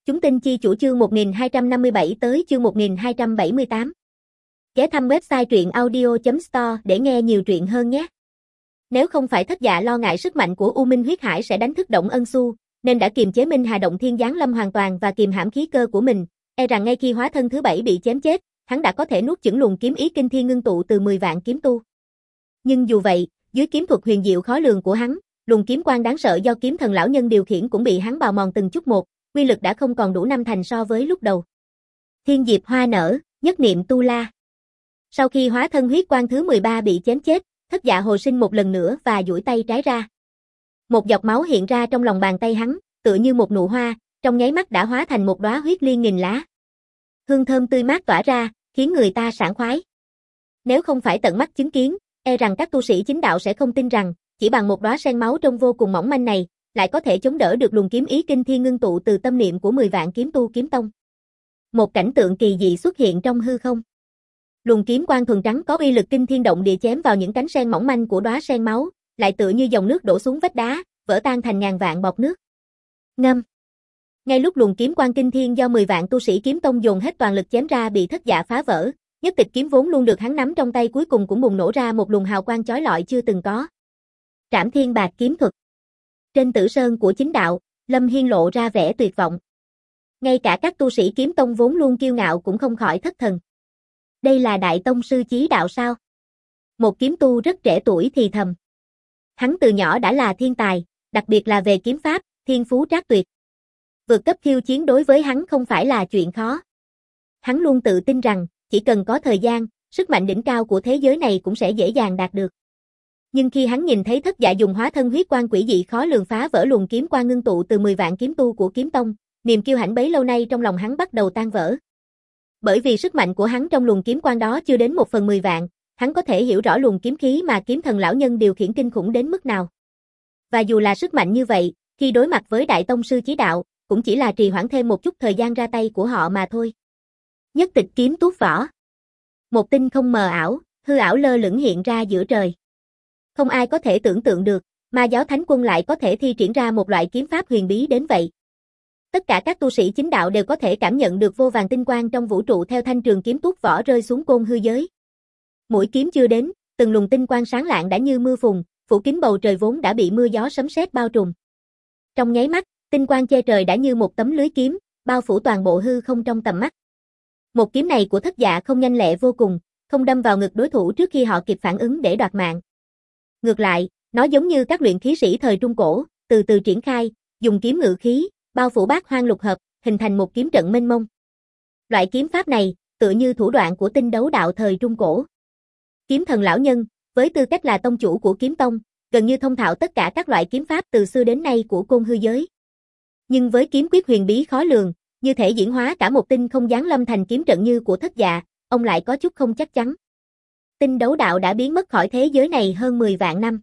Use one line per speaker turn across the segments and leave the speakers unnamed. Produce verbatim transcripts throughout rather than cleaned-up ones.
Chúng tin chi chủ chương một nghìn hai trăm năm mươi bảy tới chương một nghìn hai trăm bảy mươi tám. Ghé thăm website truyện audio chấm store để nghe nhiều truyện hơn nhé. Nếu không phải Thất Dạ lo ngại sức mạnh của U Minh huyết hải sẽ đánh thức Động Ân Xu, nên đã kiềm chế Minh Hà Động Thiên giáng lâm hoàn toàn và kiềm hãm khí cơ của mình, e rằng ngay khi hóa thân thứ bảy bị chém chết, hắn đã có thể nuốt chửng luồng kiếm ý kinh thiên ngưng tụ từ mười vạn kiếm tu. Nhưng dù vậy, dưới kiếm thuật huyền diệu khó lường của hắn, luồng kiếm quang đáng sợ do kiếm thần lão nhân điều khiển cũng bị hắn bào mòn từng chút một, quy lực đã không còn đủ năm thành so với lúc đầu. Thiên diệp hoa nở, nhất niệm tu la. Sau khi hóa thân huyết quang thứ mười ba bị chém chết, Thất Dạ hồi sinh một lần nữa và duỗi tay trái ra. Một giọt máu hiện ra trong lòng bàn tay hắn, tựa như một nụ hoa, trong nháy mắt đã hóa thành một đóa huyết liên nghìn lá. Hương thơm tươi mát tỏa ra, khiến người ta sảng khoái. Nếu không phải tận mắt chứng kiến, e rằng các tu sĩ chính đạo sẽ không tin rằng, chỉ bằng một đóa sen máu trông vô cùng mỏng manh này, lại có thể chống đỡ được luồng kiếm ý kinh thiên ngưng tụ từ tâm niệm của mười vạn kiếm tu kiếm tông. Một cảnh tượng kỳ dị xuất hiện trong hư không. Luồng kiếm quang thuần trắng có uy lực kinh thiên động địa chém vào những cánh sen mỏng manh của đóa sen máu, lại tựa như dòng nước đổ xuống vách đá, vỡ tan thành ngàn vạn bọt nước. Ngâm. Ngay lúc luồng kiếm quang kinh thiên do mười vạn tu sĩ kiếm tông dồn hết toàn lực chém ra bị Thất Dạ phá vỡ, nhất tịch kiếm vốn luôn được hắn nắm trong tay cuối cùng cũng bùng nổ ra một luồng hào quang chói lọi chưa từng có. Trảm Thiên Bạc kiếm thuật. Trên tử sơn của chính đạo, Lâm Hiên lộ ra vẻ tuyệt vọng. Ngay cả các tu sĩ kiếm tông vốn luôn kiêu ngạo cũng không khỏi thất thần. Đây là đại tông sư chí đạo sao? Một kiếm tu rất trẻ tuổi thì thầm. Hắn từ nhỏ đã là thiên tài, đặc biệt là về kiếm pháp, thiên phú trác tuyệt. Vượt cấp khiêu chiến đối với hắn không phải là chuyện khó. Hắn luôn tự tin rằng, chỉ cần có thời gian, sức mạnh đỉnh cao của thế giới này cũng sẽ dễ dàng đạt được. Nhưng khi hắn nhìn thấy Thất Dạ dùng hóa thân huyết quang quỷ dị khó lường phá vỡ luồng kiếm quang ngưng tụ từ mười vạn kiếm tu của kiếm tông, niềm kiêu hãnh bấy lâu nay trong lòng hắn bắt đầu tan vỡ. Bởi vì sức mạnh của hắn trong luồng kiếm quang đó chưa đến một phần mười vạn, hắn có thể hiểu rõ luồng kiếm khí mà kiếm thần lão nhân điều khiển kinh khủng đến mức nào. Và dù là sức mạnh như vậy, khi đối mặt với đại tông sư chí đạo, cũng chỉ là trì hoãn thêm một chút thời gian ra tay của họ mà thôi. Nhất tịch kiếm tuốt vỏ. Một tinh không mờ ảo, hư ảo lơ lửng hiện ra giữa trời. Không ai có thể tưởng tượng được, Ma Giáo Thánh Quân lại có thể thi triển ra một loại kiếm pháp huyền bí đến vậy. Tất cả các tu sĩ chính đạo đều có thể cảm nhận được vô vàn tinh quang trong vũ trụ theo thanh trường kiếm tuốt vỏ rơi xuống côn hư giới. Mũi kiếm chưa đến, từng luồng tinh quang sáng lạng đã như mưa phùn, phủ kín bầu trời vốn đã bị mưa gió sấm sét bao trùm. Trong nháy mắt, tinh quang che trời đã như một tấm lưới kiếm, bao phủ toàn bộ hư không trong tầm mắt. Một kiếm này của Thất Dạ không nhanh lẹ vô cùng, không đâm vào ngực đối thủ trước khi họ kịp phản ứng để đoạt mạng. Ngược lại, nó giống như các luyện khí sĩ thời Trung Cổ, từ từ triển khai, dùng kiếm ngự khí, bao phủ bát hoang lục hợp, hình thành một kiếm trận mênh mông. Loại kiếm pháp này, tựa như thủ đoạn của tinh đấu đạo thời Trung Cổ. Kiếm thần lão nhân, với tư cách là tông chủ của kiếm tông, gần như thông thạo tất cả các loại kiếm pháp từ xưa đến nay của côn hư giới. Nhưng với kiếm quyết huyền bí khó lường, như thể diễn hóa cả một tinh không giáng lâm thành kiếm trận như của Thất Dạ, ông lại có chút không chắc chắn. Tinh đấu đạo đã biến mất khỏi thế giới này hơn mười vạn năm.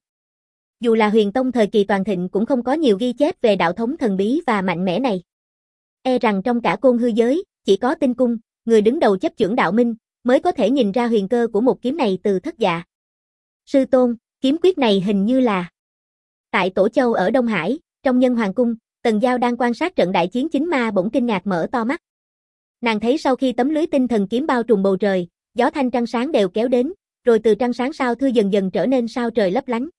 Dù là huyền tông thời kỳ toàn thịnh cũng không có nhiều ghi chép về đạo thống thần bí và mạnh mẽ này. E rằng trong cả côn hư giới, chỉ có Tinh Cung, người đứng đầu chấp chưởng đạo minh, mới có thể nhìn ra huyền cơ của một kiếm này từ Thất Dạ. Sư tôn, kiếm quyết này hình như là... Tại Tổ Châu ở Đông Hải, trong Nhân Hoàng Cung, Tần Giao đang quan sát trận đại chiến chính ma bỗng kinh ngạc mở to mắt. Nàng thấy sau khi tấm lưới tinh thần kiếm bao trùm bầu trời, gió thanh trăng sáng đều kéo đến, rồi từ trăng sáng sao thưa dần dần trở nên sao trời lấp lánh.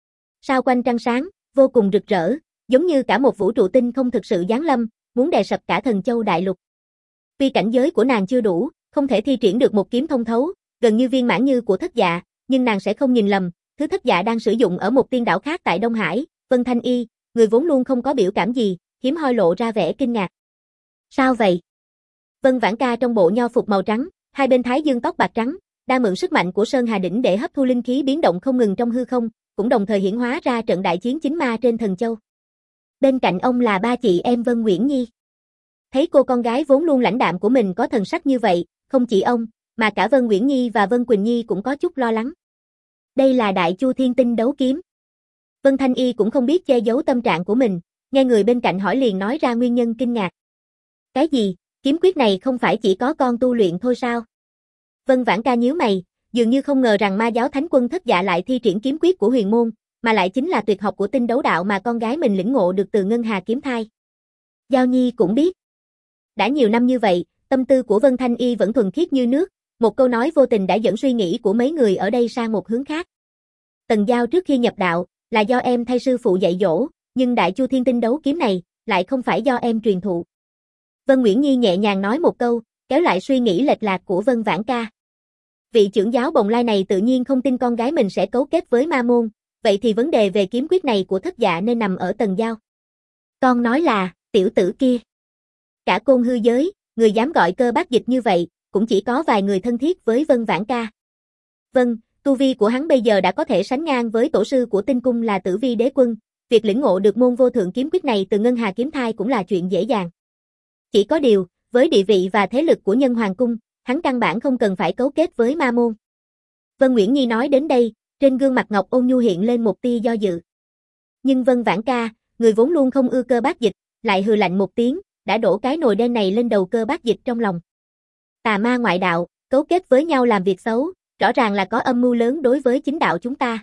Sao quanh trăng sáng, vô cùng rực rỡ, giống như cả một vũ trụ tinh không thực sự giáng lâm, muốn đè sập cả Thần Châu đại lục. Tuy cảnh giới của nàng chưa đủ, không thể thi triển được một kiếm thông thấu, gần như viên mãn như của Thất Dạ, nhưng nàng sẽ không nhìn lầm, thứ Thất Dạ đang sử dụng ở một tiên đảo khác tại Đông Hải, Vân Thanh Y, người vốn luôn không có biểu cảm gì, hiếm hoi lộ ra vẻ kinh ngạc. Sao vậy? Vân Vãn Ca trong bộ nho phục màu trắng, hai bên thái dương tóc bạc trắng, đang mượn sức mạnh của Sơn Hà Đỉnh để hấp thu linh khí biến động không ngừng trong hư không, cũng đồng thời hiển hóa ra trận đại chiến chính ma trên Thần Châu. Bên cạnh ông là ba chị em Vân Nguyễn Nhi. Thấy cô con gái vốn luôn lãnh đạm của mình có thần sắc như vậy, không chỉ ông, mà cả Vân Nguyễn Nhi và Vân Quỳnh Nhi cũng có chút lo lắng. Đây là Đại Chu Thiên Tinh đấu kiếm. Vân Thanh Y cũng không biết che giấu tâm trạng của mình, nghe người bên cạnh hỏi liền nói ra nguyên nhân kinh ngạc. Cái gì, kiếm quyết này không phải chỉ có con tu luyện thôi sao? Vân Vãn Ca nhíu mày, dường như không ngờ rằng Ma Giáo Thánh Quân Thất Dạ lại thi triển kiếm quyết của huyền môn, mà lại chính là tuyệt học của tinh đấu đạo mà con gái mình lĩnh ngộ được từ Ngân Hà kiếm thai. Giao Nhi cũng biết. Đã nhiều năm như vậy, tâm tư của Vân Thanh Y vẫn thuần khiết như nước, một câu nói vô tình đã dẫn suy nghĩ của mấy người ở đây sang một hướng khác. Tần Giao trước khi nhập đạo, là do em thay sư phụ dạy dỗ, nhưng Đại Chu Thiên Tinh đấu kiếm này, lại không phải do em truyền thụ. Vân Nguyễn Nhi nhẹ nhàng nói một câu, kéo lại suy nghĩ lệch lạc của Vân Vãn Ca. Vị trưởng giáo Bồng Lai này tự nhiên không tin con gái mình sẽ cấu kết với ma môn, vậy thì vấn đề về kiếm quyết này của Thất Dạ nên nằm ở Tần Giao. Con nói là, tiểu tử kia. Cả Côn Hư giới, người dám gọi Cơ Bác Dịch như vậy, cũng chỉ có vài người thân thiết với Vân Vãn Ca. Vâng, tu vi của hắn bây giờ đã có thể sánh ngang với tổ sư của Tinh Cung là Tử Vi Đế Quân, việc lĩnh ngộ được môn vô thượng kiếm quyết này từ Ngân Hà Kiếm Thai cũng là chuyện dễ dàng. Chỉ có điều, với địa vị và thế lực của Nhân Hoàng Cung, hắn căn bản không cần phải cấu kết với ma môn. Vân Nguyễn Nhi nói đến đây, trên gương mặt ngọc ôn nhu hiện lên một tia do dự. Nhưng Vân Vãn Ca, người vốn luôn không ưa Cơ Bác Dịch, lại hừ lạnh một tiếng, đã đổ cái nồi đen này lên đầu Cơ Bác Dịch trong lòng. Tà ma ngoại đạo, cấu kết với nhau làm việc xấu, rõ ràng là có âm mưu lớn đối với chính đạo chúng ta.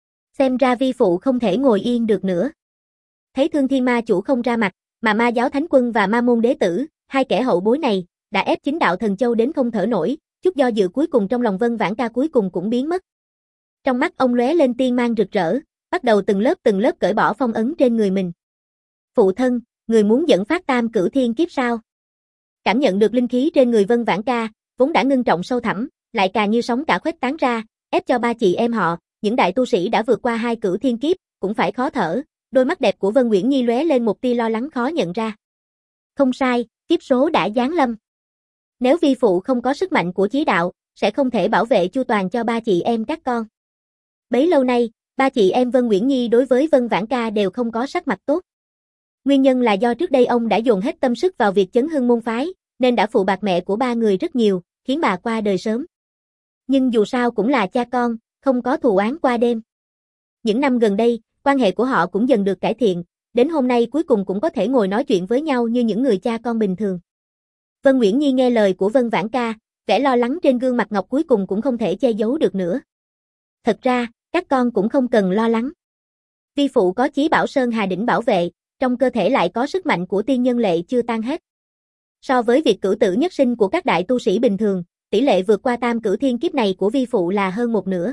Xem ra vi phụ không thể ngồi yên được nữa. Thấy Thương Thiên Ma chủ không ra mặt, mà Ma Giáo Thánh Quân và Ma Môn Đế Tử, hai kẻ hậu bối này, đã ép chính đạo Thần Châu đến không thở nổi, chút do dự cuối cùng trong lòng Vân Vãn Ca cuối cùng cũng biến mất. Trong mắt ông lóe lên tiên mang rực rỡ, bắt đầu từng lớp từng lớp cởi bỏ phong ấn trên người mình. Phụ thân, người muốn dẫn phát Tam Cửu Thiên Kiếp sao? Cảm nhận được linh khí trên người Vân Vãn Ca, vốn đã ngưng trọng sâu thẳm, lại càng như sóng cả khuếch tán ra, ép cho ba chị em họ, những đại tu sĩ đã vượt qua hai cửu thiên kiếp, cũng phải khó thở. Đôi mắt đẹp của Vân Nguyễn Nhi lóe lên một tia lo lắng khó nhận ra. Không sai, kiếp số đã giáng lâm. Nếu vi phụ không có sức mạnh của chí đạo, sẽ không thể bảo vệ chu toàn cho ba chị em các con. Bấy lâu nay, ba chị em Vân Nguyễn Nhi đối với Vân Vãn Ca đều không có sắc mặt tốt. Nguyên nhân là do trước đây ông đã dồn hết tâm sức vào việc chấn hưng môn phái, nên đã phụ bạc mẹ của ba người rất nhiều, khiến bà qua đời sớm. Nhưng dù sao cũng là cha con, không có thù oán qua đêm. Những năm gần đây, quan hệ của họ cũng dần được cải thiện, đến hôm nay cuối cùng cũng có thể ngồi nói chuyện với nhau như những người cha con bình thường. Vân Nguyễn Nhi nghe lời của Vân Vãn Ca, vẻ lo lắng trên gương mặt ngọc cuối cùng cũng không thể che giấu được nữa. Thật ra, các con cũng không cần lo lắng. Vi phụ có chí bảo Sơn Hà Đỉnh bảo vệ, trong cơ thể lại có sức mạnh của tiên nhân lệ chưa tan hết. So với việc cửu tử nhất sinh của các đại tu sĩ bình thường, tỷ lệ vượt qua tam cửu thiên kiếp này của vi phụ là hơn một nửa.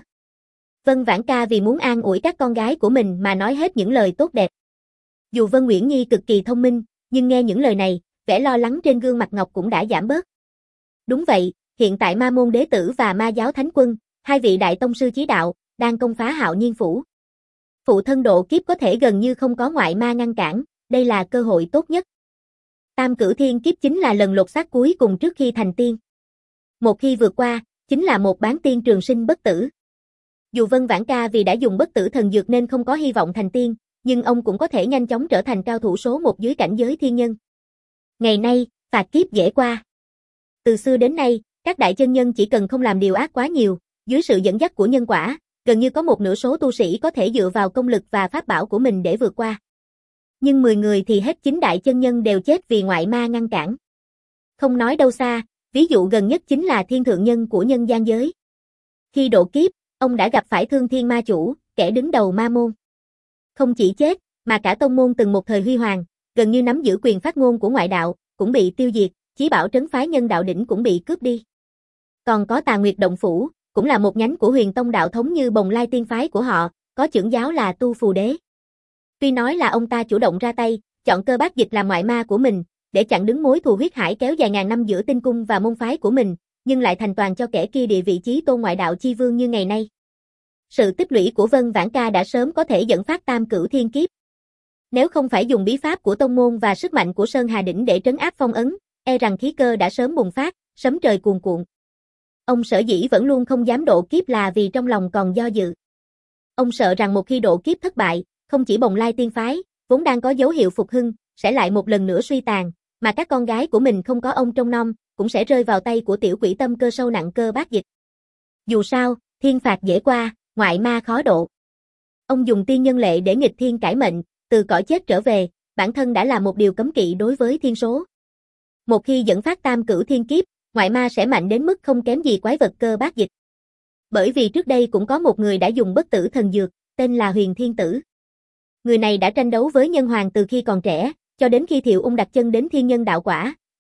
Vân Vãn Ca vì muốn an ủi các con gái của mình mà nói hết những lời tốt đẹp. Dù Vân Nguyễn Nhi cực kỳ thông minh, nhưng nghe những lời này, vẻ lo lắng trên gương mặt ngọc cũng đã giảm bớt. Đúng vậy, hiện tại Ma Môn Đế Tử và Ma Giáo Thánh Quân, hai vị đại tông sư chí đạo, đang công phá Hạo Nhiên Phủ. Phụ thân độ kiếp có thể gần như không có ngoại ma ngăn cản, đây là cơ hội tốt nhất. Tam cửu thiên kiếp chính là lần lột xác cuối cùng trước khi thành tiên. Một khi vượt qua, chính là một bán tiên trường sinh bất tử. Dù Vân Vãn Ca vì đã dùng bất tử thần dược nên không có hy vọng thành tiên, nhưng ông cũng có thể nhanh chóng trở thành cao thủ số một dưới cảnh giới thiên nhân. Ngày nay, phạt kiếp dễ qua. Từ xưa đến nay, các đại chân nhân chỉ cần không làm điều ác quá nhiều, dưới sự dẫn dắt của nhân quả, gần như có một nửa số tu sĩ có thể dựa vào công lực và pháp bảo của mình để vượt qua. Nhưng mười người thì hết chín đại chân nhân đều chết vì ngoại ma ngăn cản. Không nói đâu xa, ví dụ gần nhất chính là thiên thượng nhân của nhân gian giới. Khi độ kiếp, ông đã gặp phải Thương Thiên Ma Chủ, kẻ đứng đầu ma môn. Không chỉ chết, mà cả tông môn từng một thời huy hoàng, gần như nắm giữ quyền phát ngôn của ngoại đạo, cũng bị tiêu diệt, chí bảo trấn phái Nhân Đạo Đỉnh cũng bị cướp đi. Còn có Tà Nguyệt Động Phủ, cũng là một nhánh của Huyền Tông đạo thống như Bồng Lai tiên phái của họ, có trưởng giáo là Tu Phù Đế. Tuy nói là ông ta chủ động ra tay, chọn Cơ Bác Dịch làm ngoại ma của mình, để chặn đứng mối thù huyết hải kéo dài ngàn năm giữa Tinh Cung và môn phái của mình, nhưng lại thành toàn cho kẻ kia địa vị chí tôn ngoại đạo chi vương như ngày nay. Sự tích lũy của Vân Vãn Ca đã sớm có thể dẫn phát tam cửu thiên kiếp. Nếu không phải dùng bí pháp của tông môn và sức mạnh của Sơn Hà Đỉnh để trấn áp phong ấn, e rằng khí cơ đã sớm bùng phát, sấm trời cuồn cuộn. Ông sở dĩ vẫn luôn không dám độ kiếp là vì trong lòng còn do dự. Ông sợ rằng một khi độ kiếp thất bại, không chỉ Bồng Lai tiên phái, vốn đang có dấu hiệu phục hưng, sẽ lại một lần nữa suy tàn, mà các con gái của mình không có ông trông nom, cũng sẽ rơi vào tay của tiểu quỷ tâm cơ sâu nặng Cơ Bác Dịch. Dù sao, thiên phạt dễ qua, ngoại ma khó độ. Ông dùng tiên nhân lệ để nghịch thiên cải mệnh, từ cõi chết trở về, bản thân đã là một điều cấm kỵ đối với thiên số. Một khi dẫn phát tam cửu thiên kiếp, ngoại ma sẽ mạnh đến mức không kém gì quái vật Cơ Bác Dịch. Bởi vì trước đây cũng có một người đã dùng bất tử thần dược, tên là Huyền Thiên Tử. Người này đã tranh đấu với nhân hoàng từ khi còn trẻ, cho đến khi Thiệu Ung đặt chân đến thiên nhân đạo quả,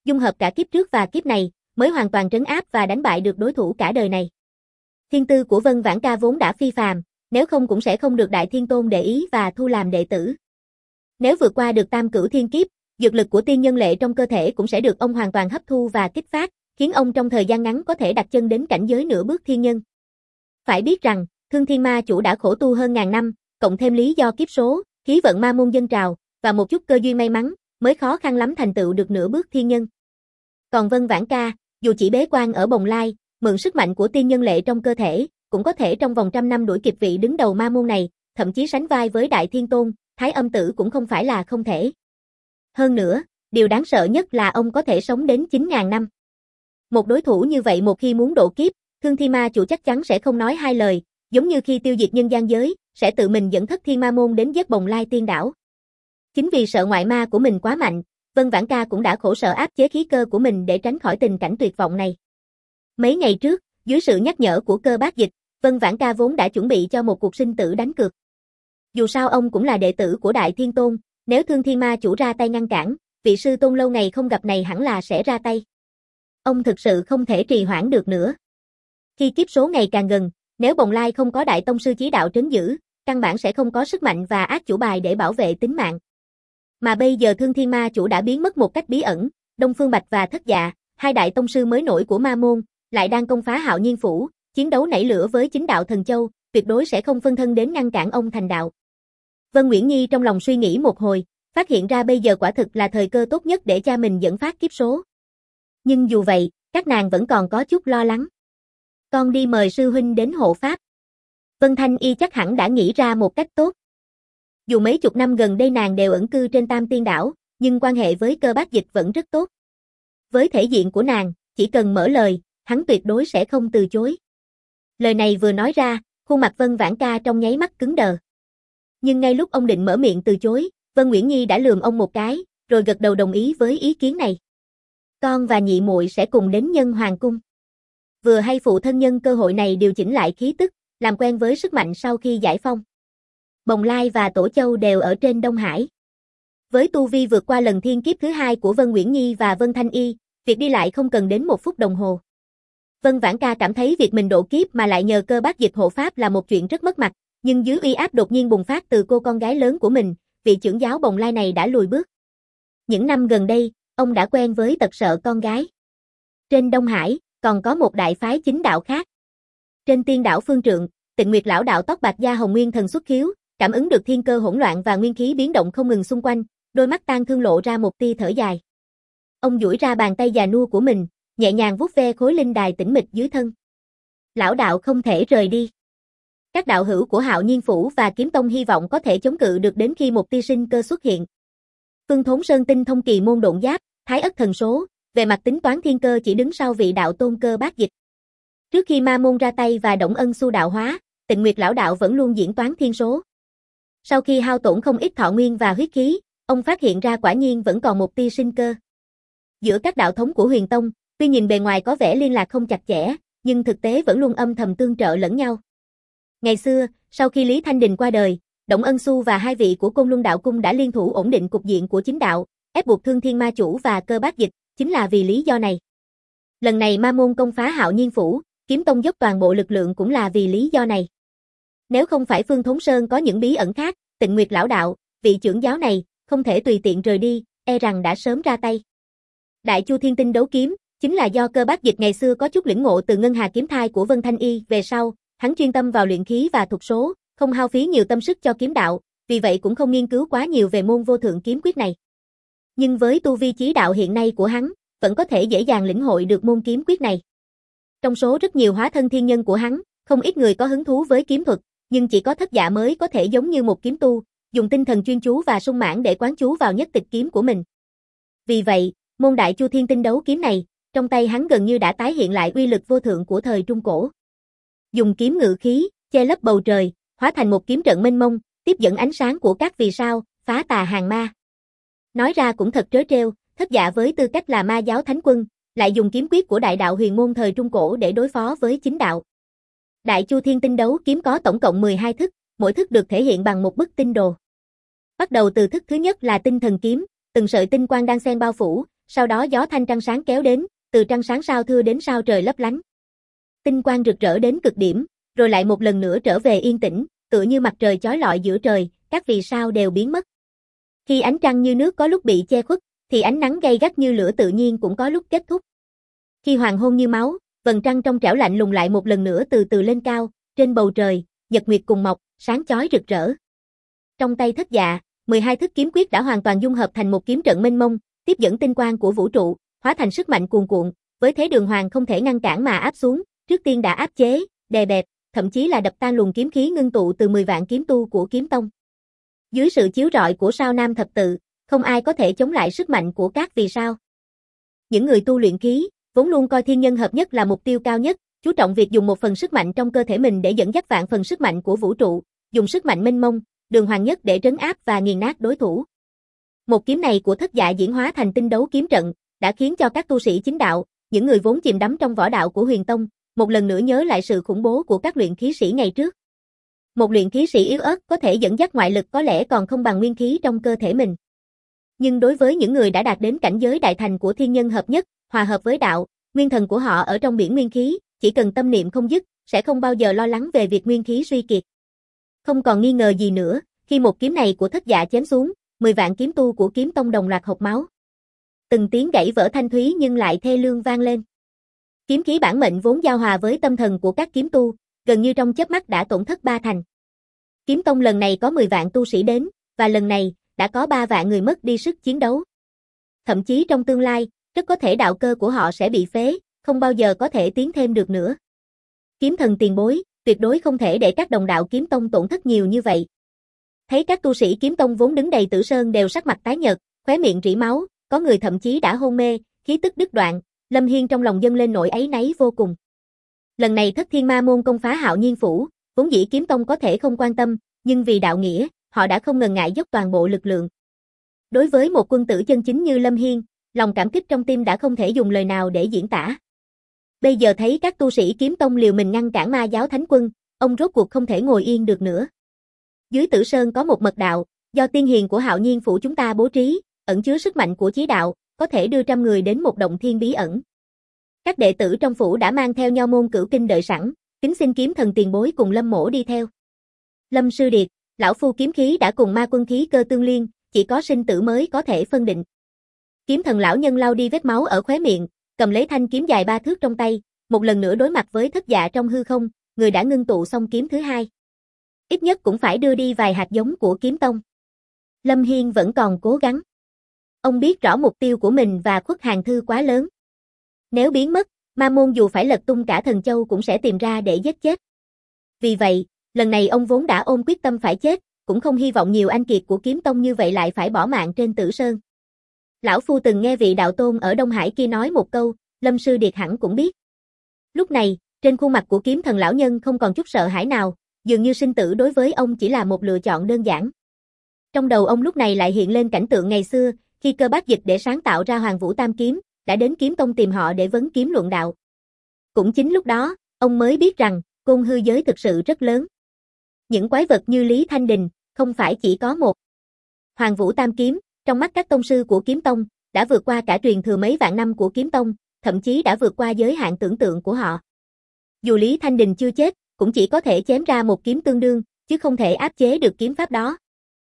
dung hợp cả kiếp trước và kiếp này, mới hoàn toàn trấn áp và đánh bại được đối thủ cả đời này. Thiên tư của Vân Vãn Ca vốn đã phi phàm, nếu không cũng sẽ không được Đại Thiên Tôn để ý và thu làm đệ tử. Nếu vượt qua được tam cửu thiên kiếp, dược lực của tiên nhân lệ trong cơ thể cũng sẽ được ông hoàn toàn hấp thu và kích phát, khiến ông trong thời gian ngắn có thể đặt chân đến cảnh giới nửa bước thiên nhân. Phải biết rằng, Thương Thiên Ma Chủ đã khổ tu hơn ngàn năm, cộng thêm lý do kiếp số, khí vận ma môn dân trào, và một chút cơ duyên may mắn, mới khó khăn lắm thành tựu được nửa bước thiên nhân. Còn Vân Vãn Ca, dù chỉ bế quan ở Bồng Lai, mượn sức mạnh của tiên nhân lệ trong cơ thể, cũng có thể trong vòng trăm năm đuổi kịp vị đứng đầu ma môn này, thậm chí sánh vai với Đại Thiên Tôn, Thái Âm Tử cũng không phải là không thể. Hơn nữa, điều đáng sợ nhất là ông có thể sống đến chín nghìn năm. Một đối thủ như vậy một khi muốn độ kiếp, Thương Thiên Ma Chủ chắc chắn sẽ không nói hai lời, giống như khi tiêu diệt nhân gian giới, sẽ tự mình dẫn Thất Thiên Ma Môn đến giết Bồng Lai Tiên Đảo. Chính vì sợ ngoại ma của mình quá mạnh, Vân Vãn Ca cũng đã khổ sở áp chế khí cơ của mình để tránh khỏi tình cảnh tuyệt vọng này. Mấy ngày trước, dưới sự nhắc nhở của Cơ Bác Dịch, Vân Vãn Ca vốn đã chuẩn bị cho một cuộc sinh tử đánh cược. Dù sao ông cũng là đệ tử của Đại Thiên Tôn, nếu Thương Thiên Ma Chủ ra tay ngăn cản, vị sư tôn lâu ngày không gặp này hẳn là sẽ ra tay. Ông thực sự không thể trì hoãn được nữa. Khi kiếp số ngày càng gần, nếu Bồng Lai không có Đại Tông Sư chí đạo trấn giữ, căn bản sẽ không có sức mạnh và ác chủ bài để bảo vệ tính mạng. Mà bây giờ Thương Thiên Ma Chủ đã biến mất một cách bí ẩn, Đông Phương Bạch và Thất Dạ, hai Đại Tông Sư mới nổi của ma môn, lại đang công phá Hạo Nhiên Phủ, chiến đấu nảy lửa với chính đạo Thần Châu, tuyệt đối sẽ không phân thân đến ngăn cản ông thành đạo. Vân Nguyễn Nhi trong lòng suy nghĩ một hồi, phát hiện ra bây giờ quả thực là thời cơ tốt nhất để cha mình dẫn phát kiếp số. Nhưng dù vậy, các nàng vẫn còn có chút lo lắng. Con đi mời sư huynh đến hộ pháp. Vân Thanh Y chắc hẳn đã nghĩ ra một cách tốt. Dù mấy chục năm gần đây nàng đều ẩn cư trên Tam Tiên Đảo, nhưng quan hệ với Cơ Bác Dịch vẫn rất tốt. Với thể diện của nàng, chỉ cần mở lời, hắn tuyệt đối sẽ không từ chối. Lời này vừa nói ra, khuôn mặt Vân Vãn Ca trong nháy mắt cứng đờ. Nhưng ngay lúc ông định mở miệng từ chối, Vân Nguyễn Nhi đã lườm ông một cái, rồi gật đầu đồng ý với ý kiến này. Con và nhị muội sẽ cùng đến Nhân Hoàng Cung. Vừa hay phụ thân nhân cơ hội này điều chỉnh lại khí tức, làm quen với sức mạnh sau khi giải phong. Bồng Lai và Tổ Châu đều ở trên Đông Hải. Với tu vi vượt qua lần thiên kiếp thứ hai của Vân Nguyễn Nhi và Vân Thanh Y, việc đi lại không cần đến một phút đồng hồ. Vân Vãn Ca cảm thấy việc mình độ kiếp mà lại nhờ Cơ Bác Dịch hộ pháp là một chuyện rất mất mặt, nhưng dưới uy áp đột nhiên bùng phát từ cô con gái lớn của mình, vị trưởng giáo Bồng Lai này đã lùi bước. Những năm gần đây, ông đã quen với tật sợ con gái. Trên Đông Hải, còn có một đại phái chính đạo khác. Trên Tiên Đảo Phương Trượng, Tịnh Nguyệt lão đạo tóc bạc da hồng nguyên thần xuất khiếu, cảm ứng được thiên cơ hỗn loạn và nguyên khí biến động không ngừng xung quanh, đôi mắt tang thương lộ ra một tia thở dài. Ông duỗi ra bàn tay già nua của mình, nhẹ nhàng vuốt ve khối linh đài tĩnh mịch dưới thân. Lão đạo không thể rời đi. Các đạo hữu của Hạo Nhiên Phủ và Kiếm Tông hy vọng có thể chống cự được đến khi một tia sinh cơ xuất hiện. Phương Thốn Sơn tinh thông kỳ môn độn giáp, Thái Ất thần số, về mặt tính toán thiên cơ chỉ đứng sau vị đạo tôn Cơ Bác Dịch. Trước khi ma môn ra tay và Động Ân Xu đạo hóa, Tịnh Nguyệt lão đạo vẫn luôn diễn toán thiên số. Sau khi hao tổn không ít thọ nguyên và huyết khí, ông phát hiện ra quả nhiên vẫn còn một tia sinh cơ. Giữa các đạo thống của Huyền Tông, tuy nhìn bề ngoài có vẻ liên lạc không chặt chẽ, nhưng thực tế vẫn luôn âm thầm tương trợ lẫn nhau. Ngày xưa, sau khi Lý Thanh Đình qua đời, Động Ân Xu và hai vị của Côn Luân Đạo Cung đã liên thủ ổn định cục diện của chính đạo, ép buộc Thương Thiên Ma Chủ và Cơ Bác Dịch, chính là vì lý do này. Lần này ma môn công phá Hạo Nhiên Phủ, Kiếm Tông dốc toàn bộ lực lượng cũng là vì lý do này. Nếu không phải Phương Thốn Sơn có những bí ẩn khác, Tịnh Nguyệt lão đạo, vị trưởng giáo này, không thể tùy tiện rời đi, e rằng đã sớm ra tay. Đại Chu Thiên Tinh đấu kiếm, chính là do Cơ Bác Dịch ngày xưa có chút lĩnh ngộ từ ngân hà kiếm thai của Vân Thanh Y, về sau, hắn chuyên tâm vào luyện khí và thuật số, không hao phí nhiều tâm sức cho kiếm đạo, vì vậy cũng không nghiên cứu quá nhiều về môn vô thượng kiếm quyết này. Nhưng với tu vi chí đạo hiện nay của hắn, vẫn có thể dễ dàng lĩnh hội được môn kiếm quyết này. Trong số rất nhiều hóa thân thiên nhân của hắn, không ít người có hứng thú với kiếm thuật, nhưng chỉ có Thất Dạ mới có thể giống như một kiếm tu, dùng tinh thần chuyên chú và sung mãn để quán chú vào nhất tịch kiếm của mình. Vì vậy, môn Đại Chu Thiên Tinh đấu kiếm này, trong tay hắn gần như đã tái hiện lại uy lực vô thượng của thời Trung Cổ. Dùng kiếm ngự khí, che lấp bầu trời, hóa thành một kiếm trận mênh mông, tiếp dẫn ánh sáng của các vì sao, phá tà hàng ma. Nói ra cũng thật trớ trêu, Thất Dạ với tư cách là ma giáo thánh quân, lại dùng kiếm quyết của đại đạo huyền môn thời Trung Cổ để đối phó với chính đạo. Đại Chu Thiên Tinh đấu kiếm có tổng cộng mười hai thức, mỗi thức được thể hiện bằng một bức tinh đồ. Bắt đầu từ thức thứ nhất là tinh thần kiếm, từng sợi tinh quang đan xen bao phủ, sau đó gió thanh trăng sáng kéo đến, từ trăng sáng sao thưa đến sao trời lấp lánh. Tinh quang rực rỡ đến cực điểm, rồi lại một lần nữa trở về yên tĩnh, tựa như mặt trời chói lọi giữa trời, các vì sao đều biến mất. Khi ánh trăng như nước có lúc bị che khuất, thì ánh nắng gay gắt như lửa tự nhiên cũng có lúc kết thúc. Khi hoàng hôn như máu, vầng trăng trong trẻo lạnh lùng lại một lần nữa từ từ lên cao, trên bầu trời, nhật nguyệt cùng mọc, sáng chói rực rỡ. Trong tay Thất Dạ, mười hai thức kiếm quyết đã hoàn toàn dung hợp thành một kiếm trận mênh mông, tiếp dẫn tinh quang của vũ trụ, hóa thành sức mạnh cuồn cuộn, với thế đường hoàng không thể ngăn cản mà áp xuống, trước tiên đã áp chế, đè bẹp, thậm chí là đập tan luồng kiếm khí ngưng tụ từ mười vạn kiếm tu của kiếm tông. Dưới sự chiếu rọi của sao nam thập tự, không ai có thể chống lại sức mạnh của các vì sao. Những người tu luyện khí, vốn luôn coi thiên nhân hợp nhất là mục tiêu cao nhất, chú trọng việc dùng một phần sức mạnh trong cơ thể mình để dẫn dắt vạn phần sức mạnh của vũ trụ, dùng sức mạnh mênh mông, đường hoàng nhất để trấn áp và nghiền nát đối thủ. Một kiếm này của Thất Dạ diễn hóa thành tinh đấu kiếm trận, đã khiến cho các tu sĩ chính đạo, những người vốn chìm đắm trong võ đạo của Huyền Tông, một lần nữa nhớ lại sự khủng bố của các luyện khí sĩ ngày trước. Một luyện khí sĩ yếu ớt có thể dẫn dắt ngoại lực có lẽ còn không bằng nguyên khí trong cơ thể mình. Nhưng đối với những người đã đạt đến cảnh giới đại thành của thiên nhân hợp nhất, hòa hợp với đạo, nguyên thần của họ ở trong biển nguyên khí, chỉ cần tâm niệm không dứt, sẽ không bao giờ lo lắng về việc nguyên khí suy kiệt. Không còn nghi ngờ gì nữa, khi một kiếm này của Thất Dạ chém xuống, mười vạn kiếm tu của kiếm tông đồng loạt hộc máu. Từng tiếng gãy vỡ thanh thúy nhưng lại thê lương vang lên. Kiếm khí bản mệnh vốn giao hòa với tâm thần của các kiếm tu, gần như trong chớp mắt đã tổn thất ba thành. Kiếm tông lần này có mười vạn tu sĩ đến, và lần này, đã có ba vạn người mất đi sức chiến đấu. Thậm chí trong tương lai, rất có thể đạo cơ của họ sẽ bị phế, không bao giờ có thể tiến thêm được nữa. Kiếm thần tiền bối, tuyệt đối không thể để các đồng đạo kiếm tông tổn thất nhiều như vậy. Thấy các tu sĩ kiếm tông vốn đứng đầy Tử Sơn đều sắc mặt tái nhợt, khóe miệng rỉ máu, có người thậm chí đã hôn mê, khí tức đứt đoạn, Lâm Hiên trong lòng dâng lên nỗi áy náy vô cùng. Lần này Thất Thiên Ma môn công phá Hạo Nhiên phủ, vốn dĩ kiếm tông có thể không quan tâm, nhưng vì đạo nghĩa, họ đã không ngần ngại dốc toàn bộ lực lượng. Đối với một quân tử chân chính như Lâm Hiên, lòng cảm kích trong tim đã không thể dùng lời nào để diễn tả. Bây giờ thấy các tu sĩ kiếm tông liều mình ngăn cản ma giáo thánh quân, ông rốt cuộc không thể ngồi yên được nữa. Dưới Tử Sơn có một mật đạo, do tiên hiền của Hạo Nhiên phủ chúng ta bố trí, ẩn chứa sức mạnh của chí đạo, có thể đưa trăm người đến một động thiên bí ẩn. Các đệ tử trong phủ đã mang theo nho môn cửu kinh đợi sẵn, kính xin kiếm thần tiền bối cùng Lâm mỗ đi theo. Lâm sư điệt, lão phu kiếm khí đã cùng ma quân khí cơ tương liên, chỉ có sinh tử mới có thể phân định. Kiếm thần lão nhân lau đi vết máu ở khóe miệng, cầm lấy thanh kiếm dài ba thước trong tay, một lần nữa đối mặt với Thất Dạ trong hư không, người đã ngưng tụ xong kiếm thứ hai. Ít nhất cũng phải đưa đi vài hạt giống của kiếm tông. Lâm Hiên vẫn còn cố gắng. Ông biết rõ mục tiêu của mình và Khuất Hàng Thư quá lớn. Nếu biến mất, ma môn dù phải lật tung cả Thần Châu cũng sẽ tìm ra để giết chết. Vì vậy, lần này ông vốn đã ôm quyết tâm phải chết, cũng không hy vọng nhiều anh kiệt của kiếm tông như vậy lại phải bỏ mạng trên Tử Sơn. Lão phu từng nghe vị đạo tôn ở Đông Hải kia nói một câu, Lâm sư điệt hẳn cũng biết. Lúc này, trên khuôn mặt của kiếm thần lão nhân không còn chút sợ hãi nào, dường như sinh tử đối với ông chỉ là một lựa chọn đơn giản. Trong đầu ông lúc này lại hiện lên cảnh tượng ngày xưa, khi Cơ Bác Dịch để sáng tạo ra Hoàng Vũ Tam Kiếm, đã đến kiếm tông tìm họ để vấn kiếm luận đạo. Cũng chính lúc đó, ông mới biết rằng, côn hư giới thực sự rất lớn. Những quái vật như Lý Thanh Đình, không phải chỉ có một. Hoàng Vũ Tam Kiếm, trong mắt các tông sư của kiếm tông, đã vượt qua cả truyền thừa mấy vạn năm của kiếm tông, thậm chí đã vượt qua giới hạn tưởng tượng của họ. Dù Lý Thanh Đình chưa chết, cũng chỉ có thể chém ra một kiếm tương đương, chứ không thể áp chế được kiếm pháp đó.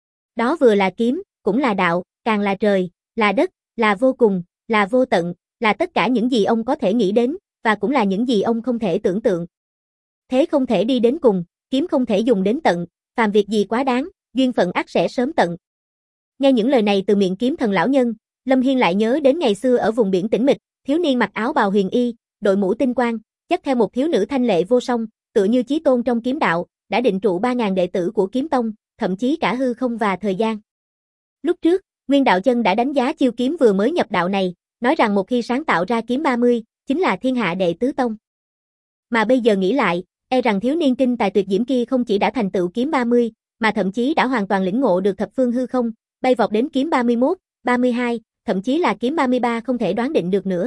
Đó vừa là kiếm, cũng là đạo, càng là trời, là đất, là vô cùng, là vô tận, là tất cả những gì ông có thể nghĩ đến, và cũng là những gì ông không thể tưởng tượng. Thế không thể đi đến cùng, kiếm không thể dùng đến tận, phàm việc gì quá đáng, duyên phận ắt sẽ sớm tận. Nghe những lời này từ miệng kiếm thần lão nhân, Lâm Hiên lại nhớ đến ngày xưa ở vùng biển tĩnh mịch, thiếu niên mặc áo bào huyền y, đội mũ tinh quang, dắt theo một thiếu nữ thanh lệ vô song, tựa như chí tôn trong kiếm đạo, đã định trụ ba ngàn đệ tử của kiếm tông, thậm chí cả hư không và thời gian. Lúc trước, Nguyên Đạo Chân đã đánh giá chiêu kiếm vừa mới nhập đạo này, nói rằng một khi sáng tạo ra kiếm ba mươi, chính là thiên hạ đệ tứ tông. Mà bây giờ nghĩ lại, e rằng thiếu niên kinh tài tuyệt diễm kia không chỉ đã thành tựu kiếm ba mươi, mà thậm chí đã hoàn toàn lĩnh ngộ được thập phương hư không, bay vọt đến kiếm ba mươi mốt, ba mươi hai, thậm chí là kiếm ba mươi ba không thể đoán định được nữa.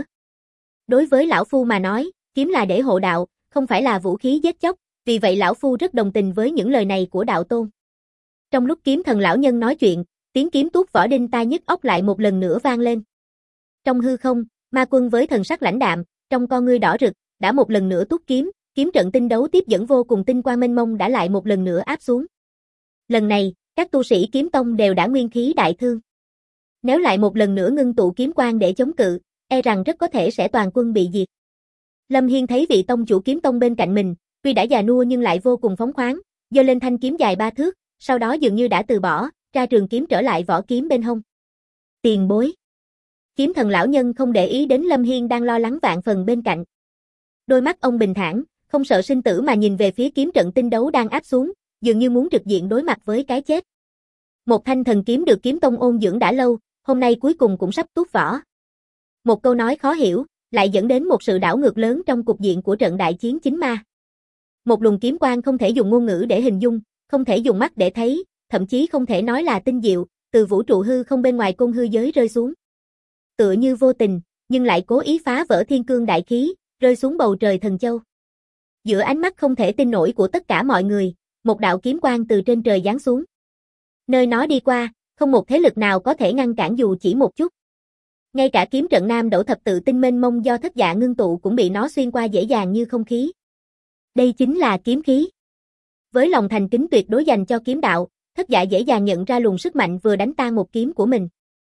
Đối với lão phu mà nói, kiếm là để hộ đạo, không phải là vũ khí giết chóc, vì vậy lão phu rất đồng tình với những lời này của đạo tôn. Trong lúc kiếm thần lão nhân nói chuyện, tiếng kiếm tuốt vỏ đinh tai nhức óc lại một lần nữa vang lên. Trong hư không, ma quân với thần sắc lãnh đạm, trong con ngươi đỏ rực, đã một lần nữa tuốt kiếm, kiếm trận tinh đấu tiếp dẫn vô cùng tinh quang mênh mông đã lại một lần nữa áp xuống. Lần này, các tu sĩ kiếm tông đều đã nguyên khí đại thương. Nếu lại một lần nữa ngưng tụ kiếm quang để chống cự, e rằng rất có thể sẽ toàn quân bị diệt. Lâm Hiên thấy vị tông chủ kiếm tông bên cạnh mình, tuy đã già nua nhưng lại vô cùng phóng khoáng, giơ lên thanh kiếm dài ba thước, sau đó dường như đã từ bỏ, tra trường kiếm trở lại vỏ kiếm bên hông. Tiền bối. Kiếm thần lão nhân không để ý đến Lâm Hiên đang lo lắng vạn phần bên cạnh. Đôi mắt ông bình thản, không sợ sinh tử mà nhìn về phía kiếm trận tinh đấu đang áp xuống, dường như muốn trực diện đối mặt với cái chết. Một thanh thần kiếm được kiếm tông ôn dưỡng đã lâu, hôm nay cuối cùng cũng sắp tuốt vỏ. Một câu nói khó hiểu, lại dẫn đến một sự đảo ngược lớn trong cục diện của trận đại chiến chính ma. Một luồng kiếm quang không thể dùng ngôn ngữ để hình dung, không thể dùng mắt để thấy, thậm chí không thể nói là tinh diệu, từ vũ trụ hư không bên ngoài côn hư giới rơi xuống. Tựa như vô tình, nhưng lại cố ý phá vỡ thiên cương đại khí, rơi xuống bầu trời thần châu. Giữa ánh mắt không thể tin nổi của tất cả mọi người, một đạo kiếm quang từ trên trời giáng xuống. Nơi nó đi qua, không một thế lực nào có thể ngăn cản dù chỉ một chút. Ngay cả kiếm trận nam đẩu thập tự tinh mênh mông do thất dạ ngưng tụ cũng bị nó xuyên qua dễ dàng như không khí. Đây chính là kiếm khí. Với lòng thành kính tuyệt đối dành cho kiếm đạo, thất dạ dễ dàng nhận ra luồng sức mạnh vừa đánh tan một kiếm của mình.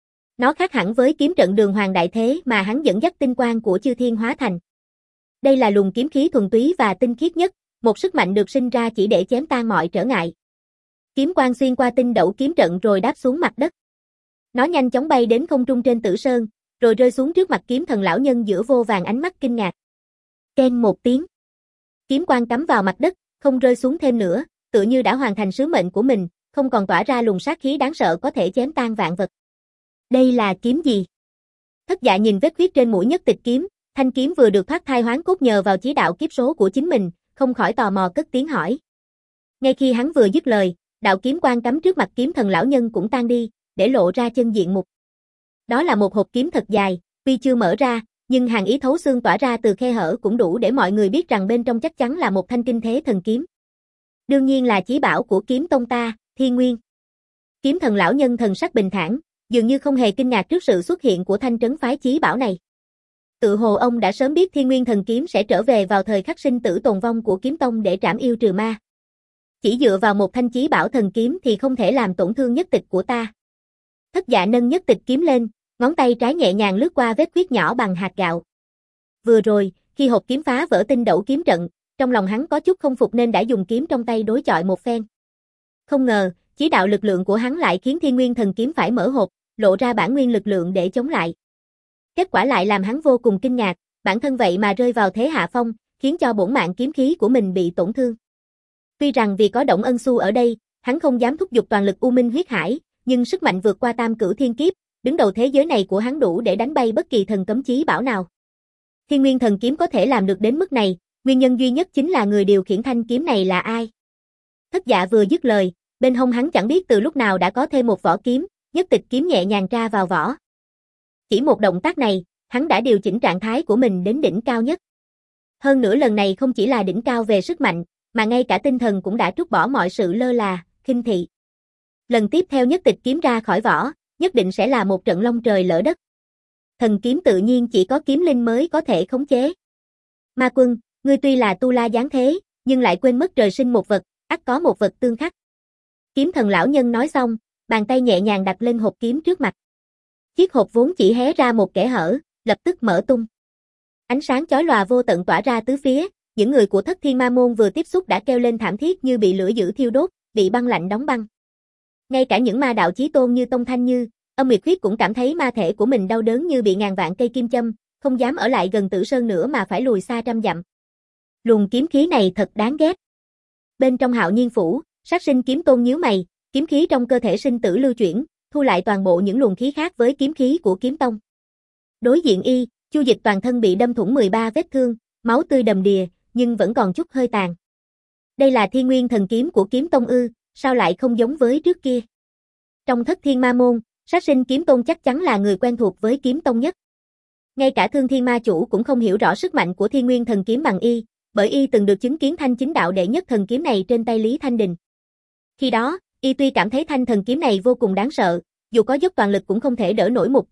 Nó khác hẳn với kiếm trận đường hoàng đại thế mà hắn dẫn dắt tinh quang của chư thiên hóa thành. Đây là luồng kiếm khí thuần túy và tinh khiết nhất, một sức mạnh được sinh ra chỉ để chém tan mọi trở ngại. Kiếm quang xuyên qua tinh đẩu kiếm trận rồi đáp xuống mặt đất. Nó nhanh chóng bay đến không trung trên Tử Sơn, rồi rơi xuống trước mặt kiếm thần lão nhân giữa vô vàn ánh mắt kinh ngạc. Keng một tiếng. Kiếm quang cắm vào mặt đất, không rơi xuống thêm nữa, tựa như đã hoàn thành sứ mệnh của mình, không còn tỏa ra luồng sát khí đáng sợ có thể chém tan vạn vật. Đây là kiếm gì? Thất dạ nhìn vết khuyết trên mũi nhất tịch kiếm, thanh kiếm vừa được thoát thai hoán cốt nhờ vào chí đạo kiếp số của chính mình, không khỏi tò mò cất tiếng hỏi. Ngay khi hắn vừa dứt lời, đạo kiếm quang cắm trước mặt kiếm thần lão nhân cũng tan đi, để lộ ra chân diện mục. Đó là một hộp kiếm thật dài, tuy chưa mở ra, nhưng hàn ý thấu xương tỏa ra từ khe hở cũng đủ để mọi người biết rằng bên trong chắc chắn là một thanh kinh thế thần kiếm. Đương nhiên là chí bảo của kiếm tông ta, Thiên Nguyên. Kiếm thần lão nhân thần sắc bình thản, dường như không hề kinh ngạc trước sự xuất hiện của thanh trấn phái chí bảo này. Tự hồ ông đã sớm biết Thiên Nguyên thần kiếm sẽ trở về vào thời khắc sinh tử tồn vong của kiếm tông để trảm yêu trừ ma. Chỉ dựa vào một thanh chí bảo thần kiếm thì không thể làm tổn thương nhất tịch của ta. Thất dạ nâng nhất tịch kiếm lên, ngón tay trái nhẹ nhàng lướt qua vết khuyết nhỏ bằng hạt gạo. Vừa rồi, khi hộp kiếm phá vỡ tinh đẩu kiếm trận, trong lòng hắn có chút không phục nên đã dùng kiếm trong tay đối chọi một phen. Không ngờ, chí đạo lực lượng của hắn lại khiến Thiên Nguyên thần kiếm phải mở hộp, lộ ra bản nguyên lực lượng để chống lại. Kết quả lại làm hắn vô cùng kinh ngạc, bản thân vậy mà rơi vào thế hạ phong, khiến cho bổn mạng kiếm khí của mình bị tổn thương. Tuy rằng vì có Động Ân Xu ở đây, hắn không dám thúc giục toàn lực U Minh huyết hải, nhưng sức mạnh vượt qua tam cửu thiên kiếp, đứng đầu thế giới này của hắn đủ để đánh bay bất kỳ thần cấm chí bảo nào. Thiên Nguyên thần kiếm có thể làm được đến mức này, nguyên nhân duy nhất chính là người điều khiển thanh kiếm này là ai. Thất dạ vừa dứt lời, bên hông hắn chẳng biết từ lúc nào đã có thêm một vỏ kiếm, nhất tịch kiếm nhẹ nhàng tra vào vỏ. Chỉ một động tác này, hắn đã điều chỉnh trạng thái của mình đến đỉnh cao nhất. Hơn nữa lần này không chỉ là đỉnh cao về sức mạnh, mà ngay cả tinh thần cũng đã trút bỏ mọi sự lơ là, khinh thị. Lần tiếp theo nhất tịch kiếm ra khỏi vỏ, nhất định sẽ là một trận long trời lỡ đất. Thần kiếm tự nhiên chỉ có kiếm linh mới có thể khống chế. Ma Quân, ngươi tuy là tu la giáng thế, nhưng lại quên mất trời sinh một vật, ắt có một vật tương khắc. Kiếm thần lão nhân nói xong, bàn tay nhẹ nhàng đặt lên hộp kiếm trước mặt. Chiếc hộp vốn chỉ hé ra một kẽ hở, lập tức mở tung. Ánh sáng chói lòa vô tận tỏa ra tứ phía, những người của Thất Thiên Ma Môn vừa tiếp xúc đã kêu lên thảm thiết như bị lửa dữ thiêu đốt, bị băng lạnh đóng băng. Ngay cả những ma đạo chí tôn như Tông Thanh Như, Âm Nguyệt Khuyết cũng cảm thấy ma thể của mình đau đớn như bị ngàn vạn cây kim châm, không dám ở lại gần Tử Sơn nữa mà phải lùi xa trăm dặm. Luồng kiếm khí này thật đáng ghét. Bên trong Hạo Nhiên phủ, Sát Sinh kiếm tôn nhíu mày, kiếm khí trong cơ thể sinh tử lưu chuyển, thu lại toàn bộ những luồng khí khác với kiếm khí của kiếm tông. Đối diện y, Chu Dịch toàn thân bị đâm thủng mười ba vết thương, máu tươi đầm đìa, nhưng vẫn còn chút hơi tàn. Đây là Thiên Nguyên thần kiếm của kiếm tông ư, sao lại không giống với trước kia? Trong Thất Thiên Ma Môn, Sát Sinh kiếm tôn chắc chắn là người quen thuộc với kiếm tông nhất. Ngay cả Thương Thiên Ma chủ cũng không hiểu rõ sức mạnh của Thiên Nguyên thần kiếm bằng y, bởi y từng được chứng kiến thanh chính đạo đệ nhất thần kiếm này trên tay Lý Thanh Đình. Khi đó, y tuy cảm thấy thanh thần kiếm này vô cùng đáng sợ, dù có dốc toàn lực cũng không thể đỡ nổi một kiếm,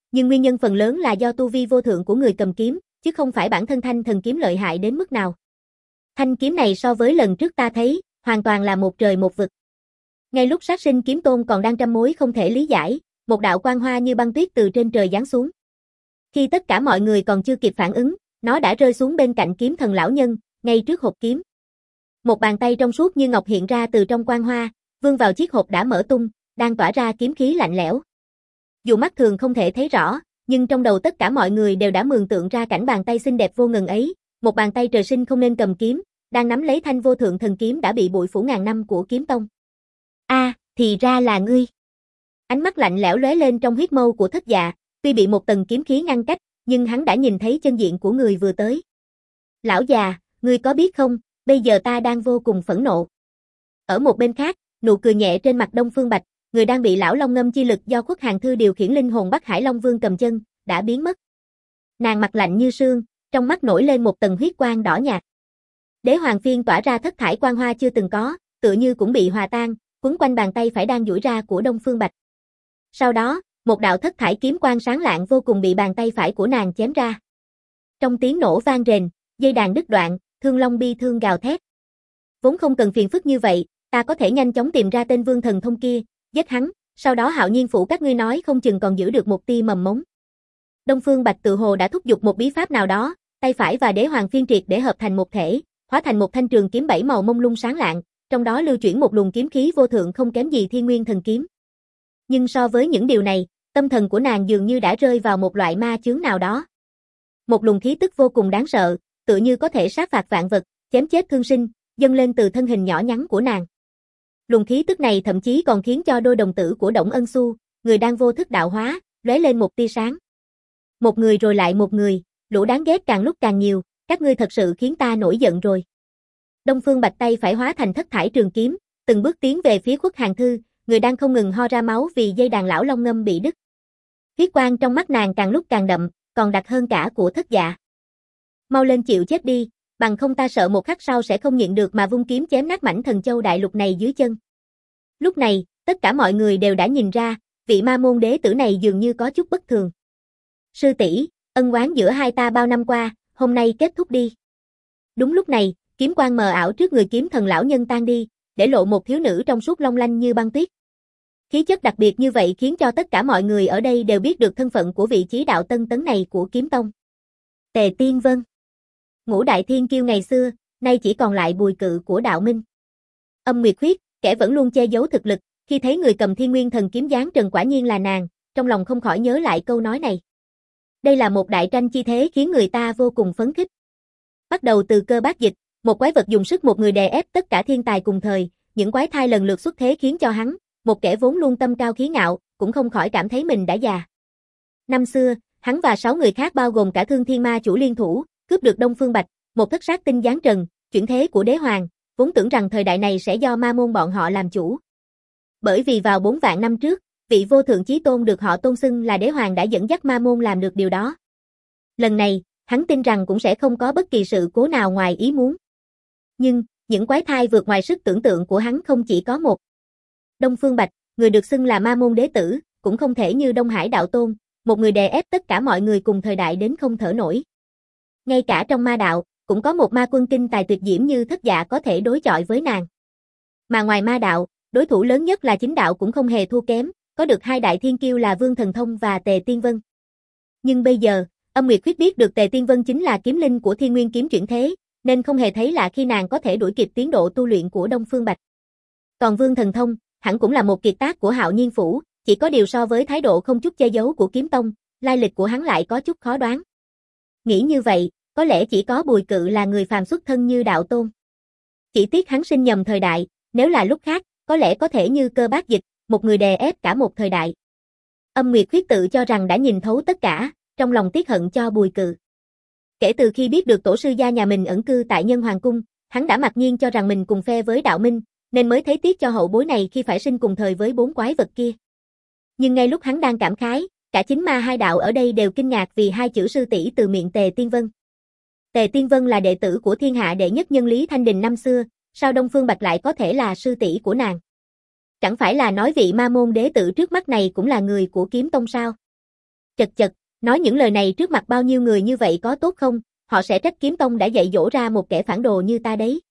nhưng nguyên nhân phần lớn là do tu vi vô thượng của người cầm kiếm, chứ không phải bản thân thanh thần kiếm lợi hại đến mức nào. Thanh kiếm này so với lần trước ta thấy, hoàn toàn là một trời một vực. Ngay lúc Sát Sinh Kiếm Tôn còn đang trăm mối không thể lý giải, một đạo quang hoa như băng tuyết từ trên trời giáng xuống. Khi tất cả mọi người còn chưa kịp phản ứng, nó đã rơi xuống bên cạnh kiếm thần lão nhân, ngay trước hộp kiếm. Một bàn tay trong suốt như ngọc hiện ra từ trong quang hoa, vươn vào chiếc hộp đã mở tung, đang tỏa ra kiếm khí lạnh lẽo. Dù mắt thường không thể thấy rõ, nhưng trong đầu tất cả mọi người đều đã mường tượng ra cảnh bàn tay xinh đẹp vô ngần ấy, một bàn tay trời sinh không nên cầm kiếm, đang nắm lấy thanh vô thượng thần kiếm đã bị bụi phủ ngàn năm của kiếm tông. A, à, thì ra là ngươi. Ánh mắt lạnh lẽo lóe lên trong huyết mâu của Thất Dạ, tuy bị một tầng kiếm khí ngăn cách, nhưng hắn đã nhìn thấy chân diện của người vừa tới. Lão già, ngươi có biết không, bây giờ ta đang vô cùng phẫn nộ. Ở một bên khác, nụ cười nhẹ trên mặt Đông Phương Bạch, người đang bị lão long ngâm chi lực do Khuất Hàn Thư điều khiển linh hồn Bắc Hải Long Vương cầm chân, đã biến mất. Nàng mặt lạnh như sương, trong mắt nổi lên một tầng huyết quang đỏ nhạt. Đế Hoàng Phiên tỏa ra thất thải quang hoa chưa từng có, tựa như cũng bị hòa tan, quấn quanh bàn tay phải đang duỗi ra của Đông Phương Bạch. Sau đó, một đạo thất thải kiếm quang sáng lạng vô cùng bị bàn tay phải của nàng chém ra. Trong tiếng nổ vang rền, dây đàn đứt đoạn, Thương Long bi thương gào thét. Vốn không cần phiền phức như vậy, ta có thể nhanh chóng tìm ra tên Vương Thần Thông kia, giết hắn, sau đó Hạo Nhiên phủ các ngươi nói không chừng còn giữ được một tia mầm mống. Đông Phương Bạch tự hồ đã thúc giục một bí pháp nào đó, tay phải và Đế Hoàng Phiên triệt để hợp thành một thể, hóa thành một thanh trường kiếm bảy màu mông lung sáng lạng, trong đó lưu chuyển một luồng kiếm khí vô thượng không kém gì Thiên Nguyên Thần Kiếm. Nhưng so với những điều này, tâm thần của nàng dường như đã rơi vào một loại ma chướng nào đó. Một luồng khí tức vô cùng đáng sợ, tựa như có thể sát phạt vạn vật, chém chết thương sinh, dâng lên từ thân hình nhỏ nhắn của nàng. Luồng khí tức này thậm chí còn khiến cho đôi đồng tử của Đổng Ân Xu, người đang vô thức đạo hóa, lóe lên một tia sáng. Một người rồi lại một người, lũ đáng ghét càng lúc càng nhiều, các ngươi thật sự khiến ta nổi giận rồi. Đông Phương Bạch tay phải hóa thành thất thải trường kiếm, từng bước tiến về phía Khuất Hàn Thư, người đang không ngừng ho ra máu vì dây đàn lão long ngâm bị đứt. Huyết quang trong mắt nàng càng lúc càng đậm, còn đặc hơn cả của Thất Dạ. Mau lên chịu chết đi, bằng không ta sợ một khắc sau sẽ không nhịn được mà vung kiếm chém nát mảnh thần châu đại lục này dưới chân. Lúc này, tất cả mọi người đều đã nhìn ra, vị ma môn đế tử này dường như có chút bất thường. Sư tỷ, ân oán giữa hai ta bao năm qua, hôm nay kết thúc đi. Đúng lúc này, kiếm quang mờ ảo trước người kiếm thần lão nhân tan đi, để lộ một thiếu nữ trong suốt long lanh như băng tuyết. Khí chất đặc biệt như vậy khiến cho tất cả mọi người ở đây đều biết được thân phận của vị chí đạo tân tấn này của kiếm tông. Tề Tiên Vân. Ngũ đại thiên kiêu ngày xưa, nay chỉ còn lại Bùi Cự của đạo minh. Âm Nguyệt Khuyết, kẻ vẫn luôn che giấu thực lực, khi thấy người cầm Thiên Nguyên Thần kiếm giáng trần quả nhiên là nàng, trong lòng không khỏi nhớ lại câu nói này. Đây là một đại tranh chi thế khiến người ta vô cùng phấn khích. Bắt đầu từ Cơ Bát Dịch, một quái vật dùng sức một người đè ép tất cả thiên tài cùng thời, những quái thai lần lượt xuất thế khiến cho hắn, một kẻ vốn luôn tâm cao khí ngạo, cũng không khỏi cảm thấy mình đã già. Năm xưa, hắn và sáu người khác bao gồm cả Thương Thiên Ma chủ liên thủ, cướp được Đông Phương Bạch, một thất sát tinh giáng trần, chuyển thế của đế hoàng, vốn tưởng rằng thời đại này sẽ do ma môn bọn họ làm chủ. Bởi vì vào bốn vạn năm trước, vị vô thượng chí tôn được họ tôn xưng là đế hoàng đã dẫn dắt ma môn làm được điều đó. Lần này, hắn tin rằng cũng sẽ không có bất kỳ sự cố nào ngoài ý muốn. Nhưng, những quái thai vượt ngoài sức tưởng tượng của hắn không chỉ có một. Đông Phương Bạch, người được xưng là ma môn đế tử, cũng không thể như Đông Hải đạo tôn, một người đè ép tất cả mọi người cùng thời đại đến không thở nổi. Ngay cả trong ma đạo, cũng có một ma quân kinh tài tuyệt diễm như Thất Dạ có thể đối chọi với nàng. Mà ngoài ma đạo, đối thủ lớn nhất là chính đạo cũng không hề thua kém, có được hai đại thiên kiêu là Vương Thần Thông và Tề Tiên Vân. Nhưng bây giờ, Âm Nguyệt Khuyết biết được Tề Tiên Vân chính là kiếm linh của Thiên Nguyên kiếm chuyển thế, nên không hề thấy lạ khi nàng có thể đuổi kịp tiến độ tu luyện của Đông Phương Bạch. Còn Vương Thần Thông, hẳn cũng là một kiệt tác của Hạo Nhiên phủ, chỉ có điều so với thái độ không chút che giấu của kiếm tông, lai lịch của hắn lại có chút khó đoán. Nghĩ như vậy, có lẽ chỉ có Bùi Cự là người phàm xuất thân như đạo tôn. Chỉ tiếc hắn sinh nhầm thời đại, nếu là lúc khác, có lẽ có thể như Cơ Bát Dịch, một người đè ép cả một thời đại. Âm Nguyệt Khuyết tự cho rằng đã nhìn thấu tất cả, trong lòng tiếc hận cho Bùi Cự. Kể từ khi biết được tổ sư gia nhà mình ẩn cư tại Nhân Hoàng cung, hắn đã mặc nhiên cho rằng mình cùng phe với đạo minh, nên mới thấy tiếc cho hậu bối này khi phải sinh cùng thời với bốn quái vật kia. Nhưng ngay lúc hắn đang cảm khái, cả chính ma hai đạo ở đây đều kinh ngạc vì hai chữ sư tỷ từ miệng Tề Tiên Vân. Tề Tiên Vân là đệ tử của thiên hạ đệ nhất nhân Lý Thanh Đình năm xưa, sao Đông Phương Bạch lại có thể là sư tỷ của nàng? Chẳng phải là nói vị ma môn đế tử trước mắt này cũng là người của kiếm tông sao? Chật chật, nói những lời này trước mặt bao nhiêu người như vậy có tốt không, họ sẽ trách kiếm tông đã dạy dỗ ra một kẻ phản đồ như ta đấy.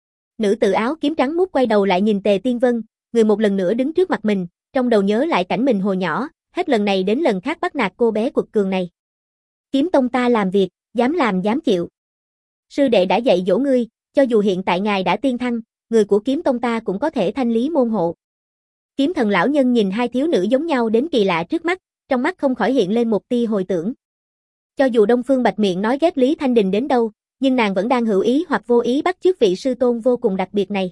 Nữ tự áo kiếm trắng mút quay đầu lại nhìn Tề Tiên Vân, người một lần nữa đứng trước mặt mình, trong đầu nhớ lại cảnh mình hồi nhỏ, hết lần này đến lần khác bắt nạt cô bé quật cường này. Kiếm tông ta làm việc, dám làm dám chịu. Sư đệ đã dạy dỗ ngươi, cho dù hiện tại ngài đã tiên thăng, người của kiếm tông ta cũng có thể thanh lý môn hộ. Kiếm thần lão nhân nhìn hai thiếu nữ giống nhau đến kỳ lạ trước mắt, trong mắt không khỏi hiện lên một tia hồi tưởng. Cho dù Đông Phương Bạch miệng nói ghét Lý Thanh Đình đến đâu, nhưng nàng vẫn đang hữu ý hoặc vô ý bắt chước vị sư tôn vô cùng đặc biệt này.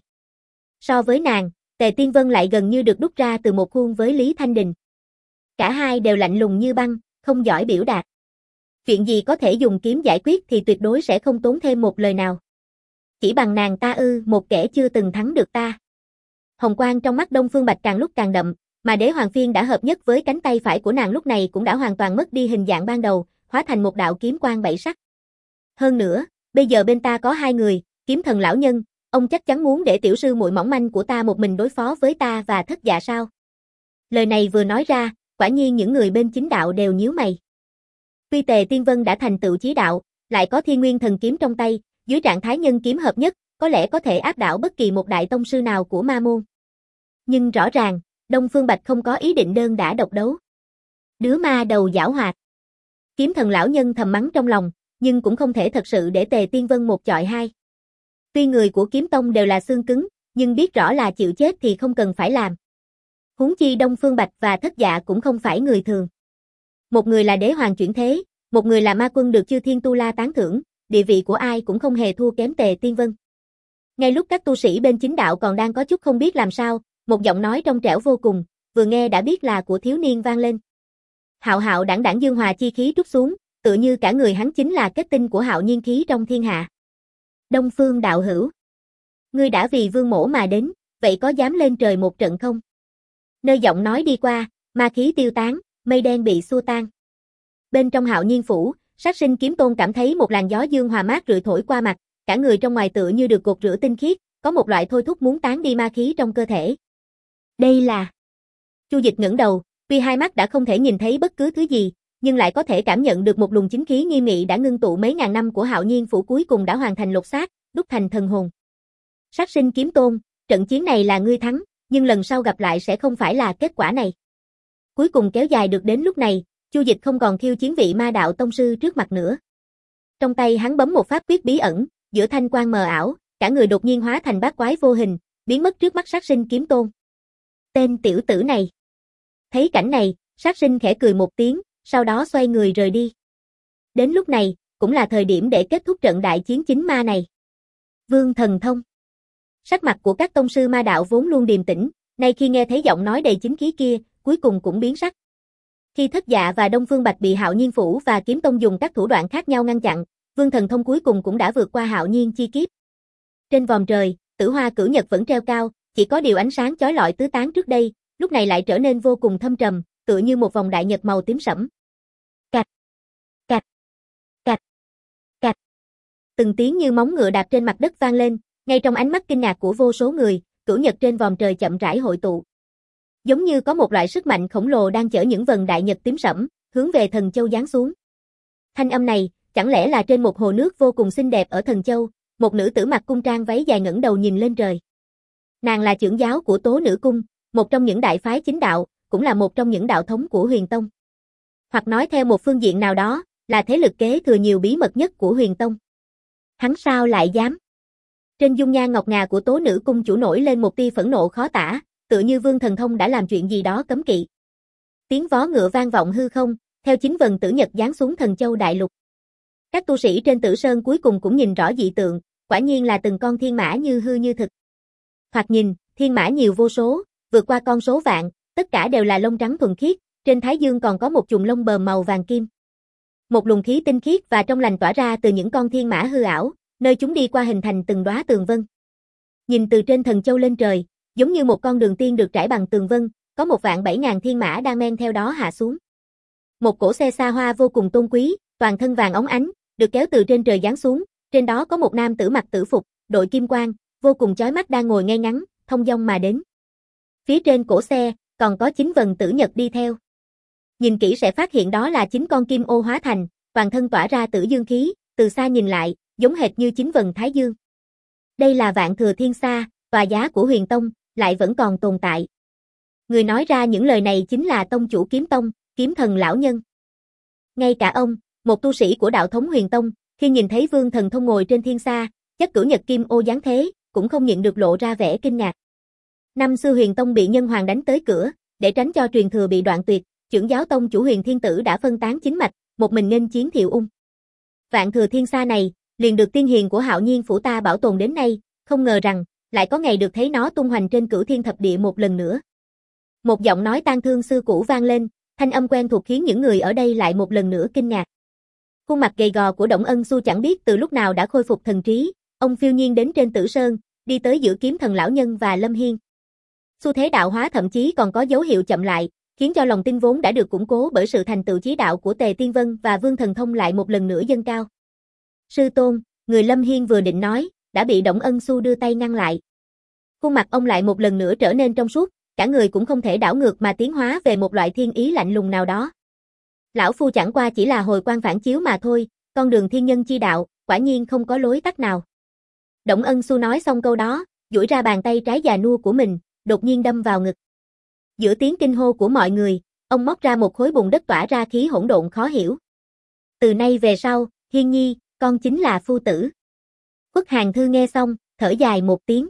So với nàng, Tề Tiên Vân lại gần như được đúc ra từ một khuôn với Lý Thanh Đình. Cả hai đều lạnh lùng như băng, không giỏi biểu đạt. Chuyện gì có thể dùng kiếm giải quyết thì tuyệt đối sẽ không tốn thêm một lời nào. Chỉ bằng nàng ta ư, một kẻ chưa từng thắng được ta. Hồng quang trong mắt Đông Phương Bạch càng lúc càng đậm, mà Đế Hoàng Phiên đã hợp nhất với cánh tay phải của nàng lúc này cũng đã hoàn toàn mất đi hình dạng ban đầu, hóa thành một đạo kiếm quang bảy sắc. Hơn nữa, bây giờ bên ta có hai người, kiếm thần lão nhân, ông chắc chắn muốn để tiểu sư muội mỏng manh của ta một mình đối phó với ta và Thất Dạ sao? Lời này vừa nói ra, quả nhiên những người bên chính đạo đều nhíu mày. Tuy Tề Tiên Vân đã thành tựu chí đạo, lại có Thiên Nguyên thần kiếm trong tay, dưới trạng thái nhân kiếm hợp nhất, có lẽ có thể áp đảo bất kỳ một đại tông sư nào của ma môn. Nhưng rõ ràng, Đông Phương Bạch không có ý định đơn đả độc đấu. Đứa ma đầu giảo hoạt. Kiếm thần lão nhân thầm mắng trong lòng, nhưng cũng không thể thật sự để Tề Tiên Vân một chọi hai. Tuy người của kiếm tông đều là xương cứng, nhưng biết rõ là chịu chết thì không cần phải làm. Huống chi Đông Phương Bạch và Thất Dạ cũng không phải người thường. Một người là đế hoàng chuyển thế, một người là ma quân được Chư Thiên Tu La tán thưởng, địa vị của ai cũng không hề thua kém Tề Tiên Vân. Ngay lúc các tu sĩ bên chính đạo còn đang có chút không biết làm sao, một giọng nói trong trẻo vô cùng, vừa nghe đã biết là của thiếu niên vang lên. Hạo Hạo đãng đãng dương hòa chi khí trút xuống, tựa như cả người hắn chính là kết tinh của hạo nhiên khí trong thiên hạ. Đông Phương đạo hữu, ngươi đã vì Vương mỗ mà đến, vậy có dám lên trời một trận không? Nơi giọng nói đi qua, ma khí tiêu tán, mây đen bị xua tan. Bên trong hạo nhiên phủ, Sát Sinh Kiếm Tôn cảm thấy một làn gió dương hòa mát rượi thổi qua mặt, cả người trong ngoài tựa như được cột rửa tinh khiết, có một loại thôi thúc muốn tán đi ma khí trong cơ thể. Đây là... Chu Dịch ngẩng đầu, tuy hai mắt đã không thể nhìn thấy bất cứ thứ gì, nhưng lại có thể cảm nhận được một luồng chính khí nghiêm nghị đã ngưng tụ mấy ngàn năm của hạo nhiên phủ cuối cùng đã hoàn thành lột xác, đúc thành thần hồn. Sát Sinh Kiếm Tôn, trận chiến này là ngươi thắng, nhưng lần sau gặp lại sẽ không phải là kết quả này. Cuối cùng kéo dài được đến lúc này, Chu Dịch không còn khiêu chiến vị ma đạo tông sư trước mặt nữa. Trong tay hắn bấm một pháp quyết bí ẩn, giữa thanh quang mờ ảo, cả người đột nhiên hóa thành bát quái vô hình, biến mất trước mắt Sát Sinh Kiếm Tôn. Tên tiểu tử này. Thấy cảnh này, Sát Sinh khẽ cười một tiếng, sau đó xoay người rời đi. Đến lúc này, cũng là thời điểm để kết thúc trận đại chiến chính ma này. Vương Thần Thông. Sắc mặt của các tông sư ma đạo vốn luôn điềm tĩnh, nay khi nghe thấy giọng nói đầy chính khí kia, cuối cùng cũng biến sắc. Khi Thất Dạ và Đông Phương Bạch bị Hạo Nhiên Phủ và Kiếm Tông dùng các thủ đoạn khác nhau ngăn chặn, Vương Thần Thông cuối cùng cũng đã vượt qua Hạo Nhiên chi kiếp. Trên vòm trời, Tử Hoa Cửu Nhật vẫn treo cao, chỉ có điều ánh sáng chói lọi tứ tán trước đây, lúc này lại trở nên vô cùng thâm trầm, tựa như một vòng đại nhật màu tím sẫm. Cạch, cạch, cạch, cạch. Từng tiếng như móng ngựa đạp trên mặt đất vang lên, ngay trong ánh mắt kinh ngạc của vô số người, cửu nhật trên vòm trời chậm rãi hội tụ. Giống như có một loại sức mạnh khổng lồ đang chở những vần đại nhật tím sẫm, hướng về Thần Châu giáng xuống. Thanh âm này, chẳng lẽ là trên một hồ nước vô cùng xinh đẹp ở Thần Châu, một nữ tử mặc cung trang váy dài ngẩng đầu nhìn lên trời. Nàng là trưởng giáo của Tố Nữ Cung, một trong những đại phái chính đạo, cũng là một trong những đạo thống của Huyền Tông. Hoặc nói theo một phương diện nào đó, là thế lực kế thừa nhiều bí mật nhất của Huyền Tông. Hắn sao lại dám? Trên dung nhan ngọc ngà của Tố Nữ Cung chủ nổi lên một tia phẫn nộ khó tả, tựa như Vương Thần Thông đã làm chuyện gì đó cấm kỵ. Tiếng vó ngựa vang vọng hư không, theo chính vần tử nhật giáng xuống Thần Châu đại lục. Các tu sĩ trên Tử Sơn cuối cùng cũng nhìn rõ dị tượng, quả nhiên là từng con thiên mã như hư như thực. Hoặc nhìn, thiên mã nhiều vô số, vượt qua con số vạn, tất cả đều là lông trắng thuần khiết, trên thái dương còn có một chùm lông bờm màu vàng kim. Một luồng khí tinh khiết và trong lành tỏa ra từ những con thiên mã hư ảo, nơi chúng đi qua hình thành từng đóa tường vân. Nhìn từ trên Thần Châu lên trời, giống như một con đường tiên được trải bằng tường vân, có một vạn bảy ngàn thiên mã đang men theo đó hạ xuống. Một cỗ xe xa hoa vô cùng tôn quý, toàn thân vàng óng ánh, được kéo từ trên trời giáng xuống, trên đó có một nam tử mặc tử phục, đội kim quang, vô cùng chói mắt đang ngồi ngay ngắn, thông dong mà đến. Phía trên cổ xe, còn có chín vần tử nhật đi theo. Nhìn kỹ sẽ phát hiện đó là chính con kim ô hóa thành, toàn thân tỏa ra tử dương khí, từ xa nhìn lại, giống hệt như chính vần thái dương. Đây là Vạn Thừa Thiên Sa, tòa giá của Huyền Tông, lại vẫn còn tồn tại. Người nói ra những lời này chính là tông chủ Kiếm Tông, Kiếm Thần lão nhân. Ngay cả ông, một tu sĩ của đạo thống Huyền Tông, khi nhìn thấy Vương Thần Thông ngồi trên thiên sa, chất cửu nhật kim ô giáng thế, cũng không nhịn được lộ ra vẻ kinh ngạc. Năm xưa Huyền Tông bị nhân hoàng đánh tới cửa, để tránh cho truyền thừa bị đoạn tuyệt, trưởng giáo tông chủ Huyền Thiên Tử đã phân tán chính mạch, một mình nghênh chiến Thiệu Ung. Vạn Thừa Thiên Sa này, liền được tiên hiền của Hạo Nhiên phủ ta bảo tồn đến nay, không ngờ rằng, lại có ngày được thấy nó tung hoành trên cửu thiên thập địa một lần nữa. Một giọng nói tang thương xưa cũ vang lên, thanh âm quen thuộc khiến những người ở đây lại một lần nữa kinh ngạc. Khuôn mặt gầy gò của Đổng Ân Xu chẳng biết từ lúc nào đã khôi phục thần trí, ông phiêu nhiên đến trên Tử Sơn, đi tới giữa Kiếm Thần lão nhân và Lâm Hiên. Xu thế đạo hóa thậm chí còn có dấu hiệu chậm lại, khiến cho lòng tin vốn đã được củng cố bởi sự thành tựu chí đạo của Tề Tiên Vân và Vương Thần Thông lại một lần nữa dâng cao. Sư tôn, người Lâm Hiên vừa định nói, đã bị Đổng Ân Xu đưa tay ngăn lại. Khuôn mặt ông lại một lần nữa trở nên trong suốt, cả người cũng không thể đảo ngược mà tiến hóa về một loại thiên ý lạnh lùng nào đó. Lão phu chẳng qua chỉ là hồi quang phản chiếu mà thôi, con đường thiên nhân chi đạo, quả nhiên không có lối tắt nào. Đổng Ân Xu nói xong câu đó, duỗi ra bàn tay trái già nua của mình, đột nhiên đâm vào ngực. Giữa tiếng kinh hô của mọi người, ông móc ra một khối bùn đất tỏa ra khí hỗn độn khó hiểu. Từ nay về sau, Hiên Nhi, con chính là phu tử. Khuất Hàn Thư nghe xong, thở dài một tiếng.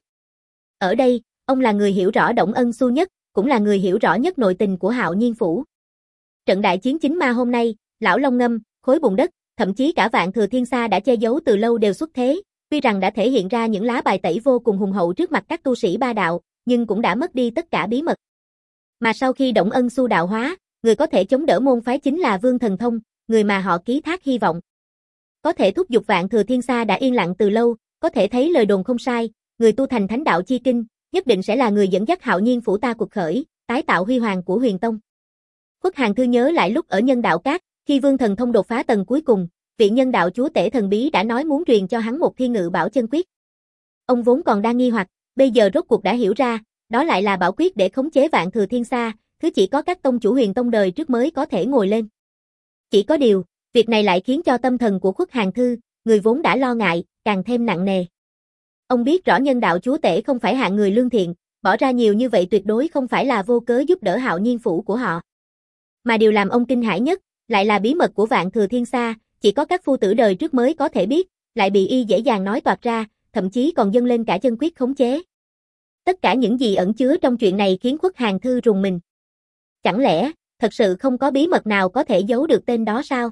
Ở đây, ông là người hiểu rõ Đổng Ân Xu nhất, cũng là người hiểu rõ nhất nội tình của Hạo Nhiên phủ. Trận đại chiến chính ma hôm nay, lão Long Ngâm, khối bùn đất, thậm chí cả Vạn Thừa Thiên Sa đã che giấu từ lâu đều xuất thế, tuy rằng đã thể hiện ra những lá bài tẩy vô cùng hùng hậu trước mặt các tu sĩ ba đạo, nhưng cũng đã mất đi tất cả bí mật. Mà sau khi Đổng Ân Xu đạo hóa, người có thể chống đỡ môn phái chính là Vương Thần Thông, người mà họ ký thác hy vọng. Có thể thúc giục Vạn Thừa Thiên Sa đã yên lặng từ lâu, có thể thấy lời đồn không sai, người tu thành thánh đạo chi kinh, nhất định sẽ là người dẫn dắt Hạo Nhiên phủ ta cuộc khởi, tái tạo huy hoàng của Huyền Tông. Khuất Hàn Thư nhớ lại lúc ở Nhân Đạo Các, khi Vương Thần Thông đột phá tầng cuối cùng, vị Nhân Đạo chúa tể thần bí đã nói muốn truyền cho hắn một thiên ngự bảo chân quyết. Ông vốn còn đang nghi hoặc, bây giờ rốt cuộc đã hiểu ra, đó lại là bảo quyết để khống chế Vạn Thừa Thiên Sa, thứ chỉ có các tông chủ Huyền Tông đời trước mới có thể ngồi lên. Chỉ có điều, việc này lại khiến cho tâm thần của Khuất Hàn Thư, người vốn đã lo ngại, càng thêm nặng nề. Ông biết rõ Nhân Đạo chúa tể không phải hạng người lương thiện, bỏ ra nhiều như vậy tuyệt đối không phải là vô cớ giúp đỡ Hạo Nhiên phủ của họ. Mà điều làm ông kinh hãi nhất, lại là bí mật của Vạn Thừa Thiên Sa, chỉ có các phu tử đời trước mới có thể biết, lại bị y dễ dàng nói toạc ra, thậm chí còn dâng lên cả chân quyết khống chế. Tất cả những gì ẩn chứa trong chuyện này khiến Khuất Hàn Thư rùng mình. Chẳng lẽ, thật sự không có bí mật nào có thể giấu được tên đó sao?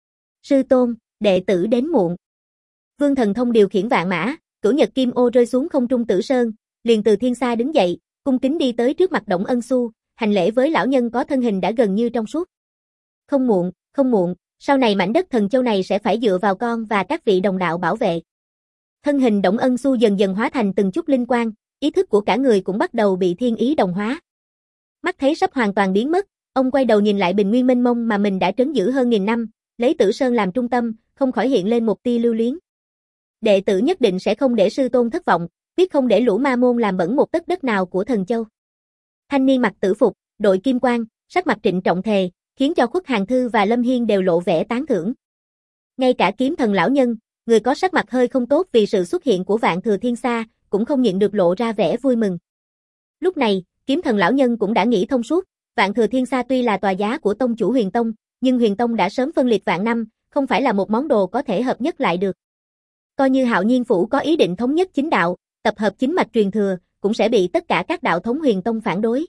Sư tôn, đệ tử đến muộn. Vương Thần Thông điều khiển vạn mã, cửu nhật kim ô rơi xuống không trung Tử Sơn, liền từ thiên sa đứng dậy, cung kính đi tới trước mặt Đổng Ân Xu, hành lễ với lão nhân có thân hình đã gần như trong suốt. Không muộn, không muộn, sau này mảnh đất Thần Châu này sẽ phải dựa vào con và các vị đồng đạo bảo vệ. Thân hình Đổng Ân Xu dần dần hóa thành từng chút linh quang, ý thức của cả người cũng bắt đầu bị thiên ý đồng hóa. Mắt thấy sắp hoàn toàn biến mất, ông quay đầu nhìn lại bình nguyên mênh mông mà mình đã trấn giữ hơn nghìn năm, lấy Tử Sơn làm trung tâm, không khỏi hiện lên một tia lưu luyến. Đệ tử nhất định sẽ không để sư tôn thất vọng, quyết không để lũ ma môn làm bẩn một tấc đất nào của Thần Châu. Thanh niên mặc tử phục, đội kim quang, sắc mặt trịnh trọng thề, khiến cho Khuất Hàn Thư và Lâm Hiên đều lộ vẻ tán thưởng. Ngay cả Kiếm Thần lão nhân, người có sắc mặt hơi không tốt vì sự xuất hiện của Vạn Thừa Thiên Sa, cũng không nhịn được lộ ra vẻ vui mừng. Lúc này, Kiếm Thần lão nhân cũng đã nghĩ thông suốt, Vạn Thừa Thiên Sa tuy là tòa giá của tông chủ Huyền Tông, nhưng Huyền Tông đã sớm phân liệt vạn năm, không phải là một món đồ có thể hợp nhất lại được. Coi như Hạo Nhiên phủ có ý định thống nhất chính đạo, tập hợp chính mạch truyền thừa, cũng sẽ bị tất cả các đạo thống Huyền Tông phản đối.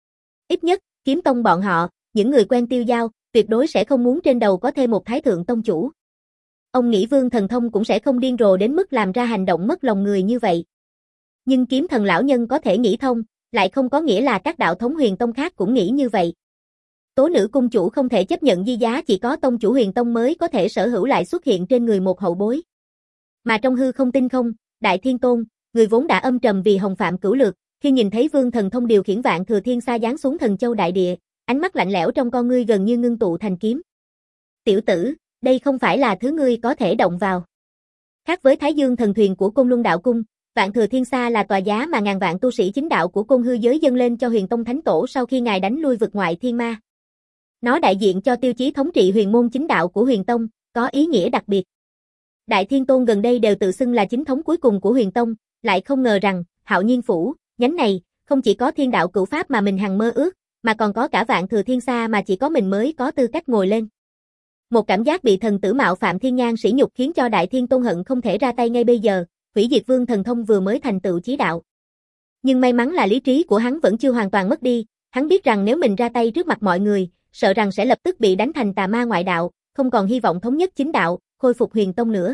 Ít nhất, Kiếm Tông bọn họ, những người quen tiêu giao, tuyệt đối sẽ không muốn trên đầu có thêm một thái thượng tông chủ. Ông nghĩ Vương Thần Thông cũng sẽ không điên rồ đến mức làm ra hành động mất lòng người như vậy. Nhưng Kiếm Thần lão nhân có thể nghĩ thông, lại không có nghĩa là các đạo thống Huyền Tông khác cũng nghĩ như vậy. Tố nữ cung chủ không thể chấp nhận di giá chỉ có tông chủ Huyền Tông mới có thể sở hữu lại xuất hiện trên người một hậu bối. Mà trong hư không tinh không, Đại Thiên Tôn, người vốn đã âm trầm vì hồng phạm cửu lược, khi nhìn thấy Vương Thần Thông điều khiển Vạn Thừa Thiên Sa giáng xuống Thần Châu đại địa, ánh mắt lạnh lẽo trong con ngươi gần như ngưng tụ thành kiếm. Tiểu tử, đây không phải là thứ ngươi có thể động vào. Khác với Thái Dương thần thuyền của Côn Luân đạo cung, Vạn Thừa Thiên Sa là tòa giá mà ngàn vạn tu sĩ chính đạo của Côn Hư giới dâng lên cho Huyền Tông Thánh Tổ sau khi ngài đánh lui vực ngoại thiên ma. Nó đại diện cho tiêu chí thống trị huyền môn chính đạo của Huyền Tông, có ý nghĩa đặc biệt. Đại Thiên Tôn gần đây đều tự xưng là chính thống cuối cùng của Huyền Tông, lại không ngờ rằng, Hạo Nhiên Phủ, nhánh này, không chỉ có thiên đạo cửu pháp mà mình hằng mơ ước, mà còn có cả vạn thừa thiên sa mà chỉ có mình mới có tư cách ngồi lên. Một cảm giác bị thần tử mạo phạm thiên ngang sỉ nhục khiến cho Đại Thiên Tôn hận không thể ra tay ngay bây giờ, hủy diệt Vương Thần Thông vừa mới thành tựu chí đạo. Nhưng may mắn là lý trí của hắn vẫn chưa hoàn toàn mất đi, hắn biết rằng nếu mình ra tay trước mặt mọi người, sợ rằng sẽ lập tức bị đánh thành tà ma ngoại đạo, không còn hy vọng thống nhất chính đạo, khôi phục Huyền Tông nữa.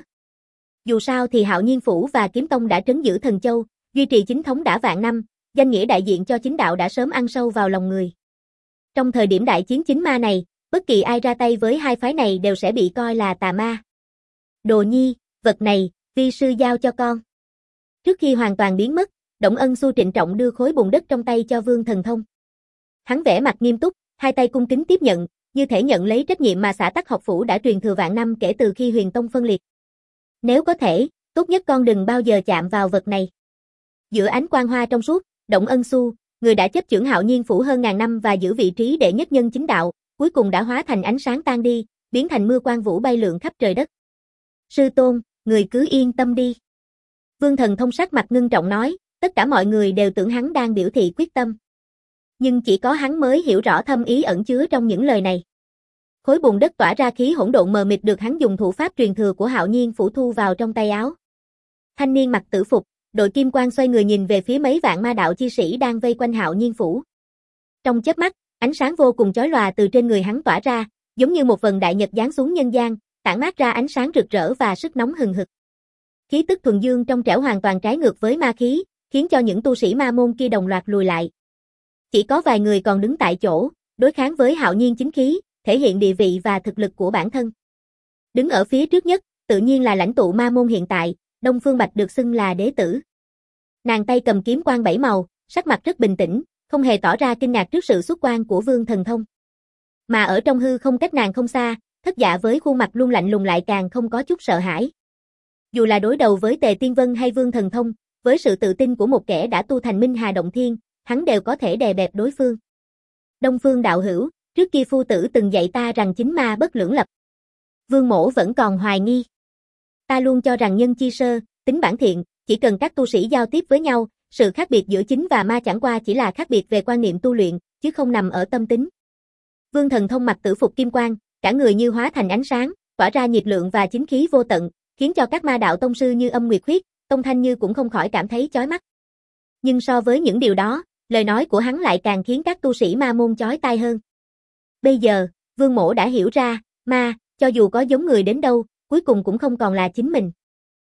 Dù sao thì Hạo Nhiên Phủ và Kiếm Tông đã trấn giữ Thần Châu, duy trì chính thống đã vạn năm, danh nghĩa đại diện cho chính đạo đã sớm ăn sâu vào lòng người. Trong thời điểm đại chiến chính ma này, bất kỳ ai ra tay với hai phái này đều sẽ bị coi là tà ma. Đồ Nhi, vật này, vi sư giao cho con. Trước khi hoàn toàn biến mất, Đổng Ân Xu trịnh trọng đưa khối bùn đất trong tay cho Vương Thần Thông. Hắn vẻ mặt nghiêm túc, hai tay cung kính tiếp nhận, như thể nhận lấy trách nhiệm mà xã tắc học phủ đã truyền thừa vạn năm kể từ khi Huyền Tông phân liệt. Nếu có thể, tốt nhất con đừng bao giờ chạm vào vật này. Giữa ánh quang hoa trong suốt, Đổng Ân Xu, người đã chấp chưởng Hạo Nhiên Phủ hơn ngàn năm và giữ vị trí đệ nhất nhân chính đạo, cuối cùng đã hóa thành ánh sáng tan đi, biến thành mưa quang vũ bay lượn khắp trời đất. Sư tôn, người cứ yên tâm đi. Vương Thần Thông sắc mặt ngưng trọng nói, tất cả mọi người đều tưởng hắn đang biểu thị quyết tâm. Nhưng chỉ có hắn mới hiểu rõ thâm ý ẩn chứa trong những lời này. Khối bùn đất tỏa ra khí hỗn độn mờ mịt được hắn dùng thủ pháp truyền thừa của Hạo Nhiên Phủ thu vào trong tay áo. Thanh niên mặc tử phục, đội kim quang xoay người nhìn về phía mấy vạn ma đạo chi sĩ đang vây quanh Hạo Nhiên Phủ. Trong chớp mắt, ánh sáng vô cùng chói lòa từ trên người hắn tỏa ra, giống như một vầng đại nhật giáng xuống nhân gian, tản mát ra ánh sáng rực rỡ và sức nóng hừng hực. Khí tức thuần dương trong trẻo hoàn toàn trái ngược với ma khí, khiến cho những tu sĩ ma môn kia đồng loạt lùi lại. Chỉ có vài người còn đứng tại chỗ, đối kháng với Hạo Nhiên chính khí, thể hiện địa vị và thực lực của bản thân. Đứng ở phía trước nhất, tự nhiên là lãnh tụ ma môn hiện tại, Đông Phương Bạch được xưng là đế tử. Nàng tay cầm kiếm quang bảy màu, sắc mặt rất bình tĩnh, không hề tỏ ra kinh ngạc trước sự xuất quan của Vương Thần Thông. Mà ở trong hư không cách nàng không xa, Thất Dạ với khuôn mặt luôn lạnh lùng lại càng không có chút sợ hãi. Dù là đối đầu với Tề Tiên Vân hay Vương Thần Thông, với sự tự tin của một kẻ đã tu thành Minh Hà Động Thiên, hắn đều có thể đè bẹp đối phương. Đông Phương đạo hữu, trước kia phu tử từng dạy ta rằng chính ma bất lưỡng lập. Vương Mỗ vẫn còn hoài nghi. Ta luôn cho rằng nhân chi sơ, tính bản thiện, chỉ cần các tu sĩ giao tiếp với nhau, sự khác biệt giữa chính và ma chẳng qua chỉ là khác biệt về quan niệm tu luyện, chứ không nằm ở tâm tính. Vương Thần Thông mặc tử phục kim quang, cả người như hóa thành ánh sáng, tỏa ra nhiệt lượng và chính khí vô tận, khiến cho các ma đạo tông sư như Âm Nguyệt Khuyết, Tông Thanh Như cũng không khỏi cảm thấy chói mắt. Nhưng so với những điều đó, lời nói của hắn lại càng khiến các tu sĩ ma môn chói tai hơn. Bây giờ, Vương Mỗ đã hiểu ra, ma, cho dù có giống người đến đâu, cuối cùng cũng không còn là chính mình.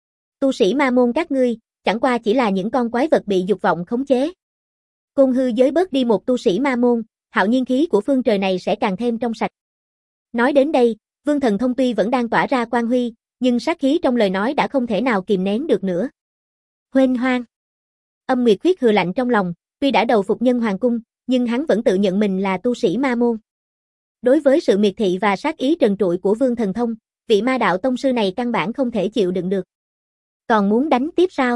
Tu sĩ ma môn các ngươi, chẳng qua chỉ là những con quái vật bị dục vọng khống chế. Côn hư giới bớt đi một tu sĩ ma môn, Hạo Nhiên khí của phương trời này sẽ càng thêm trong sạch. Nói đến đây, Vương Thần Thông tuy vẫn đang tỏa ra quang huy, nhưng sát khí trong lời nói đã không thể nào kìm nén được nữa. Huênh hoang. Âm Nguyệt Khuyết hừ lạnh trong lòng, tuy đã đầu phục Nhân Hoàng cung, nhưng hắn vẫn tự nhận mình là tu sĩ ma môn. Đối với sự miệt thị và sát ý trần trụi của Vương Thần Thông, vị ma đạo tông sư này căn bản không thể chịu đựng được. Còn muốn đánh tiếp sao?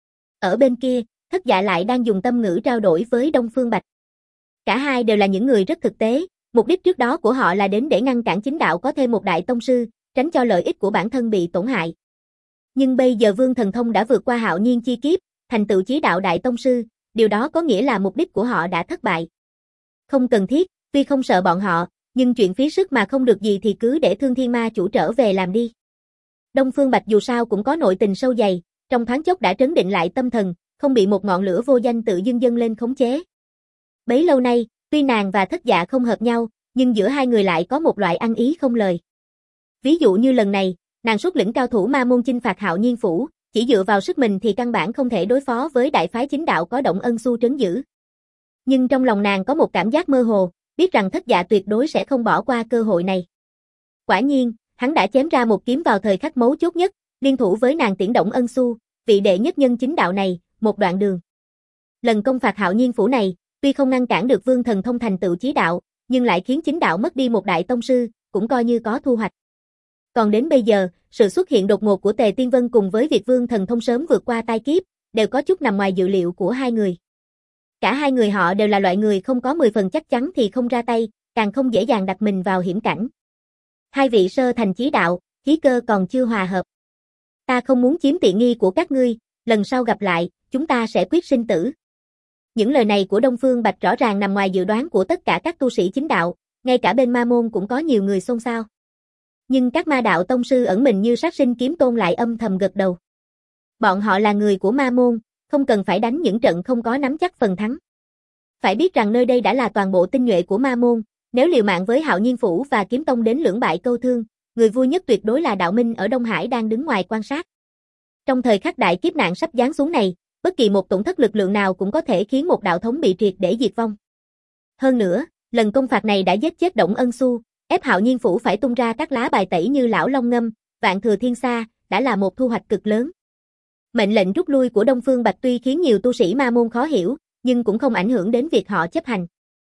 Ở bên kia, Thất Dạ lại đang dùng tâm ngữ trao đổi với Đông Phương Bạch. Cả hai đều là những người rất thực tế, mục đích trước đó của họ là đến để ngăn cản chính đạo có thêm một đại tông sư, tránh cho lợi ích của bản thân bị tổn hại. Nhưng bây giờ Vương Thần Thông đã vượt qua Hạo Nhiên chi kiếp, thành tựu chí đạo đại tông sư, điều đó có nghĩa là mục đích của họ đã thất bại. Không cần thiết, tuy không sợ bọn họ, nhưng chuyện phí sức mà không được gì thì cứ để Thương Thiên Ma chủ trở về làm đi. Đông Phương Bạch dù sao cũng có nội tình sâu dày, trong thoáng chốc đã trấn định lại tâm thần, không bị một ngọn lửa vô danh tự dưng dâng lên khống chế. Bấy lâu nay, tuy nàng và Thất Dạ không hợp nhau, nhưng giữa hai người lại có một loại ăn ý không lời. Ví dụ như lần này, nàng xuất lĩnh cao thủ ma môn chinh phạt Hạo Nhiên Phủ, chỉ dựa vào sức mình thì căn bản không thể đối phó với đại phái chính đạo có Đổng Ân Xu trấn giữ. Nhưng trong lòng nàng có một cảm giác mơ hồ, biết rằng Thất Dạ tuyệt đối sẽ không bỏ qua cơ hội này. Quả nhiên, hắn đã chém ra một kiếm vào thời khắc mấu chốt nhất, liên thủ với nàng tiễn Đổng Ân Xu, vị đệ nhất nhân chính đạo này, một đoạn đường. Lần công phạt Hạo Nhiên Phủ này, tuy không ngăn cản được Vương Thần Thông thành tựu chí đạo, nhưng lại khiến chính đạo mất đi một đại tông sư, cũng coi như có thu hoạch. Còn đến bây giờ, sự xuất hiện đột ngột của Tề Tiên Vân cùng với việc Vương Thần Thông sớm vượt qua tai kiếp, đều có chút nằm ngoài dự liệu của hai người. Cả hai người họ đều là loại người không có mười phần chắc chắn thì không ra tay, càng không dễ dàng đặt mình vào hiểm cảnh. Hai vị sơ thành chí đạo, khí cơ còn chưa hòa hợp. Ta không muốn chiếm tiện nghi của các ngươi, lần sau gặp lại, chúng ta sẽ quyết sinh tử. Những lời này của Đông Phương Bạch rõ ràng nằm ngoài dự đoán của tất cả các tu sĩ chính đạo, ngay cả bên ma môn cũng có nhiều người xôn xao. Nhưng các ma đạo tông sư ẩn mình như sát sinh kiếm tôn lại âm thầm gật đầu. Bọn họ là người của ma môn, không cần phải đánh những trận không có nắm chắc phần thắng. Phải biết rằng nơi đây đã là toàn bộ tinh nhuệ của ma môn, nếu liều mạng với Hạo Nhiên Phủ và Kiếm Tông đến lưỡng bại câu thương, người vui nhất tuyệt đối là Đạo Minh ở Đông Hải đang đứng ngoài quan sát. Trong thời khắc đại kiếp nạn sắp giáng xuống này, bất kỳ một tổn thất lực lượng nào cũng có thể khiến một đạo thống bị triệt để diệt vong. Hơn nữa, lần công phạt này đã giết chết Đổng Ân Xu, ép Hạo Nhiên Phủ phải tung ra các lá bài tẩy như Lão Long Ngâm, Vạn Thừa Thiên Sa, đã là một thu hoạch cực lớn. Mệnh lệnh rút lui của Đông Phương Bạch tuy khiến nhiều tu sĩ ma môn khó hiểu, nhưng cũng không ảnh hưởng đến việc họ chấp hành.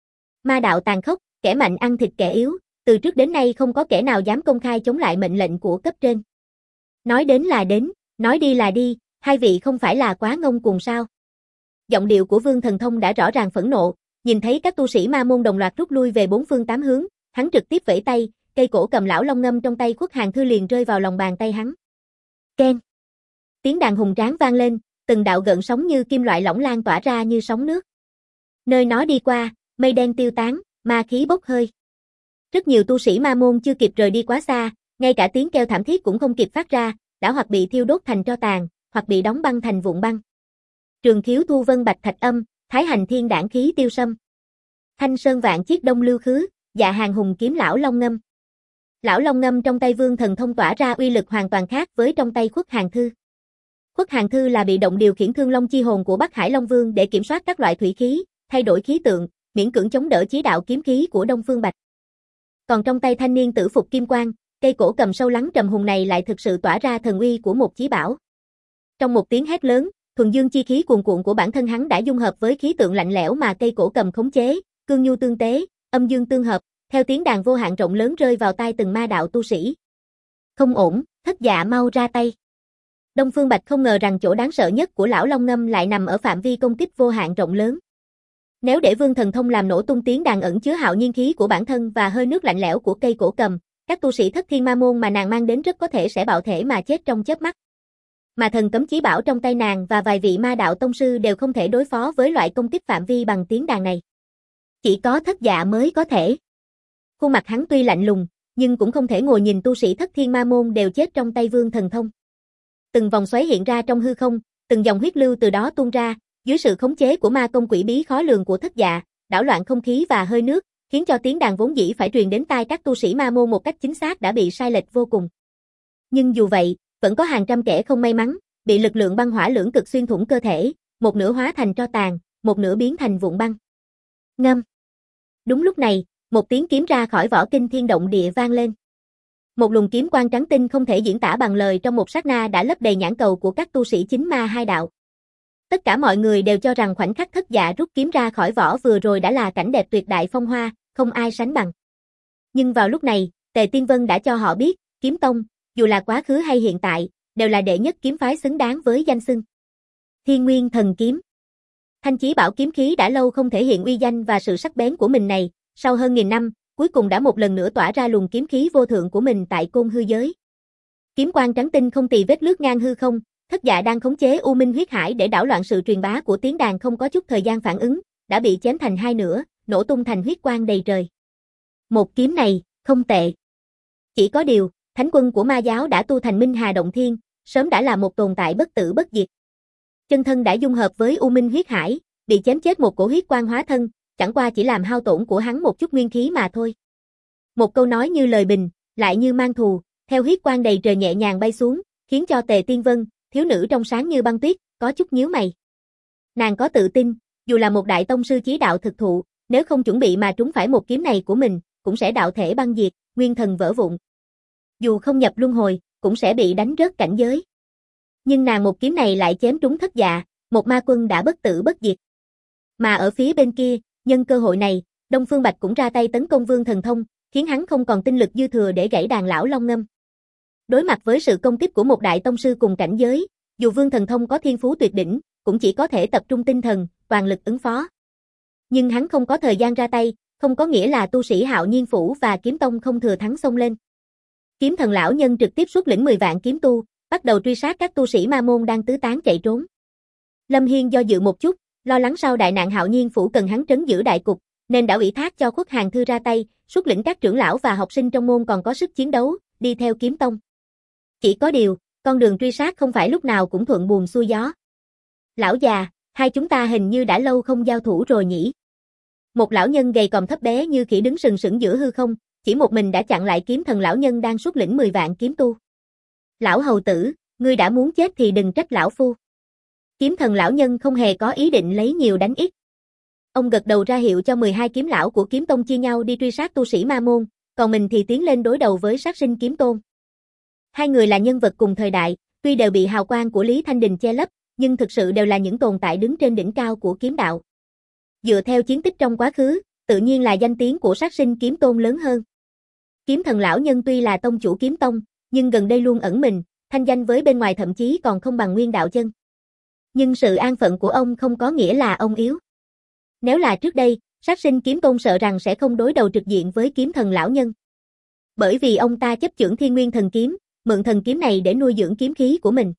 Ma đạo tàn khốc, kẻ mạnh ăn thịt kẻ yếu, từ trước đến nay không có kẻ nào dám công khai chống lại mệnh lệnh của cấp trên. Nói đến là đến, nói đi là đi, hai vị không phải là quá ngông cuồng sao? Giọng điệu của Vương Thần Thông đã rõ ràng phẫn nộ, nhìn thấy các tu sĩ ma môn đồng loạt rút lui về bốn phương tám hướng, hắn trực tiếp vẫy tay, cây cổ cầm Lão Long Ngâm trong tay Khuất Hàng Thư liền rơi vào lòng bàn tay hắn. Keng! Tiếng đàn hùng tráng vang lên, từng đạo gợn sóng như kim loại lỏng lan tỏa ra như sóng nước. Nơi nó đi qua, mây đen tiêu tán, ma khí bốc hơi. Rất nhiều tu sĩ ma môn chưa kịp rời đi quá xa, ngay cả tiếng kêu thảm thiết cũng không kịp phát ra, đã hoặc bị thiêu đốt thành tro tàn, hoặc bị đóng băng thành vụn băng. Trường khiếu thu vân bạch thạch âm, thái hành thiên đảng khí tiêu sâm. Thanh sơn vạn chiếc đông lưu khứ, dạ hàng hùng kiếm Lão Long Ngâm. Lão Long Ngâm trong tay Vương Thần Thông tỏa ra uy lực hoàn toàn khác với trong tay Khuất Hàng Thư. Khuất Hàng Thư là bị động điều khiển Thương Long chi hồn của Bắc Hải Long Vương để kiểm soát các loại thủy khí, thay đổi khí tượng, miễn cưỡng chống đỡ chí đạo kiếm khí của Đông Phương Bạch. Còn trong tay thanh niên tử phục kim quang, cây cổ cầm sâu lắng trầm hùng này lại thực sự tỏa ra thần uy của một chí bảo. Trong một tiếng hét lớn, thuần dương chi khí cuồn cuộn của bản thân hắn đã dung hợp với khí tượng lạnh lẽo mà cây cổ cầm khống chế, cương nhu tương tế, âm dương tương hợp, theo tiếng đàn vô hạn rộng lớn rơi vào tai từng ma đạo tu sĩ. Không ổn, Thất Dạ mau ra tay. Đông Phương Bạch không ngờ rằng chỗ đáng sợ nhất của Lão Long Ngâm lại nằm ở phạm vi công kích vô hạn rộng lớn. Nếu để Vương Thần Thông làm nổ tung tiếng đàn ẩn chứa hạo nhiên khí của bản thân và hơi nước lạnh lẽo của cây cổ cầm, các tu sĩ Thất Thiên Ma môn mà nàng mang đến rất có thể sẽ bạo thể mà chết trong chớp mắt. Mà thần cấm chí bảo trong tay nàng và vài vị ma đạo tông sư đều không thể đối phó với loại công kích phạm vi bằng tiếng đàn này. Chỉ có Thất Dạ mới có thể. Khuôn mặt hắn tuy lạnh lùng, nhưng cũng không thể ngồi nhìn tu sĩ Thất Thiên Ma môn đều chết trong tay Vương Thần Thông. Từng vòng xoáy hiện ra trong hư không, từng dòng huyết lưu từ đó tuôn ra, dưới sự khống chế của ma công quỷ bí khó lường của Thất Dạ, đảo loạn không khí và hơi nước, khiến cho tiếng đàn vốn dĩ phải truyền đến tai các tu sĩ ma môn một cách chính xác đã bị sai lệch vô cùng. Nhưng dù vậy, vẫn có hàng trăm kẻ không may mắn, bị lực lượng băng hỏa lưỡng cực xuyên thủng cơ thể, một nửa hóa thành tro tàn, một nửa biến thành vụn băng. Ngâm. Đúng lúc này, một tiếng kiếm ra khỏi vỏ kinh thiên động địa vang lên. Một luồng kiếm quang trắng tinh không thể diễn tả bằng lời trong một sát na đã lấp đầy nhãn cầu của các tu sĩ chính ma hai đạo. Tất cả mọi người đều cho rằng khoảnh khắc Thất Dạ rút kiếm ra khỏi vỏ vừa rồi đã là cảnh đẹp tuyệt đại phong hoa, không ai sánh bằng. Nhưng vào lúc này, Tề Tiên Vân đã cho họ biết, Kiếm Tông, dù là quá khứ hay hiện tại, đều là đệ nhất kiếm phái xứng đáng với danh xưng. Thiên Nguyên Thần Kiếm. Thanh chí bảo kiếm khí đã lâu không thể hiện uy danh và sự sắc bén của mình này, sau hơn nghìn năm, cuối cùng đã một lần nữa tỏa ra luồng kiếm khí vô thượng của mình tại Côn Hư giới. Kiếm quang trắng tinh không tì vết lướt ngang hư không, Thất Dạ đang khống chế U Minh huyết hải để đảo loạn sự truyền bá của tiếng đàn không có chút thời gian phản ứng, đã bị chém thành hai nửa, nổ tung thành huyết quang đầy trời. Một kiếm này, không tệ. Chỉ có điều, thánh quân của ma giáo đã tu thành Minh Hà Động Thiên, sớm đã là một tồn tại bất tử bất diệt. Chân thân đã dung hợp với U Minh huyết hải, bị chém chết một cổ huyết quang hóa thân, chẳng qua chỉ làm hao tổn của hắn một chút nguyên khí mà thôi. Một câu nói như lời bình, lại như mang thù, theo huyết quang đầy trời nhẹ nhàng bay xuống, khiến cho Tề Tiên Vân, thiếu nữ trong sáng như băng tuyết, có chút nhíu mày. Nàng có tự tin, dù là một đại tông sư chí đạo thực thụ, nếu không chuẩn bị mà trúng phải một kiếm này của mình, cũng sẽ đạo thể băng diệt, nguyên thần vỡ vụn. Dù không nhập luân hồi, cũng sẽ bị đánh rớt cảnh giới. Nhưng nàng một kiếm này lại chém trúng Thất Dạ, một ma quân đã bất tử bất diệt. Mà ở phía bên kia, nhân cơ hội này, Đông Phương Bạch cũng ra tay tấn công Vương Thần Thông, khiến hắn không còn tinh lực dư thừa để gãy đàn Lão Long Ngâm. Đối mặt với sự công kích của một đại tông sư cùng cảnh giới, dù Vương Thần Thông có thiên phú tuyệt đỉnh, cũng chỉ có thể tập trung tinh thần, toàn lực ứng phó. Nhưng hắn không có thời gian ra tay, không có nghĩa là tu sĩ Hạo Nhiên Phủ và Kiếm Tông không thừa thắng xông lên. Kiếm Thần lão nhân trực tiếp xuất lĩnh mười vạn kiếm tu, bắt đầu truy sát các tu sĩ ma môn đang tứ tán chạy trốn. Lâm Hiên do dự một chút, lo lắng sau đại nạn Hạo Nhiên Phủ cần hắn trấn giữ đại cục, nên đã ủy thác cho Khuất Hàng Thư ra tay, xuất lĩnh các trưởng lão và học sinh trong môn còn có sức chiến đấu, đi theo Kiếm Tông. Chỉ có điều, con đường truy sát không phải lúc nào cũng thuận buồm xuôi gió. Lão già, hai chúng ta hình như đã lâu không giao thủ rồi nhỉ? Một lão nhân gầy còm thấp bé như khỉ đứng sừng sững giữa hư không, chỉ một mình đã chặn lại Kiếm Thần lão nhân đang xuất lĩnh mười vạn kiếm tu. Lão hầu tử, ngươi đã muốn chết thì đừng trách lão phu. Kiếm Thần lão nhân không hề có ý định lấy nhiều đánh ít. Ông gật đầu ra hiệu cho mười hai kiếm lão của Kiếm Tông chia nhau đi truy sát tu sĩ ma môn, còn mình thì tiến lên đối đầu với Sát Sinh Kiếm Tôn. Hai người là nhân vật cùng thời đại, tuy đều bị hào quang của Lý Thanh Đình che lấp, nhưng thực sự đều là những tồn tại đứng trên đỉnh cao của kiếm đạo. Dựa theo chiến tích trong quá khứ, tự nhiên là danh tiếng của Sát Sinh Kiếm Tôn lớn hơn. Kiếm Thần lão nhân tuy là tông chủ Kiếm Tông, nhưng gần đây luôn ẩn mình, thanh danh với bên ngoài thậm chí còn không bằng Nguyên Đạo Chân. Nhưng sự an phận của ông không có nghĩa là ông yếu. Nếu là trước đây, Sát Sinh Kiếm Tôn sợ rằng sẽ không đối đầu trực diện với Kiếm Thần lão nhân. Bởi vì ông ta chấp chưởng Thiên Nguyên Thần Kiếm, mượn thần kiếm này để nuôi dưỡng kiếm khí của mình.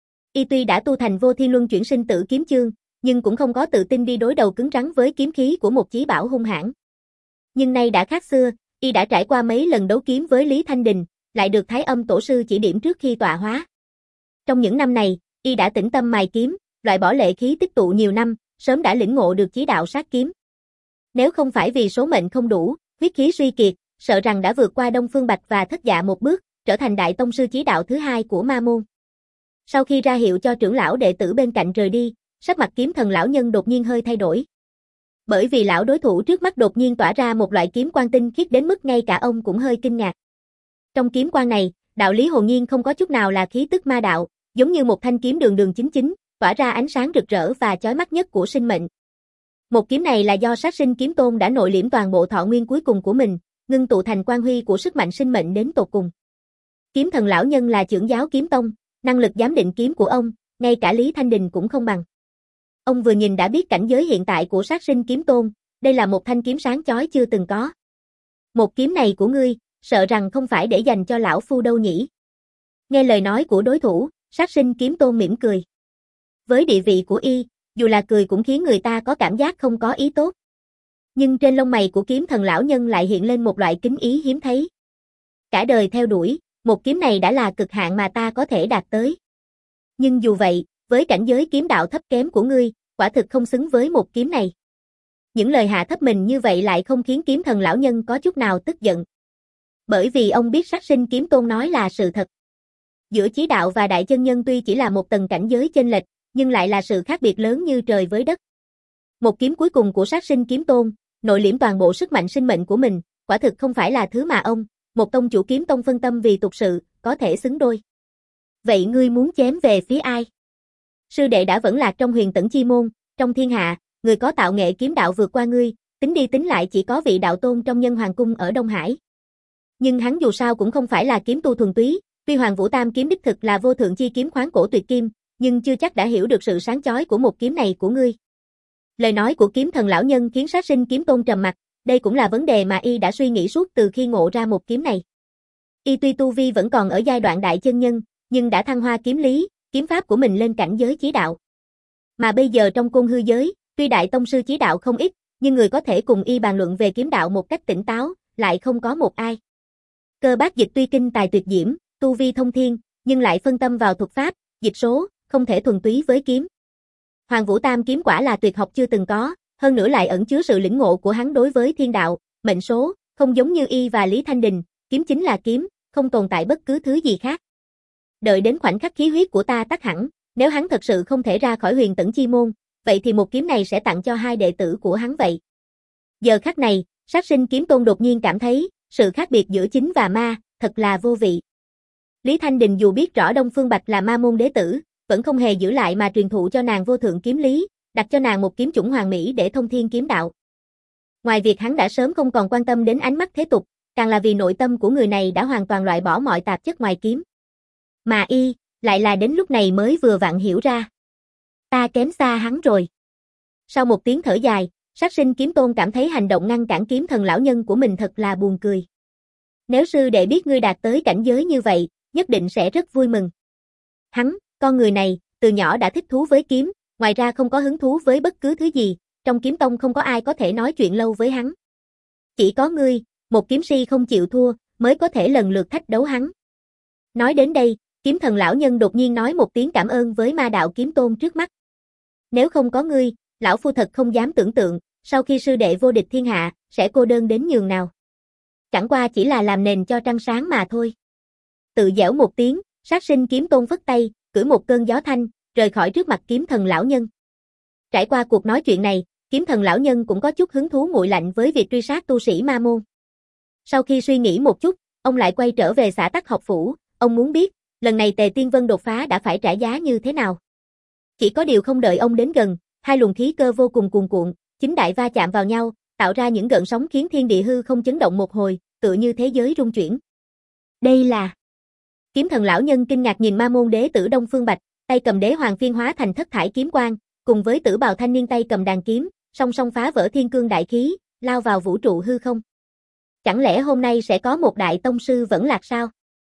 Y tuy đã tu thành Vô Thiên Luân Chuyển Sinh Tử Kiếm Chương, nhưng cũng không có tự tin đi đối đầu cứng rắn với kiếm khí của một chí bảo hung hãn. Nhưng nay đã khác xưa, Y đã trải qua mấy lần đấu kiếm với Lý Thanh Đình, lại được Thái Âm Tổ sư chỉ điểm trước khi tọa hóa. Trong những năm này, Y đã tĩnh tâm mài kiếm, loại bỏ lệ khí tích tụ nhiều năm, sớm đã lĩnh ngộ được chí đạo sát kiếm. Nếu không phải vì số mệnh không đủ, huyết khí suy kiệt, sợ rằng đã vượt qua Đông Phương Bạch và Thất Dạ một bước, trở thành đại tông sư chí đạo thứ hai của ma môn. Sau khi ra hiệu cho trưởng lão đệ tử bên cạnh rời đi, sắc mặt Kiếm Thần lão nhân đột nhiên hơi thay đổi. Bởi vì lão đối thủ trước mắt đột nhiên tỏa ra một loại kiếm quang tinh khiết đến mức ngay cả ông cũng hơi kinh ngạc. Trong kiếm quang này, đạo lý hồn nhiên không có chút nào là khí tức ma đạo, giống như một thanh kiếm đường đường chính chính, tỏa ra ánh sáng rực rỡ và chói mắt nhất của sinh mệnh. Một kiếm này là do Sát Sinh Kiếm Tôn đã nội liễm toàn bộ thọ nguyên cuối cùng của mình, ngưng tụ thành quang huy của sức mạnh sinh mệnh đến tột cùng. Kiếm Thần lão nhân là trưởng giáo Kiếm Tông, năng lực giám định kiếm của ông, ngay cả Lý Thanh Đình cũng không bằng. Ông vừa nhìn đã biết cảnh giới hiện tại của Sát Sinh Kiếm Tôn, đây là một thanh kiếm sáng chói chưa từng có. Một kiếm này của ngươi, sợ rằng không phải để dành cho lão phu đâu nhỉ. Nghe lời nói của đối thủ, Sát Sinh Kiếm Tôn mỉm cười. Với địa vị của Y, dù là cười cũng khiến người ta có cảm giác không có ý tốt. Nhưng trên lông mày của Kiếm Thần lão nhân lại hiện lên một loại kính ý hiếm thấy. Cả đời theo đuổi, một kiếm này đã là cực hạn mà ta có thể đạt tới. Nhưng dù vậy, với cảnh giới kiếm đạo thấp kém của ngươi, quả thực không xứng với một kiếm này. Những lời hạ thấp mình như vậy lại không khiến Kiếm Thần lão nhân có chút nào tức giận. Bởi vì ông biết Sát Sinh Kiếm Tôn nói là sự thật. Giữa chí đạo và đại chân nhân tuy chỉ là một tầng cảnh giới chênh lệch, nhưng lại là sự khác biệt lớn như trời với đất. Một kiếm cuối cùng của Sát Sinh Kiếm Tôn, nội liễm toàn bộ sức mạnh sinh mệnh của mình, quả thực không phải là thứ mà ông, một tông chủ Kiếm Tông phân tâm vì tục sự, có thể xứng đôi. Vậy ngươi muốn chém về phía ai? Sư đệ đã vẫn lạc trong Huyền Tẫn Chi môn, trong thiên hạ, người có tạo nghệ kiếm đạo vượt qua ngươi, tính đi tính lại chỉ có vị đạo tôn trong Nhân Hoàng cung ở Đông Hải. Nhưng hắn dù sao cũng không phải là kiếm tu thuần túy, tuy Hoàng Vũ Tam kiếm đích thực là vô thượng chi kiếm khoáng cổ tuyệt kim, nhưng chưa chắc đã hiểu được sự sáng chói của một kiếm này của ngươi. Lời nói của Kiếm Thần lão nhân khiến Sát Sinh Kiếm Tôn trầm mặt, đây cũng là vấn đề mà Y đã suy nghĩ suốt từ khi ngộ ra một kiếm này. Y tuy tu vi vẫn còn ở giai đoạn đại chân nhân, nhưng đã thăng hoa kiếm lý, kiếm pháp của mình lên cảnh giới chí đạo. Mà bây giờ trong côn hư giới, tuy đại tông sư chí đạo không ít, nhưng người có thể cùng Y bàn luận về kiếm đạo một cách tỉnh táo, lại không có một ai. Cơ Bác Dịch tuy kinh tài tuyệt diễm, tu vi thông thiên, nhưng lại phân tâm vào thuật pháp, dịch số, không thể thuần túy với kiếm. Hoàng Vũ Tam kiếm quả là tuyệt học chưa từng có, hơn nữa lại ẩn chứa sự lĩnh ngộ của hắn đối với thiên đạo, mệnh số, không giống như Y và Lý Thanh Đình, kiếm chính là kiếm, không tồn tại bất cứ thứ gì khác. Đợi đến khoảnh khắc khí huyết của ta tắt hẳn, nếu hắn thật sự không thể ra khỏi Huyền Tẫn Chi môn, vậy thì một kiếm này sẽ tặng cho hai đệ tử của hắn vậy. Giờ khắc này, Sát Sinh Kiếm Tôn đột nhiên cảm thấy, sự khác biệt giữa chính và ma, thật là vô vị. Lý Thanh Đình dù biết rõ Đông Phương Bạch là ma môn đế tử, vẫn không hề giữ lại mà truyền thụ cho nàng vô thượng kiếm lý, đặt cho nàng một kiếm chủng hoàn mỹ để thông thiên kiếm đạo. Ngoài việc hắn đã sớm không còn quan tâm đến ánh mắt thế tục, càng là vì nội tâm của người này đã hoàn toàn loại bỏ mọi tạp chất ngoài kiếm. Mà Y, lại là đến lúc này mới vừa vặn hiểu ra. Ta kém xa hắn rồi. Sau một tiếng thở dài, Sát sinh kiếm tôn cảm thấy hành động ngăn cản kiếm thần lão nhân của mình thật là buồn cười. Nếu sư đệ biết ngươi đạt tới cảnh giới như vậy, nhất định sẽ rất vui mừng. Hắn, con người này, từ nhỏ đã thích thú với kiếm, ngoài ra không có hứng thú với bất cứ thứ gì, trong kiếm tông không có ai có thể nói chuyện lâu với hắn. Chỉ có ngươi, một kiếm si không chịu thua, mới có thể lần lượt thách đấu hắn. Nói đến đây, kiếm thần lão nhân đột nhiên nói một tiếng cảm ơn với ma đạo kiếm tôn trước mắt. Nếu không có ngươi, lão phu thật không dám tưởng tượng, sau khi sư đệ vô địch thiên hạ, sẽ cô đơn đến nhường nào. Chẳng qua chỉ là làm nền cho trăng sáng mà thôi. Tự giễu một tiếng, sát sinh kiếm tôn phất tay, cử một cơn gió thanh, rời khỏi trước mặt kiếm thần lão nhân. Trải qua cuộc nói chuyện này, kiếm thần lão nhân cũng có chút hứng thú nguội lạnh với việc truy sát tu sĩ ma môn. Sau khi suy nghĩ một chút, ông lại quay trở về xã Tắc học phủ, ông muốn biết, lần này Tề Tiên Vân đột phá đã phải trả giá như thế nào. Chỉ có điều không đợi ông đến gần, hai luồng khí cơ vô cùng cuồn cuộn, chính đại va chạm vào nhau, tạo ra những gợn sóng khiến thiên địa hư không chấn động một hồi, tựa như thế giới rung chuyển. Đây là... Kiếm thần lão nhân kinh ngạc nhìn ma môn đế tử Đông Phương Bạch, tay cầm đế hoàng phiên hóa thành thất thải kiếm quang, cùng với tử bào thanh niên tay cầm đàn kiếm, song song phá vỡ thiên cương đại khí, lao vào vũ trụ hư không. Chẳng lẽ hôm nay sẽ có một đại tông sư vẫn lạc sao?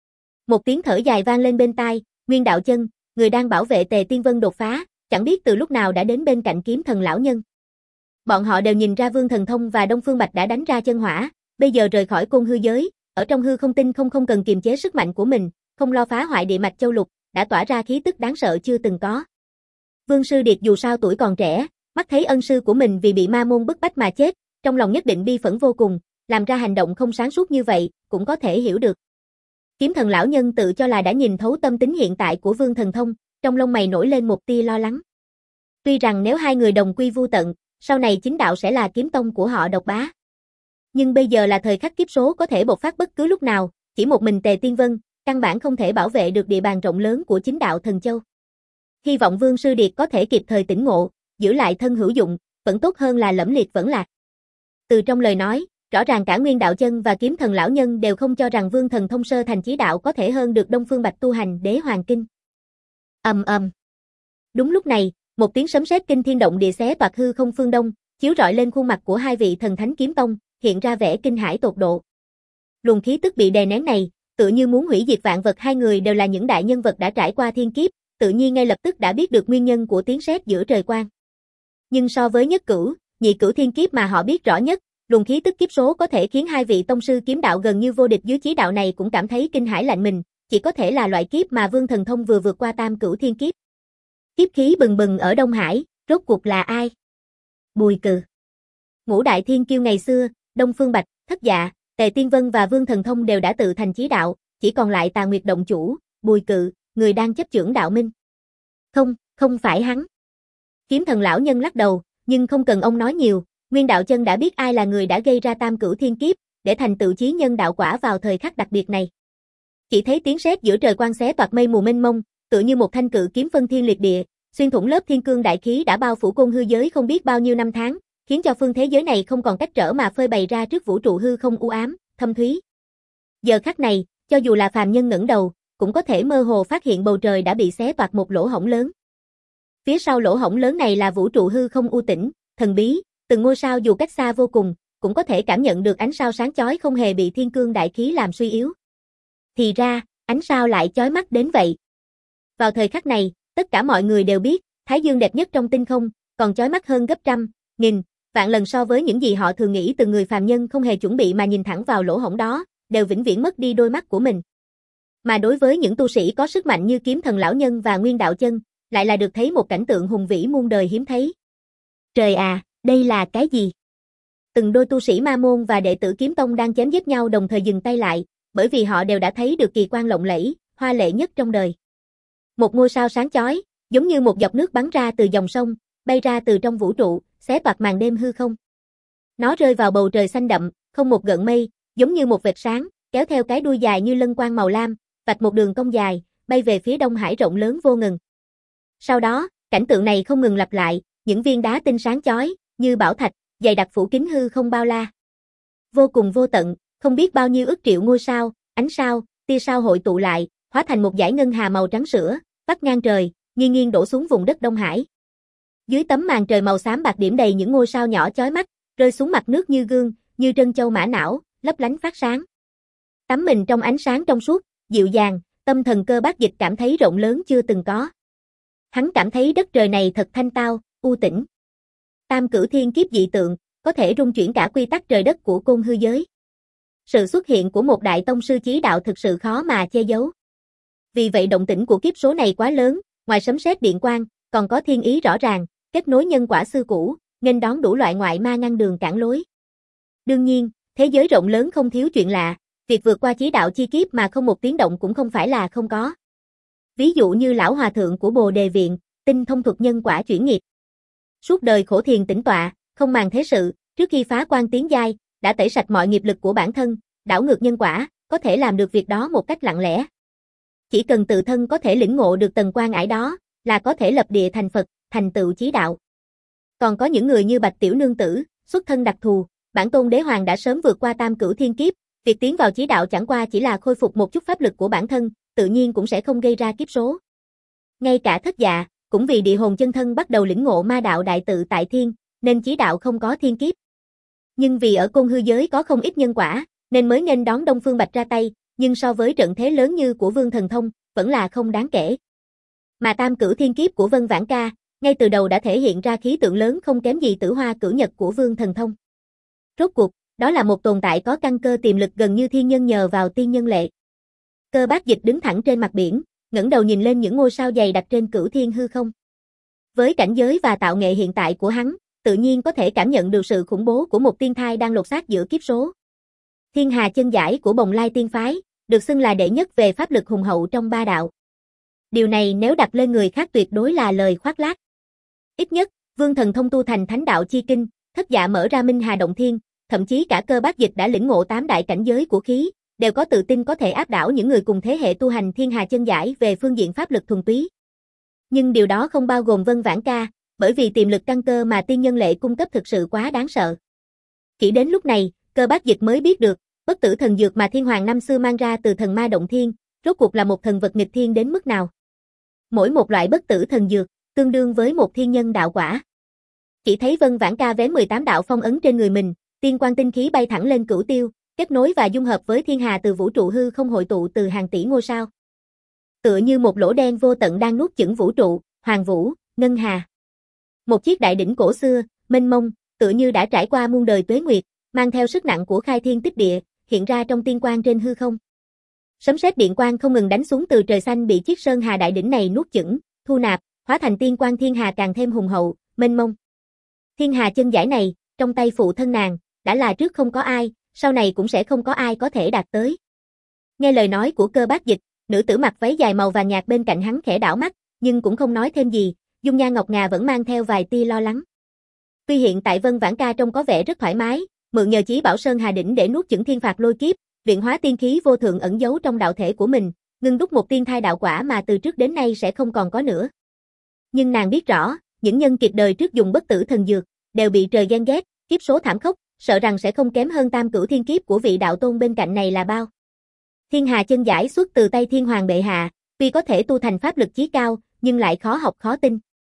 Một tiếng thở dài vang lên bên tai, Nguyên Đạo Chân, người đang bảo vệ Tề Tiên Vân đột phá, chẳng biết từ lúc nào đã đến bên cạnh kiếm thần lão nhân. Bọn họ đều nhìn ra Vương Thần Thông và Đông Phương Bạch đã đánh ra chân hỏa, bây giờ rời khỏi côn hư giới, ở trong hư không tinh không không cần kiềm chế sức mạnh của mình, không lo phá hoại địa mạch châu lục, đã tỏa ra khí tức đáng sợ chưa từng có. Vương Sư Điệt dù sao tuổi còn trẻ, mắt thấy ân sư của mình vì bị ma môn bức bách mà chết, trong lòng nhất định bi phẫn vô cùng, làm ra hành động không sáng suốt như vậy, cũng có thể hiểu được. Kiếm thần lão nhân tự cho là đã nhìn thấu tâm tính hiện tại của Vương Thần Thông, trong lông mày nổi lên một tia lo lắng. Tuy rằng nếu hai người đồng quy vu tận, sau này chính đạo sẽ là kiếm tông của họ độc bá. Nhưng bây giờ là thời khắc kiếp số có thể bộc phát bất cứ lúc nào, chỉ một mình Tề Tiên Vân, căn bản không thể bảo vệ được địa bàn rộng lớn của chính đạo Thần Châu. Hy vọng Vương Sư Điệt có thể kịp thời tỉnh ngộ, giữ lại thân hữu dụng, vẫn tốt hơn là lẫm liệt vẫn lạc. Từ trong lời nói, rõ ràng cả Nguyên Đạo Chân và kiếm thần lão nhân đều không cho rằng Vương Thần Thông sơ thành chí đạo có thể hơn được Đông Phương Bạch tu hành Đế Hoàng Kinh. Ầm ầm. Đúng lúc này, một tiếng sấm sét kinh thiên động địa xé toạc hư không phương đông, chiếu rọi lên khuôn mặt của hai vị thần thánh kiếm tông, hiện ra vẻ kinh hãi tột độ. Luồng khí tức bị đè nén này, tựa như muốn hủy diệt vạn vật, hai người đều là những đại nhân vật đã trải qua thiên kiếp, tự nhiên ngay lập tức đã biết được nguyên nhân của tiếng sét giữa trời quang. Nhưng so với nhất cửu, nhị cửu thiên kiếp mà họ biết rõ nhất, luồng khí tức kiếp số có thể khiến hai vị tông sư kiếm đạo gần như vô địch dưới chí đạo này cũng cảm thấy kinh hãi lạnh mình, chỉ có thể là loại kiếp mà Vương Thần Thông vừa vượt qua tam cửu thiên kiếp. Kiếp khí bừng bừng ở Đông Hải, rốt cuộc là ai? Bùi Cừ. Ngũ đại thiên kiêu ngày xưa, Đông Phương Bạch, Thất Dạ, Tề Tiên Vân và Vương Thần Thông đều đã tự thành chí đạo, chỉ còn lại Tà Nguyệt động chủ, Bùi Cừ, người đang chấp chưởng đạo minh. Không, không phải hắn. Kiếm thần lão nhân lắc đầu, nhưng không cần ông nói nhiều, Nguyên Đạo Chân đã biết ai là người đã gây ra tam cửu thiên kiếp, để thành tựu chí nhân đạo quả vào thời khắc đặc biệt này. Chỉ thấy tiếng sét giữa trời quang xé toạc mây mù mênh mông, tựa như một thanh cự kiếm phân thiên liệt địa, xuyên thủng lớp thiên cương đại khí đã bao phủ côn hư giới không biết bao nhiêu năm tháng, khiến cho phương thế giới này không còn cách trở mà phơi bày ra trước vũ trụ hư không u ám, thâm thúy. Giờ khắc này, cho dù là phàm nhân ngẩng đầu, cũng có thể mơ hồ phát hiện bầu trời đã bị xé toạc một lỗ hổng lớn. Phía sau lỗ hổng lớn này là vũ trụ hư không u tĩnh, thần bí, từng ngôi sao dù cách xa vô cùng, cũng có thể cảm nhận được ánh sao sáng chói không hề bị thiên cương đại khí làm suy yếu. Thì ra, ánh sao lại chói mắt đến vậy. Vào thời khắc này, tất cả mọi người đều biết, Thái Dương đẹp nhất trong tinh không, còn chói mắt hơn gấp trăm, nghìn, vạn lần so với những gì họ thường nghĩ từ người phàm nhân không hề chuẩn bị mà nhìn thẳng vào lỗ hổng đó, đều vĩnh viễn mất đi đôi mắt của mình. Mà đối với những tu sĩ có sức mạnh như kiếm thần lão nhân và Nguyên Đạo Chân, lại là được thấy một cảnh tượng hùng vĩ muôn đời hiếm thấy. Trời à, đây là cái gì? Từng đôi tu sĩ ma môn và đệ tử kiếm tông đang chém giết nhau đồng thời dừng tay lại, bởi vì họ đều đã thấy được kỳ quan lộng lẫy, hoa lệ nhất trong đời. Một ngôi sao sáng chói, giống như một giọt nước bắn ra từ dòng sông, bay ra từ trong vũ trụ, xé toạc màn đêm hư không. Nó rơi vào bầu trời xanh đậm, không một gợn mây, giống như một vệt sáng, kéo theo cái đuôi dài như lân quang màu lam, vạch một đường cong dài, bay về phía Đông Hải rộng lớn vô ngần. Sau đó, cảnh tượng này không ngừng lặp lại, những viên đá tinh sáng chói, như bảo thạch, dày đặc phủ kín hư không bao la. Vô cùng vô tận, không biết bao nhiêu ức triệu ngôi sao, ánh sao, tia sao hội tụ lại, hóa thành một dải ngân hà màu trắng sữa, vắt ngang trời, nghiêng nghiêng đổ xuống vùng đất Đông Hải. Dưới tấm màn trời màu xám bạc điểm đầy những ngôi sao nhỏ chói mắt, rơi xuống mặt nước như gương, như trân châu mã não, lấp lánh phát sáng. Tắm mình trong ánh sáng trong suốt, dịu dàng, tâm thần Cơ Bác Dịch cảm thấy rộng lớn chưa từng có. Hắn cảm thấy đất trời này thật thanh tao, u tĩnh. Tam cửu thiên kiếp dị tượng, có thể rung chuyển cả quy tắc trời đất của côn hư giới. Sự xuất hiện của một đại tông sư chí đạo thực sự khó mà che giấu. Vì vậy động tĩnh của kiếp số này quá lớn, ngoài sấm sét điện quang, còn có thiên ý rõ ràng, kết nối nhân quả xưa cũ, nghênh đón đủ loại ngoại ma ngăn đường cản lối. Đương nhiên, thế giới rộng lớn không thiếu chuyện lạ, việc vượt qua chí đạo chi kiếp mà không một tiếng động cũng không phải là không có. Ví dụ như lão hòa thượng của Bồ Đề Viện, tinh thông thuật nhân quả chuyển nghiệp. Suốt đời khổ thiền tĩnh tọa, không màng thế sự, trước khi phá quan tiến giai, đã tẩy sạch mọi nghiệp lực của bản thân, đảo ngược nhân quả, có thể làm được việc đó một cách lặng lẽ. Chỉ cần tự thân có thể lĩnh ngộ được tầng quan ải đó, là có thể lập địa thành Phật, thành tựu chí đạo. Còn có những người như Bạch Tiểu Nương Tử, xuất thân đặc thù, bản tôn đế hoàng đã sớm vượt qua tam cửu thiên kiếp, việc tiến vào chí đạo chẳng qua chỉ là khôi phục một chút pháp lực của bản thân, tự nhiên cũng sẽ không gây ra kiếp số. Ngay cả Thất Dạ, cũng vì địa hồn chân thân bắt đầu lĩnh ngộ ma đạo đại tự tại thiên, nên chí đạo không có thiên kiếp. Nhưng vì ở côn hư giới có không ít nhân quả, nên mới nghênh đón Đông Phương Bạch ra tay, nhưng so với trận thế lớn như của Vương Thần Thông, vẫn là không đáng kể. Mà tam cửu thiên kiếp của Vân Vãn Ca, ngay từ đầu đã thể hiện ra khí tượng lớn không kém gì Tử Hoa Cửu Nhật của Vương Thần Thông. Rốt cuộc, đó là một tồn tại có căn cơ tiềm lực gần như thiên nhân nhờ vào tiên nhân lệ. Cơ Bác Dịch đứng thẳng trên mặt biển, ngẩng đầu nhìn lên những ngôi sao dày đặc trên cửu thiên hư không. Với cảnh giới và tạo nghệ hiện tại của hắn, tự nhiên có thể cảm nhận được sự khủng bố của một tiên thai đang lột xác giữa kiếp số. Thiên Hà chân giải của Bồng Lai Tiên Phái, được xưng là đệ nhất về pháp lực hùng hậu trong ba đạo. Điều này nếu đặt lên người khác tuyệt đối là lời khoác lác. Ít nhất, Vương Thần Thông tu thành Thánh Đạo Chi Kinh, Thất Dạ mở ra Minh Hà Động Thiên, thậm chí cả Cơ Bác Dịch đã lĩnh ngộ tám đại cảnh giới của khí, đều có tự tin có thể áp đảo những người cùng thế hệ tu hành Thiên Hà chân giải về phương diện pháp lực thuần túy. Nhưng điều đó không bao gồm Vân Vãn Ca, bởi vì tiềm lực căn cơ mà tiên nhân lệ cung cấp thực sự quá đáng sợ. Chỉ đến lúc này, Cơ Bác Dịch mới biết được, bất tử thần dược mà Thiên Hoàng năm xưa mang ra từ thần ma động thiên, rốt cuộc là một thần vật nghịch thiên đến mức nào. Mỗi một loại bất tử thần dược, tương đương với một thiên nhân đạo quả. Chỉ thấy Vân Vãn Ca vén mười tám đạo phong ấn trên người mình, tiên quang tinh khí bay thẳng lên cửu tiêu, kết nối và dung hợp với thiên hà từ vũ trụ hư không hội tụ từ hàng tỷ ngôi sao. Tựa như một lỗ đen vô tận đang nuốt chửng vũ trụ, hoàng vũ, ngân hà. Một chiếc đại đỉnh cổ xưa, mênh mông, tựa như đã trải qua muôn đời tuế nguyệt, mang theo sức nặng của khai thiên tích địa, hiện ra trong tiên quang trên hư không. Sấm sét điện quang không ngừng đánh xuống từ trời xanh bị chiếc sơn hà đại đỉnh này nuốt chửng, thu nạp, hóa thành tiên quang thiên hà càng thêm hùng hậu, mênh mông. Thiên hà chân giải này, trong tay phụ thân nàng, đã là trước không có ai, sau này cũng sẽ không có ai có thể đạt tới. Nghe lời nói của Cơ Bác Dịch, nữ tử mặc váy dài màu vàng nhạt bên cạnh hắn khẽ đảo mắt, nhưng cũng không nói thêm gì, dung nhan ngọc ngà vẫn mang theo vài tia lo lắng. Tuy hiện tại Vân Vãn Ca trông có vẻ rất thoải mái, mượn nhờ chí bảo sơn hà đỉnh để nuốt chửng thiên phạt lôi kiếp, luyện hóa tiên khí vô thượng ẩn giấu trong đạo thể của mình, ngưng đúc một tiên thai đạo quả mà từ trước đến nay sẽ không còn có nữa. Nhưng nàng biết rõ, những nhân kiệt đời trước dùng bất tử thần dược, đều bị trời ghen ghét, kiếp số thảm khốc, sợ rằng sẽ không kém hơn tam cửu thiên kiếp của vị đạo tôn bên cạnh này là bao. Thiên Hà chân giải xuất từ tay Thiên Hoàng bệ hạ, tuy có thể tu thành pháp lực chí cao, nhưng lại khó học khó tin.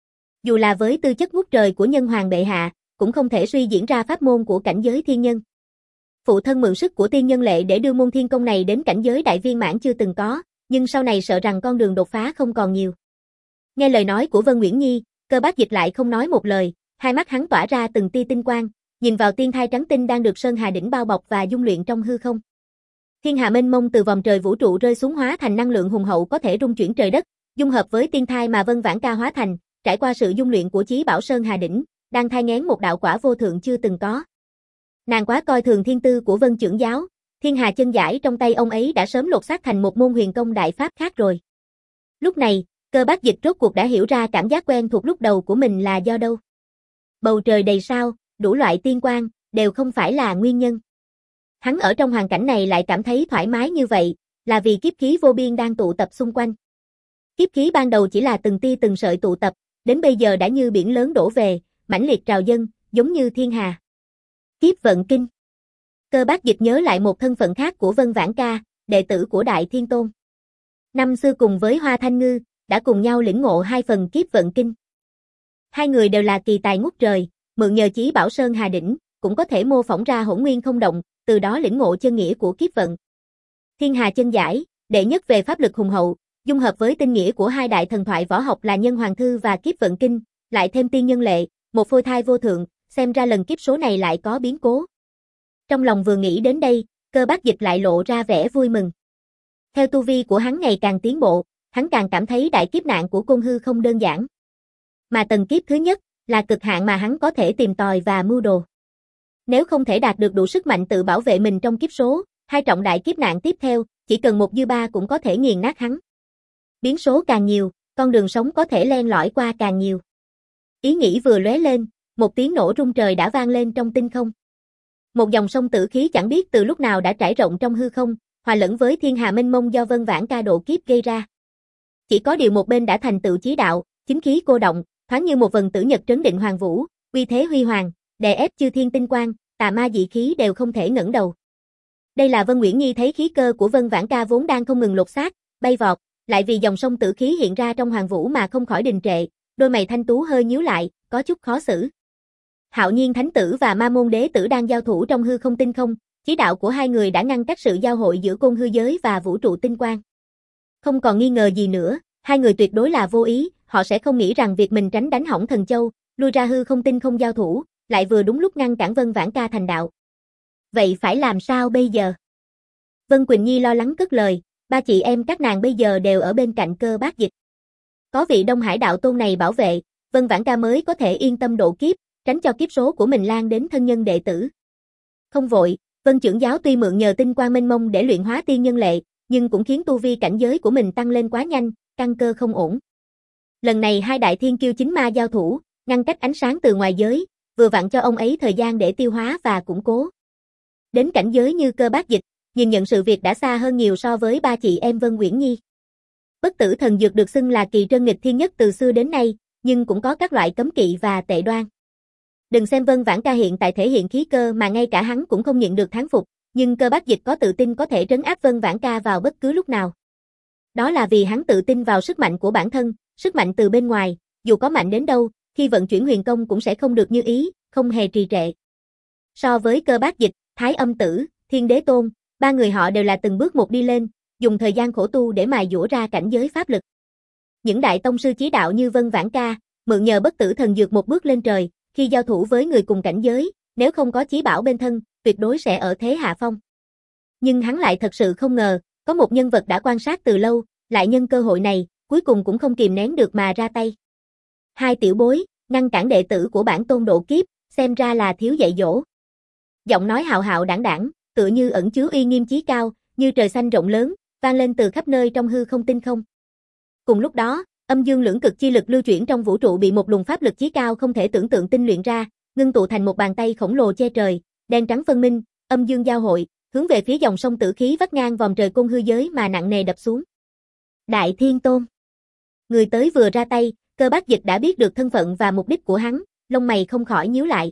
Dù là với tư chất ngút trời của Nhân Hoàng bệ hạ, cũng không thể suy diễn ra pháp môn của cảnh giới thiên nhân. Phụ thân mượn sức của tiên nhân lệ để đưa môn thiên công này đến cảnh giới đại viên mãn chưa từng có, nhưng sau này sợ rằng con đường đột phá không còn nhiều. Nghe lời nói của Vân Nguyễn Nhi, Cơ Bác Dịch lại không nói một lời, hai mắt hắn tỏa ra từng tia tinh quang, nhìn vào tiên thai trắng tinh đang được sơn hà đỉnh bao bọc và dung luyện trong hư không. Thiên hà mênh mông từ vòng trời vũ trụ rơi xuống hóa thành năng lượng hùng hậu có thể rung chuyển trời đất, dung hợp với tiên thai mà Vân Vãn Ca hóa thành, trải qua sự dung luyện của chí bảo sơn hà đỉnh, đang thai nghén một đạo quả vô thượng chưa từng có. Nàng quá coi thường thiên tư của Vân trưởng giáo, Thiên Hà chân giải trong tay ông ấy đã sớm lột xác thành một môn huyền công đại pháp khác rồi. Lúc này, Cơ Bác Dịch rốt cuộc đã hiểu ra cảm giác quen thuộc lúc đầu của mình là do đâu. Bầu trời đầy sao, đủ loại tiên quang, đều không phải là nguyên nhân. Hắn ở trong hoàn cảnh này lại cảm thấy thoải mái như vậy, là vì kiếp khí vô biên đang tụ tập xung quanh. Kiếp khí ban đầu chỉ là từng tia từng sợi tụ tập, đến bây giờ đã như biển lớn đổ về, mãnh liệt trào dâng, giống như thiên hà. Kiếp vận kinh. Cơ Bác Dịch nhớ lại một thân phận khác của Vân Vãn Ca, đệ tử của Đại Thiên Tôn. Năm xưa cùng với Hoa Thanh Ngư, đã cùng nhau lĩnh ngộ hai phần kiếp vận kinh. Hai người đều là kỳ tài ngút trời, mượn nhờ chí bảo Sơn Hà Đỉnh, cũng có thể mô phỏng ra hỗn nguyên không động, từ đó lĩnh ngộ chân nghĩa của kiếp vận. Thiên Hà chân giải, đệ nhất về pháp lực hùng hậu, dung hợp với tinh nghĩa của hai đại thần thoại võ học là Nhân Hoàng Thư và Kiếp Vận Kinh, lại thêm tiên nhân lệ, một phôi thai vô thượng, xem ra lần kiếp số này lại có biến cố. Trong lòng vừa nghĩ đến đây, Cơ Bác Dịch lại lộ ra vẻ vui mừng. Theo tu vi của hắn ngày càng tiến bộ, hắn càng cảm thấy đại kiếp nạn của Côn Hư không đơn giản. Mà tầng kiếp thứ nhất là cực hạn mà hắn có thể tìm tòi và mưu đồ. Nếu không thể đạt được đủ sức mạnh tự bảo vệ mình trong kiếp số, hai trọng đại kiếp nạn tiếp theo, chỉ cần một dư ba cũng có thể nghiền nát hắn. Biến số càng nhiều, con đường sống có thể len lỏi qua càng nhiều. Ý nghĩ vừa lóe lên, một tiếng nổ rung trời đã vang lên trong tinh không. Một dòng sông tử khí chẳng biết từ lúc nào đã trải rộng trong hư không, hòa lẫn với thiên hà mênh mông do Vân Vãn Ca độ kiếp gây ra. Chỉ có điều một bên đã thành tựu chí đạo, chính khí cô động, thoáng như một vần tử nhật trấn định hoàng vũ, uy thế huy hoàng, đè ép chư thiên tinh quang, tà ma dị khí đều không thể ngẩng đầu. Đây là Vân Nguyễn Nhi thấy khí cơ của Vân Vãn Ca vốn đang không ngừng lột xác, bay vọt, lại vì dòng sông tử khí hiện ra trong hoàng vũ mà không khỏi đình trệ, đôi mày thanh tú hơi nhíu lại, có chút khó xử. Hạo Nhiên Thánh Tử và Ma Môn Đế Tử đang giao thủ trong hư không tinh không, chí đạo của hai người đã ngăn cách sự giao hội giữa côn hư giới và vũ trụ tinh quang. Không còn nghi ngờ gì nữa, hai người tuyệt đối là vô ý, họ sẽ không nghĩ rằng việc mình tránh đánh hỏng thần châu, lui ra hư không tinh không giao thủ, lại vừa đúng lúc ngăn cản Vân Vãn Ca thành đạo. Vậy phải làm sao bây giờ? Vân Quỳnh Nhi lo lắng cất lời, ba chị em các nàng bây giờ đều ở bên cạnh Cơ Bác Dịch. Có vị Đông Hải đạo tôn này bảo vệ, Vân Vãn Ca mới có thể yên tâm độ kiếp, tránh cho kiếp số của mình lan đến thân nhân đệ tử. Không vội, Vân trưởng giáo tuy mượn nhờ tinh quang mênh mông để luyện hóa tiên nhân lệ, nhưng cũng khiến tu vi cảnh giới của mình tăng lên quá nhanh, căn cơ không ổn. Lần này hai đại thiên kiêu chính ma giao thủ, ngăn cách ánh sáng từ ngoài giới, vừa vặn cho ông ấy thời gian để tiêu hóa và củng cố. Đến cảnh giới như Cơ Bác Dịch, nhìn nhận sự việc đã xa hơn nhiều so với ba chị em Vân Uyển Nhi. Bất tử thần dược được xưng là kỳ trân nghịch thiên nhất từ xưa đến nay, nhưng cũng có các loại cấm kỵ và tệ đoan. Đừng xem Vân Vãn Ca hiện tại thể hiện khí cơ mà ngay cả hắn cũng không nhận được thán phục, nhưng Cơ Bác Dịch có tự tin có thể trấn áp Vân Vãn Ca vào bất cứ lúc nào. Đó là vì hắn tự tin vào sức mạnh của bản thân, sức mạnh từ bên ngoài, dù có mạnh đến đâu, khi vận chuyển huyền công cũng sẽ không được như ý, không hề trì trệ. So với Cơ Bác Dịch, Thái Âm Tử, Thiên Đế Tôn, ba người họ đều là từng bước một đi lên, dùng thời gian khổ tu để mài dũa ra cảnh giới pháp lực. Những đại tông sư chí đạo như Vân Vãn Ca, mượn nhờ bất tử thần dược một bước lên trời, khi giao thủ với người cùng cảnh giới, nếu không có chí bảo bên thân, tuyệt đối sẽ ở thế hạ phong. Nhưng hắn lại thật sự không ngờ, có một nhân vật đã quan sát từ lâu, lại nhân cơ hội này, cuối cùng cũng không kìm nén được mà ra tay. Hai tiểu bối, ngăn cản đệ tử của bản tôn độ kiếp, xem ra là thiếu dạy dỗ. Giọng nói hạo hạo đảng đảng, tựa như ẩn chứa uy nghiêm chí cao, như trời xanh rộng lớn, vang lên từ khắp nơi trong hư không tinh không. Cùng lúc đó, âm dương lưỡng cực chi lực lưu chuyển trong vũ trụ bị một luồng pháp lực chí cao không thể tưởng tượng tinh luyện ra, ngưng tụ thành một bàn tay khổng lồ che trời, đen trắng phân minh, âm dương giao hội, hướng về phía dòng sông tử khí vắt ngang vòm trời côn hư giới mà nặng nề đập xuống. Đại Thiên Tôn. Người tới vừa ra tay, Cơ Bác Dịch đã biết được thân phận và mục đích của hắn, lông mày không khỏi nhíu lại.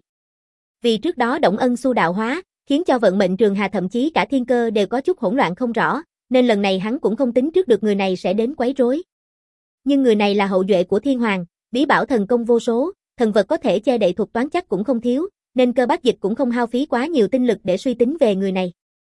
Vì trước đó Động Ân Su đạo hóa, khiến cho vận mệnh Trường Hà thậm chí cả thiên cơ đều có chút hỗn loạn không rõ, nên lần này hắn cũng không tính trước được người này sẽ đến quấy rối. Nhưng người này là hậu duệ của Thiên Hoàng, bí bảo thần công vô số, thần vật có thể che đậy thuật toán chắc cũng không thiếu, nên Cơ Bác Dịch cũng không hao phí quá nhiều tinh lực để suy tính về người này.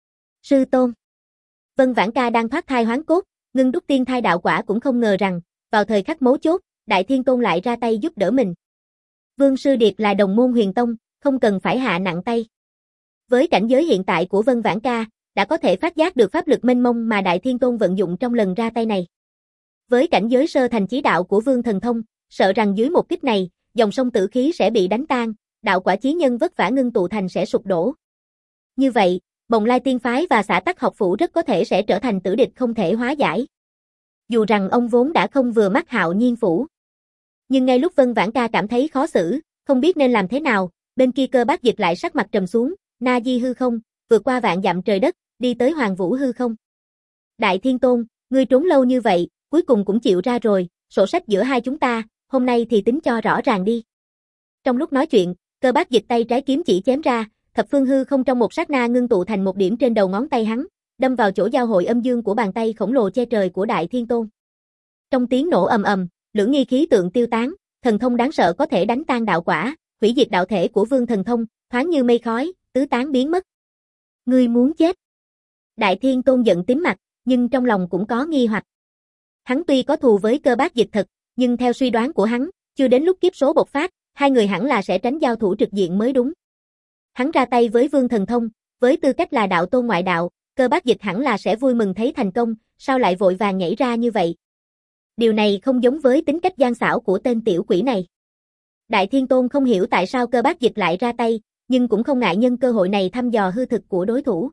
Sư tôn. Vân Vãn Ca đang thoát thai hoán cốt, ngưng đúc tiên thai đạo quả cũng không ngờ rằng, vào thời khắc mấu chốt, Đại Thiên Tôn lại ra tay giúp đỡ mình. Vương Sư Điệt là đồng môn huyền tông, không cần phải hạ nặng tay. Với cảnh giới hiện tại của Vân Vãn Ca, đã có thể phát giác được pháp lực mênh mông mà Đại Thiên Tôn vận dụng trong lần ra tay này. Với cảnh giới sơ thành chí đạo của Vương Thần Thông, sợ rằng dưới một kích này, dòng sông tử khí sẽ bị đánh tan, đạo quả chí nhân vất vả ngưng tụ thành sẽ sụp đổ. Như vậy, Bồng Lai Tiên Phái và Xã Tắc Học Phủ rất có thể sẽ trở thành tử địch không thể hóa giải. Dù rằng ông vốn đã không vừa mắt Hạo Nhiên Phủ. Nhưng ngay lúc Vân Vãn Ca cảm thấy khó xử, không biết nên làm thế nào, bên kia Cơ Bác Dịch lại sắc mặt trầm xuống, na di hư không, vượt qua vạn dặm trời đất, đi tới Hoàng Vũ hư không. Đại Thiên Tôn, ngươi trốn lâu như vậy, cuối cùng cũng chịu ra rồi, sổ sách giữa hai chúng ta, hôm nay thì tính cho rõ ràng đi. Trong lúc nói chuyện, Cơ Bác Dịch tay trái kiếm chỉ chém ra, thập phương hư không trong một sát na ngưng tụ thành một điểm trên đầu ngón tay hắn, đâm vào chỗ giao hội âm dương của bàn tay khổng lồ che trời của Đại Thiên Tôn. Trong tiếng nổ ầm ầm, lưỡng nghi khí tượng tiêu tán, thần thông đáng sợ có thể đánh tan đạo quả, hủy diệt đạo thể của Vương Thần Thông, thoáng như mây khói, tứ tán biến mất. Ngươi muốn chết. Đại Thiên Tôn giận tím mặt, nhưng trong lòng cũng có nghi hoặc. Hắn tuy có thù với Cơ Bác Dịch thật, nhưng theo suy đoán của hắn, chưa đến lúc kiếp số bộc phát, hai người hẳn là sẽ tránh giao thủ trực diện mới đúng. Hắn ra tay với Vương Thần Thông, với tư cách là đạo tôn ngoại đạo, Cơ Bác Dịch hẳn là sẽ vui mừng thấy thành công, sao lại vội vàng nhảy ra như vậy? Điều này không giống với tính cách gian xảo của tên tiểu quỷ này. Đại Thiên Tôn không hiểu tại sao Cơ Bác Dịch lại ra tay, nhưng cũng không ngại nhân cơ hội này thăm dò hư thực của đối thủ.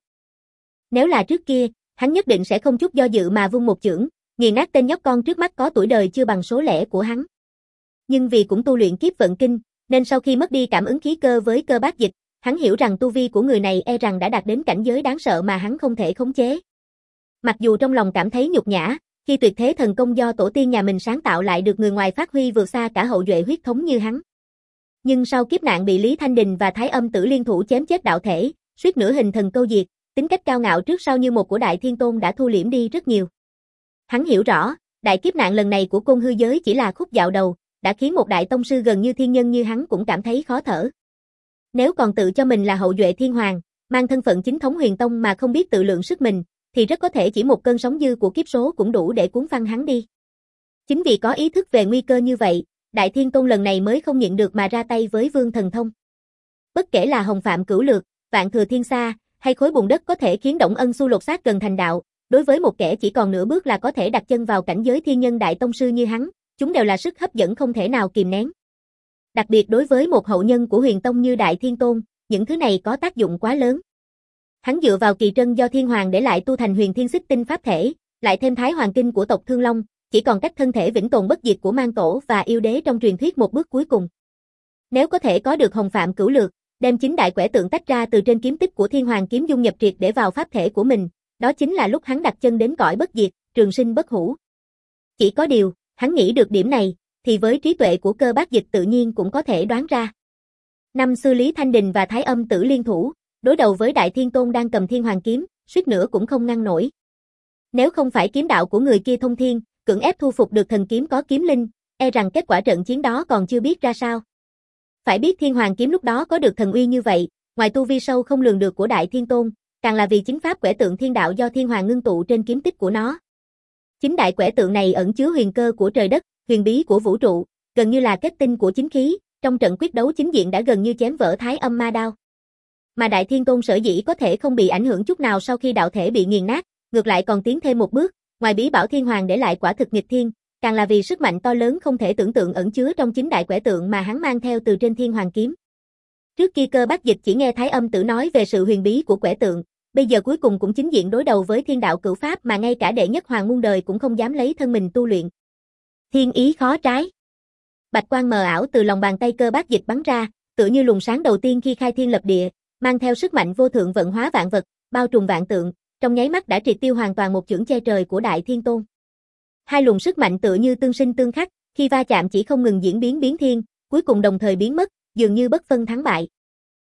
Nếu là trước kia, hắn nhất định sẽ không chút do dự mà vung một chưởng, nghiền nát tên nhóc con trước mắt có tuổi đời chưa bằng số lẻ của hắn. Nhưng vì cũng tu luyện kiếp vận kinh, nên sau khi mất đi cảm ứng khí cơ với Cơ Bác Dịch, hắn hiểu rằng tu vi của người này e rằng đã đạt đến cảnh giới đáng sợ mà hắn không thể khống chế. Mặc dù trong lòng cảm thấy nhục nhã, khi tuyệt thế thần công do tổ tiên nhà mình sáng tạo lại được người ngoài phát huy vượt xa cả hậu duệ huyết thống như hắn. Nhưng sau kiếp nạn bị Lý Thanh Đình và Thái Âm Tử liên thủ chém chết đạo thể, suýt nữa hình thần câu diệt, tính cách cao ngạo trước sau như một của Đại Thiên Tôn đã thu liễm đi rất nhiều. Hắn hiểu rõ, đại kiếp nạn lần này của Côn Hư giới chỉ là khúc dạo đầu, đã khiến một đại tông sư gần như thiên nhân như hắn cũng cảm thấy khó thở. Nếu còn tự cho mình là hậu duệ thiên hoàng, mang thân phận chính thống huyền tông mà không biết tự lượng sức mình, thì rất có thể chỉ một cơn sóng dư của kiếp số cũng đủ để cuốn phăng hắn đi. Chính vì có ý thức về nguy cơ như vậy, Đại Thiên Tôn lần này mới không nhịn được mà ra tay với Vương Thần Thông. Bất kể là Hồng Phạm Cửu Lược, Vạn Thừa Thiên Sa, hay khối bùn đất có thể khiến Động Ân Xu lột xác gần thành đạo, đối với một kẻ chỉ còn nửa bước là có thể đặt chân vào cảnh giới thiên nhân đại tông sư như hắn, chúng đều là sức hấp dẫn không thể nào kìm nén. Đặc biệt đối với một hậu nhân của huyền tông như Đại Thiên Tôn, những thứ này có tác dụng quá lớn. Hắn dựa vào kỳ trân do Thiên Hoàng để lại tu thành Huyền Thiên Xích Tinh pháp thể, lại thêm Thái Hoàng Kinh của tộc Thương Long, chỉ còn cách thân thể vĩnh tồn bất diệt của Mang Tổ và yêu đế trong truyền thuyết một bước cuối cùng. Nếu có thể có được Hồng Phạm Cửu Lược, đem chính đại quẻ tượng tách ra từ trên kiếm tích của Thiên Hoàng kiếm dung nhập triệt để vào pháp thể của mình, đó chính là lúc hắn đặt chân đến cõi bất diệt, trường sinh bất hủ. Chỉ có điều, hắn nghĩ được điểm này, thì với trí tuệ của Cơ Bác Dịch tự nhiên cũng có thể đoán ra. Năm xưa Lý Thanh Đình và Thái Âm Tử liên thủ, đối đầu với Đại Thiên Tôn đang cầm Thiên Hoàng kiếm, suýt nữa cũng không ngăn nổi. Nếu không phải kiếm đạo của người kia thông thiên, cưỡng ép thu phục được thần kiếm có kiếm linh, e rằng kết quả trận chiến đó còn chưa biết ra sao. Phải biết Thiên Hoàng kiếm lúc đó có được thần uy như vậy, ngoài tu vi sâu không lường được của Đại Thiên Tôn, càng là vì chính pháp quẻ tượng thiên đạo do Thiên Hoàng ngưng tụ trên kiếm tích của nó. Chính đại quẻ tượng này ẩn chứa huyền cơ của trời đất, huyền bí của vũ trụ, gần như là kết tinh của chính khí, trong trận quyết đấu chính diện đã gần như chém vỡ Thái Âm Ma Đao. Mà Đại Thiên Tôn sở dĩ có thể không bị ảnh hưởng chút nào sau khi đạo thể bị nghiền nát, ngược lại còn tiến thêm một bước, ngoài bí bảo Thiên Hoàng để lại quả thực nghịch thiên, càng là vì sức mạnh to lớn không thể tưởng tượng ẩn chứa trong chính đại quẻ tượng mà hắn mang theo từ trên Thiên Hoàng kiếm. Trước kia Cơ Bác Dịch chỉ nghe Thái Âm Tử nói về sự huyền bí của quẻ tượng, bây giờ cuối cùng cũng chính diện đối đầu với thiên đạo cửu pháp mà ngay cả đệ nhất hoàng muôn đời cũng không dám lấy thân mình tu luyện. Thiên ý khó trái. Bạch quang mờ ảo từ lòng bàn tay Cơ Bác Dịch bắn ra, tựa như luồng sáng đầu tiên khi khai thiên lập địa, mang theo sức mạnh vô thượng vận hóa vạn vật, bao trùm vạn tượng, trong nháy mắt đã triệt tiêu hoàn toàn một chưởng che trời của Đại Thiên Tôn. Hai luồng sức mạnh tựa như tương sinh tương khắc, khi va chạm chỉ không ngừng diễn biến biến thiên, cuối cùng đồng thời biến mất, dường như bất phân thắng bại.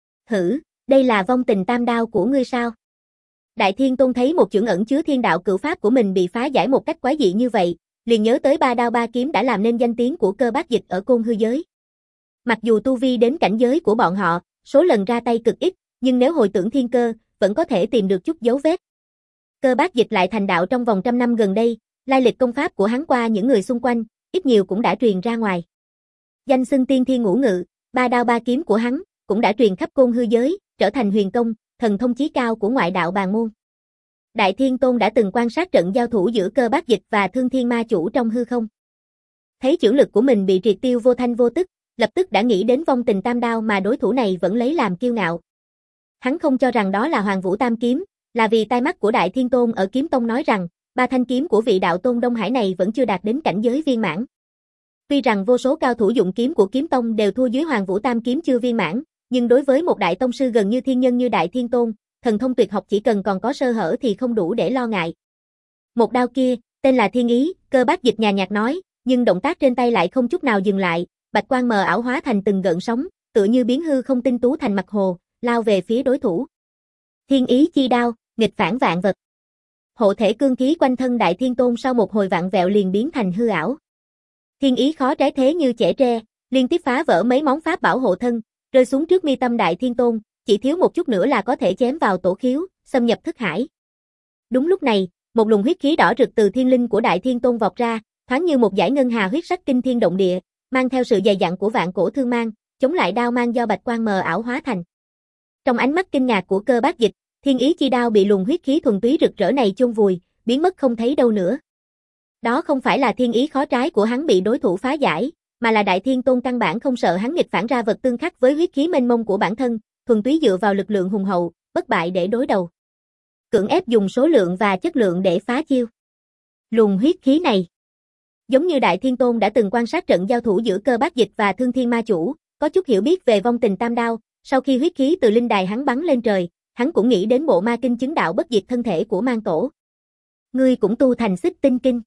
Hử, đây là vong tình tam đao của ngươi sao? Đại Thiên Tôn thấy một chưởng ẩn chứa thiên đạo cửu pháp của mình bị phá giải một cách quái dị như vậy, liền nhớ tới ba đao ba kiếm đã làm nên danh tiếng của Cơ Bác Dịch ở Côn Hư giới. Mặc dù tu vi đến cảnh giới của bọn họ, số lần ra tay cực ít, nhưng nếu hồi tưởng thiên cơ, vẫn có thể tìm được chút dấu vết. Cơ Bác Dịch lại thành đạo trong vòng trăm năm gần đây, lai lịch công pháp của hắn qua những người xung quanh, ít nhiều cũng đã truyền ra ngoài. Danh xưng tiên thiên ngũ ngự, ba đao ba kiếm của hắn, cũng đã truyền khắp Côn Hư giới, trở thành huyền công, thần thông chí cao của ngoại đạo bàn môn. Đại Thiên Tôn đã từng quan sát trận giao thủ giữa Cơ Bác Dịch và Thương Thiên Ma Chủ trong hư không. Thấy chưởng lực của mình bị triệt tiêu vô thanh vô tức, lập tức đã nghĩ đến vong tình tam đao mà đối thủ này vẫn lấy làm kiêu ngạo. Hắn không cho rằng đó là Hoàng Vũ Tam Kiếm, là vì tai mắt của Đại Thiên Tôn ở Kiếm Tông nói rằng, ba thanh kiếm của vị đạo tôn Đông Hải này vẫn chưa đạt đến cảnh giới viên mãn. Tuy rằng vô số cao thủ dụng kiếm của Kiếm Tông đều thua dưới Hoàng Vũ Tam Kiếm chưa viên mãn, nhưng đối với một đại tông sư gần như thiên nhân như Đại Thiên Tôn, thần thông tuyệt học chỉ cần còn có sơ hở thì không đủ để lo ngại. Một đao kia, tên là Thiên Ý, Cơ Bác Dịch nhàn nhạt nói, nhưng động tác trên tay lại không chút nào dừng lại, bạch quang mờ ảo hóa thành từng gợn sóng, tựa như biến hư không tinh tú thành mặt hồ, lao về phía đối thủ. Thiên Ý chi đao, nghịch phản vạn vật. Hộ thể cương khí quanh thân Đại Thiên Tôn sau một hồi vặn vẹo liền biến thành hư ảo. Thiên Ý khó trái thế như chẻ tre, liên tiếp phá vỡ mấy món pháp bảo hộ thân, rơi xuống trước mi tâm Đại Thiên Tôn, chỉ thiếu một chút nữa là có thể chém vào tổ khiếu, xâm nhập thức hải. Đúng lúc này, một luồng huyết khí đỏ rực từ thiên linh của Đại Thiên Tôn vọt ra, thoáng như một dải ngân hà huyết sắc kinh thiên động địa, mang theo sự dày dặn của vạn cổ thương mang, chống lại đao mang do bạch quang mờ ảo hóa thành. Trong ánh mắt kinh ngạc của Cơ Bác Dịch, thiên ý chi đao bị luồng huyết khí thuần túy rực rỡ này chôn vùi, biến mất không thấy đâu nữa. Đó không phải là thiên ý khó trái của hắn bị đối thủ phá giải, mà là Đại Thiên Tôn căn bản không sợ hắn nghịch phản ra vật tương khắc với huyết khí mênh mông của bản thân, thuần túy dựa vào lực lượng hùng hậu, bất bại để đối đầu. Cưỡng ép dùng số lượng và chất lượng để phá chiêu. Luồng huyết khí này, giống như Đại Thiên Tôn đã từng quan sát trận giao thủ giữa Cơ Bác Dịch và Thương Thiên Ma Chủ, có chút hiểu biết về vong tình tam đao, sau khi huyết khí từ linh đài hắn bắn lên trời, hắn cũng nghĩ đến bộ ma kinh chứng đạo bất diệt thân thể của mang tổ. Ngươi cũng tu thành Xích Tinh Kinh.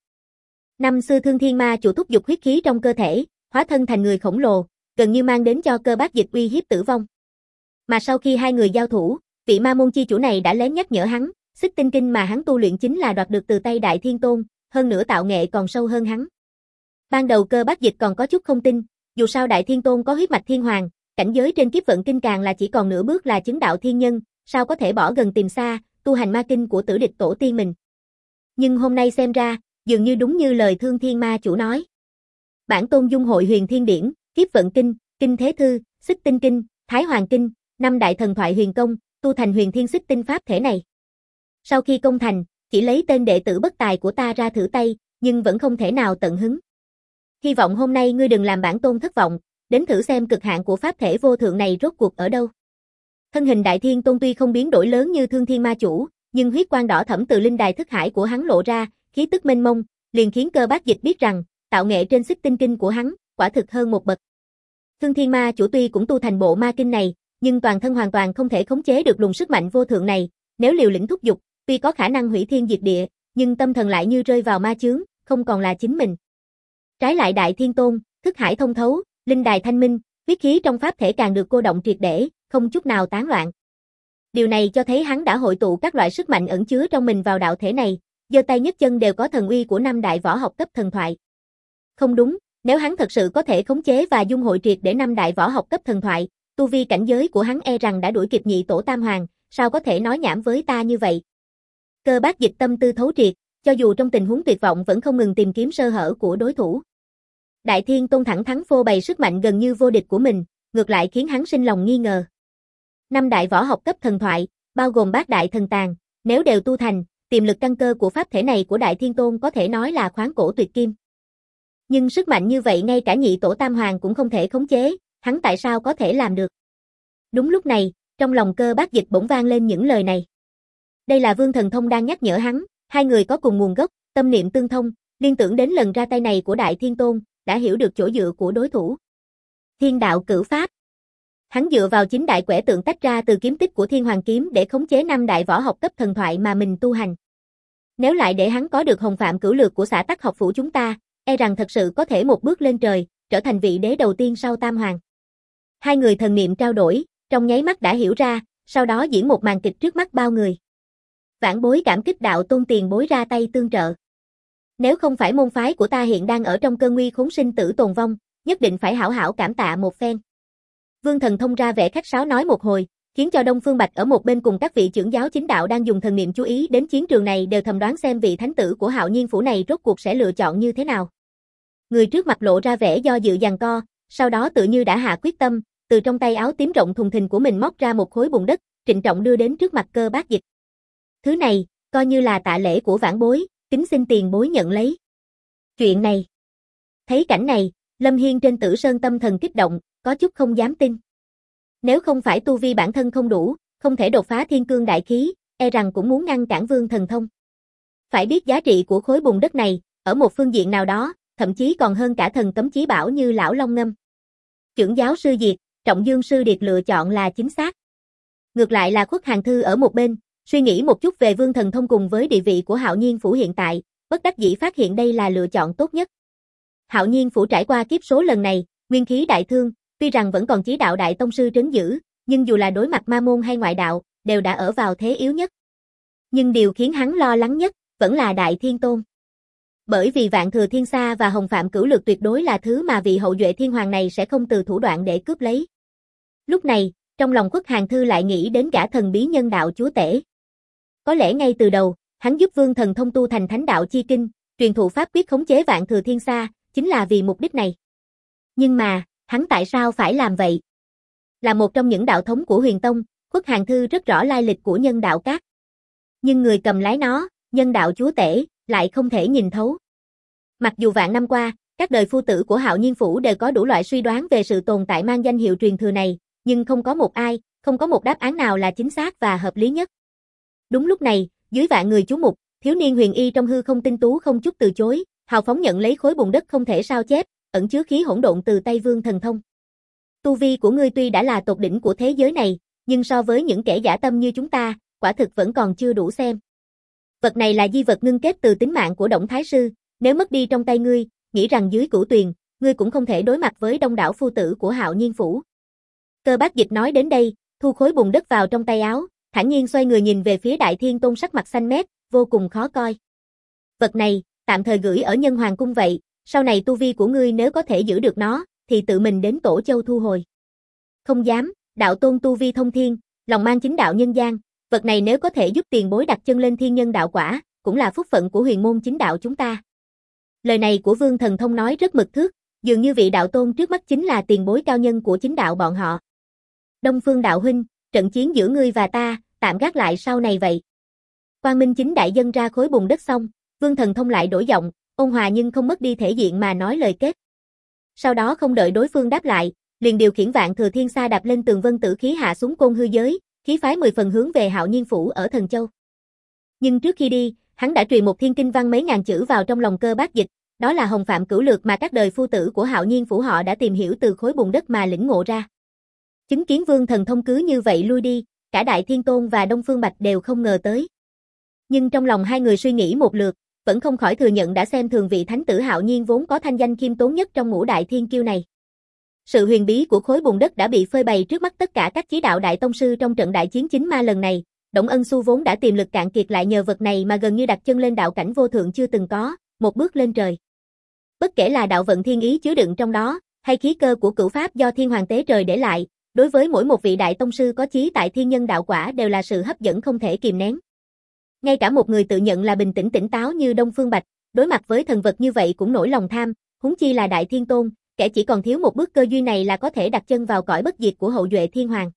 Năm xưa Thương Thiên Ma Chủ thúc giục huyết khí trong cơ thể, hóa thân thành người khổng lồ, gần như mang đến cho Cơ Bác Dịch uy hiếp tử vong. Mà sau khi hai người giao thủ, vị ma môn chi chủ này đã lén nhắc nhở hắn, Xích Tinh Kinh mà hắn tu luyện chính là đoạt được từ tay Đại Thiên Tôn, hơn nữa tạo nghệ còn sâu hơn hắn. Ban đầu Cơ Bác Dịch còn có chút không tin, dù sao Đại Thiên Tôn có huyết mạch thiên hoàng, cảnh giới trên kiếp vận kinh càng là chỉ còn nửa bước là chứng đạo thiên nhân, sao có thể bỏ gần tìm xa, tu hành ma kinh của tử địch tổ tiên mình. Nhưng hôm nay xem ra, dường như đúng như lời Thương Thiên Ma Chủ nói. Bản tôn dung hội huyền thiên điển, kiếp vận kinh, kinh thế thư, Xích Tinh Kinh, Thái Hoàng Kinh, năm đại thần thoại huyền công, tu thành huyền thiên xích tinh pháp thể này. Sau khi công thành, chỉ lấy tên đệ tử bất tài của ta ra thử tay, nhưng vẫn không thể nào tận hứng. Hy vọng hôm nay ngươi đừng làm bản tôn thất vọng, đến thử xem cực hạn của pháp thể vô thượng này rốt cuộc ở đâu. Thân hình Đại Thiên Tôn tuy không biến đổi lớn như Thương Thiên Ma Chủ, nhưng huyết quang đỏ thẫm từ linh đài thức hải của hắn lộ ra, khí tức mênh mông, liền khiến Cơ Bác Dịch biết rằng, tạo nghệ trên Xích Tinh Kinh của hắn, quả thực hơn một bậc. Thương Thiên Ma Chủ tuy cũng tu thành bộ ma kinh này, nhưng toàn thân hoàn toàn không thể khống chế được luồng sức mạnh vô thượng này, nếu liều lĩnh thúc dục, tuy có khả năng hủy thiên diệt địa, nhưng tâm thần lại như rơi vào ma chướng, không còn là chính mình. Trái lại Đại Thiên Tôn, thức hải thông thấu, linh đài thanh minh, huyết khí trong pháp thể càng được cô động triệt để, không chút nào tán loạn. Điều này cho thấy hắn đã hội tụ các loại sức mạnh ẩn chứa trong mình vào đạo thể này, giơ tay nhấc chân đều có thần uy của năm đại võ học cấp thần thoại. Không đúng, nếu hắn thật sự có thể khống chế và dung hội triệt để năm đại võ học cấp thần thoại, tu vi cảnh giới của hắn e rằng đã đuổi kịp nhị tổ tam hoàng, sao có thể nói nhảm với ta như vậy. Cơ Bác Dịch tâm tư thấu triệt, cho dù trong tình huống tuyệt vọng vẫn không ngừng tìm kiếm sơ hở của đối thủ. Đại Thiên Tôn thẳng thắn phô bày sức mạnh gần như vô địch của mình, ngược lại khiến hắn sinh lòng nghi ngờ. Năm đại võ học cấp thần thoại, bao gồm bát đại thần tàng, nếu đều tu thành, tiềm lực căn cơ của pháp thể này của Đại Thiên Tôn có thể nói là khoáng cổ tuyệt kim. Nhưng sức mạnh như vậy ngay cả nhị tổ tam hoàng cũng không thể khống chế, hắn tại sao có thể làm được? Đúng lúc này, trong lòng Cơ Bác Dịch bỗng vang lên những lời này. Đây là Vương Thần Thông đang nhắc nhở hắn, hai người có cùng nguồn gốc, tâm niệm tương thông, liên tưởng đến lần ra tay này của Đại Thiên Tôn, đã hiểu được chỗ dựa của đối thủ. Thiên đạo cửu pháp. Hắn dựa vào chính đại quẻ tượng tách ra từ kiếm tích của Thiên Hoàng kiếm để khống chế năm đại võ học cấp thần thoại mà mình tu hành. Nếu lại để hắn có được hồng phạm cửu lược của xã tắc học phủ chúng ta, e rằng thật sự có thể một bước lên trời, trở thành vị đế đầu tiên sau tam hoàng. Hai người thần niệm trao đổi, trong nháy mắt đã hiểu ra, sau đó diễn một màn kịch trước mắt bao người. Vãn bối cảm kích đạo tôn tiền bối ra tay tương trợ. Nếu không phải môn phái của ta hiện đang ở trong cơn nguy khốn sinh tử tồn vong, nhất định phải hảo hảo cảm tạ một phen. Vương Thần Thông ra vẻ khách sáo nói một hồi, khiến cho Đông Phương Bạch ở một bên cùng các vị trưởng giáo chính đạo đang dùng thần niệm chú ý đến chiến trường này đều thầm đoán xem vị thánh tử của Hạo Nhiên phủ này rốt cuộc sẽ lựa chọn như thế nào. Người trước mặt lộ ra vẻ do dự giằng co, sau đó tự như đã hạ quyết tâm, từ trong tay áo tím rộng thùng thình của mình móc ra một khối bùn đất, trịnh trọng đưa đến trước mặt Cơ Bác Dịch. Thứ này, coi như là tạ lễ của vãn bối, kính xin tiền bối nhận lấy. Chuyện này. Thấy cảnh này, Lâm Hiên trên Tử Sơn tâm thần kích động, có chút không dám tin. Nếu không phải tu vi bản thân không đủ, không thể đột phá thiên cương đại khí, e rằng cũng muốn ngăn cản Vương Thần Thông. Phải biết giá trị của khối bùn đất này, ở một phương diện nào đó, thậm chí còn hơn cả thần cấm chí bảo như lão Long Ngâm. Trưởng giáo sư Diệt, Trọng Dương sư Điệt lựa chọn là chính xác. Ngược lại là Khuất Hàng Thư ở một bên, suy nghĩ một chút về Vương Thần Thông cùng với địa vị của Hạo Nhiên phủ hiện tại, bất đắc dĩ phát hiện đây là lựa chọn tốt nhất. Hạo Nhiên phủ trải qua kiếp số lần này, nguyên khí đại thương, tuy rằng vẫn còn chí đạo đại tông sư trấn giữ, nhưng dù là đối mặt ma môn hay ngoại đạo, đều đã ở vào thế yếu nhất. Nhưng điều khiến hắn lo lắng nhất, vẫn là Đại Thiên Tôn. Bởi vì Vạn Thừa Thiên Sa và Hồng Phạm Cửu Lược tuyệt đối là thứ mà vị hậu duệ thiên hoàng này sẽ không từ thủ đoạn để cướp lấy. Lúc này, trong lòng Khuất Hàn Thư lại nghĩ đến gã thần bí nhân đạo chúa tể. Có lẽ ngay từ đầu, hắn giúp Vương Thần Thông tu thành Thánh Đạo Chi Kinh, truyền thụ pháp quyết khống chế Vạn Thừa Thiên Sa, chính là vì mục đích này. Nhưng mà, hắn tại sao phải làm vậy? Là một trong những đạo thống của Huyền Tông, Khuất Hàn Thư rất rõ lai lịch của Nhân Đạo Các. Nhưng người cầm lái nó, Nhân Đạo chúa tể, lại không thể nhìn thấu. Mặc dù vạn năm qua, các đời phu tử của Hạo Nhiên Phủ đều có đủ loại suy đoán về sự tồn tại mang danh hiệu truyền thừa này, nhưng không có một ai, không có một đáp án nào là chính xác và hợp lý nhất. Đúng lúc này, dưới vạn người chú mục, thiếu niên huyền y trong hư không tinh tú không chút từ chối, hào phóng nhận lấy khối bùn đất không thể sao chép, ẩn chứa khí hỗn độn từ tay Vương Thần Thông. Tu vi của ngươi tuy đã là tột đỉnh của thế giới này, nhưng so với những kẻ dã tâm như chúng ta, quả thực vẫn còn chưa đủ xem. Vật này là di vật ngưng kết từ tính mạng của Đổng Thái Sư, nếu mất đi trong tay ngươi, nghĩ rằng dưới cửu tuyền, ngươi cũng không thể đối mặt với đông đảo phu tử của Hạo Nhiên Phủ. Cơ Bác Dịch nói đến đây, thu khối bùn đất vào trong tay áo, thản nhiên xoay người nhìn về phía Đại Thiên Tôn sắc mặt xanh mét, vô cùng khó coi. Vật này, tạm thời gửi ở Nhân Hoàng cung vậy, sau này tu vi của ngươi nếu có thể giữ được nó, thì tự mình đến Tổ Châu thu hồi. Không dám, đạo tôn tu vi thông thiên, lòng mang chính đạo nhân gian, vật này nếu có thể giúp tiền bối đặt chân lên thiên nhân đạo quả, cũng là phúc phận của huyền môn chính đạo chúng ta. Lời này của Vương Thần Thông nói rất mực thước, dường như vị đạo tôn trước mắt chính là tiền bối cao nhân của chính đạo bọn họ. Đông Phương đạo huynh, trận chiến giữa ngươi và ta, tạm gác lại sau này vậy. Quang Minh chính đại dân ra khối bùn đất xong, Vương Thần Thông lại đổi giọng, ôn hòa nhưng không mất đi thể diện mà nói lời kết. Sau đó không đợi đối phương đáp lại, liền điều khiển Vạn Thừa Thiên Sa đạp lên tường vân tử khí hạ xuống côn hư giới, khí phái mười phần hướng về Hạo Nhiên Phủ ở Thần Châu. Nhưng trước khi đi, hắn đã truyền một thiên kinh văn mấy ngàn chữ vào trong lòng Cơ Bác Dịch, đó là Hồng Phạm Cửu Lược mà các đời phu tử của Hạo Nhiên Phủ họ đã tìm hiểu từ khối bùn đất mà lĩnh ngộ ra. Chứng kiến Vương Thần Thông cứ như vậy lui đi, cả Đại Thiên Tôn và Đông Phương Bạch đều không ngờ tới. Nhưng trong lòng hai người suy nghĩ một lượt, vẫn không khỏi thừa nhận đã xem thường vị thánh tử Hạo Nhiên vốn có thanh danh khiêm tốn nhất trong ngũ đại thiên kiêu này. Sự huyền bí của khối bùn đất đã bị phơi bày trước mắt tất cả các chí đạo đại tông sư trong trận đại chiến chính ma lần này. Đổng Ân Xu vốn đã tiềm lực cạn kiệt lại nhờ vật này mà gần như đặt chân lên đạo cảnh vô thượng chưa từng có, một bước lên trời. Bất kể là đạo vận thiên ý chứa đựng trong đó, hay khí cơ của cửu pháp do Thiên Hoàng Tế Trời để lại, đối với mỗi một vị đại tông sư có chí tại thiên nhân đạo quả đều là sự hấp dẫn không thể kìm nén. Ngay cả một người tự nhận là bình tĩnh tỉnh táo như Đông Phương Bạch, đối mặt với thần vật như vậy cũng nổi lòng tham, huống chi là Đại Thiên Tôn, kẻ chỉ còn thiếu một bước cơ duyên này là có thể đặt chân vào cõi bất diệt của hậu duệ thiên hoàng.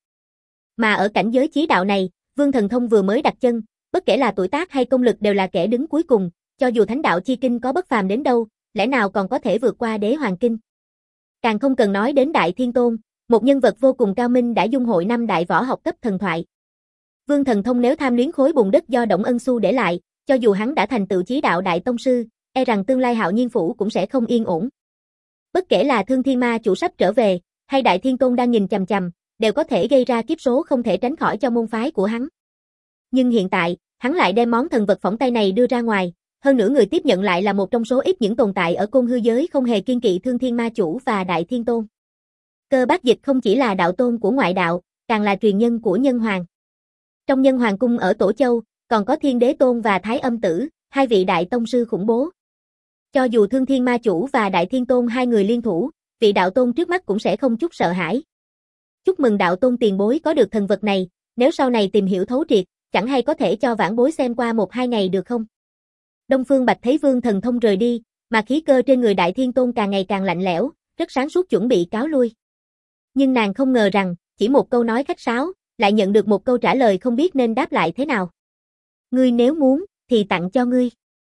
Mà ở cảnh giới chí đạo này, Vương Thần Thông vừa mới đặt chân, bất kể là tuổi tác hay công lực đều là kẻ đứng cuối cùng, cho dù Thánh Đạo Chi Kinh có bất phàm đến đâu, lẽ nào còn có thể vượt qua Đế Hoàng Kinh. Càng không cần nói đến Đại Thiên Tôn, một nhân vật vô cùng cao minh đã dung hội năm đại võ học cấp thần thoại. Vương Thần Thông nếu tham luyến khối bùn đất do Đổng Ân Xu để lại, cho dù hắn đã thành tựu chí đạo đại tông sư, e rằng tương lai Hạo Nhiên Phủ cũng sẽ không yên ổn. Bất kể là Thương Thiên Ma chủ sắp trở về, hay Đại Thiên Tôn đang nhìn chằm chằm, đều có thể gây ra kiếp số không thể tránh khỏi cho môn phái của hắn. Nhưng hiện tại, hắn lại đem món thần vật phỏng tay này đưa ra ngoài, hơn nữa người tiếp nhận lại là một trong số ít những tồn tại ở côn hư giới không hề kiên kỵ Thương Thiên Ma chủ và Đại Thiên Tôn. Cơ Bác Dịch không chỉ là đạo tôn của ngoại đạo, càng là truyền nhân của Nhân Hoàng. Trong Nhân Hoàng cung ở Tổ Châu, còn có Thiên Đế Tôn và Thái Âm Tử, hai vị đại tông sư khủng bố. Cho dù Thương Thiên Ma chủ và Đại Thiên Tôn hai người liên thủ, vị đạo tôn trước mắt cũng sẽ không chút sợ hãi. Chúc mừng đạo tôn tiền bối có được thần vật này, nếu sau này tìm hiểu thấu triệt, chẳng hay có thể cho vãn bối xem qua một hai ngày được không? Đông Phương Bạch thấy Vương Thần Thông rời đi, mà khí cơ trên người Đại Thiên Tôn càng ngày càng lạnh lẽo, rất sáng suốt chuẩn bị cáo lui. Nhưng nàng không ngờ rằng, chỉ một câu nói khách sáo, lại nhận được một câu trả lời không biết nên đáp lại thế nào. Ngươi nếu muốn, thì tặng cho ngươi.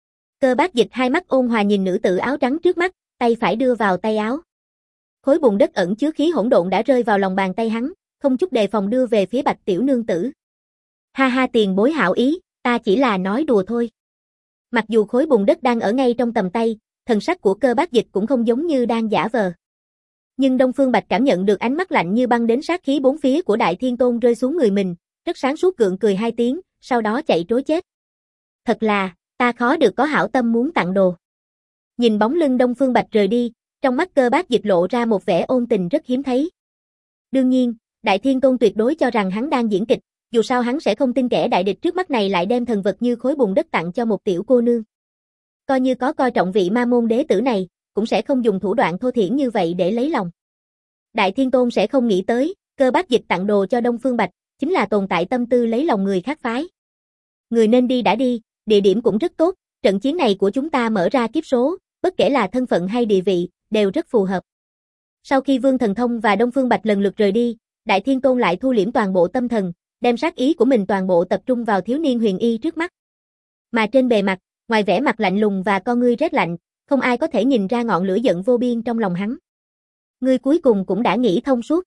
Cơ Bác Dịch hai mắt ôn hòa nhìn nữ tử áo trắng trước mắt, tay phải đưa vào tay áo. Khối bùn đất ẩn chứa khí hỗn độn đã rơi vào lòng bàn tay hắn, không chút đề phòng đưa về phía Bạch tiểu nương tử. Ha ha, tiền bối hảo ý, ta chỉ là nói đùa thôi. Mặc dù khối bùn đất đang ở ngay trong tầm tay, thần sắc của Cơ Bác Dịch cũng không giống như đang giả vờ. Nhưng Đông Phương Bạch cảm nhận được ánh mắt lạnh như băng đến sát khí bốn phía của Đại Thiên Tôn rơi xuống người mình, rất sáng suốt gượng cười hai tiếng, sau đó chạy trối chết. Thật là, ta khó được có hảo tâm muốn tặng đồ. Nhìn bóng lưng Đông Phương Bạch rời đi, trong mắt Cơ Bác Dịch lộ ra một vẻ ôn tình rất hiếm thấy. Đương nhiên, Đại Thiên Tôn tuyệt đối cho rằng hắn đang diễn kịch, dù sao hắn sẽ không tin kẻ đại địch trước mắt này lại đem thần vật như khối bùn đất tặng cho một tiểu cô nương. coi như có coi trọng vị ma môn đế tử này, cũng sẽ không dùng thủ đoạn thô thiển như vậy để lấy lòng. Đại Thiên Tôn sẽ không nghĩ tới, Cơ Bác Dịch tặng đồ cho Đông Phương Bạch, chính là tồn tại tâm tư lấy lòng người khác phái. Người nên đi đã đi, địa điểm cũng rất tốt, trận chiến này của chúng ta mở ra kiếp số, bất kể là thân phận hay địa vị, đều rất phù hợp. Sau khi Vương Thần Thông và Đông Phương Bạch lần lượt rời đi, Đại Thiên Tôn lại thu liễm toàn bộ tâm thần, đem sát ý của mình toàn bộ tập trung vào thiếu niên huyền y trước mắt. Mà trên bề mặt, ngoài vẻ mặt lạnh lùng và con ngươi rét lạnh, không ai có thể nhìn ra ngọn lửa giận vô biên trong lòng hắn. Ngươi cuối cùng cũng đã nghĩ thông suốt.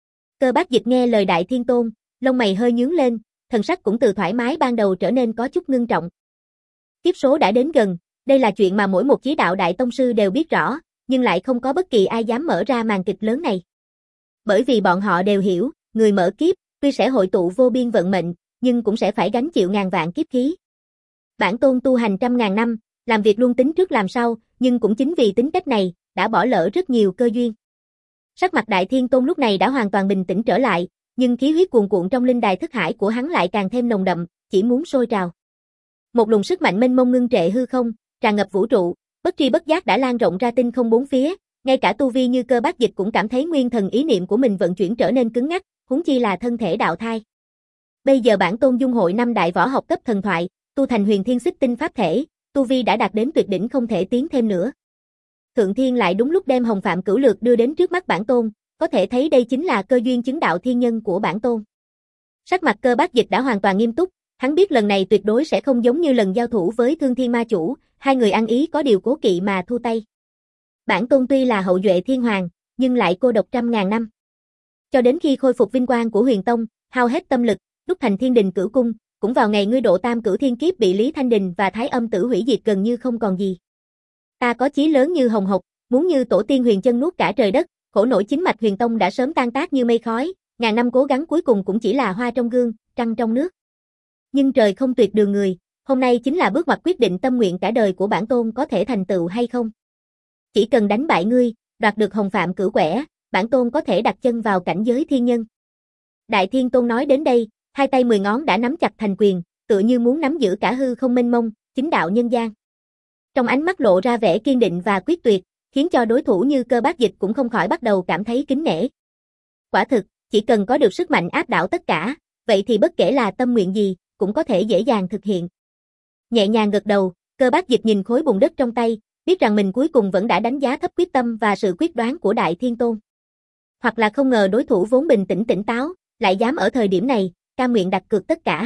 Cơ Bác Dịch nghe lời Đại Thiên Tôn, lông mày hơi nhướng lên, thần sắc cũng từ thoải mái ban đầu trở nên có chút ngưng trọng. Kiếp số đã đến gần, đây là chuyện mà mỗi một chí đạo đại tông sư đều biết rõ, nhưng lại không có bất kỳ ai dám mở ra màn kịch lớn này. Bởi vì bọn họ đều hiểu, người mở kiếp, tuy sẽ hội tụ vô biên vận mệnh, nhưng cũng sẽ phải gánh chịu ngàn vạn kiếp khí. Bản tôn tu hành trăm ngàn năm, làm việc luôn tính trước làm sau, nhưng cũng chính vì tính cách này, đã bỏ lỡ rất nhiều cơ duyên. Sắc mặt Đại Thiên Tôn lúc này đã hoàn toàn bình tĩnh trở lại, nhưng khí huyết cuồn cuộn trong linh đài thức hải của hắn lại càng thêm nồng đậm, chỉ muốn sôi trào. Một luồng sức mạnh mênh mông ngưng trệ hư không, tràn ngập vũ trụ, bất tri bất giác đã lan rộng ra tinh không bốn phía, ngay cả tu vi như Cơ Bác Dịch cũng cảm thấy nguyên thần ý niệm của mình vận chuyển trở nên cứng ngắc, huống chi là thân thể đạo thai. Bây giờ bản tôn dung hội năm đại võ học cấp thần thoại, tu thành huyền thiên xích tinh pháp thể, tu vi đã đạt đến tuyệt đỉnh không thể tiến thêm nữa. Thượng Thiên lại đúng lúc đem Hồng Phạm Cửu Lược đưa đến trước mắt bản tôn, có thể thấy đây chính là cơ duyên chứng đạo thiên nhân của bản tôn. Sắc mặt Cơ Bác Dịch đã hoàn toàn nghiêm túc, hắn biết lần này tuyệt đối sẽ không giống như lần giao thủ với Thương Thiên Ma Chủ, hai người ăn ý có điều cố kỵ mà thu tay. Bản tôn tuy là hậu duệ thiên hoàng, nhưng lại cô độc trăm ngàn năm. Cho đến khi khôi phục vinh quang của Huyền Tông, hao hết tâm lực, đúc thành Thiên Đình Cửu Cung, cũng vào ngày ngươi độ tam cửu thiên kiếp bị Lý Thanh Đình và Thái Âm Tử hủy diệt gần như không còn gì. Ta có chí lớn như hồng hộc, muốn như tổ tiên Huyền Chân nuốt cả trời đất, khổ nổi chính mạch Huyền Tông đã sớm tan tác như mây khói, ngàn năm cố gắng cuối cùng cũng chỉ là hoa trong gương, trăng trong nước. Nhưng trời không tuyệt đường người, hôm nay chính là bước ngoặt quyết định tâm nguyện cả đời của bản tôn có thể thành tựu hay không. Chỉ cần đánh bại ngươi, đoạt được Hồng Phạm Cửu Quẻ, bản tôn có thể đặt chân vào cảnh giới thiên nhân. Đại Thiên Tôn nói đến đây, hai tay mười ngón đã nắm chặt thành quyền, tựa như muốn nắm giữ cả hư không mênh mông, chính đạo nhân gian. Trong ánh mắt lộ ra vẻ kiên định và quyết tuyệt, khiến cho đối thủ như Cơ Bác Dịch cũng không khỏi bắt đầu cảm thấy kính nể. Quả thực, chỉ cần có được sức mạnh áp đảo tất cả, vậy thì bất kể là tâm nguyện gì, cũng có thể dễ dàng thực hiện. Nhẹ nhàng gật đầu, Cơ Bác Dịch nhìn khối bùn đất trong tay, biết rằng mình cuối cùng vẫn đã đánh giá thấp quyết tâm và sự quyết đoán của Đại Thiên Tôn. Hoặc là không ngờ đối thủ vốn bình tĩnh tỉnh táo, lại dám ở thời điểm này, cam nguyện đặt cược tất cả.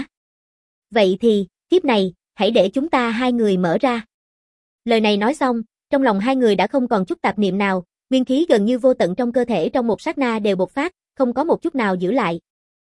Vậy thì, kiếp này, hãy để chúng ta hai người mở ra. Lời này nói xong, trong lòng hai người đã không còn chút tạp niệm nào, nguyên khí gần như vô tận trong cơ thể trong một sát na đều bộc phát, không có một chút nào giữ lại.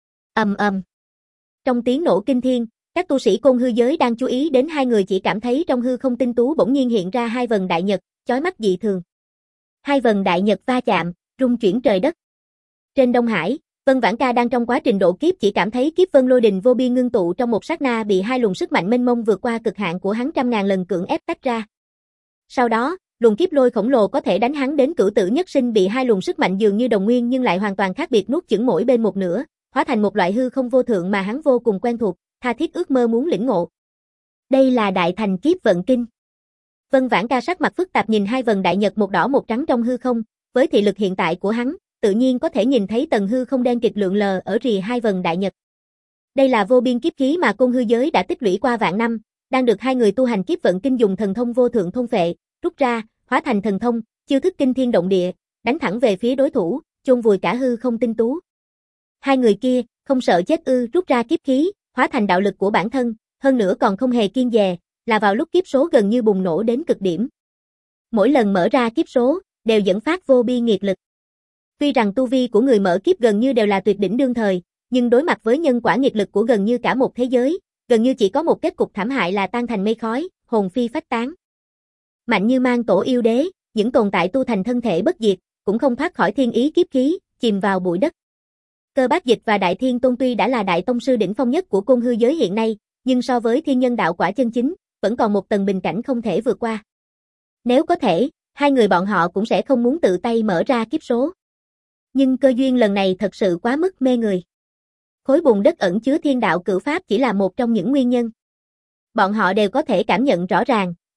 Ầm ầm. Trong tiếng nổ kinh thiên, các tu sĩ Côn hư giới đang chú ý đến hai người chỉ cảm thấy trong hư không tinh tú bỗng nhiên hiện ra hai vần đại nhật, chói mắt dị thường. Hai vần đại nhật va chạm, rung chuyển trời đất. Trên Đông Hải, Vân Vãn Ca đang trong quá trình độ kiếp chỉ cảm thấy kiếp vân lôi đình vô biên ngưng tụ trong một sát na bị hai luồng sức mạnh mênh mông vượt qua cực hạn của hắn trăm ngàn lần cưỡng ép tách ra. Sau đó, luồng kiếp lôi khổng lồ có thể đánh hắn đến cửu tử nhất sinh bị hai luồng sức mạnh dường như đồng nguyên nhưng lại hoàn toàn khác biệt nuốt chửng mỗi bên một nửa, hóa thành một loại hư không vô thượng mà hắn vô cùng quen thuộc, tha thiết ước mơ muốn lĩnh ngộ. Đây là Đại Thành Kiếp Vận Kinh. Vân Vãn Ca sắc mặt phức tạp nhìn hai vần đại nhật một đỏ một trắng trong hư không, với thị lực hiện tại của hắn, tự nhiên có thể nhìn thấy tầng hư không đen kịt lượn lờ ở rìa hai vần đại nhật. Đây là vô biên kiếp khí mà Côn hư giới đã tích lũy qua vạn năm, đang được hai người tu hành kiếp vận kinh dùng thần thông vô thượng thôn phệ, rút ra, hóa thành thần thông, chiêu thức kinh thiên động địa, đánh thẳng về phía đối thủ, chôn vùi cả hư không tinh tú. Hai người kia, không sợ chết ư, rút ra kiếp khí, hóa thành đạo lực của bản thân, hơn nữa còn không hề kiêng dè, là vào lúc kiếp số gần như bùng nổ đến cực điểm. Mỗi lần mở ra kiếp số, đều dẫn phát vô biên nghiệt lực. Tuy rằng tu vi của người mở kiếp gần như đều là tuyệt đỉnh đương thời, nhưng đối mặt với nhân quả nghiệt lực của gần như cả một thế giới, gần như chỉ có một kết cục thảm hại là tan thành mây khói, hồn phi phách tán. Mạnh như Mang Tổ yêu đế, những tồn tại tu thành thân thể bất diệt, cũng không thoát khỏi thiên ý kiếp khí, chìm vào bụi đất. Cơ Bác Dịch và Đại Thiên Tôn tuy đã là đại tông sư đỉnh phong nhất của Côn hư giới hiện nay, nhưng so với thiên nhân đạo quả chân chính, vẫn còn một tầng bình cảnh không thể vượt qua. Nếu có thể, hai người bọn họ cũng sẽ không muốn tự tay mở ra kiếp số. Nhưng cơ duyên lần này thật sự quá mức mê người. Khối bùn đất ẩn chứa thiên đạo cửu pháp chỉ là một trong những nguyên nhân. Bọn họ đều có thể cảm nhận rõ ràng,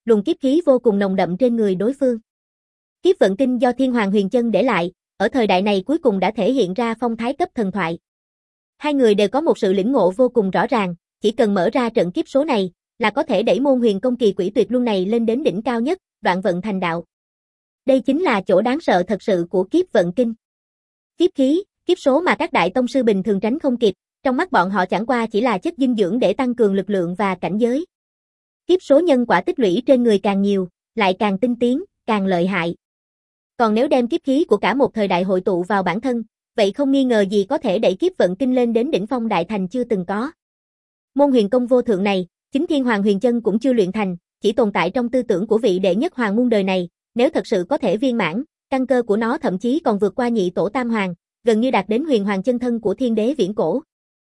luồng kiếp khí vô cùng nồng đậm trên người đối phương. Kiếp vận kinh do Thiên Hoàng Huyền Chân để lại, ở thời đại này cuối cùng đã thể hiện ra phong thái cấp thần thoại. Hai người đều có một sự lĩnh ngộ vô cùng rõ ràng, chỉ cần mở ra trận kiếp số này, là có thể đẩy môn huyền công kỳ quỷ tuyệt luân này lên đến đỉnh cao nhất, đoạn vận thành đạo. Đây chính là chỗ đáng sợ thật sự của kiếp vận kinh. Kiếp khí, kiếp số mà các đại tông sư bình thường tránh không kịp, trong mắt bọn họ chẳng qua chỉ là chất dinh dưỡng để tăng cường lực lượng và cảnh giới. Kiếp số nhân quả tích lũy trên người càng nhiều, lại càng tinh tiến, càng lợi hại. Còn nếu đem kiếp khí của cả một thời đại hội tụ vào bản thân, vậy không nghi ngờ gì có thể đẩy kiếp vận kinh lên đến đỉnh phong đại thành chưa từng có. Môn huyền công vô thượng này, chính Thiên Hoàng Huyền Chân cũng chưa luyện thành, chỉ tồn tại trong tư tưởng của vị đệ nhất hoàng muôn đời này, nếu thật sự có thể viên mãn, căn cơ của nó thậm chí còn vượt qua nhị tổ tam hoàng, gần như đạt đến huyền hoàng chân thân của thiên đế viễn cổ.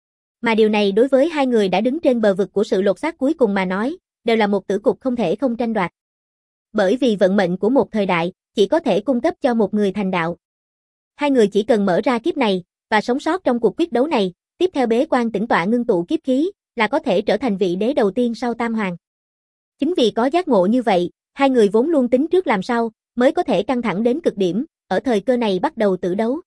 Mà điều này đối với hai người đã đứng trên bờ vực của sự lột xác cuối cùng mà nói, đều là một tử cục không thể không tranh đoạt. Bởi vì vận mệnh của một thời đại, chỉ có thể cung cấp cho một người thành đạo. Hai người chỉ cần mở ra kiếp này, và sống sót trong cuộc quyết đấu này, tiếp theo bế quan tĩnh tọa ngưng tụ kiếp khí, là có thể trở thành vị đế đầu tiên sau tam hoàng. Chính vì có giác ngộ như vậy, hai người vốn luôn tính trước làm sao, mới có thể căng thẳng đến cực điểm, ở thời cơ này bắt đầu tử đấu.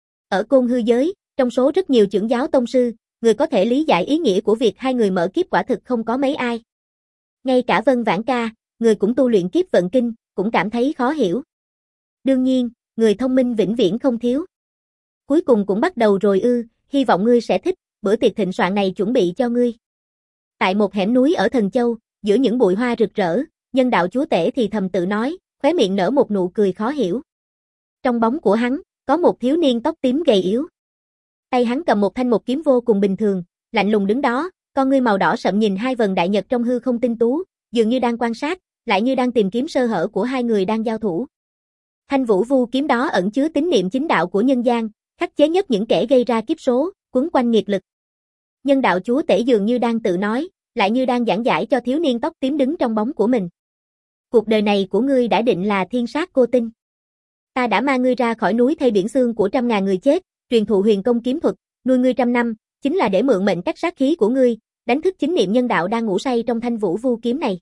Ở Côn Hư giới, trong số rất nhiều trưởng giáo tông sư, người có thể lý giải ý nghĩa của việc hai người mở kiếp quả thực không có mấy ai. Ngay cả Vân Vãn Ca, người cũng tu luyện kiếp vận kinh, cũng cảm thấy khó hiểu. Đương nhiên, người thông minh vĩnh viễn không thiếu. Cuối cùng cũng bắt đầu rồi ư, hy vọng ngươi sẽ thích, bữa tiệc thịnh soạn này chuẩn bị cho ngươi. Tại một hẻm núi ở Thần Châu, giữa những bụi hoa rực rỡ, nhân đạo chúa tể thì thầm tự nói, khóe miệng nở một nụ cười khó hiểu. Trong bóng của hắn, có một thiếu niên tóc tím gầy yếu. Tay hắn cầm một thanh một kiếm vô cùng bình thường, lạnh lùng đứng đó, con ngươi màu đỏ sậm nhìn hai vầng đại nhật trong hư không tinh tú, dường như đang quan sát, lại như đang tìm kiếm sơ hở của hai người đang giao thủ. Thanh vũ vu kiếm đó ẩn chứa tín niệm chính đạo của nhân gian, khắc chế nhất những kẻ gây ra kiếp số, quấn quanh nghiệt lực. Nhân đạo chúa tể dường như đang tự nói, lại như đang giảng giải cho thiếu niên tóc tím đứng trong bóng của mình. Cuộc đời này của ngươi đã định là thiên sát cô tinh. Ta đã mang ngươi ra khỏi núi thây biển xương của trăm ngàn người chết, truyền thụ huyền công kiếm thuật, nuôi ngươi trăm năm, chính là để mượn mệnh cách sát khí của ngươi, đánh thức chính niệm nhân đạo đang ngủ say trong thanh vũ vu kiếm này.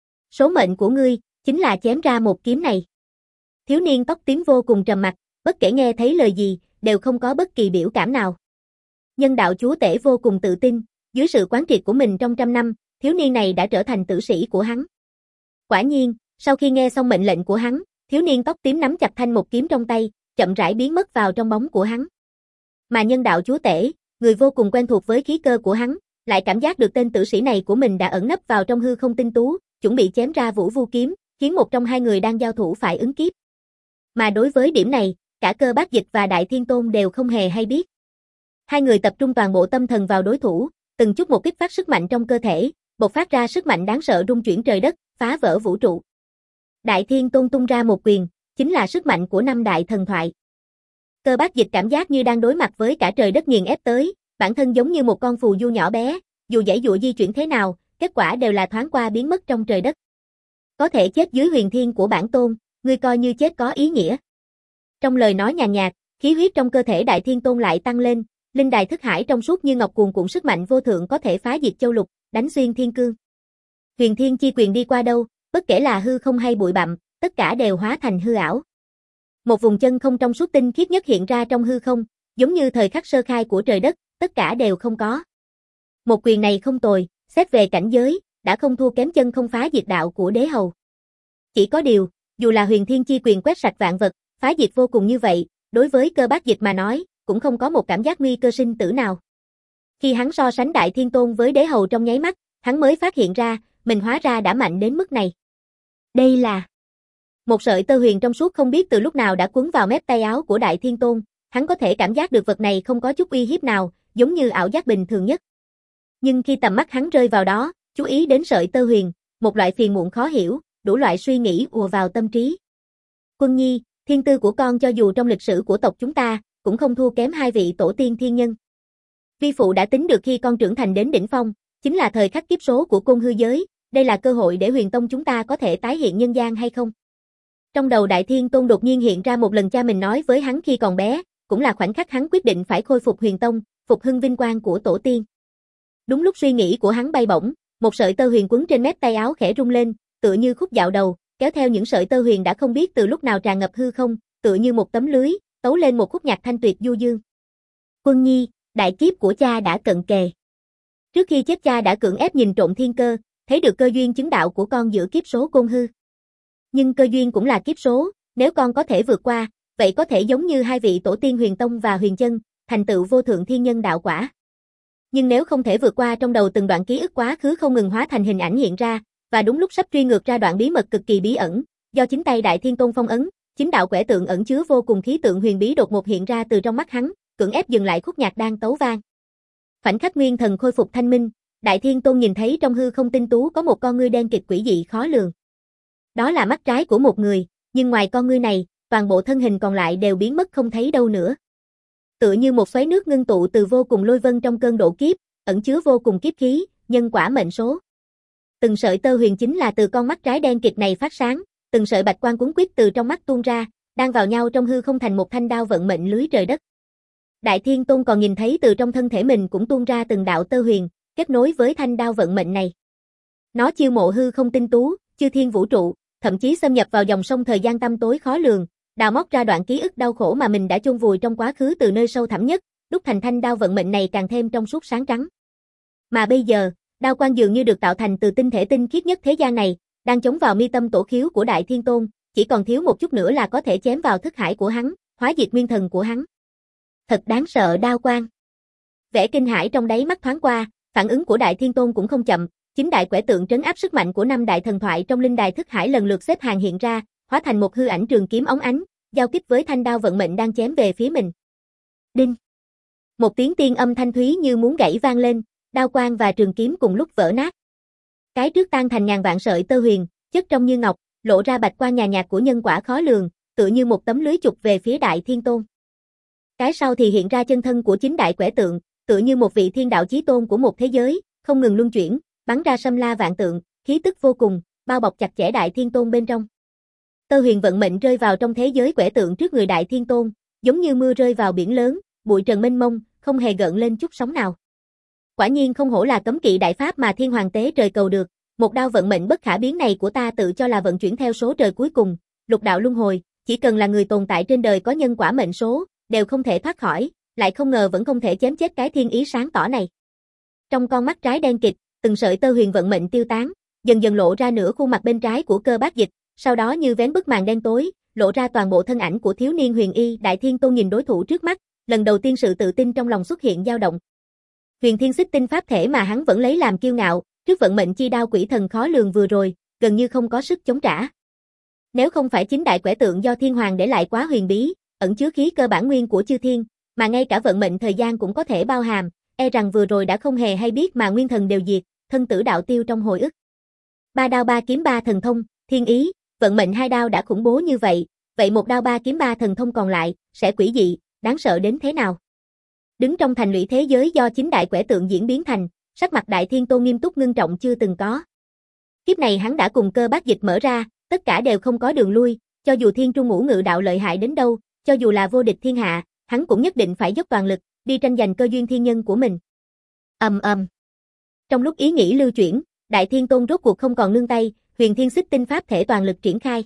Số mệnh của ngươi, chính là chém ra một kiếm này. Thiếu niên tóc tím vô cùng trầm mặc, bất kể nghe thấy lời gì, đều không có bất kỳ biểu cảm nào. Nhân đạo chúa tể vô cùng tự tin, dưới sự quán triệt của mình trong trăm năm, thiếu niên này đã trở thành tử sĩ của hắn. Quả nhiên, sau khi nghe xong mệnh lệnh của hắn, thiếu niên tóc tím nắm chặt thanh một kiếm trong tay, chậm rãi biến mất vào trong bóng của hắn. Mà nhân đạo chúa tể, người vô cùng quen thuộc với khí cơ của hắn, lại cảm giác được tên tử sĩ này của mình đã ẩn nấp vào trong hư không tinh tú, chuẩn bị chém ra vũ vu kiếm, khiến một trong hai người đang giao thủ phải ứng kiếp. Mà đối với điểm này, cả Cơ Bác Dịch và Đại Thiên Tôn đều không hề hay biết. Hai người tập trung toàn bộ tâm thần vào đối thủ, từng chút một kích phát sức mạnh trong cơ thể, bộc phát ra sức mạnh đáng sợ rung chuyển trời đất, phá vỡ vũ trụ. Đại Thiên Tôn tung ra một quyền, chính là sức mạnh của năm đại thần thoại. Cơ Bác Dịch cảm giác như đang đối mặt với cả trời đất nghiền ép tới, bản thân giống như một con phù du nhỏ bé, dù giãy giụa di chuyển thế nào, kết quả đều là thoáng qua biến mất trong trời đất. Có thể chết dưới huyền thiên của bản tôn, ngươi coi như chết có ý nghĩa. Trong lời nói nhàn nhạt, khí huyết trong cơ thể Đại Thiên Tôn lại tăng lên, linh đài thức hải trong suốt như ngọc cuồn cuộn sức mạnh vô thượng có thể phá diệt châu lục, đánh xuyên thiên cương. Huyền thiên chi quyền đi qua đâu, bất kể là hư không hay bụi bặm, tất cả đều hóa thành hư ảo. Một vùng chân không trong suốt tinh khiết nhất hiện ra trong hư không, giống như thời khắc sơ khai của trời đất, tất cả đều không có. Một quyền này không tồi, xét về cảnh giới, đã không thua kém chân không phá diệt đạo của đế hầu. Chỉ có điều, dù là huyền thiên chi quyền quét sạch vạn vật, phá diệt vô cùng như vậy, đối với Cơ Bác Dịch mà nói, cũng không có một cảm giác nguy cơ sinh tử nào. Khi hắn so sánh Đại Thiên Tôn với đế hầu trong nháy mắt, hắn mới phát hiện ra, mình hóa ra đã mạnh đến mức này. Đây là một sợi tơ huyền trong suốt không biết từ lúc nào đã quấn vào mép tay áo của Đại Thiên Tôn, hắn có thể cảm giác được vật này không có chút uy hiếp nào, giống như ảo giác bình thường nhất. Nhưng khi tầm mắt hắn rơi vào đó, chú ý đến sợi tơ huyền, một loại phiền muộn khó hiểu, đủ loại suy nghĩ ùa vào tâm trí. Quân nhi, thiên tư của con cho dù trong lịch sử của tộc chúng ta, cũng không thua kém hai vị tổ tiên thiên nhân. Vi phụ đã tính được khi con trưởng thành đến đỉnh phong, chính là thời khắc kiếp số của Côn Hư giới, đây là cơ hội để huyền tông chúng ta có thể tái hiện nhân gian hay không? Trong đầu Đại Thiên Tôn đột nhiên hiện ra một lần cha mình nói với hắn khi còn bé, cũng là khoảnh khắc hắn quyết định phải khôi phục huyền tông, phục hưng vinh quang của tổ tiên. Đúng lúc suy nghĩ của hắn bay bổng, một sợi tơ huyền quấn trên mép tay áo khẽ rung lên, tựa như khúc dạo đầu, kéo theo những sợi tơ huyền đã không biết từ lúc nào tràn ngập hư không, tựa như một tấm lưới, tấu lên một khúc nhạc thanh tuyệt du dương. Quân nhi, đại kiếp của cha đã cận kề. Trước khi chết cha đã cưỡng ép nhìn trộm thiên cơ, thấy được cơ duyên chứng đạo của con giữa kiếp số côn hư. Nhưng cơ duyên cũng là kiếp số, nếu con có thể vượt qua, vậy có thể giống như hai vị tổ tiên Huyền Tông và Huyền Chân, thành tựu vô thượng thiên nhân đạo quả. Nhưng nếu không thể vượt qua, trong đầu từng đoạn ký ức quá khứ không ngừng hóa thành hình ảnh hiện ra, và đúng lúc sắp truy ngược ra đoạn bí mật cực kỳ bí ẩn, do chính tay Đại Thiên Tôn phong ấn, chính đạo quẻ tượng ẩn chứa vô cùng khí tượng huyền bí đột ngột hiện ra từ trong mắt hắn, cưỡng ép dừng lại khúc nhạc đang tấu vang. Khoảnh khắc nguyên thần khôi phục thanh minh, Đại Thiên Tôn nhìn thấy trong hư không tinh tú có một con ngươi đen kịt quỷ dị khó lường. Đó là mắt trái của một người, nhưng ngoài con ngươi này, toàn bộ thân hình còn lại đều biến mất không thấy đâu nữa. Tựa như một xoáy nước ngưng tụ từ vô cùng lôi vân trong cơn độ kiếp, ẩn chứa vô cùng kiếp khí, nhân quả mệnh số. Từng sợi tơ huyền chính là từ con mắt trái đen kịt này phát sáng, từng sợi bạch quang cuốn quýt từ trong mắt tuôn ra, đang vào nhau trong hư không thành một thanh đao vận mệnh lưới trời đất. Đại Thiên Tôn còn nhìn thấy từ trong thân thể mình cũng tuôn ra từng đạo tơ huyền, kết nối với thanh đao vận mệnh này. Nó chiêu mộ hư không tinh tú, chư thiên vũ trụ, thậm chí xâm nhập vào dòng sông thời gian tăm tối khó lường, đào móc ra đoạn ký ức đau khổ mà mình đã chôn vùi trong quá khứ từ nơi sâu thẳm nhất, đúc thành thanh đao vận mệnh này càng thêm trong suốt sáng trắng. Mà bây giờ, đao quang dường như được tạo thành từ tinh thể tinh khiết nhất thế gian này, đang chống vào mi tâm tổ khiếu của Đại Thiên Tôn, chỉ còn thiếu một chút nữa là có thể chém vào thức hải của hắn, hóa diệt nguyên thần của hắn. Thật đáng sợ đao quang. Vẻ kinh hãi trong đáy mắt thoáng qua, phản ứng của Đại Thiên Tôn cũng không chậm, chính đại quẻ tượng trấn áp sức mạnh của năm đại thần thoại trong linh đài thức hải lần lượt xếp hàng hiện ra, hóa thành một hư ảnh trường kiếm óng ánh, giao kích với thanh đao vận mệnh đang chém về phía mình. Đinh. Một tiếng tiên âm thanh thúy như muốn gãy vang lên, đao quang và trường kiếm cùng lúc vỡ nát. Cái trước tan thành ngàn vạn sợi tơ huyền, chất trong như ngọc, lộ ra bạch quang nhà nhạt của nhân quả khó lường, tựa như một tấm lưới chụp về phía Đại Thiên Tôn. Cái sau thì hiện ra chân thân của chính đại quẻ tượng, tựa như một vị thiên đạo chí tôn của một thế giới, không ngừng luân chuyển, bắn ra xâm la vạn tượng, khí tức vô cùng, bao bọc chặt chẽ Đại Thiên Tôn bên trong. Tơ huyền vận mệnh rơi vào trong thế giới quẻ tượng trước người Đại Thiên Tôn, giống như mưa rơi vào biển lớn, bụi trần mênh mông, không hề gợn lên chút sóng nào. Quả nhiên không hổ là cấm kỵ đại pháp mà thiên hoàng tế trời cầu được, một đao vận mệnh bất khả biến này của ta tự cho là vận chuyển theo số trời cuối cùng, lục đạo luân hồi, chỉ cần là người tồn tại trên đời có nhân quả mệnh số, đều không thể thoát khỏi, lại không ngờ vẫn không thể chém chết cái thiên ý sáng tỏ này. Trong con mắt trái đen kịt, từng sợi tơ huyền vận mệnh tiêu tán, dần dần lộ ra nửa khuôn mặt bên trái của Cơ Bác Dịch, sau đó như vén bức màn đen tối, lộ ra toàn bộ thân ảnh của thiếu niên Huyền Y. Đại Thiên Tôn nhìn đối thủ trước mắt, lần đầu tiên sự tự tin trong lòng xuất hiện dao động. Huyền Thiên Xích Tinh pháp thể mà hắn vẫn lấy làm kiêu ngạo, trước vận mệnh chi đao quỷ thần khó lường vừa rồi, gần như không có sức chống trả. Nếu không phải chính đại quẻ tượng do Thiên Hoàng để lại quá huyền bí, ẩn chứa khí cơ bản nguyên của chư thiên, mà ngay cả vận mệnh thời gian cũng có thể bao hàm, e rằng vừa rồi đã không hề hay biết mà nguyên thần đều diệt, thân tử đạo tiêu trong hồi ức. Ba đao ba kiếm ba thần thông, thiên ý, vận mệnh hai đao đã khủng bố như vậy, vậy một đao ba kiếm ba thần thông còn lại, sẽ quỷ dị, đáng sợ đến thế nào? Đứng trong thành lũy thế giới do chính đại quẻ tượng diễn biến thành, sắc mặt Đại Thiên Tôn nghiêm túc ngưng trọng chưa từng có. Kiếp này hắn đã cùng Cơ Bác Dịch mở ra, tất cả đều không có đường lui, cho dù thiên trung ngũ ngự đạo lợi hại đến đâu, cho dù là vô địch thiên hạ, hắn cũng nhất định phải dốc toàn lực, đi tranh giành cơ duyên thiên nhân của mình. Ầm ầm. Trong lúc ý nghĩ lưu chuyển, Đại Thiên Tôn rốt cuộc không còn nương tay, Huyền Thiên Xích Tinh pháp thể toàn lực triển khai.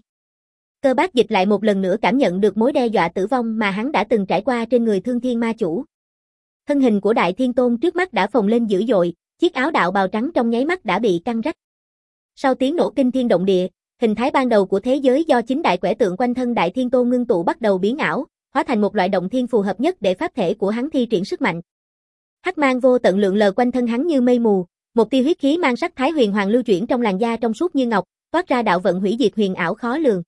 Cơ Bác Dịch lại một lần nữa cảm nhận được mối đe dọa tử vong mà hắn đã từng trải qua trên người Thương Thiên Ma Chủ. Thân hình của Đại Thiên Tôn trước mắt đã phồng lên dữ dội, chiếc áo đạo bào trắng trong nháy mắt đã bị căng rách. Sau tiếng nổ kinh thiên động địa, hình thái ban đầu của thế giới do chính đại quẻ tượng quanh thân Đại Thiên Tôn ngưng tụ bắt đầu biến ảo, hóa thành một loại động thiên phù hợp nhất để pháp thể của hắn thi triển sức mạnh. Hắc mang vô tận lượn lờ quanh thân hắn như mây mù, một tia huyết khí mang sắc thái huyền hoàng lưu chuyển trong làn da trong suốt như ngọc, toát ra đạo vận hủy diệt huyền ảo khó lường.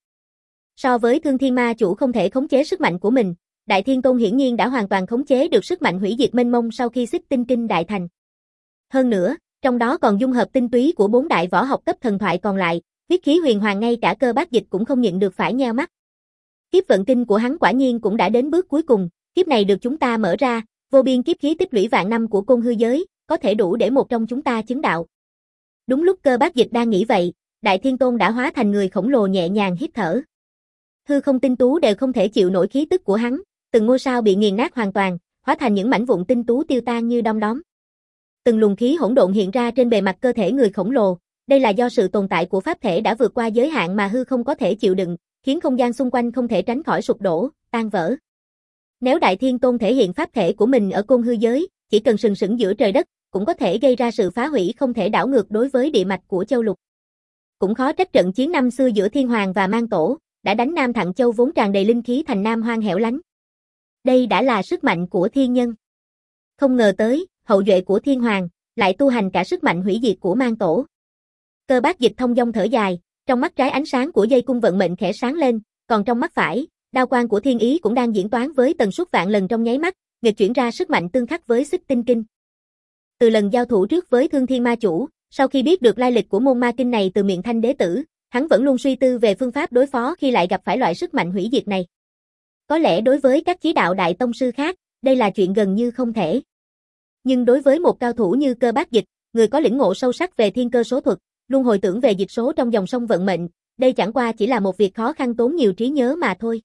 So với Thương Thiên Ma Chủ không thể khống chế sức mạnh của mình, Đại Thiên Tôn hiển nhiên đã hoàn toàn khống chế được sức mạnh hủy diệt mênh mông sau khi Xích Tinh Kinh đại thành. Hơn nữa, trong đó còn dung hợp tinh túy của bốn đại võ học cấp thần thoại còn lại, huyết khí huyền hoàng ngay cả Cơ Bác Dịch cũng không nhịn được phải nheo mắt. Kiếp vận kinh của hắn quả nhiên cũng đã đến bước cuối cùng, kiếp này được chúng ta mở ra, vô biên kiếp khí tích lũy vạn năm của côn hư giới, có thể đủ để một trong chúng ta chứng đạo. Đúng lúc Cơ Bác Dịch đang nghĩ vậy, Đại Thiên Tôn đã hóa thành người khổng lồ nhẹ nhàng hít thở. Hư không tinh tú đều không thể chịu nổi khí tức của hắn, từng ngôi sao bị nghiền nát hoàn toàn, hóa thành những mảnh vụn tinh tú tiêu tan như đom đóm. Từng luồng khí hỗn độn hiện ra trên bề mặt cơ thể người khổng lồ, Đây là do sự tồn tại của pháp thể đã vượt qua giới hạn mà hư không có thể chịu đựng, khiến không gian xung quanh không thể tránh khỏi sụp đổ, tan vỡ. Nếu Đại Thiên Tôn thể hiện pháp thể của mình ở côn hư giới, chỉ cần sừng sững giữa trời đất, cũng có thể gây ra sự phá hủy không thể đảo ngược đối với địa mạch của châu lục. Cũng khó trách trận chiến năm xưa giữa Thiên Hoàng và Mang Tổ, đã đánh Nam Thặng Châu vốn tràn đầy linh khí thành Nam hoang hẻo lánh. Đây đã là sức mạnh của thiên nhân. Không ngờ tới, hậu duệ của Thiên Hoàng, lại tu hành cả sức mạnh hủy diệt của Mang Tổ. Cơ Bác Dịch thông dong thở dài, trong mắt trái ánh sáng của dây cung vận mệnh khẽ sáng lên, còn trong mắt phải, đao quang của thiên ý cũng đang diễn toán với tần suất vạn lần trong nháy mắt, nghịch chuyển ra sức mạnh tương khắc với Xích Tinh Kinh. Từ lần giao thủ trước với Thương Thiên Ma Chủ, sau khi biết được lai lịch của môn ma kinh này từ miệng Thanh Đế Tử, hắn vẫn luôn suy tư về phương pháp đối phó khi lại gặp phải loại sức mạnh hủy diệt này. Có lẽ đối với các chí đạo đại tông sư khác, đây là chuyện gần như không thể. Nhưng đối với một cao thủ như Cơ Bác Dịch, người có lĩnh ngộ sâu sắc về thiên cơ số thuật, luôn hồi tưởng về dịch số trong dòng sông vận mệnh, đây chẳng qua chỉ là một việc khó khăn tốn nhiều trí nhớ mà thôi.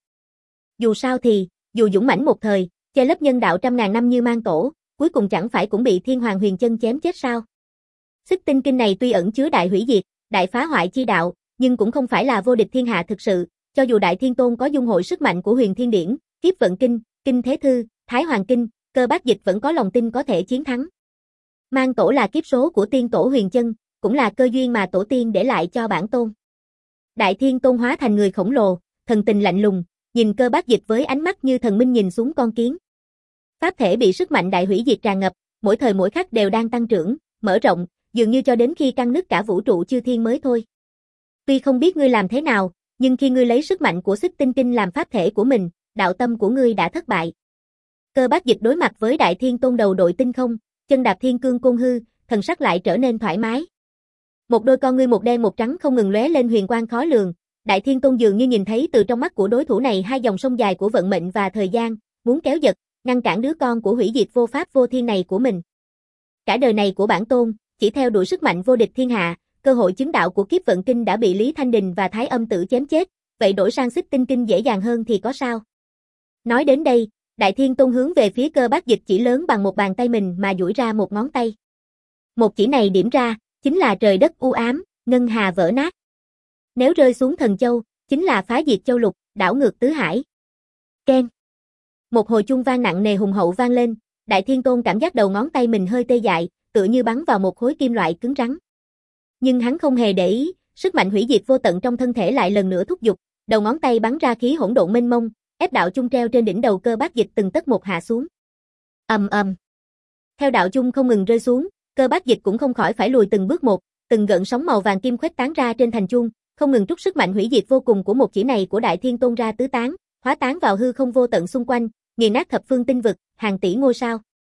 Dù sao thì, dù dũng mãnh một thời, che lấp nhân đạo trăm ngàn năm như Mang Tổ, cuối cùng chẳng phải cũng bị Thiên Hoàng Huyền Chân chém chết sao? Xích Tinh Kinh này tuy ẩn chứa đại hủy diệt, đại phá hoại chi đạo, nhưng cũng không phải là vô địch thiên hạ thực sự, cho dù Đại Thiên Tôn có dung hội sức mạnh của Huyền Thiên Điển, Kiếp Vận Kinh, Kinh Thế Thư, Thái Hoàng Kinh, Cơ Bác Dịch vẫn có lòng tin có thể chiến thắng. Mang Tổ là kiếp số của tiên tổ Huyền Chân, cũng là cơ duyên mà tổ tiên để lại cho bản tôn. Đại Thiên Tôn hóa thành người khổng lồ, thần tình lạnh lùng, nhìn Cơ Bác Dịch với ánh mắt như thần minh nhìn xuống con kiến. Pháp thể bị sức mạnh đại hủy diệt tràn ngập, mỗi thời mỗi khắc đều đang tăng trưởng, mở rộng, dường như cho đến khi căng nứt cả vũ trụ chư thiên mới thôi. Tuy không biết ngươi làm thế nào, nhưng khi ngươi lấy sức mạnh của Xích Tinh Kinh làm pháp thể của mình, đạo tâm của ngươi đã thất bại. Cơ Bác Dịch đối mặt với Đại Thiên Tôn đầu đội tinh không, chân đạp thiên cương côn hư, thần sắc lại trở nên thoải mái. Một đôi con ngươi một đen một trắng không ngừng lóe lên huyền quang khó lường, Đại Thiên Tôn dường như nhìn thấy từ trong mắt của đối thủ này hai dòng sông dài của vận mệnh và thời gian, muốn kéo giật, ngăn cản đứa con của hủy diệt vô pháp vô thiên này của mình. Cả đời này của bản tôn, chỉ theo đuổi sức mạnh vô địch thiên hạ, cơ hội chứng đạo của Kiếp Vận Kinh đã bị Lý Thanh Đình và Thái Âm Tử chém chết, vậy đổi sang Xích Tinh Kinh dễ dàng hơn thì có sao? Nói đến đây, Đại Thiên Tôn hướng về phía Cơ Bác Dịch chỉ lớn bằng một bàn tay mình mà duỗi ra một ngón tay. Một chỉ này điểm ra, chính là trời đất u ám, ngân hà vỡ nát. Nếu rơi xuống Thần Châu, chính là phá diệt châu lục, đảo ngược tứ hải. Keng. Một hồi chuông vang nặng nề hùng hậu vang lên, Đại Thiên Tôn cảm giác đầu ngón tay mình hơi tê dại, tựa như bắn vào một khối kim loại cứng rắn. Nhưng hắn không hề để ý, sức mạnh hủy diệt vô tận trong thân thể lại lần nữa thúc giục, đầu ngón tay bắn ra khí hỗn độn mênh mông, ép đạo chung treo trên đỉnh đầu Cơ Bác Dịch từng tấc một hạ xuống. Ầm ầm. Theo đạo chung không ngừng rơi xuống, Cơ Bác Dịch cũng không khỏi phải lùi từng bước một, từng gợn sóng màu vàng kim khuếch tán ra trên thành chuông, không ngừng trút sức mạnh hủy diệt vô cùng của một chỉ này của Đại Thiên Tôn ra tứ tán, hóa tán vào hư không vô tận xung quanh, nghiền nát thập phương tinh vực, hàng tỷ ngôi sao.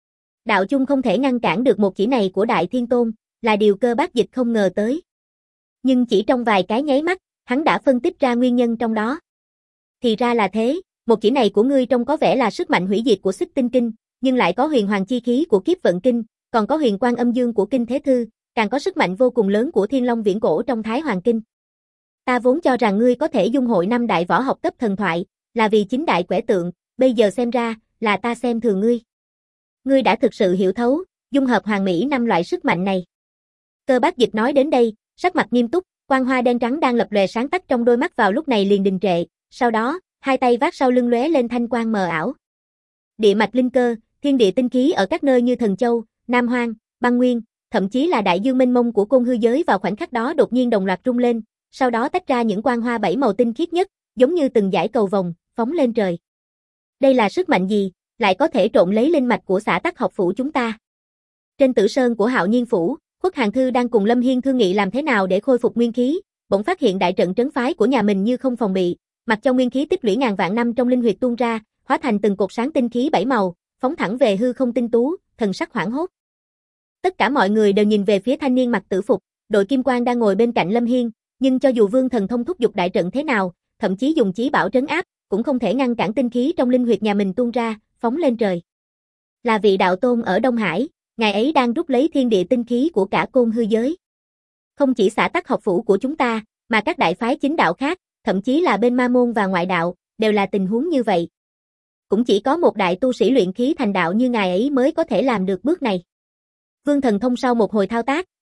Đạo chung không thể ngăn cản được một chỉ này của Đại Thiên Tôn, là điều Cơ Bác Dịch không ngờ tới. Nhưng chỉ trong vài cái nháy mắt, hắn đã phân tích ra nguyên nhân trong đó. Thì ra là thế, một chỉ này của ngươi trông có vẻ là sức mạnh hủy diệt của Xích Tinh Kinh, nhưng lại có huyền hoàng chi khí của Kiếp Vận Kinh, còn có huyền quang âm dương của Kinh Thế Thư, càng có sức mạnh vô cùng lớn của Thiên Long Viễn Cổ trong Thái Hoàng Kinh. Ta vốn cho rằng ngươi có thể dung hội năm đại võ học cấp thần thoại, là vì chính đại quẻ tượng, bây giờ xem ra, là ta xem thường ngươi. Ngươi đã thực sự hiểu thấu, dung hợp hoàn mỹ năm loại sức mạnh này. Cơ Bác Dịch nói đến đây, sắc mặt nghiêm túc, quang hoa đen trắng đang lập lòe sáng tắt trong đôi mắt vào lúc này liền đình trệ, sau đó, hai tay vác sau lưng lóe lên thanh quang mờ ảo. Địa mạch linh cơ, thiên địa tinh khí ở các nơi như Thần Châu, Nam Hoang, Băng Nguyên, thậm chí là đại dương mênh mông của côn hư giới vào khoảnh khắc đó đột nhiên đồng loạt rung lên, sau đó tách ra những quang hoa bảy màu tinh khiết nhất, giống như từng dải cầu vồng, phóng lên trời. Đây là sức mạnh gì, lại có thể trộn lấy linh mạch của xã Tắc học phủ chúng ta? Trên tử sơn của Hạo Nhiên phủ, Khuất Hàn Thư đang cùng Lâm Hiên thương nghị làm thế nào để khôi phục nguyên khí, bỗng phát hiện đại trận trấn phái của nhà mình như không phòng bị, mặc cho nguyên khí tích lũy ngàn vạn năm trong linh huyệt tuôn ra, hóa thành từng cột sáng tinh khí bảy màu, phóng thẳng về hư không tinh tú, thần sắc hoảng hốt. Tất cả mọi người đều nhìn về phía thanh niên mặc tử phục, đội kim quang đang ngồi bên cạnh Lâm Hiên, nhưng cho dù Vương Thần Thông thúc giục đại trận thế nào, thậm chí dùng chí bảo trấn áp, cũng không thể ngăn cản tinh khí trong linh huyệt nhà mình tuôn ra, phóng lên trời. Là vị đạo tôn ở Đông Hải, ngài ấy đang rút lấy thiên địa tinh khí của cả côn hư giới. Không chỉ xã Tắc học phủ của chúng ta, mà các đại phái chính đạo khác, thậm chí là bên ma môn và ngoại đạo, đều là tình huống như vậy. Cũng chỉ có một đại tu sĩ luyện khí thành đạo như ngài ấy mới có thể làm được bước này. Vương Thần Thông sau một hồi thao tác,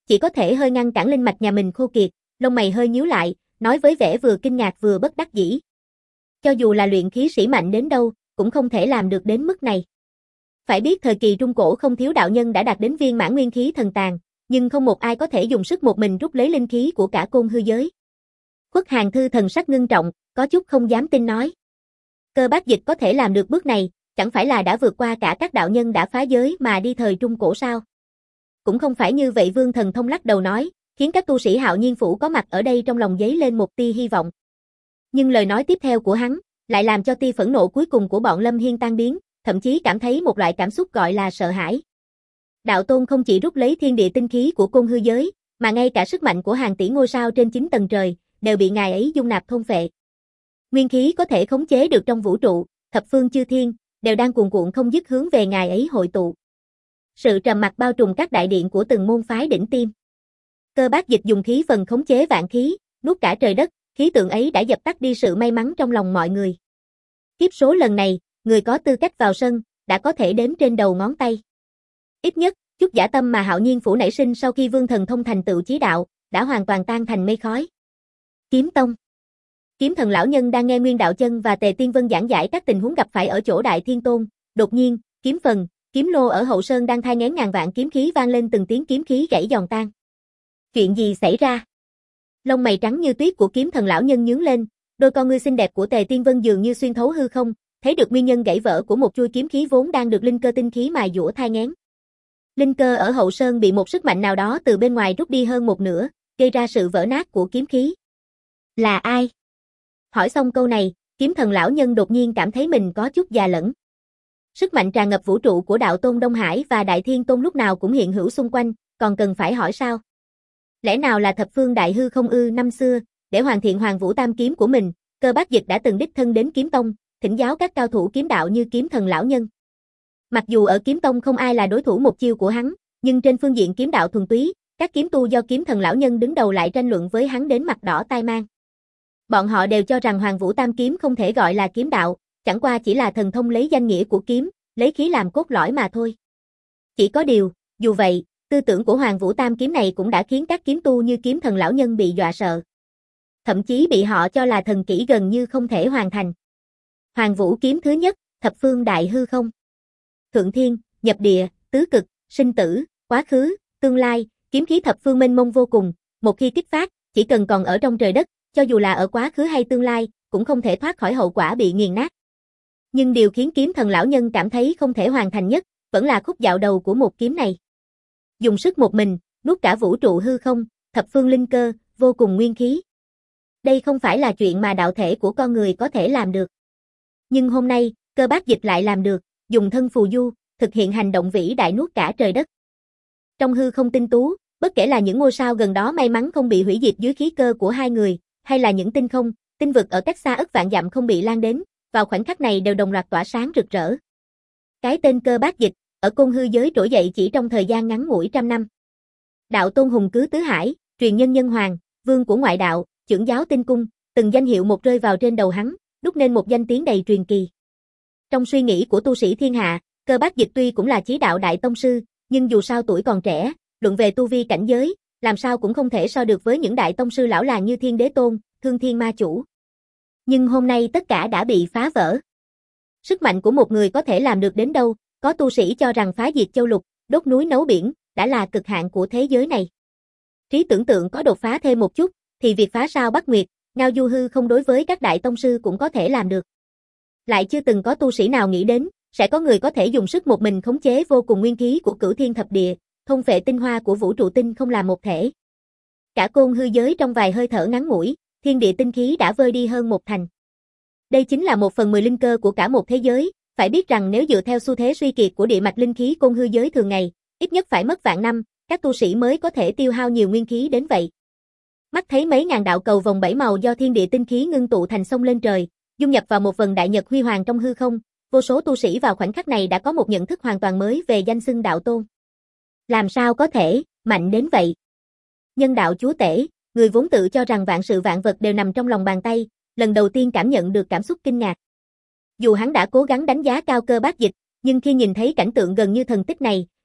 chỉ có thể hơi ngăn cản linh mạch nhà mình khô kiệt, lông mày hơi nhíu lại, nói với vẻ vừa kinh ngạc vừa bất đắc dĩ. Cho dù là luyện khí sĩ mạnh đến đâu, cũng không thể làm được đến mức này. Phải biết thời kỳ Trung Cổ không thiếu đạo nhân đã đạt đến viên mãn nguyên khí thần tàng, nhưng không một ai có thể dùng sức một mình rút lấy linh khí của cả côn hư giới. Khuất Hàn Thư thần sắc ngưng trọng, có chút không dám tin nói. Cơ Bác Dịch có thể làm được bước này, chẳng phải là đã vượt qua cả các đạo nhân đã phá giới mà đi thời Trung Cổ sao? Cũng không phải như vậy, Vương Thần Thông lắc đầu nói, khiến các tu sĩ Hạo Nhiên Phủ có mặt ở đây trong lòng dấy lên một tia hy vọng. Nhưng lời nói tiếp theo của hắn lại làm cho tia phẫn nộ cuối cùng của bọn Lâm Hiên tan biến, thậm chí cảm thấy một loại cảm xúc gọi là sợ hãi. Đạo Tôn không chỉ rút lấy thiên địa tinh khí của côn hư giới, mà ngay cả sức mạnh của hàng tỷ ngôi sao trên chín tầng trời đều bị ngài ấy dung nạp thôn phệ. Nguyên khí có thể khống chế được trong vũ trụ, thập phương chư thiên đều đang cuồn cuộn không dứt hướng về ngài ấy hội tụ. Sự trầm mặc bao trùm các đại điện của từng môn phái đỉnh tiêm. Cơ Bác Dịch dùng khí phần khống chế vạn khí, nuốt cả trời đất, khí tượng ấy đã dập tắt đi sự may mắn trong lòng mọi người. Kiếp số lần này, người có tư cách vào sân đã có thể đếm trên đầu ngón tay. Ít nhất, chút dã tâm mà Hạo Nhiên Phủ nảy sinh sau khi Vương Thần Thông thành tựu chí đạo, đã hoàn toàn tan thành mây khói. Kiếm Tông. Kiếm Thần lão nhân đang nghe Nguyên Đạo Chân và Tề Tiên Vân giảng giải các tình huống gặp phải ở chỗ Đại Thiên Tôn, đột nhiên, kiếm phần, kiếm lô ở hậu sơn đang thai nghén ngàn vạn kiếm khí vang lên từng tiếng kiếm khí gãy giòn tan. Chuyện gì xảy ra? Lông mày trắng như tuyết của Kiếm Thần lão nhân nhướng lên, đôi con ngươi xinh đẹp của Tề Tiên Vân dường như xuyên thấu hư không, thấy được nguyên nhân gãy vỡ của một chuôi kiếm khí vốn đang được linh cơ tinh khí mài dũa thai nghén. Linh cơ ở hậu sơn bị một sức mạnh nào đó từ bên ngoài rút đi hơn một nửa, gây ra sự vỡ nát của kiếm khí. Là ai? Hỏi xong câu này, Kiếm Thần lão nhân đột nhiên cảm thấy mình có chút già lẫn. Sức mạnh tràn ngập vũ trụ của Đạo Tôn Đông Hải và Đại Thiên Tôn lúc nào cũng hiện hữu xung quanh, còn cần phải hỏi sao? Lẽ nào là thập phương đại hư không ư? Năm xưa, để hoàn thiện Hoàng Vũ Tam kiếm của mình, Cơ Bác Dịch đã từng đích thân đến Kiếm Tông, thỉnh giáo các cao thủ kiếm đạo như Kiếm Thần lão nhân. Mặc dù ở Kiếm Tông không ai là đối thủ một chiêu của hắn, nhưng trên phương diện kiếm đạo thuần túy, các kiếm tu do Kiếm Thần lão nhân đứng đầu lại tranh luận với hắn đến mặt đỏ tai mang. Bọn họ đều cho rằng Hoàng Vũ Tam kiếm không thể gọi là kiếm đạo, chẳng qua chỉ là thần thông lấy danh nghĩa của kiếm, lấy khí làm cốt lõi mà thôi. Chỉ có điều, dù vậy, tư tưởng của Hoàng Vũ Tam kiếm này cũng đã khiến các kiếm tu như Kiếm Thần lão nhân bị dọa sợ. Thậm chí bị họ cho là thần kỹ gần như không thể hoàn thành. Hoàng Vũ kiếm thứ nhất, thập phương đại hư không. Thượng thiên, nhập địa, tứ cực, sinh tử, quá khứ, tương lai, kiếm khí thập phương mênh mông vô cùng, một khi kích phát, chỉ cần còn ở trong trời đất, cho dù là ở quá khứ hay tương lai, cũng không thể thoát khỏi hậu quả bị nghiền nát. Nhưng điều khiến Kiếm Thần lão nhân cảm thấy không thể hoàn thành nhất, vẫn là khúc dạo đầu của một kiếm này. Dùng sức một mình, nuốt cả vũ trụ hư không, thập phương linh cơ, vô cùng nguyên khí. Đây không phải là chuyện mà đạo thể của con người có thể làm được. Nhưng hôm nay, Cơ Bác Dịch lại làm được, dùng thân phù du, thực hiện hành động vĩ đại nuốt cả trời đất. Trong hư không tinh tú, bất kể là những ngôi sao gần đó may mắn không bị hủy diệt dưới khí cơ của hai người, hay là những tinh không, tinh vực ở cách xa ức vạn dặm không bị lan đến, vào khoảnh khắc này đều đồng loạt tỏa sáng rực rỡ. Cái tên Cơ Bác Dịch, ở côn hư giới trỗi dậy chỉ trong thời gian ngắn ngủi trăm năm. Đạo Tôn hùng cứ tứ hải, truyền nhân nhân hoàng, vương của ngoại đạo, trưởng giáo tinh cung, từng danh hiệu một rơi vào trên đầu hắn, đúc nên một danh tiếng đầy truyền kỳ. Trong suy nghĩ của tu sĩ thiên hạ, Cơ Bác Dịch tuy cũng là chí đạo đại tông sư, nhưng dù sao tuổi còn trẻ, luận về tu vi cảnh giới, làm sao cũng không thể so được với những đại tông sư lão làng như Thiên Đế Tôn, Thương Thiên Ma Chủ. Nhưng hôm nay tất cả đã bị phá vỡ. Sức mạnh của một người có thể làm được đến đâu, có tu sĩ cho rằng phá diệt châu lục, đốt núi nấu biển, đã là cực hạn của thế giới này. Trí tưởng tượng có đột phá thêm một chút, thì việc phá sao Bắc Nguyệt, ngao du hư không đối với các đại tông sư cũng có thể làm được. Lại chưa từng có tu sĩ nào nghĩ đến, sẽ có người có thể dùng sức một mình khống chế vô cùng nguyên khí của cửu thiên thập địa, thôn phệ tinh hoa của vũ trụ tinh không làm một thể. Cả côn hư giới trong vài hơi thở ngắn ngủi, thiên địa tinh khí đã vơi đi hơn một thành. Đây chính là một phần mười linh cơ của cả một thế giới, phải biết rằng nếu dựa theo xu thế suy kiệt của địa mạch linh khí côn hư giới thường ngày, ít nhất phải mất vạn năm, các tu sĩ mới có thể tiêu hao nhiều nguyên khí đến vậy. Mắt thấy mấy ngàn đạo cầu vòng bảy màu do thiên địa tinh khí ngưng tụ thành sông lên trời, dung nhập vào một vần đại nhật huy hoàng trong hư không, vô số tu sĩ vào khoảnh khắc này đã có một nhận thức hoàn toàn mới về danh xưng đạo tôn. Làm sao có thể, mạnh đến vậy? Nhân đạo chúa tể, người vốn tự cho rằng vạn sự vạn vật đều nằm trong lòng bàn tay, lần đầu tiên cảm nhận được cảm xúc kinh ngạc. Dù hắn đã cố gắng đánh giá cao Cơ Bác Dịch, nhưng khi nhìn thấy cảnh tượng gần như thần tích này,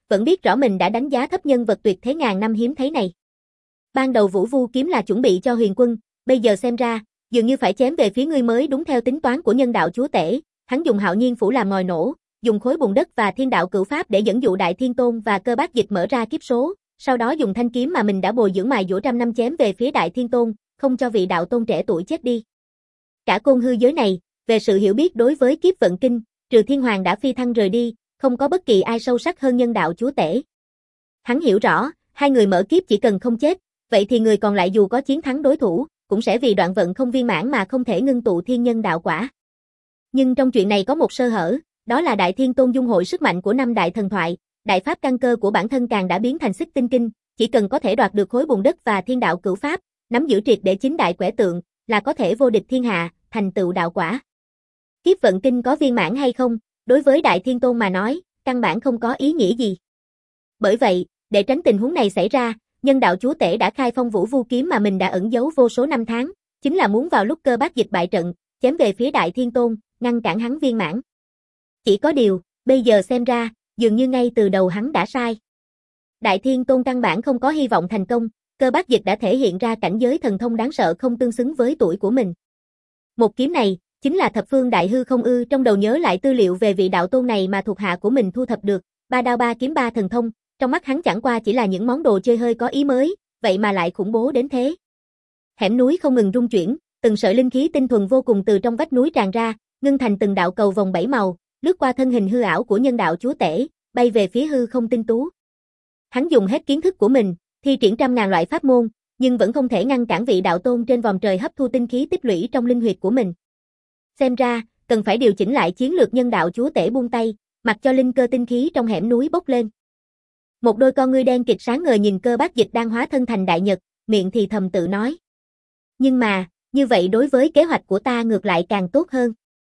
vẫn biết rõ mình đã đánh giá thấp nhân vật tuyệt thế ngàn năm hiếm thấy này. Ban đầu Vũ Vu kiếm là chuẩn bị cho Huyền Quân, bây giờ xem ra, dường như phải chém về phía ngươi mới đúng theo tính toán của nhân đạo chúa tể. Hắn dùng Hạo Nhiên phủ làm ngòi nổ, dùng khối bùn đất và thiên đạo cửu pháp để dẫn dụ Đại Thiên Tôn và Cơ Bát Dịch mở ra kiếp số, sau đó dùng thanh kiếm mà mình đã bồi dưỡng mài dũa trăm năm chém về phía Đại Thiên Tôn, không cho vị đạo tôn trẻ tuổi chết đi. Cả côn hư giới này, về sự hiểu biết đối với kiếp vận kinh, trừ Thiên Hoàng đã phi thăng rời đi, không có bất kỳ ai sâu sắc hơn nhân đạo chúa tể. Hắn hiểu rõ, hai người mở kiếp chỉ cần không chết, vậy thì người còn lại dù có chiến thắng đối thủ, cũng sẽ vì đoạn vận không viên mãn mà không thể ngưng tụ thiên nhân đạo quả. Nhưng trong chuyện này có một sơ hở, đó là Đại Thiên Tôn dung hội sức mạnh của năm đại thần thoại, đại pháp căn cơ của bản thân càng đã biến thành xích tinh kinh, chỉ cần có thể đoạt được khối bùn đất và thiên đạo cửu pháp, nắm giữ triệt để chính đại quẻ tượng, là có thể vô địch thiên hạ, thành tựu đạo quả. Kiếp vận kinh có viên mãn hay không, đối với Đại Thiên Tôn mà nói, căn bản không có ý nghĩa gì. Bởi vậy, để tránh tình huống này xảy ra, nhân đạo chúa tể đã khai phong Vũ Vu kiếm mà mình đã ẩn giấu vô số năm tháng, chính là muốn vào lúc Cơ Bát Dịch bại trận, chém về phía Đại Thiên Tôn, ngăn cản hắn viên mãn. Chỉ có điều, bây giờ xem ra, dường như ngay từ đầu hắn đã sai. Đại Thiên Tôn căn bản không có hy vọng thành công, Cơ Bát Dịch đã thể hiện ra cảnh giới thần thông đáng sợ không tương xứng với tuổi của mình. Một kiếm này, chính là thập phương đại hư không ư. Trong đầu nhớ lại tư liệu về vị đạo tôn này mà thuộc hạ của mình thu thập được, ba đao ba kiếm ba thần thông, trong mắt hắn chẳng qua chỉ là những món đồ chơi hơi có ý mới, vậy mà lại khủng bố đến thế. Hẻm núi không ngừng rung chuyển, từng sợi linh khí tinh thuần vô cùng từ trong vách núi tràn ra, ngưng thành từng đạo cầu vòng bảy màu, lướt qua thân hình hư ảo của nhân đạo chúa tể, bay về phía hư không tinh tú. Hắn dùng hết kiến thức của mình, thi triển trăm ngàn loại pháp môn, nhưng vẫn không thể ngăn cản vị đạo tôn trên vòm trời hấp thu tinh khí tích lũy trong linh huyệt của mình. Xem ra, cần phải điều chỉnh lại chiến lược. Nhân đạo chúa tể buông tay, mặc cho linh cơ tinh khí trong hẻm núi bốc lên. Một đôi con ngươi đen kịt sáng ngời nhìn Cơ Bát Dịch đang hóa thân thành đại nhật, miệng thì thầm tự nói. Nhưng mà, như vậy đối với kế hoạch của ta ngược lại càng tốt hơn.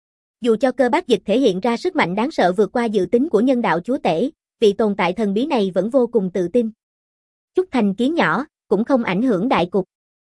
Dù cho Cơ Bát Dịch thể hiện ra sức mạnh đáng sợ vượt qua dự tính của nhân đạo chúa tể, vị tồn tại thần bí này vẫn vô cùng tự tin. Chút thành kiến nhỏ, cũng không ảnh hưởng đại cục.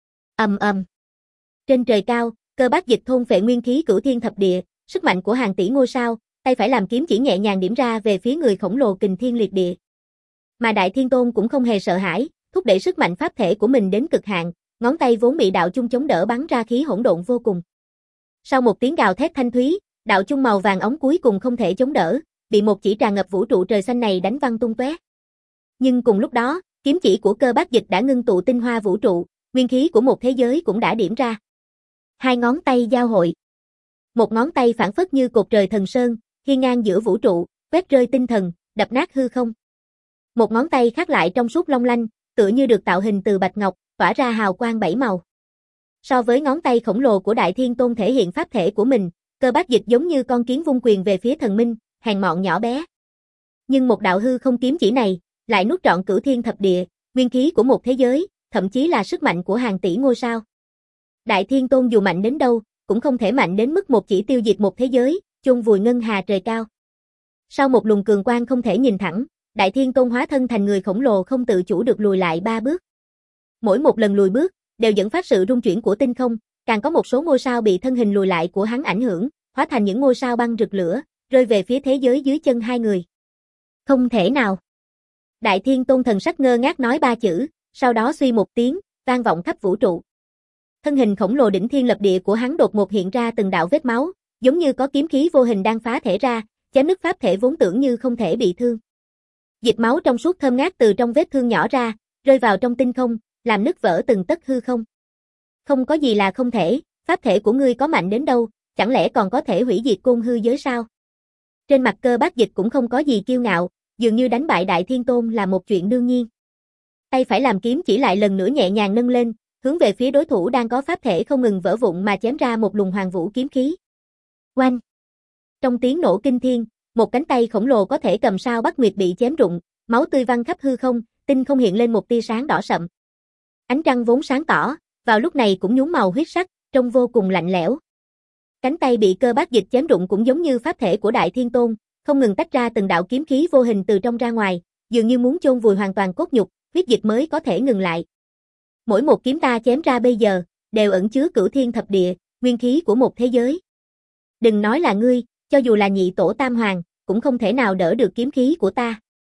Ầm ầm. Trên trời cao, Cơ Bát Dịch thôn phệ nguyên khí cửu thiên thập địa, sức mạnh của hàng tỷ ngôi sao, tay phải làm kiếm chỉ nhẹ nhàng điểm ra về phía người khổng lồ kình thiên liệt địa. Mà Đại Thiên Tôn cũng không hề sợ hãi, thúc đẩy sức mạnh pháp thể của mình đến cực hạn, ngón tay vốn bị đạo chung chống đỡ bắn ra khí hỗn độn vô cùng. Sau một tiếng gào thét thanh thúy, đạo chung màu vàng óng cuối cùng không thể chống đỡ, bị một chỉ tràn ngập vũ trụ trời xanh này đánh văng tung tóe. Nhưng cùng lúc đó, kiếm chỉ của Cơ Bát Dịch đã ngưng tụ tinh hoa vũ trụ, nguyên khí của một thế giới cũng đã điểm ra. Hai ngón tay giao hội. Một ngón tay phảng phất như cột trời thần sơn, hiên ngang giữa vũ trụ, quét rơi tinh thần, đập nát hư không. Một ngón tay khác lại trong suốt long lanh, tựa như được tạo hình từ bạch ngọc, tỏa ra hào quang bảy màu. So với ngón tay khổng lồ của Đại Thiên Tôn thể hiện pháp thể của mình, Cơ Bát Dịch giống như con kiến vung quyền về phía thần minh, hèn mọn nhỏ bé. Nhưng một đạo hư không kiếm chỉ này, lại nuốt trọn cửu thiên thập địa, nguyên khí của một thế giới, thậm chí là sức mạnh của hàng tỷ ngôi sao. Đại Thiên Tôn dù mạnh đến đâu, cũng không thể mạnh đến mức một chỉ tiêu diệt một thế giới, chôn vùi ngân hà trời cao. Sau một luồng cường quang không thể nhìn thẳng, Đại Thiên Tôn hóa thân thành người khổng lồ không tự chủ được lùi lại ba bước. Mỗi một lần lùi bước, đều dẫn phát sự rung chuyển của tinh không, càng có một số ngôi sao bị thân hình lùi lại của hắn ảnh hưởng, hóa thành những ngôi sao băng rực lửa, rơi về phía thế giới dưới chân hai người. Không thể nào. Đại Thiên Tôn thần sắc ngơ ngác nói ba chữ, sau đó suy một tiếng, vang vọng khắp vũ trụ. Thân hình khổng lồ đỉnh thiên lập địa của hắn đột ngột hiện ra từng đạo vết máu, giống như có kiếm khí vô hình đang phá thể ra, chém nứt pháp thể vốn tưởng như không thể bị thương. Dịch máu trong suốt thơm ngát từ trong vết thương nhỏ ra, rơi vào trong tinh không, làm nứt vỡ từng tấc hư không. Không có gì là không thể, pháp thể của ngươi có mạnh đến đâu, chẳng lẽ còn có thể hủy diệt côn hư giới sao? Trên mặt Cơ Bát Dịch cũng không có gì kiêu ngạo, dường như đánh bại Đại Thiên Tôn là một chuyện đương nhiên. Tay phải làm kiếm chỉ lại lần nữa nhẹ nhàng nâng lên, hướng về phía đối thủ đang có pháp thể không ngừng vỡ vụn mà chém ra một luồng hoàng vũ kiếm khí. Oanh! Trong tiếng nổ kinh thiên, một cánh tay khổng lồ có thể cầm sao Bắc Nguyệt bị chém rụng, máu tươi văng khắp hư không, tinh không hiện lên một tia sáng đỏ sậm. Ánh trăng vốn sáng tỏ, vào lúc này cũng nhuốm màu huyết sắc, trông vô cùng lạnh lẽo. Cánh tay bị Cơ Bát Dịch chém rụng cũng giống như pháp thể của Đại Thiên Tôn, không ngừng tách ra từng đạo kiếm khí vô hình từ trong ra ngoài, dường như muốn chôn vùi hoàn toàn cốt nhục, huyết dịch mới có thể ngừng lại. Mỗi một kiếm ta chém ra bây giờ, đều ẩn chứa cửu thiên thập địa, nguyên khí của một thế giới. Đừng nói là ngươi, cho dù là nhị tổ tam hoàng, cũng không thể nào đỡ được kiếm khí của ta.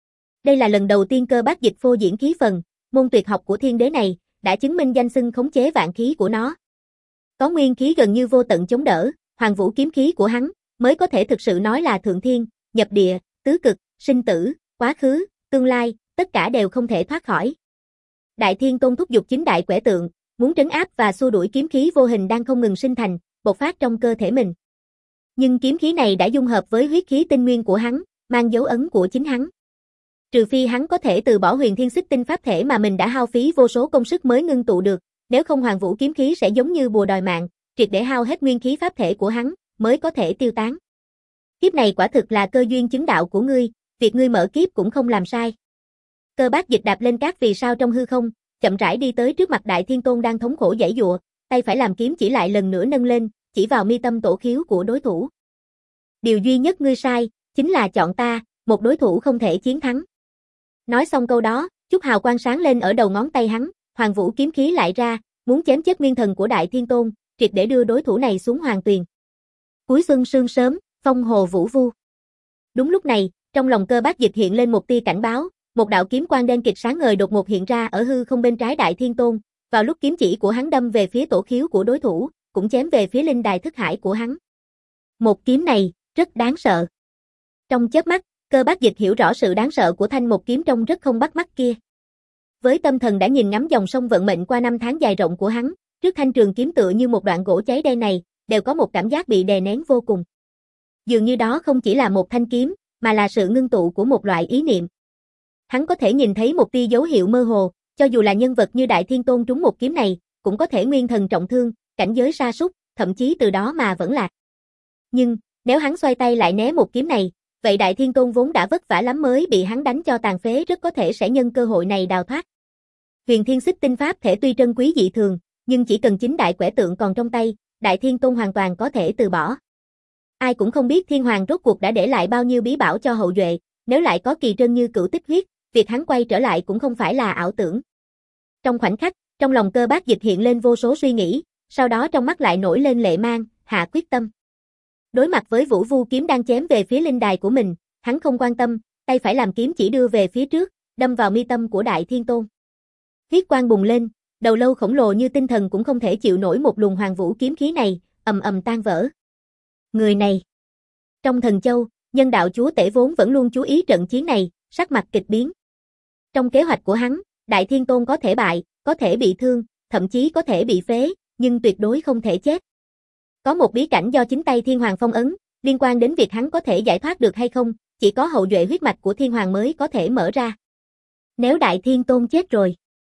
Đây là lần đầu tiên Cơ Bác Dịch phô diễn khí phần, môn tuyệt học của thiên đế này, đã chứng minh danh xưng khống chế vạn khí của nó. Có nguyên khí gần như vô tận chống đỡ, Hoàng Vũ kiếm khí của hắn, mới có thể thực sự nói là thượng thiên, nhập địa, tứ cực, sinh tử, quá khứ, tương lai, tất cả đều không thể thoát khỏi. Đại Thiên Tôn thúc giục chính đại quẻ tượng, muốn trấn áp và xua đuổi kiếm khí vô hình đang không ngừng sinh thành, bộc phát trong cơ thể mình. Nhưng kiếm khí này đã dung hợp với huyết khí tinh nguyên của hắn, mang dấu ấn của chính hắn. Trừ phi hắn có thể từ bỏ huyền thiên xích tinh pháp thể mà mình đã hao phí vô số công sức mới ngưng tụ được, nếu không Hoàng Vũ kiếm khí sẽ giống như bùa đòi mạng, triệt để hao hết nguyên khí pháp thể của hắn, mới có thể tiêu tán. Kiếp này quả thực là cơ duyên chứng đạo của ngươi, việc ngươi mở kiếp cũng không làm sai. Cơ Bác Dịch đạp lên các vì sao trong hư không, chậm rãi đi tới trước mặt Đại Thiên Tôn đang thống khổ giãy giụa, tay phải làm kiếm chỉ lại lần nữa nâng lên, chỉ vào mi tâm tổ khiếu của đối thủ. Điều duy nhất ngươi sai, chính là chọn ta, một đối thủ không thể chiến thắng. Nói xong câu đó, chút hào quang sáng lên ở đầu ngón tay hắn, Hoàng Vũ kiếm khí lại ra, muốn chém chết nguyên thần của Đại Thiên Tôn, triệt để đưa đối thủ này xuống hoàng tuyền. Cuối xuân sương sớm, phong hồ vũ vu. Đúng lúc này, trong lòng Cơ Bác Dịch hiện lên một tia cảnh báo, một đạo kiếm quang đen kịt sáng ngời đột ngột hiện ra ở hư không bên trái Đại Thiên Tôn, vào lúc kiếm chỉ của hắn đâm về phía tổ khiếu của đối thủ, cũng chém về phía linh đài thức hải của hắn. Một kiếm này, rất đáng sợ. Trong chớp mắt, Cơ Bác Dịch hiểu rõ sự đáng sợ của thanh một kiếm trông rất không bắt mắt kia. Với tâm thần đã nhìn ngắm dòng sông vận mệnh qua năm tháng dài rộng của hắn, trước thanh trường kiếm tựa như một đoạn gỗ cháy đen này, đều có một cảm giác bị đè nén vô cùng. Dường như đó không chỉ là một thanh kiếm, mà là sự ngưng tụ của một loại ý niệm. Hắn có thể nhìn thấy một tia dấu hiệu mơ hồ, cho dù là nhân vật như Đại Thiên Tôn trúng một kiếm này, cũng có thể nguyên thần trọng thương, cảnh giới sa sút, thậm chí từ đó mà vẫn lạc. Nhưng, nếu hắn xoay tay lại né một kiếm này, vậy Đại Thiên Tôn vốn đã vất vả lắm mới bị hắn đánh cho tàn phế rất có thể sẽ nhân cơ hội này đào thoát. Huyền Thiên Xích Tinh Pháp thể tuy trân quý dị thường, nhưng chỉ cần chính đại quẻ tượng còn trong tay, Đại Thiên Tôn hoàn toàn có thể từ bỏ. Ai cũng không biết Thiên Hoàng rốt cuộc đã để lại bao nhiêu bí bảo cho hậu duệ, nếu lại có kỳ trân như Cửu Tích huyết, việc hắn quay trở lại cũng không phải là ảo tưởng. Trong khoảnh khắc, trong lòng Cơ Bác Dịch hiện lên vô số suy nghĩ, sau đó trong mắt lại nổi lên lệ mang, hạ quyết tâm. Đối mặt với Vũ Vu kiếm đang chém về phía linh đài của mình, hắn không quan tâm, tay phải làm kiếm chỉ đưa về phía trước, đâm vào mi tâm của Đại Thiên Tôn. Huyết quang bùng lên, đầu lâu khổng lồ như tinh thần cũng không thể chịu nổi một luồng Hoàng Vũ kiếm khí này, ầm ầm tan vỡ. Người này. Trong Thần Châu, Nhân Đạo Chúa Tể vốn vẫn luôn chú ý trận chiến này, sắc mặt kịch biến. Trong kế hoạch của hắn, Đại Thiên Tôn có thể bại, có thể bị thương, thậm chí có thể bị phế, nhưng tuyệt đối không thể chết. Có một bí cảnh do chính tay Thiên Hoàng phong ấn, liên quan đến việc hắn có thể giải thoát được hay không, chỉ có hậu duệ huyết mạch của Thiên Hoàng mới có thể mở ra. Nếu Đại Thiên Tôn chết rồi,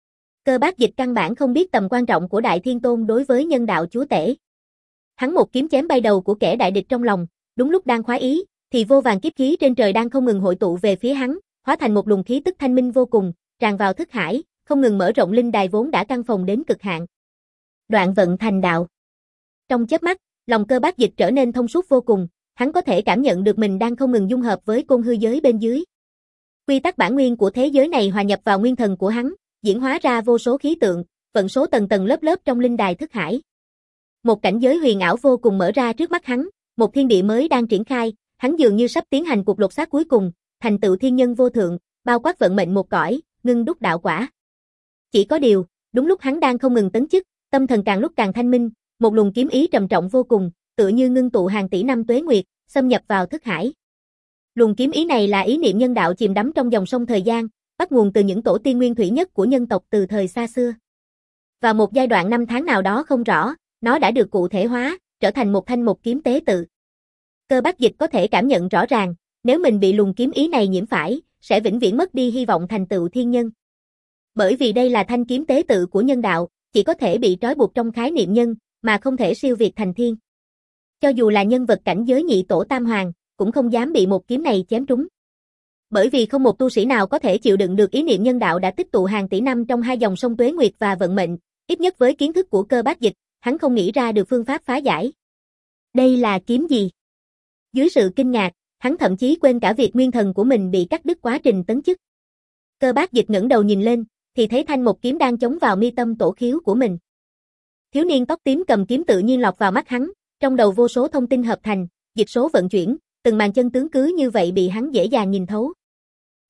Cơ Bác Dịch căn bản không biết tầm quan trọng của Đại Thiên Tôn đối với Nhân Đạo Chúa Tể. Hắn một kiếm chém bay đầu của kẻ đại địch trong lòng, đúng lúc đang khoái ý, thì vô vàn kiếp khí trên trời đang không ngừng hội tụ về phía hắn, hóa thành một luồng khí tức thanh minh vô cùng, tràn vào thức hải, không ngừng mở rộng linh đài vốn đã căng phồng đến cực hạn. Đoạn vận thành đạo. Trong chớp mắt, lòng Cơ Bác Dịch trở nên thông suốt vô cùng, hắn có thể cảm nhận được mình đang không ngừng dung hợp với côn hư giới bên dưới. Quy tắc bản nguyên của thế giới này hòa nhập vào nguyên thần của hắn, diễn hóa ra vô số khí tượng, vận số tầng tầng lớp lớp trong linh đài thức hải. Một cảnh giới huyền ảo vô cùng mở ra trước mắt hắn, một thiên địa mới đang triển khai, hắn dường như sắp tiến hành cuộc lột xác cuối cùng, thành tựu thiên nhân vô thượng, bao quát vận mệnh một cõi, ngưng đúc đạo quả. Chỉ có điều, đúng lúc hắn đang không ngừng tấn chức, tâm thần càng lúc càng thanh minh, một luồng kiếm ý trầm trọng vô cùng, tựa như ngưng tụ hàng tỷ năm tuế nguyệt, xâm nhập vào thức hải. Luồng kiếm ý này là ý niệm nhân đạo chìm đắm trong dòng sông thời gian, bắt nguồn từ những tổ tiên nguyên thủy nhất của nhân tộc từ thời xa xưa. Vào một giai đoạn năm tháng nào đó không rõ, nó đã được cụ thể hóa, trở thành một thanh một kiếm tế tự. Cơ Bác Dịch có thể cảm nhận rõ ràng, nếu mình bị luồng kiếm ý này nhiễm phải, sẽ vĩnh viễn mất đi hy vọng thành tựu thiên nhân. Bởi vì đây là thanh kiếm tế tự của nhân đạo, chỉ có thể bị trói buộc trong khái niệm nhân, mà không thể siêu việt thành thiên. Cho dù là nhân vật cảnh giới nhị tổ tam hoàng, cũng không dám bị một kiếm này chém trúng. Bởi vì không một tu sĩ nào có thể chịu đựng được ý niệm nhân đạo đã tích tụ hàng tỷ năm trong hai dòng sông tuế nguyệt và vận mệnh, ít nhất với kiến thức của Cơ Bác Dịch, hắn không nghĩ ra được phương pháp phá giải. Đây là kiếm gì? Dưới sự kinh ngạc, hắn thậm chí quên cả việc nguyên thần của mình bị cắt đứt quá trình tấn chức. Cơ Bác Dịch ngẩng đầu nhìn lên, thì thấy thanh một kiếm đang chống vào mi tâm tổ khiếu của mình. Thiếu niên tóc tím cầm kiếm tự nhiên lọt vào mắt hắn, trong đầu vô số thông tin hợp thành, dịch số vận chuyển, từng màn chân tướng cứ như vậy bị hắn dễ dàng nhìn thấu.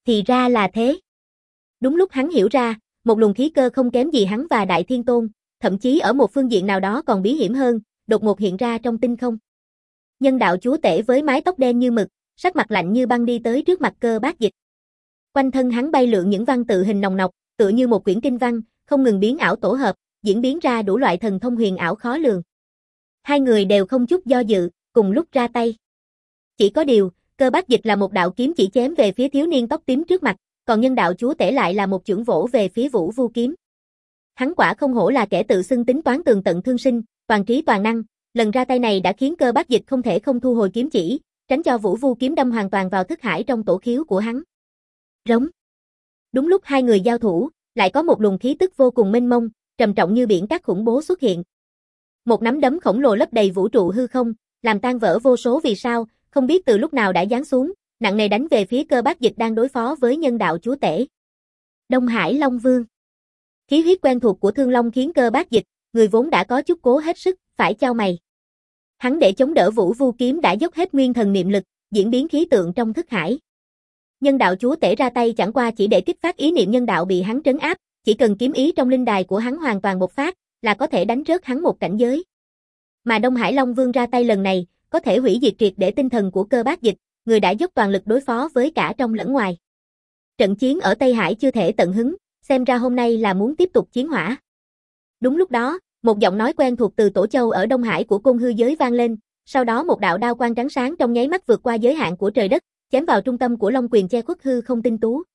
Thì ra là thế. Đúng lúc hắn hiểu ra, một luồng khí cơ không kém gì hắn và Đại Thiên Tôn, thậm chí ở một phương diện nào đó còn bí hiểm hơn, đột ngột hiện ra trong tinh không. Nhân đạo chúa tể với mái tóc đen như mực, sắc mặt lạnh như băng đi tới trước mặt Cơ Bát Dịch. Quanh thân hắn bay lượn những văn tự hình nồng nọc, tựa như một quyển kinh văn, không ngừng biến ảo tổ hợp, diễn biến ra đủ loại thần thông huyền ảo khó lường. Hai người đều không chút do dự, cùng lúc ra tay. Chỉ có điều, Cơ Bát Dịch là một đạo kiếm chỉ chém về phía thiếu niên tóc tím trước mặt, còn nhân đạo chúa tể lại là một chưởng vỗ về phía Vũ Vu kiếm. Hắn quả không hổ là kẻ tự xưng tính toán tường tận thương sinh, toàn trí toàn năng, lần ra tay này đã khiến Cơ Bát Dịch không thể không thu hồi kiếm chỉ, tránh cho Vũ Vu kiếm đâm hoàn toàn vào thức hải trong tổ khiếu của hắn. Rống. Đúng lúc hai người giao thủ, lại có một luồng khí tức vô cùng mênh mông, trầm trọng như biển cát khủng bố xuất hiện. Một nắm đấm khổng lồ lấp đầy vũ trụ hư không, làm tan vỡ vô số vì sao, không biết từ lúc nào đã giáng xuống, nặng nề đánh về phía Cơ Bát Dịch đang đối phó với nhân đạo chúa tể. Đông Hải Long Vương. Khí huyết quen thuộc của Thương Long khiến Cơ Bát Dịch, người vốn đã có chút cố hết sức, phải chau mày. Hắn để chống đỡ Vũ Vu kiếm đã dốc hết nguyên thần niệm lực, diễn biến khí tượng trong thức hải. Nhân đạo chúa tể ra tay chẳng qua chỉ để kích phát ý niệm nhân đạo bị hắn trấn áp, chỉ cần kiếm ý trong linh đài của hắn hoàn toàn bộc phát, là có thể đánh rớt hắn một cảnh giới. Mà Đông Hải Long Vương ra tay lần này, có thể hủy diệt triệt để tinh thần của Cơ Bát Dịch, người đã dốc toàn lực đối phó với cả trong lẫn ngoài. Trận chiến ở Tây Hải chưa thể tận hứng, xem ra hôm nay là muốn tiếp tục chiến hỏa. Đúng lúc đó, một giọng nói quen thuộc từ Tổ Châu ở Đông Hải của Côn Hư giới vang lên, sau đó một đạo đao quang trắng sáng trong nháy mắt vượt qua giới hạn của trời đất, chém vào trung tâm của Long Quyền che khuất hư không tinh tú.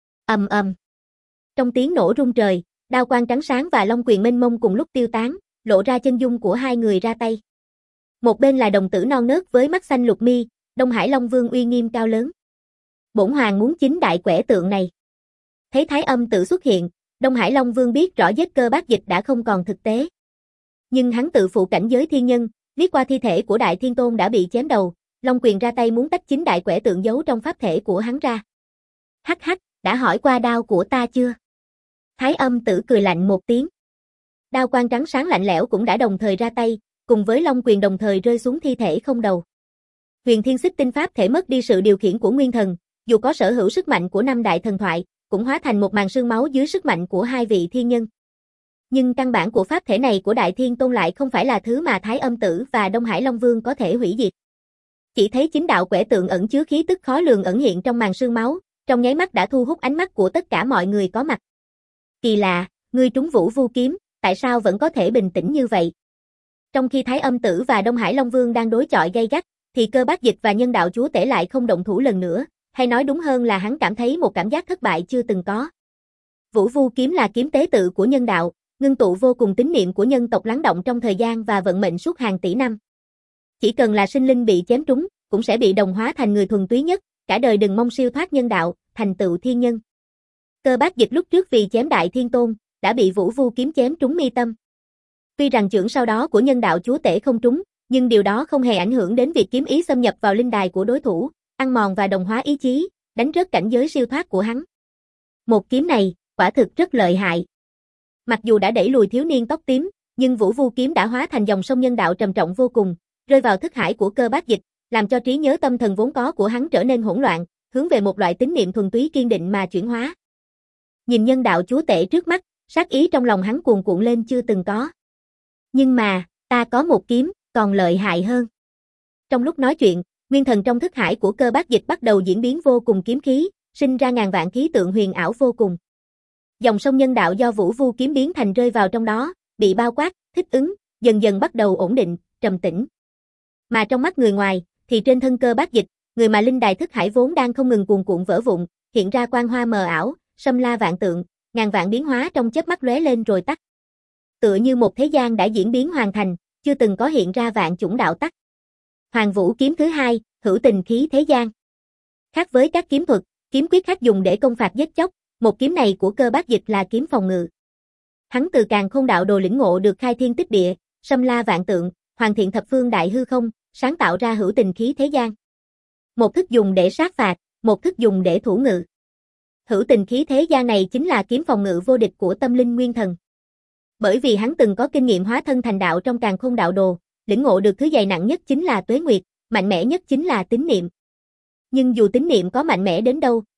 Ầm ầm. Trong tiếng nổ rung trời, đao quang trắng sáng và Long Quyền mênh mông cùng lúc tiêu tán, lộ ra chân dung của hai người ra tay. Một bên là đồng tử non nớt với mắt xanh lục mi, Đông Hải Long Vương uy nghiêm cao lớn. Bổn hoàng muốn chính đại quẻ tượng này. Thấy Thái Âm tự xuất hiện, Đông Hải Long Vương biết rõ giết Cơ Bát Dịch đã không còn thực tế. Nhưng hắn tự phụ cảnh giới thiên nhân, liếc qua thi thể của Đại Thiên Tôn đã bị chém đầu, Long Quyền ra tay muốn tách chính đại quẻ tượng giấu trong pháp thể của hắn ra. Hắc hắc, đã hỏi qua đao của ta chưa? Thái Âm Tử cười lạnh một tiếng. Đao quang trắng sáng lạnh lẽo cũng đã đồng thời ra tay, cùng với Long Quyền đồng thời rơi xuống thi thể không đầu. Huyền Thiên Xích Tinh pháp thể mất đi sự điều khiển của nguyên thần, dù có sở hữu sức mạnh của năm đại thần thoại, cũng hóa thành một màn sương máu dưới sức mạnh của hai vị thiên nhân. Nhưng căn bản của pháp thể này của Đại Thiên Tôn lại không phải là thứ mà Thái Âm Tử và Đông Hải Long Vương có thể hủy diệt. Chỉ thấy chính đạo quẻ tượng ẩn chứa khí tức khó lường ẩn hiện trong màn sương máu, trong nháy mắt đã thu hút ánh mắt của tất cả mọi người có mặt. Kỳ lạ, ngươi trúng Vũ Vu kiếm, tại sao vẫn có thể bình tĩnh như vậy? Trong khi Thái Âm Tử và Đông Hải Long Vương đang đối chọi gay gắt, thì Cơ Bát Dịch và nhân đạo chúa tể lại không động thủ lần nữa, hay nói đúng hơn là hắn cảm thấy một cảm giác thất bại chưa từng có. Vũ Vu kiếm là kiếm tế tự của nhân đạo, ngưng tụ vô cùng tín niệm của nhân tộc lắng động trong thời gian và vận mệnh suốt hàng tỷ năm. Chỉ cần là sinh linh bị chém trúng, cũng sẽ bị đồng hóa thành người thuần túy nhất, cả đời đừng mong siêu thoát nhân đạo, thành tựu thiên nhân. Cơ Bát Dịch lúc trước vì chém Đại Thiên Tôn, đã bị Vũ Vu kiếm chém trúng mi tâm. Tuy rằng chưởng sau đó của nhân đạo chúa tể không trúng, nhưng điều đó không hề ảnh hưởng đến việc kiếm ý xâm nhập vào linh đài của đối thủ, ăn mòn và đồng hóa ý chí, đánh rớt cảnh giới siêu thoát của hắn. Một kiếm này, quả thực rất lợi hại. Mặc dù đã đẩy lùi thiếu niên tóc tím, nhưng Vũ Vu kiếm đã hóa thành dòng sông nhân đạo trầm trọng vô cùng, rơi vào thức hải của Cơ Bát Dịch, làm cho trí nhớ tâm thần vốn có của hắn trở nên hỗn loạn, hướng về một loại tín niệm thuần túy kiên định mà chuyển hóa. Nhìn nhân đạo chúa tể trước mắt, sát ý trong lòng hắn cuồn cuộn lên chưa từng có. Nhưng mà, ta có một kiếm, còn lợi hại hơn. Trong lúc nói chuyện, nguyên thần trong thức hải của Cơ Bát Dịch bắt đầu diễn biến vô cùng kiếm khí, sinh ra ngàn vạn khí tượng huyền ảo vô cùng. Dòng sông nhân đạo do Vũ Vu kiếm biến thành rơi vào trong đó, bị bao quát, thích ứng, dần dần bắt đầu ổn định, trầm tĩnh. Mà trong mắt người ngoài, thì trên thân Cơ Bát Dịch, người mà linh đài thức hải vốn đang không ngừng cuồn cuộn vỡ vụn, hiện ra quang hoa mờ ảo, xâm la vạn tượng, ngàn vạn biến hóa trong chớp mắt lóe lên rồi tắt. Tựa như một thế gian đã diễn biến hoàn thành, chưa từng có hiện ra vạn chủng đạo tắc. Hoàng Vũ kiếm thứ hai, hữu tình khí thế gian. Khác với các kiếm thuật, kiếm quyết khác dùng để công phạt giết chóc, một kiếm này của Cơ Bát Dịch là kiếm phòng ngự. Hắn từ Càn Khôn đạo đồ lĩnh ngộ được khai thiên tích địa, xâm la vạn tượng, hoàn thiện thập phương đại hư không, sáng tạo ra hữu tình khí thế gian. Một thức dùng để sát phạt, một thức dùng để thủ ngự. Hữu tình khí thế gian này chính là kiếm phòng ngự vô địch của tâm linh nguyên thần. Bởi vì hắn từng có kinh nghiệm hóa thân thành đạo trong Càn Khôn đạo đồ, lĩnh ngộ được thứ dày nặng nhất chính là tuế nguyệt, mạnh mẽ nhất chính là tín niệm. Nhưng dù tín niệm có mạnh mẽ đến đâu,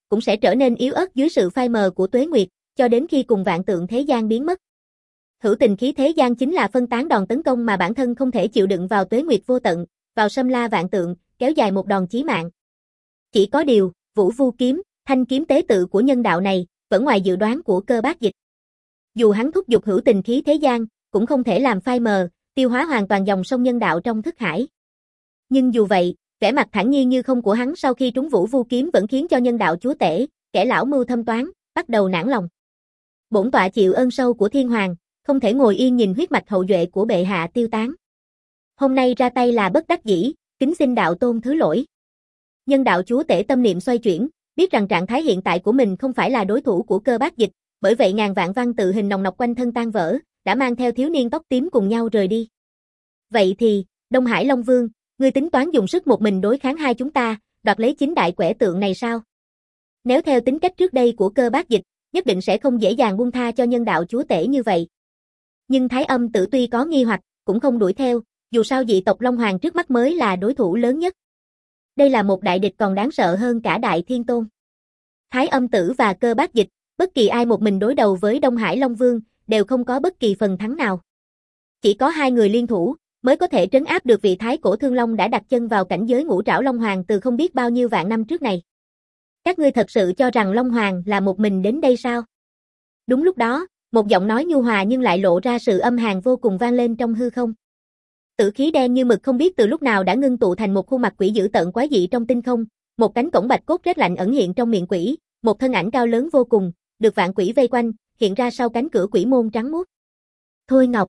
cũng sẽ trở nên yếu ớt dưới sự phai mờ của tuế nguyệt, cho đến khi cùng vạn tượng thế gian biến mất. Hữu tình khí thế gian chính là phân tán đòn tấn công mà bản thân không thể chịu đựng vào tuế nguyệt vô tận, vào xâm la vạn tượng, kéo dài một đòn chí mạng. Chỉ có điều, Vũ Vu kiếm, thanh kiếm tế tự của nhân đạo này, vẫn ngoài dự đoán của Cơ Bác Dịch. Dù hắn thúc giục hữu tình khí thế gian, cũng không thể làm phai mờ, tiêu hóa hoàn toàn dòng sông nhân đạo trong thức hải. Nhưng dù vậy, vẻ mặt thản nhiên như không của hắn sau khi trúng Vũ Vu kiếm vẫn khiến cho nhân đạo chúa tể, kẻ lão mưu thâm toán, bắt đầu nản lòng. Bổn tọa chịu ơn sâu của thiên hoàng, không thể ngồi yên nhìn huyết mạch hậu duệ của bệ hạ tiêu tán. Hôm nay ra tay là bất đắc dĩ, kính xin đạo tôn thứ lỗi. Nhân đạo chúa tể tâm niệm xoay chuyển, biết rằng trạng thái hiện tại của mình không phải là đối thủ của Cơ Bác Dịch, bởi vậy ngàn vạn văn tự hình nòng nọc quanh thân tan vỡ, đã mang theo thiếu niên tóc tím cùng nhau rời đi. Vậy thì, Đông Hải Long Vương, ngươi tính toán dùng sức một mình đối kháng hai chúng ta, đoạt lấy chính đại quẻ tượng này sao? Nếu theo tính cách trước đây của Cơ Bác Dịch, nhất định sẽ không dễ dàng buông tha cho nhân đạo chúa tể như vậy. Nhưng Thái Âm Tử tuy có nghi hoặc, cũng không đuổi theo, dù sao dị tộc Long Hoàng trước mắt mới là đối thủ lớn nhất. Đây là một đại địch còn đáng sợ hơn cả Đại Thiên Tôn. Thái Âm Tử và Cơ Bác Dịch, bất kỳ ai một mình đối đầu với Đông Hải Long Vương, đều không có bất kỳ phần thắng nào. Chỉ có hai người liên thủ, mới có thể trấn áp được vị Thái Cổ Thương Long đã đặt chân vào cảnh giới ngũ trảo Long Hoàng từ không biết bao nhiêu vạn năm trước này. Các ngươi thật sự cho rằng Long Hoàng là một mình đến đây sao? Đúng lúc đó, một giọng nói nhu hòa nhưng lại lộ ra sự âm hàn vô cùng vang lên trong hư không. Tử khí đen như mực không biết từ lúc nào đã ngưng tụ thành một khuôn mặt quỷ dữ tợn quái dị trong tinh không, một cánh cổng bạch cốt rét lạnh ẩn hiện trong miệng quỷ, một thân ảnh cao lớn vô cùng, được vạn quỷ vây quanh, hiện ra sau cánh cửa quỷ môn trắng muốt. Thôi Ngọc.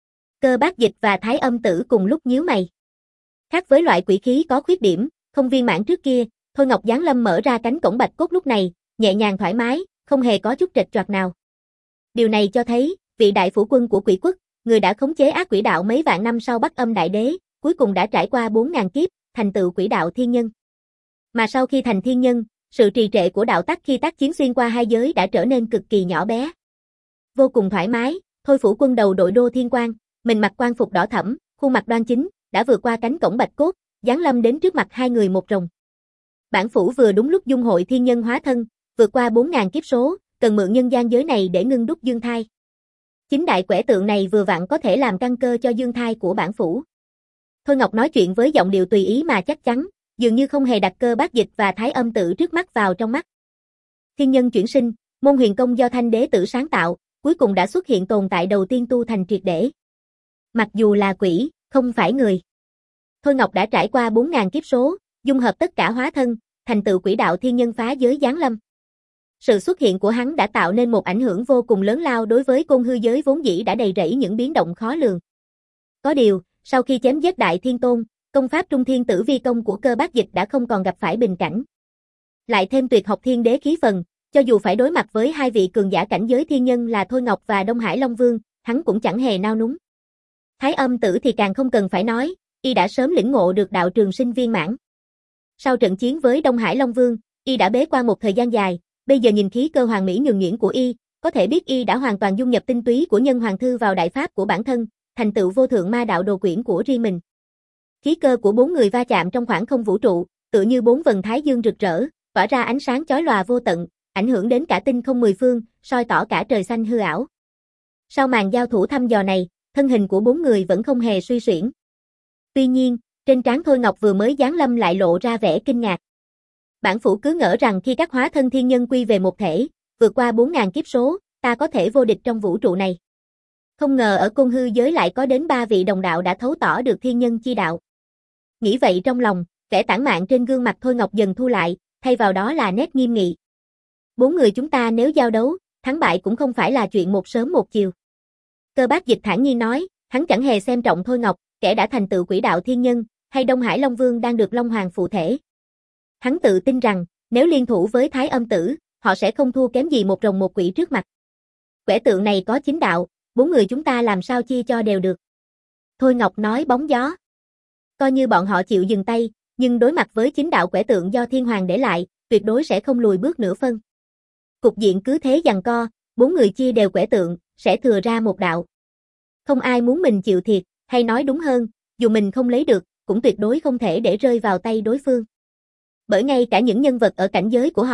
Cơ Bác Dịch và Thái Âm Tử cùng lúc nhíu mày. Khác với loại quỷ khí có khuyết điểm, không viên mãn trước kia, Thôi Ngọc giáng lâm mở ra cánh cổng bạch cốt lúc này, nhẹ nhàng thoải mái, không hề có chút trệch choạc nào. Điều này cho thấy, vị đại phủ quân của quỷ quốc, người đã khống chế ác quỷ đạo mấy vạn năm sau Bắc Âm Đại Đế, cuối cùng đã trải qua bốn ngàn kiếp, thành tựu quỷ đạo thiên nhân. Mà sau khi thành thiên nhân, sự trì trệ của đạo tắc khi tác chiến xuyên qua hai giới đã trở nên cực kỳ nhỏ bé. Vô cùng thoải mái, Thôi phủ quân đầu đội đô thiên quang, mình mặc quan phục đỏ thẫm, khuôn mặt đoan chính, đã vượt qua cánh cổng bạch cốt, giáng lâm đến trước mặt hai người một rồng. Bản phủ vừa đúng lúc dung hội thiên nhân hóa thân, vượt qua bốn ngàn kiếp số, cần mượn nhân gian giới này để ngưng đúc dương thai. Chính đại quẻ tượng này vừa vặn có thể làm căn cơ cho dương thai của bản phủ. Thôi Ngọc nói chuyện với giọng điệu tùy ý mà chắc chắn, dường như không hề đặt Cơ Bác Dịch và Thái Âm Tử trước mắt vào trong mắt. Thiên nhân chuyển sinh, môn huyền công do Thanh Đế Tử sáng tạo, cuối cùng đã xuất hiện tồn tại đầu tiên tu thành triệt để. Mặc dù là quỷ, không phải người. Thôi Ngọc đã trải qua bốn ngàn kiếp số, dung hợp tất cả hóa thân, thành tựu quỷ đạo thiên nhân phá giới giáng lâm. Sự xuất hiện của hắn đã tạo nên một ảnh hưởng vô cùng lớn lao đối với côn hư giới vốn dĩ đã đầy rẫy những biến động khó lường. Có điều, sau khi chém giết Đại Thiên Tôn, công pháp Trung Thiên Tử Vi công của Cơ Bác Dịch đã không còn gặp phải bình cảnh. Lại thêm tuyệt học thiên đế khí phần, cho dù phải đối mặt với hai vị cường giả cảnh giới thiên nhân là Thôi Ngọc và Đông Hải Long Vương, hắn cũng chẳng hề nao núng. Thái Âm Tử thì càng không cần phải nói, y đã sớm lĩnh ngộ được đạo trường sinh viên mãn. Sau trận chiến với Đông Hải Long Vương, y đã bế quan một thời gian dài, bây giờ nhìn khí cơ hoàng mỹ nhuần nhuyễn của y, có thể biết y đã hoàn toàn dung nhập tinh túy của nhân hoàng thư vào đại pháp của bản thân, thành tựu vô thượng ma đạo đồ quyển của riêng mình. Khí cơ của bốn người va chạm trong khoảng không vũ trụ, tựa như bốn vầng thái dương rực rỡ, tỏa ra ánh sáng chói lòa vô tận, ảnh hưởng đến cả tinh không mười phương, soi tỏ cả trời xanh hư ảo. Sau màn giao thủ thăm dò này, thân hình của bốn người vẫn không hề suy xuyển. Tuy nhiên, trên trán Thôi Ngọc vừa mới giáng lâm lại lộ ra vẻ kinh ngạc. Bản phủ cứ ngỡ rằng khi các hóa thân thiên nhân quy về một thể, vượt qua bốn ngàn kiếp số, ta có thể vô địch trong vũ trụ này. Không ngờ ở côn hư giới lại có đến ba vị đồng đạo đã thấu tỏ được thiên nhân chi đạo. Nghĩ vậy trong lòng, vẻ tản mạn trên gương mặt Thôi Ngọc dần thu lại, thay vào đó là nét nghiêm nghị. Bốn người chúng ta nếu giao đấu, thắng bại cũng không phải là chuyện một sớm một chiều. Cơ Bác Dịch thản nhiên nói, hắn chẳng hề xem trọng Thôi Ngọc, kẻ đã thành tựu quỷ đạo thiên nhân, hay Đông Hải Long Vương đang được Long Hoàng phụ thể. Hắn tự tin rằng, nếu liên thủ với Thái Âm Tử, họ sẽ không thua kém gì một rồng một quỷ trước mặt. Quẻ tượng này có chính đạo, bốn người chúng ta làm sao chia cho đều được. Thôi Ngọc nói bóng gió. Coi như bọn họ chịu dừng tay, nhưng đối mặt với chính đạo quẻ tượng do Thiên Hoàng để lại, tuyệt đối sẽ không lùi bước nửa phân. Cục diện cứ thế giằng co, bốn người chia đều quẻ tượng, sẽ thừa ra một đạo. Không ai muốn mình chịu thiệt, hay nói đúng hơn, dù mình không lấy được, cũng tuyệt đối không thể để rơi vào tay đối phương. Bởi ngay cả những nhân vật ở cảnh giới của họ,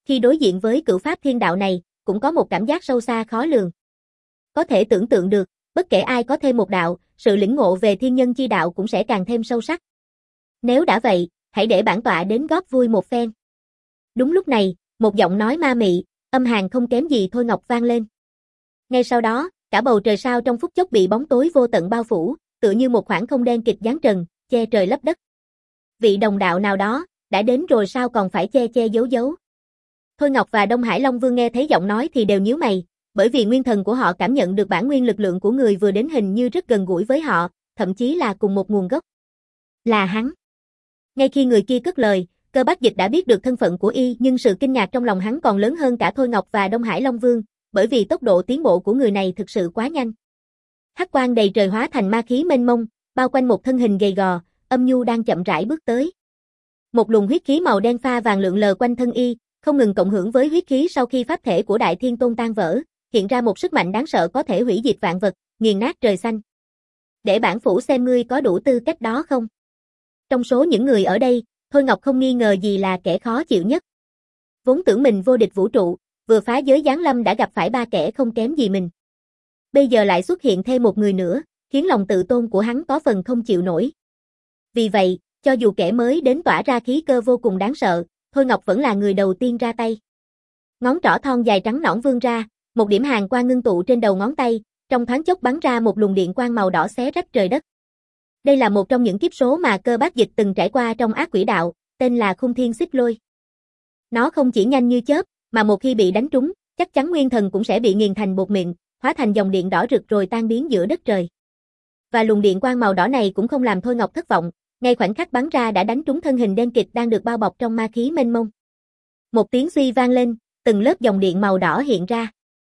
khi đối diện với cửu pháp thiên đạo này, cũng có một cảm giác sâu xa khó lường. Có thể tưởng tượng được, bất kể ai có thêm một đạo, sự lĩnh ngộ về thiên nhân chi đạo cũng sẽ càng thêm sâu sắc. Nếu đã vậy, hãy để bản tọa đến góp vui một phen. Đúng lúc này, một giọng nói ma mị, âm hàn không kém gì Thôi Ngọc vang lên. Ngay sau đó, cả bầu trời sao trong phút chốc bị bóng tối vô tận bao phủ, tựa như một khoảng không đen kịt giáng trần, che trời lấp đất. Vị đồng đạo nào đó, đã đến rồi sao còn phải che che giấu giấu. Thôi Ngọc và Đông Hải Long Vương nghe thấy giọng nói thì đều nhíu mày, bởi vì nguyên thần của họ cảm nhận được bản nguyên lực lượng của người vừa đến hình như rất gần gũi với họ, thậm chí là cùng một nguồn gốc. Là hắn. Ngay khi người kia cất lời, Cơ Bác Dịch đã biết được thân phận của y, nhưng sự kinh ngạc trong lòng hắn còn lớn hơn cả Thôi Ngọc và Đông Hải Long Vương, bởi vì tốc độ tiến bộ của người này thực sự quá nhanh. Hắc quang đầy trời hóa thành ma khí mênh mông, bao quanh một thân hình gầy gò, âm nhu đang chậm rãi bước tới. Một luồng huyết khí màu đen pha vàng lượn lờ quanh thân y, không ngừng cộng hưởng với huyết khí sau khi pháp thể của Đại Thiên Tôn tan vỡ, hiện ra một sức mạnh đáng sợ có thể hủy diệt vạn vật, nghiền nát trời xanh. Để bản phủ xem ngươi có đủ tư cách đó không? Trong số những người ở đây, Thôi Ngọc không nghi ngờ gì là kẻ khó chịu nhất. Vốn tưởng mình vô địch vũ trụ, vừa phá giới giáng lâm đã gặp phải ba kẻ không kém gì mình. Bây giờ lại xuất hiện thêm một người nữa, khiến lòng tự tôn của hắn có phần không chịu nổi. Vì vậy, cho dù kẻ mới đến tỏa ra khí cơ vô cùng đáng sợ, Thôi Ngọc vẫn là người đầu tiên ra tay. Ngón trỏ thon dài trắng nõn vươn ra, một điểm hàn quang ngưng tụ trên đầu ngón tay, trong thoáng chốc bắn ra một luồng điện quang màu đỏ xé rách trời đất. Đây là một trong những kiếp số mà Cơ Bác Dịch từng trải qua trong ác quỷ đạo, tên là Khung Thiên Xích Lôi. Nó không chỉ nhanh như chớp, mà một khi bị đánh trúng, chắc chắn nguyên thần cũng sẽ bị nghiền thành bột mịn, hóa thành dòng điện đỏ rực rồi tan biến giữa đất trời. Và luồng điện quang màu đỏ này cũng không làm Thôi Ngọc thất vọng, ngay khoảnh khắc bắn ra đã đánh trúng thân hình đen kịt đang được bao bọc trong ma khí mênh mông. Một tiếng suy vang lên, từng lớp dòng điện màu đỏ hiện ra.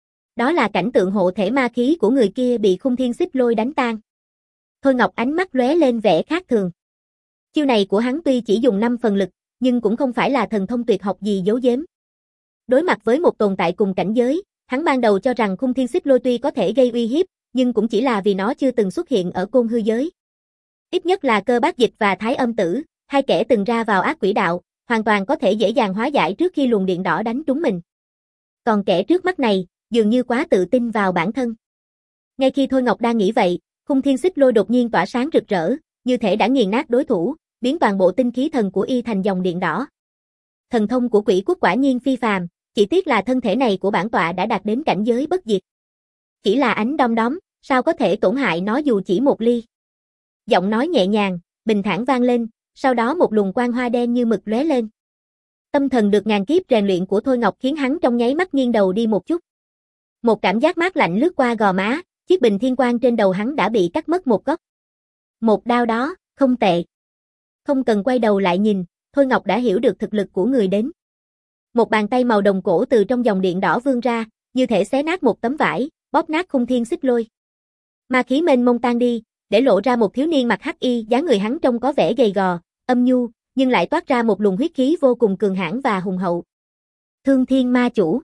Đó là cảnh tượng hộ thể ma khí của người kia bị Khung Thiên Xích Lôi đánh tan. Thôi Ngọc ánh mắt lóe lên vẻ khác thường. Chiêu này của hắn tuy chỉ dùng năm phần lực, nhưng cũng không phải là thần thông tuyệt học gì giấu giếm. Đối mặt với một tồn tại cùng cảnh giới, hắn ban đầu cho rằng Khung Thiên Xích Lôi tuy có thể gây uy hiếp, nhưng cũng chỉ là vì nó chưa từng xuất hiện ở côn hư giới. Ít nhất là Cơ Bác Dịch và Thái Âm Tử, hai kẻ từng ra vào ác quỷ đạo, hoàn toàn có thể dễ dàng hóa giải trước khi luồng điện đỏ đánh trúng mình. Còn kẻ trước mắt này, dường như quá tự tin vào bản thân. Ngay khi Thôi Ngọc đang nghĩ vậy, Khung Thiên Xích Lôi đột nhiên tỏa sáng rực rỡ, như thể đã nghiền nát đối thủ, biến toàn bộ tinh khí thần của y thành dòng điện đỏ. Thần thông của quỷ quốc quả nhiên phi phàm, chỉ tiếc là thân thể này của bản tọa đã đạt đến cảnh giới bất diệt. Chỉ là ánh đom đóm, sao có thể tổn hại nó dù chỉ một ly. Giọng nói nhẹ nhàng, bình thản vang lên, sau đó một luồng quang hoa đen như mực lóe lên. Tâm thần được ngàn kiếp rèn luyện của Thôi Ngọc khiến hắn trong nháy mắt nghiêng đầu đi một chút. Một cảm giác mát lạnh lướt qua gò má, chiếc bình thiên quang trên đầu hắn đã bị cắt mất một góc. Một đao đó, không tệ. Không cần quay đầu lại nhìn, Thôi Ngọc đã hiểu được thực lực của người đến. Một bàn tay màu đồng cổ từ trong dòng điện đỏ vươn ra, như thể xé nát một tấm vải, bóp nát Khung Thiên Xích Lôi. Ma khí mênh mông tan đi, để lộ ra một thiếu niên mặc hắc y, dáng người hắn trông có vẻ gầy gò, âm nhu, nhưng lại toát ra một luồng huyết khí vô cùng cường hãn và hùng hậu. Thương Thiên Ma Chủ.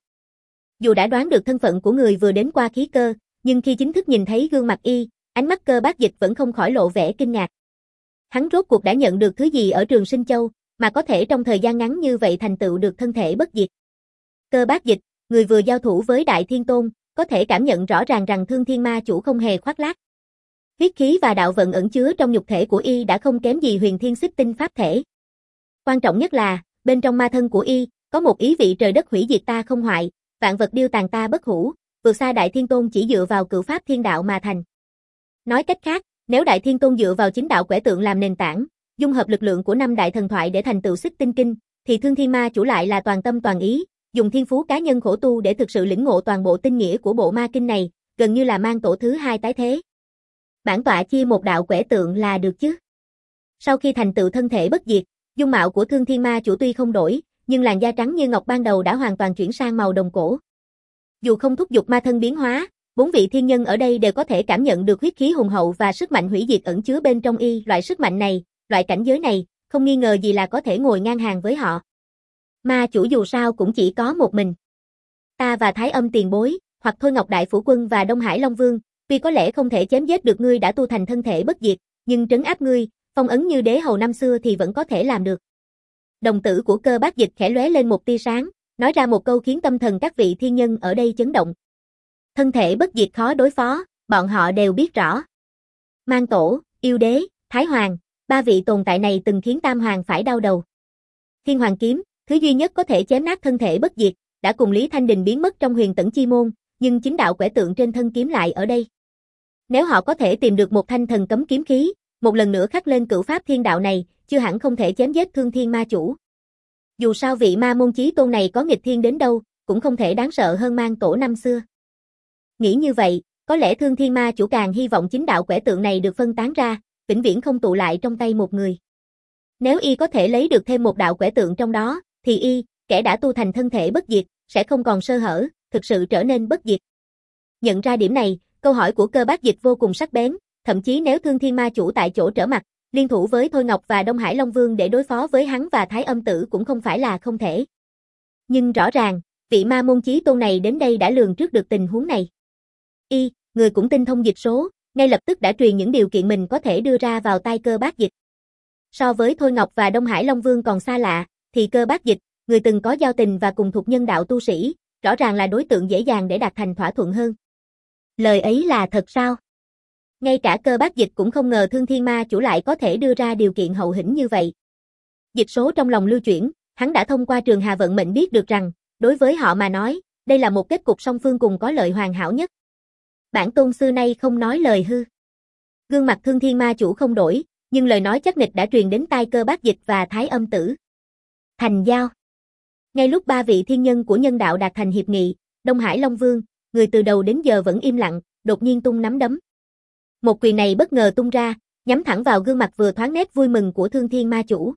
Dù đã đoán được thân phận của người vừa đến qua khí cơ, nhưng khi chính thức nhìn thấy gương mặt y, ánh mắt Cơ Bác Dịch vẫn không khỏi lộ vẻ kinh ngạc. Hắn rốt cuộc đã nhận được thứ gì ở Trường Sinh Châu, mà có thể trong thời gian ngắn như vậy thành tựu được thân thể bất diệt. Cơ Bác Dịch, người vừa giao thủ với Đại Thiên Tôn, có thể cảm nhận rõ ràng rằng Thương Thiên Ma Chủ không hề khoác lác. Huyết khí và đạo vận ẩn chứa trong nhục thể của y đã không kém gì Huyền Thiên Xích Tinh pháp thể. Quan trọng nhất là, bên trong ma thân của y, có một ý vị trời đất hủy diệt ta không hoại, vạn vật điêu tàn ta bất hủ, vượt xa Đại Thiên Tôn chỉ dựa vào cửu pháp thiên đạo mà thành. Nói cách khác, nếu Đại Thiên Tôn dựa vào chính đạo quẻ tượng làm nền tảng, dung hợp lực lượng của năm đại thần thoại để thành tựu Xích Tinh Kinh, thì Thương Thiên Ma Chủ lại là toàn tâm toàn ý, dùng thiên phú cá nhân khổ tu để thực sự lĩnh ngộ toàn bộ tinh nghĩa của bộ ma kinh này, gần như là mang tổ thứ hai tái thế. Bản tọa chia một đạo quẻ tượng là được chứ? Sau khi thành tựu thân thể bất diệt, dung mạo của Thương Thiên Ma Chủ tuy không đổi, nhưng làn da trắng như ngọc ban đầu đã hoàn toàn chuyển sang màu đồng cổ. Dù không thúc giục ma thân biến hóa, bốn vị thiên nhân ở đây đều có thể cảm nhận được huyết khí hùng hậu và sức mạnh hủy diệt ẩn chứa bên trong y. Loại sức mạnh này, loại cảnh giới này, không nghi ngờ gì là có thể ngồi ngang hàng với họ. Ma chủ dù sao cũng chỉ có một mình. Ta và Thái Âm tiền bối, hoặc Thôi Ngọc Đại Phủ Quân và Đông Hải Long Vương, tuy có lẽ không thể chém giết được ngươi đã tu thành thân thể bất diệt, nhưng trấn áp ngươi, phong ấn như đế hầu năm xưa thì vẫn có thể làm được. Đồng tử của Cơ Bác Dịch khẽ lóe lên một tia sáng, nói ra một câu khiến tâm thần các vị thiên nhân ở đây chấn động. Thân thể bất diệt khó đối phó, bọn họ đều biết rõ. Mang Tổ, Yêu Đế, Thái Hoàng, ba vị tồn tại này từng khiến Tam Hoàng phải đau đầu. Thiên Hoàng kiếm, thứ duy nhất có thể chém nát thân thể bất diệt, đã cùng Lý Thanh Đình biến mất trong Huyền Tẫn Chi Môn, nhưng chính đạo quẻ tượng trên thân kiếm lại ở đây. Nếu họ có thể tìm được một thanh thần cấm kiếm khí, một lần nữa khắc lên cửu pháp thiên đạo này, chưa hẳn không thể chém giết Thương Thiên Ma Chủ. Dù sao vị ma môn chí tôn này có nghịch thiên đến đâu, cũng không thể đáng sợ hơn Mang Tổ năm xưa. Nghĩ như vậy, có lẽ Thương Thiên Ma Chủ càng hy vọng chính đạo quẻ tượng này được phân tán ra, vĩnh viễn không tụ lại trong tay một người. Nếu y có thể lấy được thêm một đạo quẻ tượng trong đó, thì y, kẻ đã tu thành thân thể bất diệt, sẽ không còn sơ hở, thực sự trở nên bất diệt. Nhận ra điểm này, câu hỏi của Cơ Bác Dịch vô cùng sắc bén, thậm chí nếu Thương Thiên Ma Chủ tại chỗ trở mặt, liên thủ với Thôi Ngọc và Đông Hải Long Vương để đối phó với hắn và Thái Âm Tử cũng không phải là không thể. Nhưng rõ ràng, vị ma môn chí tôn này đến đây đã lường trước được tình huống này. Y, người cũng tinh thông dịch số, ngay lập tức đã truyền những điều kiện mình có thể đưa ra vào tai Cơ Bác Dịch. So với Thôi Ngọc và Đông Hải Long Vương còn xa lạ, thì Cơ Bác Dịch, người từng có giao tình và cùng thuộc nhân đạo tu sĩ, rõ ràng là đối tượng dễ dàng để đạt thành thỏa thuận hơn. Lời ấy là thật sao? Ngay cả Cơ Bác Dịch cũng không ngờ Thương Thiên Ma Chủ lại có thể đưa ra điều kiện hậu hĩnh như vậy. Dịch số trong lòng lưu chuyển, hắn đã thông qua Trường Hà vận mệnh biết được rằng, đối với họ mà nói, đây là một kết cục song phương cùng có lợi hoàn hảo nhất. Bản tôn xưa nay không nói lời hư. Gương mặt Thương Thiên Ma Chủ không đổi, nhưng lời nói chắc nịch đã truyền đến tai Cơ Bác Dịch và Thái Âm Tử. Thành giao. Ngay lúc ba vị thiên nhân của nhân đạo đạt thành hiệp nghị, Đông Hải Long Vương, người từ đầu đến giờ vẫn im lặng, đột nhiên tung nắm đấm. Một quyền này bất ngờ tung ra, nhắm thẳng vào gương mặt vừa thoáng nét vui mừng của Thương Thiên Ma Chủ.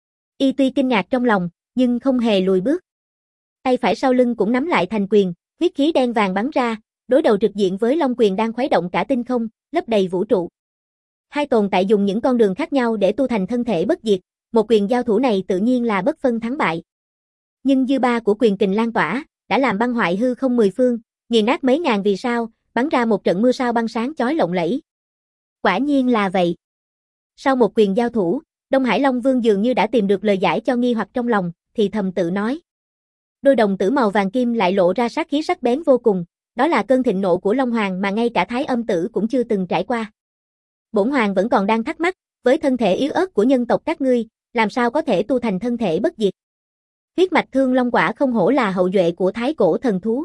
Y tuy kinh ngạc trong lòng, nhưng không hề lùi bước. Tay phải sau lưng cũng nắm lại thành quyền, huyết khí đen vàng bắn ra, đối đầu trực diện với Long Quyền đang khuấy động cả tinh không, lấp đầy vũ trụ. Hai tồn tại dùng những con đường khác nhau để tu thành thân thể bất diệt, một quyền giao thủ này tự nhiên là bất phân thắng bại. Nhưng dư ba của quyền kình lan tỏa, đã làm băng hoại hư không mười phương, nghiền nát mấy ngàn vì sao, bắn ra một trận mưa sao băng sáng chói lộng lẫy. Quả nhiên là vậy. Sau một quyền giao thủ, Đông Hải Long Vương dường như đã tìm được lời giải cho nghi hoặc trong lòng, thì thầm tự nói. Đôi đồng tử màu vàng kim lại lộ ra sát khí sắc bén vô cùng, đó là cơn thịnh nộ của Long Hoàng mà ngay cả Thái Âm Tử cũng chưa từng trải qua. Bổn Hoàng vẫn còn đang thắc mắc, với thân thể yếu ớt của nhân tộc các ngươi, làm sao có thể tu thành thân thể bất diệt? Huyết mạch Thương Long quả không hổ là hậu duệ của Thái Cổ thần thú.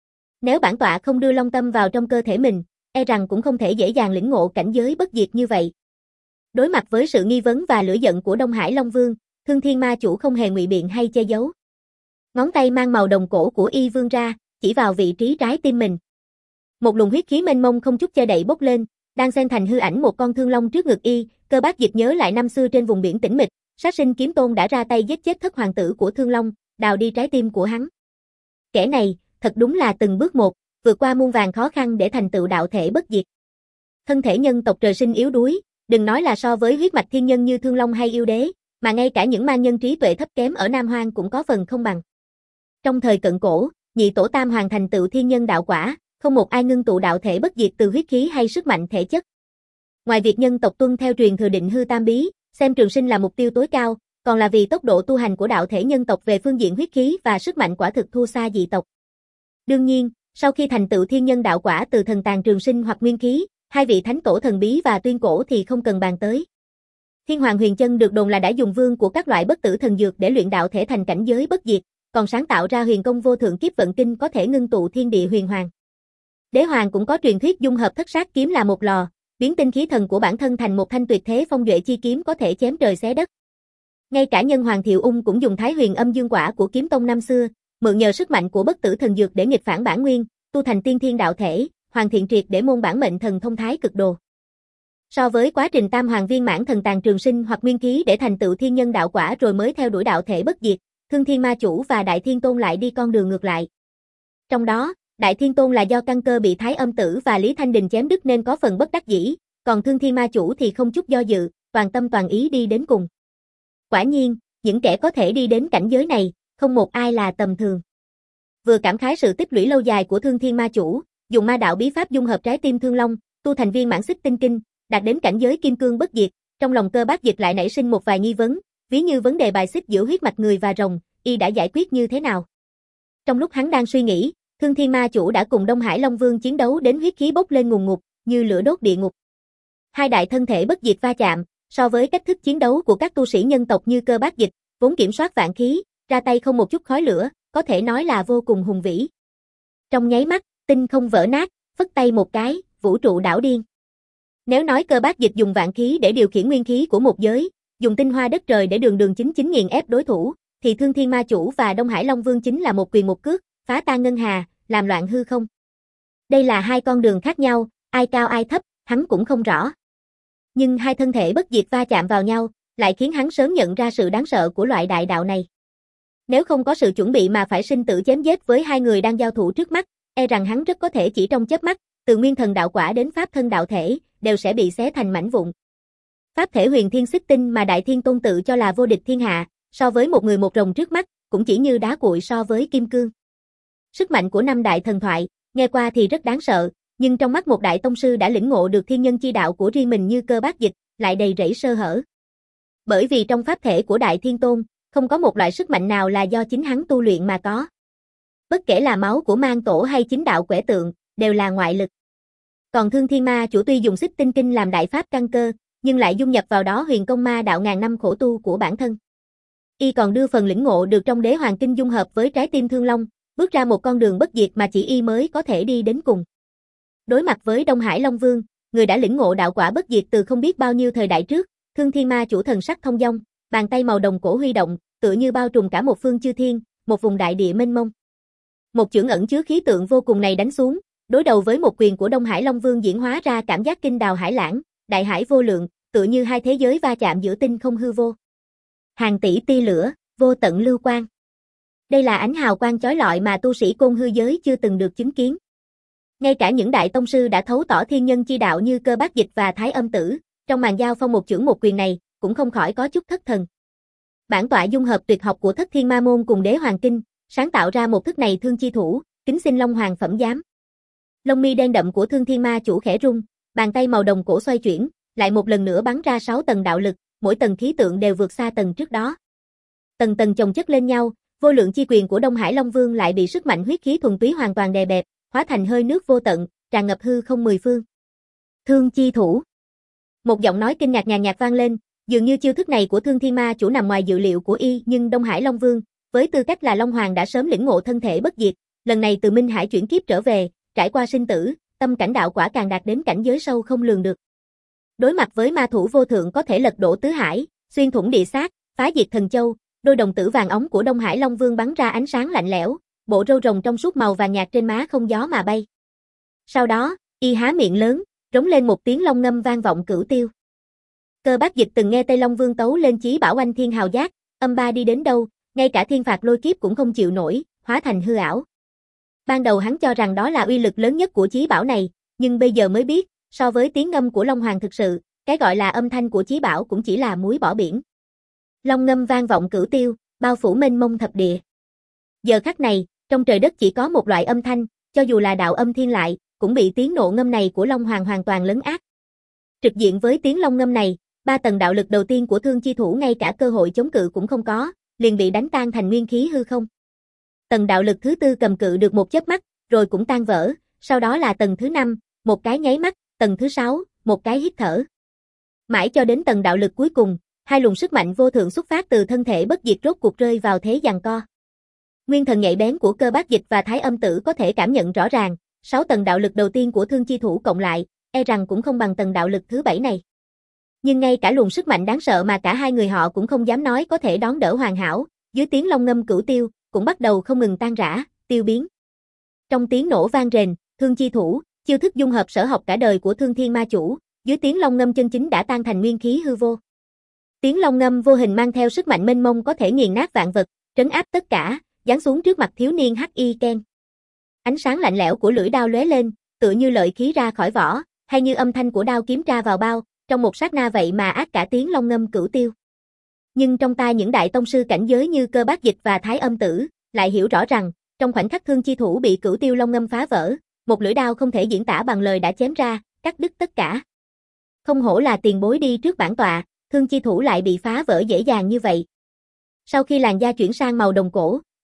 Nếu bản tọa không đưa Long Tâm vào trong cơ thể mình, e rằng cũng không thể dễ dàng lĩnh ngộ cảnh giới bất diệt như vậy. Đối mặt với sự nghi vấn và lửa giận của Đông Hải Long Vương, Thương Thiên Ma Chủ không hề ngụy biện hay che giấu. Ngón tay mang màu đồng cổ của y vươn ra, chỉ vào vị trí trái tim mình. Một luồng huyết khí mênh mông không chút che đậy bốc lên, đang xen thành hư ảnh một con thương long trước ngực y. Cơ Bác Dịch nhớ lại năm xưa trên vùng biển tĩnh mịch, Sát Sinh Kiếm Tôn đã ra tay giết chết thất hoàng tử của Thương Long, đào đi trái tim của hắn. Kẻ này, thật đúng là từng bước một, vượt qua muôn vàn khó khăn để thành tựu đạo thể bất diệt. Thân thể nhân tộc trời sinh yếu đuối, đừng nói là so với huyết mạch thiên nhân như Thương Long hay Yêu Đế, mà ngay cả những man nhân trí tuệ thấp kém ở Nam Hoang cũng có phần không bằng. Trong thời cận cổ, nhị tổ tam hoàng thành tựu thiên nhân đạo quả, không một ai ngưng tụ đạo thể bất diệt từ huyết khí hay sức mạnh thể chất. Ngoài việc nhân tộc tuân theo truyền thừa định hư tam bí, xem trường sinh là mục tiêu tối cao, còn là vì tốc độ tu hành của đạo thể nhân tộc về phương diện huyết khí và sức mạnh quả thực thua xa dị tộc. Đương nhiên, sau khi thành tựu thiên nhân đạo quả từ thần tàng trường sinh hoặc nguyên khí, hai vị thánh tổ thần bí và tuyên cổ thì không cần bàn tới. Thiên Hoàng Huyền Chân được đồn là đã dùng vương của các loại bất tử thần dược để luyện đạo thể thành cảnh giới bất diệt, còn sáng tạo ra huyền công vô thượng kiếp vận kinh có thể ngưng tụ thiên địa huyền hoàng. Đế Hoàng cũng có truyền thuyết dung hợp thất sát kiếm là một lò, biến tinh khí thần của bản thân thành một thanh tuyệt thế phong duệ chi kiếm có thể chém trời xé đất. Ngay cả nhân Hoàng Thiệu Ung cũng dùng Thái Huyền Âm Dương Quả của kiếm tông năm xưa, mượn nhờ sức mạnh của bất tử thần dược để nghịch phản bản nguyên, tu thành tiên thiên đạo thể, hoàn thiện triệt để môn bản mệnh thần thông thái cực đồ. So với quá trình tam hoàng viên mãn thần tàng trường sinh hoặc nguyên khí để thành tựu thiên nhân đạo quả rồi mới theo đuổi đạo thể bất diệt, Thương Thiên Ma Chủ và Đại Thiên Tôn lại đi con đường ngược lại. Trong đó, Đại Thiên Tôn là do căn cơ bị Thái Âm Tử và Lý Thanh Đình chém đứt nên có phần bất đắc dĩ, còn Thương Thiên Ma Chủ thì không chút do dự, toàn tâm toàn ý đi đến cùng. Quả nhiên, những kẻ có thể đi đến cảnh giới này, không một ai là tầm thường. Vừa cảm khái sự tích lũy lâu dài của Thương Thiên Ma Chủ, dùng ma đạo bí pháp dung hợp trái tim Thương Long, tu thành viên mãn xích tinh kinh, đạt đến cảnh giới kim cương bất diệt, trong lòng Cơ Bác Dịch lại nảy sinh một vài nghi vấn, ví như vấn đề bài xích giữa huyết mạch người và rồng, y đã giải quyết như thế nào? Trong lúc hắn đang suy nghĩ, Thương Thiên Ma Chủ đã cùng Đông Hải Long Vương chiến đấu đến huyết khí bốc lên ngùn ngụt, như lửa đốt địa ngục. Hai đại thân thể bất diệt va chạm, so với cách thức chiến đấu của các tu sĩ nhân tộc như Cơ Bát Dịch, vốn kiểm soát vạn khí, ra tay không một chút khói lửa, có thể nói là vô cùng hùng vĩ. Trong nháy mắt, tinh không vỡ nát, phất tay một cái, vũ trụ đảo điên. Nếu nói Cơ Bát Dịch dùng vạn khí để điều khiển nguyên khí của một giới, dùng tinh hoa đất trời để đường đường chính chính nghiền ép đối thủ, thì Thương Thiên Ma Chủ và Đông Hải Long Vương chính là một quyền một cước, phá tan ngân hà, làm loạn hư không. Đây là hai con đường khác nhau, ai cao ai thấp, hắn cũng không rõ. Nhưng hai thân thể bất diệt va chạm vào nhau, lại khiến hắn sớm nhận ra sự đáng sợ của loại đại đạo này. Nếu không có sự chuẩn bị mà phải sinh tử chém giết với hai người đang giao thủ trước mắt, e rằng hắn rất có thể chỉ trong chớp mắt, từ nguyên thần đạo quả đến pháp thân đạo thể, đều sẽ bị xé thành mảnh vụn. Pháp thể huyền thiên xích tinh mà Đại Thiên Tôn tự cho là vô địch thiên hạ, so với một người một rồng trước mắt, cũng chỉ như đá cuội so với kim cương. Sức mạnh của năm đại thần thoại, nghe qua thì rất đáng sợ, nhưng trong mắt một đại tông sư đã lĩnh ngộ được thiên nhân chi đạo của riêng mình như Cơ Bát Dịch, lại đầy rẫy sơ hở. Bởi vì trong pháp thể của Đại Thiên Tôn, không có một loại sức mạnh nào là do chính hắn tu luyện mà có. Bất kể là máu của mang tổ hay chính đạo quẻ tượng, đều là ngoại lực. Còn Thương Thiên Ma Chủ tuy dùng xích tinh kinh làm đại pháp căn cơ, nhưng lại dung nhập vào đó huyền công ma đạo ngàn năm khổ tu của bản thân. Y còn đưa phần lĩnh ngộ được trong đế hoàng kinh dung hợp với trái tim Thương Long, bước ra một con đường bất diệt mà chỉ Y mới có thể đi đến cùng. Đối mặt với Đông Hải Long Vương, người đã lĩnh ngộ đạo quả bất diệt từ không biết bao nhiêu thời đại trước, Thương Thiên Ma Chủ thần sắc thông dong, bàn tay màu đồng cổ huy động, tựa như bao trùm cả một phương chư thiên, một vùng đại địa mênh mông. Một chưởng ẩn chứa khí tượng vô cùng này đánh xuống, đối đầu với một quyền của Đông Hải Long Vương diễn hóa ra cảm giác kinh đào hải lãng, đại hải vô lượng, tựa như hai thế giới va chạm giữa tinh không hư vô. Hàng tỷ tia lửa, vô tận lưu quang. Đây là ánh hào quang chói lọi mà tu sĩ côn hư giới chưa từng được chứng kiến. Ngay cả những đại tông sư đã thấu tỏ thiên nhân chi đạo như Cơ Bát Dịch và Thái Âm Tử, trong màn giao phong một chưởng một quyền này, cũng không khỏi có chút thất thần. Bản tọa dung hợp tuyệt học của Thất Thiên Ma Môn cùng Đế Hoàng Kinh, sáng tạo ra một thức này thương chi thủ, kính xin Long Hoàng phẩm giám. Lông mi đen đậm của Thương Thiên Ma Chủ khẽ rung, bàn tay màu đồng cổ xoay chuyển, lại một lần nữa bắn ra sáu tầng đạo lực, mỗi tầng khí tượng đều vượt xa tầng trước đó. Tầng tầng chồng chất lên nhau, vô lượng chi quyền của Đông Hải Long Vương lại bị sức mạnh huyết khí thuần túy hoàn toàn đè bẹp, hóa thành hơi nước vô tận, tràn ngập hư không mười phương. Thương chi thủ. Một giọng nói kinh ngạc nhàn nhạt vang lên, dường như chiêu thức này của Thương Thiên Ma Chủ nằm ngoài dự liệu của Y, nhưng Đông Hải Long Vương, với tư cách là Long Hoàng đã sớm lĩnh ngộ thân thể bất diệt, lần này từ Minh Hải chuyển kiếp trở về, trải qua sinh tử, tâm cảnh đạo quả càng đạt đến cảnh giới sâu không lường được. Đối mặt với ma thủ vô thượng có thể lật đổ tứ hải, xuyên thủng địa sát, phá diệt thần châu, đôi đồng tử vàng óng của Đông Hải Long Vương bắn ra ánh sáng lạnh lẽo, bộ râu rồng trong suốt màu vàng nhạt trên má không gió mà bay. Sau đó, Y há miệng lớn, rống lên một tiếng long ngâm vang vọng cửu tiêu. Cơ Bát Dịch từng nghe Tây Long Vương tấu lên chí bảo anh thiên hào giác, âm ba đi đến đâu, ngay cả thiên phạt lôi kiếp cũng không chịu nổi, hóa thành hư ảo. Ban đầu hắn cho rằng đó là uy lực lớn nhất của chí bảo này, nhưng bây giờ mới biết, so với tiếng ngâm của Long Hoàng thực sự, cái gọi là âm thanh của chí bảo cũng chỉ là muối bỏ biển. Long ngâm vang vọng cửu tiêu, bao phủ mênh mông thập địa. Giờ khắc này, trong trời đất chỉ có một loại âm thanh, cho dù là đạo âm thiên lại, cũng bị tiếng nộ ngâm này của Long Hoàng hoàn toàn lấn át. Trực diện với tiếng long ngâm này, ba tầng đạo lực đầu tiên của Thương chi thủ ngay cả cơ hội chống cự cũng không có, liền bị đánh tan thành nguyên khí hư không. Tầng đạo lực thứ tư cầm cự được một chớp mắt, rồi cũng tan vỡ, sau đó là tầng thứ năm, một cái nháy mắt, tầng thứ sáu, một cái hít thở. Mãi cho đến tầng đạo lực cuối cùng, hai luồng sức mạnh vô thượng xuất phát từ thân thể bất diệt rốt cuộc rơi vào thế giằng co. Nguyên thần nhạy bén của Cơ Bát Dịch và Thái Âm Tử có thể cảm nhận rõ ràng, sáu tầng đạo lực đầu tiên của Thương chi thủ cộng lại, e rằng cũng không bằng tầng đạo lực thứ bảy này. Nhưng ngay cả luồng sức mạnh đáng sợ mà cả hai người họ cũng không dám nói có thể đón đỡ hoàn hảo, dưới tiếng long ngâm cửu tiêu, cũng bắt đầu không ngừng tan rã, tiêu biến. Trong tiếng nổ vang rền, Thương chi thủ, chiêu thức dung hợp sở học cả đời của Thương Thiên Ma Chủ, dưới tiếng long ngâm chân chính đã tan thành nguyên khí hư vô. Tiếng long ngâm vô hình mang theo sức mạnh mênh mông có thể nghiền nát vạn vật, trấn áp tất cả, giáng xuống trước mặt thiếu niên Hắc Y Ken. Ánh sáng lạnh lẽo của lưỡi đao lóe lên, tựa như lợi khí ra khỏi vỏ, hay như âm thanh của đao kiếm tra vào bao, trong một sát na vậy mà át cả tiếng long ngâm cửu tiêu. Nhưng trong tai những đại tông sư cảnh giới như Cơ Bát Dịch và Thái Âm Tử, lại hiểu rõ rằng, trong khoảnh khắc Thương chi thủ bị cửu tiêu long ngâm phá vỡ, một lưỡi đao không thể diễn tả bằng lời đã chém ra, cắt đứt tất cả. Không hổ là tiền bối đi trước bản tọa, Thương chi thủ lại bị phá vỡ dễ dàng như vậy. Sau khi làn da chuyển sang màu đồng cổ,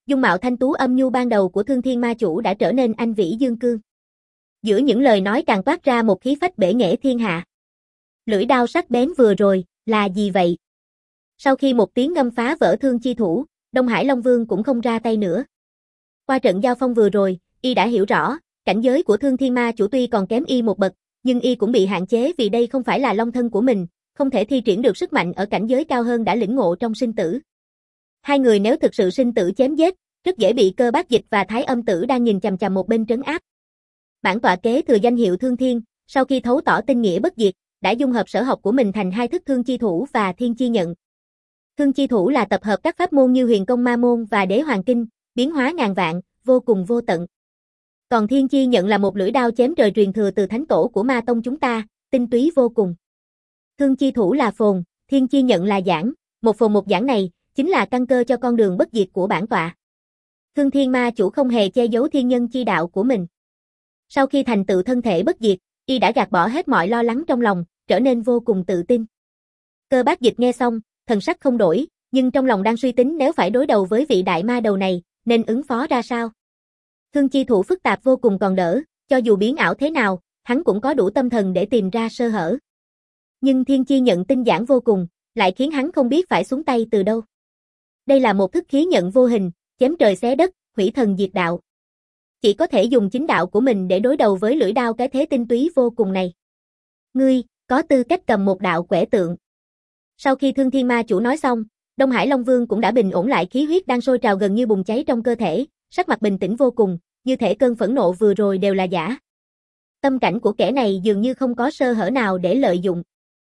Dung mạo thanh tú âm nhu ban đầu của Thương Thiên Ma Chủ đã trở nên anh vĩ dương cương. Giữa những lời nói càng toát ra một khí phách bể nghệ thiên hạ. Lưỡi đao sắc bén vừa rồi, là gì vậy? Sau khi một tiếng ngâm phá vỡ thương chi thủ, Đông Hải Long Vương cũng không ra tay nữa. Qua trận giao phong vừa rồi, y đã hiểu rõ, cảnh giới của Thương Thiên Ma Chủ tuy còn kém y một bậc, nhưng y cũng bị hạn chế vì đây không phải là long thân của mình, không thể thi triển được sức mạnh ở cảnh giới cao hơn đã lĩnh ngộ trong sinh tử. Hai người nếu thực sự sinh tử chém giết, rất dễ bị Cơ Bác Dịch và Thái Âm Tử đang nhìn chằm chằm một bên trấn áp. Bản tọa kế thừa danh hiệu Thương Thiên, sau khi thấu tỏ tinh nghĩa bất diệt, đã dung hợp sở học của mình thành hai thức Thương Chi Thủ và Thiên Chi Nhận. Thương Chi Thủ là tập hợp các pháp môn như Huyền Công Ma Môn và Đế Hoàng Kinh, biến hóa ngàn vạn, vô cùng vô tận. Còn Thiên Chi Nhận là một lưỡi đao chém trời truyền thừa từ thánh tổ của Ma Tông chúng ta, tinh túy vô cùng. Thương Chi Thủ là phồn, Thiên Chi Nhận là giảng, một phồn một giảng này chính là căn cơ cho con đường bất diệt của bản tọa. Thương Thiên Ma Chủ không hề che giấu thiên nhân chi đạo của mình. Sau khi thành tựu thân thể bất diệt, y đã gạt bỏ hết mọi lo lắng trong lòng, trở nên vô cùng tự tin. Cơ Bác Dịch nghe xong, thần sắc không đổi, nhưng trong lòng đang suy tính nếu phải đối đầu với vị đại ma đầu này, nên ứng phó ra sao. Thương Chi Thủ phức tạp vô cùng còn đỡ, cho dù biến ảo thế nào, hắn cũng có đủ tâm thần để tìm ra sơ hở. Nhưng Thiên Chi Nhận tinh giản vô cùng, lại khiến hắn không biết phải xuống tay từ đâu. Đây là một thức khí nhận vô hình, chém trời xé đất, hủy thần diệt đạo. Chỉ có thể dùng chính đạo của mình để đối đầu với lưỡi đao cái thế tinh túy vô cùng này. Ngươi, có tư cách cầm một đạo quẻ tượng. Sau khi Thương Thiên Ma Chủ nói xong, Đông Hải Long Vương cũng đã bình ổn lại khí huyết đang sôi trào gần như bùng cháy trong cơ thể, sắc mặt bình tĩnh vô cùng, như thể cơn phẫn nộ vừa rồi đều là giả. Tâm cảnh của kẻ này dường như không có sơ hở nào để lợi dụng.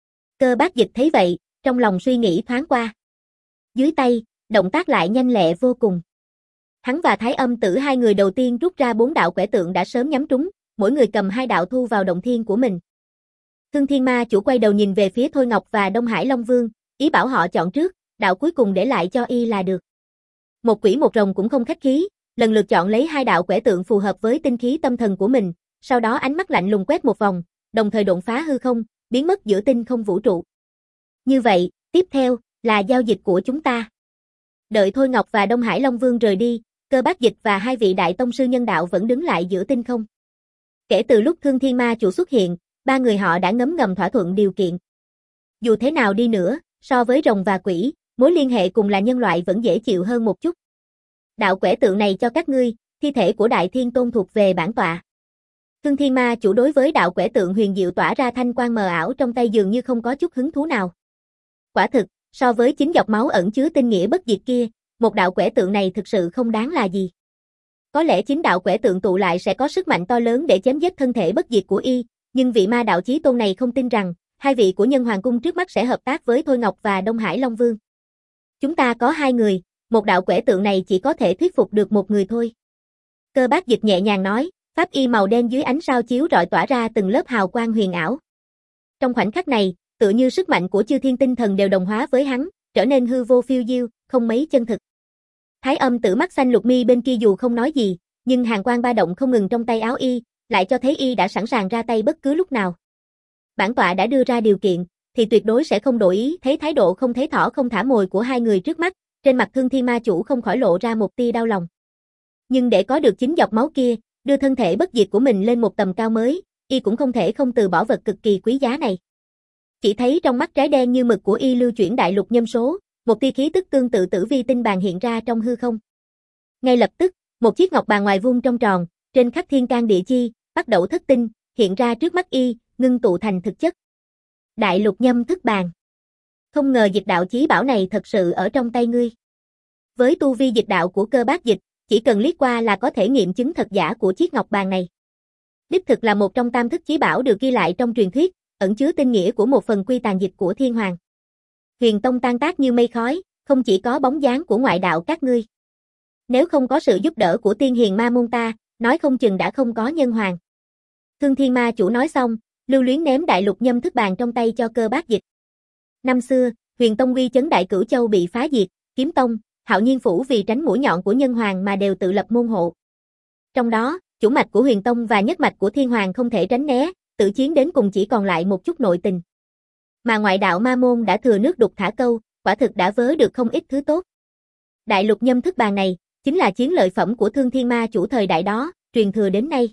Cơ Bác Dịch thấy vậy, trong lòng suy nghĩ thoáng qua. Dưới tay, động tác lại nhanh lẹ vô cùng. Hắn và Thái Âm Tử hai người đầu tiên rút ra bốn đạo quẻ tượng đã sớm nhắm trúng, mỗi người cầm hai đạo thu vào động thiên của mình. Thương Thiên Ma Chủ quay đầu nhìn về phía Thôi Ngọc và Đông Hải Long Vương, ý bảo họ chọn trước, đạo cuối cùng để lại cho y là được. Một quỷ một rồng cũng không khách khí, lần lượt chọn lấy hai đạo quẻ tượng phù hợp với tinh khí tâm thần của mình, sau đó ánh mắt lạnh lùng quét một vòng, đồng thời độn phá hư không, biến mất giữa tinh không vũ trụ. Như vậy, tiếp theo, là giao dịch của chúng ta. Đợi Thôi Ngọc và Đông Hải Long Vương rời đi, Cơ Bác Dịch và hai vị đại tông sư nhân đạo vẫn đứng lại giữa tinh không. Kể từ lúc Thương Thiên Ma Chủ xuất hiện, ba người họ đã ngấm ngầm thỏa thuận điều kiện. Dù thế nào đi nữa, so với rồng và quỷ, mối liên hệ cùng là nhân loại vẫn dễ chịu hơn một chút. Đạo quẻ tượng này cho các ngươi, thi thể của Đại Thiên Tôn thuộc về bản tọa. Thương Thiên Ma Chủ đối với đạo quẻ tượng huyền diệu tỏa ra thanh quang mờ ảo trong tay dường như không có chút hứng thú nào. Quả thực, so với chính giọt máu ẩn chứa tinh nghĩa bất diệt kia, một đạo quẻ tượng này thực sự không đáng là gì. Có lẽ chính đạo quẻ tượng tụ lại sẽ có sức mạnh to lớn để chém giết thân thể bất diệt của y, nhưng vị ma đạo chí tôn này không tin rằng, hai vị của Nhân Hoàng Cung trước mắt sẽ hợp tác với Thôi Ngọc và Đông Hải Long Vương. Chúng ta có hai người, một đạo quẻ tượng này chỉ có thể thuyết phục được một người thôi. Cơ Bác Dịch nhẹ nhàng nói, pháp y màu đen dưới ánh sao chiếu rọi tỏa ra từng lớp hào quang huyền ảo. Trong khoảnh khắc này, tựa như sức mạnh của chư thiên tinh thần đều đồng hóa với hắn, trở nên hư vô phiêu diêu, không mấy chân thực. Thái Âm Tử mắt xanh lục mi bên kia dù không nói gì, nhưng hàn quang ba động không ngừng trong tay áo y, lại cho thấy y đã sẵn sàng ra tay bất cứ lúc nào. Bản tọa đã đưa ra điều kiện, thì tuyệt đối sẽ không đổi ý. Thấy thái độ không thấy thỏ không thả mồi của hai người trước mắt, trên mặt Thương Thiên Ma Chủ không khỏi lộ ra một tia đau lòng. Nhưng để có được chính giọt máu kia, đưa thân thể bất diệt của mình lên một tầm cao mới, y cũng không thể không từ bỏ vật cực kỳ quý giá này. Chỉ thấy trong mắt trái đen như mực của y lưu chuyển đại lục nhâm số, một tia khí tức tương tự tử vi tinh bàn hiện ra trong hư không. Ngay lập tức, một chiếc ngọc bàn ngoài vuông trong tròn, trên khắc thiên can địa chi, bắt đầu thất tinh, hiện ra trước mắt y, ngưng tụ thành thực chất. Đại lục nhâm thức bàn. Không ngờ dịch đạo chí bảo này thật sự ở trong tay ngươi. Với tu vi dịch đạo của Cơ Bác Dịch, chỉ cần liếc qua là có thể nghiệm chứng thật giả của chiếc ngọc bàn này. Đích thực là một trong tam thức chí bảo được ghi lại trong truyền thuyết, ẩn chứa tinh nghĩa của một phần quy tàn dịch của thiên hoàng. Huyền Tông tan tác như mây khói, không chỉ có bóng dáng của ngoại đạo các ngươi. Nếu không có sự giúp đỡ của tiên hiền ma môn ta, nói không chừng đã không có nhân hoàng. Thương Thiên Ma Chủ nói xong, lưu luyến ném đại lục nhâm thức bàn trong tay cho Cơ Bác Dịch. Năm xưa, Huyền Tông uy chấn đại cửu châu bị phá diệt, Kiếm Tông, Hạo Nhiên Phủ vì tránh mũi nhọn của nhân hoàng mà đều tự lập môn hộ. Trong đó, chủ mạch của Huyền Tông và nhất mạch của Thiên Hoàng không thể tránh né, tự chiến đến cùng chỉ còn lại một chút nội tình. Mà ngoại đạo ma môn đã thừa nước đục thả câu, quả thực đã vớ được không ít thứ tốt. Đại lục nhâm thức bàn này, chính là chiến lợi phẩm của Thương Thiên Ma Chủ thời đại đó, truyền thừa đến nay.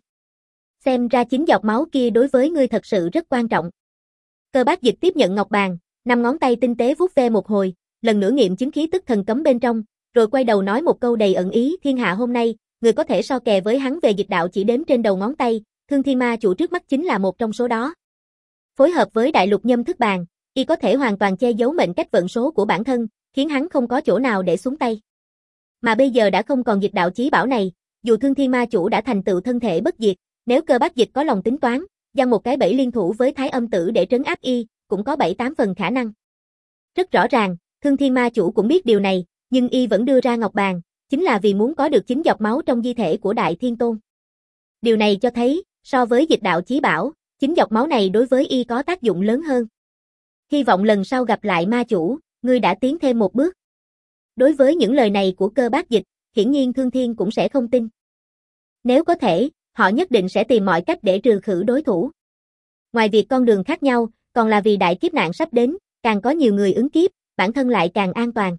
Xem ra chính giọt máu kia đối với ngươi thật sự rất quan trọng. Cơ Bác Dịch tiếp nhận ngọc bàn, năm ngón tay tinh tế vuốt ve một hồi, lần nữa nghiệm chứng khí tức thần cấm bên trong, rồi quay đầu nói một câu đầy ẩn ý, thiên hạ hôm nay, người có thể so kè với hắn về dịch đạo chỉ đếm trên đầu ngón tay, Thương Thiên Ma Chủ trước mắt chính là một trong số đó. Phối hợp với đại lục nhâm thức bàn, y có thể hoàn toàn che giấu mệnh cách vận số của bản thân, khiến hắn không có chỗ nào để xuống tay. Mà bây giờ đã không còn dịch đạo chí bảo này, dù Thương Thiên Ma Chủ đã thành tựu thân thể bất diệt, nếu Cơ Bác Dịch có lòng tính toán, giăng một cái bẫy liên thủ với Thái Âm Tử để trấn áp y, cũng có bảy tám phần khả năng. Rất rõ ràng, Thương Thiên Ma Chủ cũng biết điều này, nhưng y vẫn đưa ra ngọc bàn, chính là vì muốn có được chính giọt máu trong di thể của Đại Thiên Tôn. Điều này cho thấy, so với dịch đạo chí bảo, chính giọt máu này đối với y có tác dụng lớn hơn. Hy vọng lần sau gặp lại Ma Chủ, ngươi đã tiến thêm một bước. Đối với những lời này của Cơ Bác Dịch, hiển nhiên Thương Thiên cũng sẽ không tin. Nếu có thể, họ nhất định sẽ tìm mọi cách để trừ khử đối thủ. Ngoài việc con đường khác nhau, còn là vì đại kiếp nạn sắp đến, càng có nhiều người ứng kiếp, bản thân lại càng an toàn.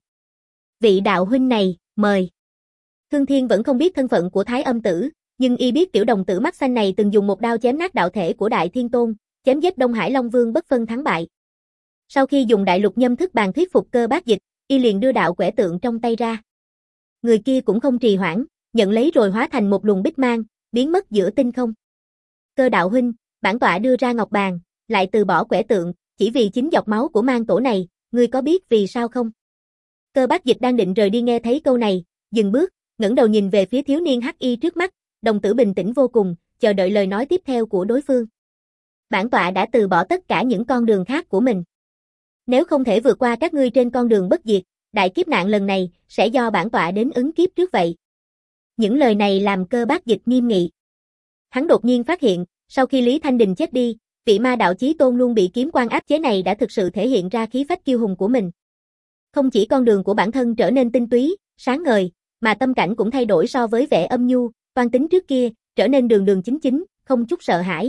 Vị đạo huynh này, mời. Thương Thiên vẫn không biết thân phận của Thái Âm Tử, nhưng y biết tiểu đồng tử mắt xanh này từng dùng một đao chém nát đạo thể của Đại Thiên Tôn, chém giết Đông Hải Long Vương bất phân thắng bại. Sau khi dùng đại lục nhâm thức bàn thuyết phục Cơ Bác Dịch, y liền đưa đạo quẻ tượng trong tay ra. Người kia cũng không trì hoãn, nhận lấy rồi hóa thành một luồng bích mang, biến mất giữa tinh không. Cơ đạo huynh, bản tọa đưa ra ngọc bàn, lại từ bỏ quẻ tượng, chỉ vì chính giọt máu của mang tổ này, ngươi có biết vì sao không? Cơ Bác Dịch đang định rời đi nghe thấy câu này, dừng bước, ngẩng đầu nhìn về phía thiếu niên hắc y trước mắt, đồng tử bình tĩnh vô cùng, chờ đợi lời nói tiếp theo của đối phương. Bản tọa đã từ bỏ tất cả những con đường khác của mình. Nếu không thể vượt qua các ngươi trên con đường bất diệt, đại kiếp nạn lần này sẽ do bản tọa đến ứng kiếp trước vậy. Những lời này làm Cơ Bác Dịch nghiêm nghị. Hắn đột nhiên phát hiện, sau khi Lý Thanh Đình chết đi, vị ma đạo chí tôn luôn bị kiếm quan áp chế này đã thực sự thể hiện ra khí phách kiêu hùng của mình. Không chỉ con đường của bản thân trở nên tinh túy, sáng ngời, mà tâm cảnh cũng thay đổi so với vẻ âm nhu, toan tính trước kia, trở nên đường đường chính chính, không chút sợ hãi.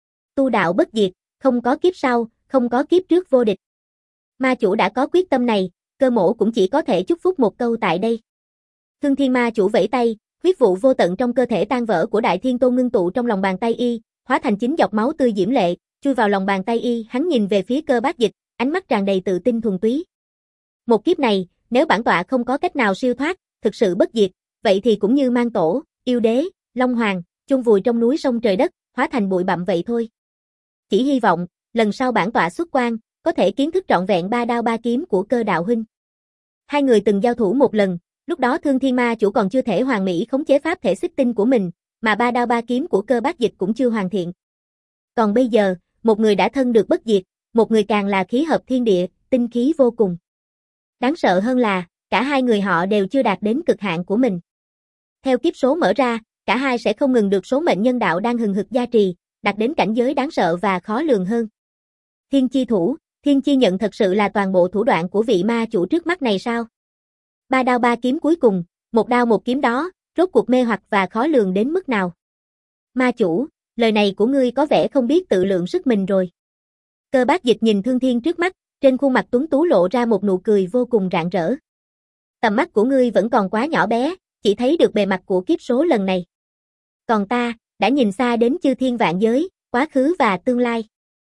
Tu đạo bất diệt, không có kiếp sau, không có kiếp trước vô địch. Ma Chủ đã có quyết tâm này, Cơ Mỗ cũng chỉ có thể chúc phúc một câu tại đây. Thương Thiên Ma Chủ vẫy tay, huyết vụ vô tận trong cơ thể tan vỡ của Đại Thiên Tôn ngưng tụ trong lòng bàn tay y, hóa thành chính giọt máu tươi diễm lệ, chui vào lòng bàn tay y, hắn nhìn về phía Cơ Bác Dịch, ánh mắt tràn đầy tự tin thuần túy. Một kiếp này, nếu bản tọa không có cách nào siêu thoát, thực sự bất diệt, vậy thì cũng như Mang Tổ, Yêu Đế, Long Hoàng, chôn vùi trong núi sông trời đất, hóa thành bụi bặm vậy thôi. Chỉ hy vọng, lần sau bản tọa xuất quan, có thể kiến thức trọn vẹn ba đao ba kiếm của Cơ đạo huynh. Hai người từng giao thủ một lần, lúc đó Thương Thiên Ma Chủ còn chưa thể hoàn mỹ khống chế pháp thể xích tinh của mình, mà ba đao ba kiếm của Cơ Bác Dịch cũng chưa hoàn thiện. Còn bây giờ, một người đã thân được bất diệt, một người càng là khí hợp thiên địa, tinh khí vô cùng. Đáng sợ hơn là, cả hai người họ đều chưa đạt đến cực hạn của mình. Theo kiếp số mở ra, cả hai sẽ không ngừng được số mệnh nhân đạo đang hừng hực gia trì, đạt đến cảnh giới đáng sợ và khó lường hơn. Thiên chi thủ, thiên chi nhận thật sự là toàn bộ thủ đoạn của vị ma chủ trước mắt này sao? Ba đao ba kiếm cuối cùng, một đao một kiếm đó, rốt cuộc mê hoặc và khó lường đến mức nào? Ma chủ, lời này của ngươi có vẻ không biết tự lượng sức mình rồi. Cơ Bác Dịch nhìn Thương Thiên trước mắt, trên khuôn mặt tuấn tú lộ ra một nụ cười vô cùng rạng rỡ. Tầm mắt của ngươi vẫn còn quá nhỏ bé, chỉ thấy được bề mặt của kiếp số lần này. Còn ta, đã nhìn xa đến chư thiên vạn giới, quá khứ và tương lai.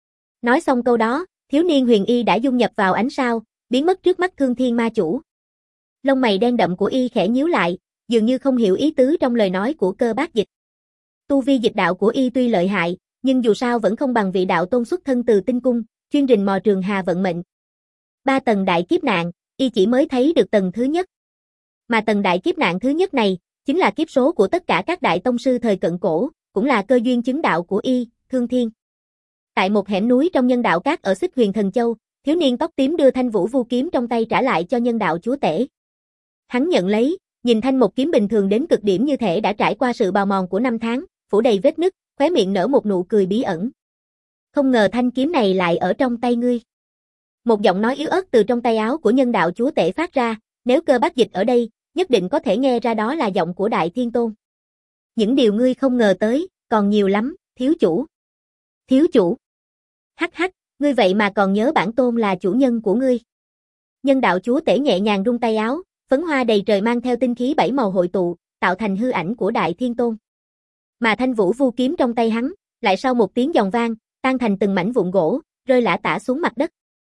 Nói xong câu đó, thiếu niên huyền y đã dung nhập vào ánh sao, biến mất trước mắt Thương Thiên ma chủ. Lông mày đen đậm của y khẽ nhíu lại, dường như không hiểu ý tứ trong lời nói của Cơ Bác Dịch. Tu vi dịch đạo của y tuy lợi hại, nhưng dù sao vẫn không bằng vị đạo tôn xuất thân từ tinh cung, chuyên rình mò trường hà vận mệnh. Ba tầng đại kiếp nạn, y chỉ mới thấy được tầng thứ nhất. Mà tầng đại kiếp nạn thứ nhất này, chính là kiếp số của tất cả các đại tông sư thời cận cổ, cũng là cơ duyên chứng đạo của y, Thương Thiên. Tại một hẻm núi trong nhân đạo cát ở Xích Huyền Thần Châu, thiếu niên tóc tím đưa thanh vũ vu kiếm trong tay trả lại cho nhân đạo chúa tể. Hắn nhận lấy, nhìn thanh một kiếm bình thường đến cực điểm như thể đã trải qua sự bào mòn của năm tháng, phủ đầy vết nứt, khóe miệng nở một nụ cười bí ẩn. Không ngờ thanh kiếm này lại ở trong tay ngươi. Một giọng nói yếu ớt từ trong tay áo của nhân đạo chúa tể phát ra, nếu Cơ Bác Dịch ở đây, nhất định có thể nghe ra đó là giọng của Đại Thiên Tôn. Những điều ngươi không ngờ tới, còn nhiều lắm, thiếu chủ. Thiếu chủ. Hắc hắc, ngươi vậy mà còn nhớ bản tôn là chủ nhân của ngươi. Nhân đạo chúa tể nhẹ nhàng rung tay áo, phấn hoa đầy trời mang theo tinh khí bảy màu hội tụ, tạo thành hư ảnh của Đại Thiên Tôn. Mà thanh vũ vu kiếm trong tay hắn, lại sau một tiếng giòn vang, tan thành từng mảnh vụn gỗ, rơi lả tả xuống mặt đất.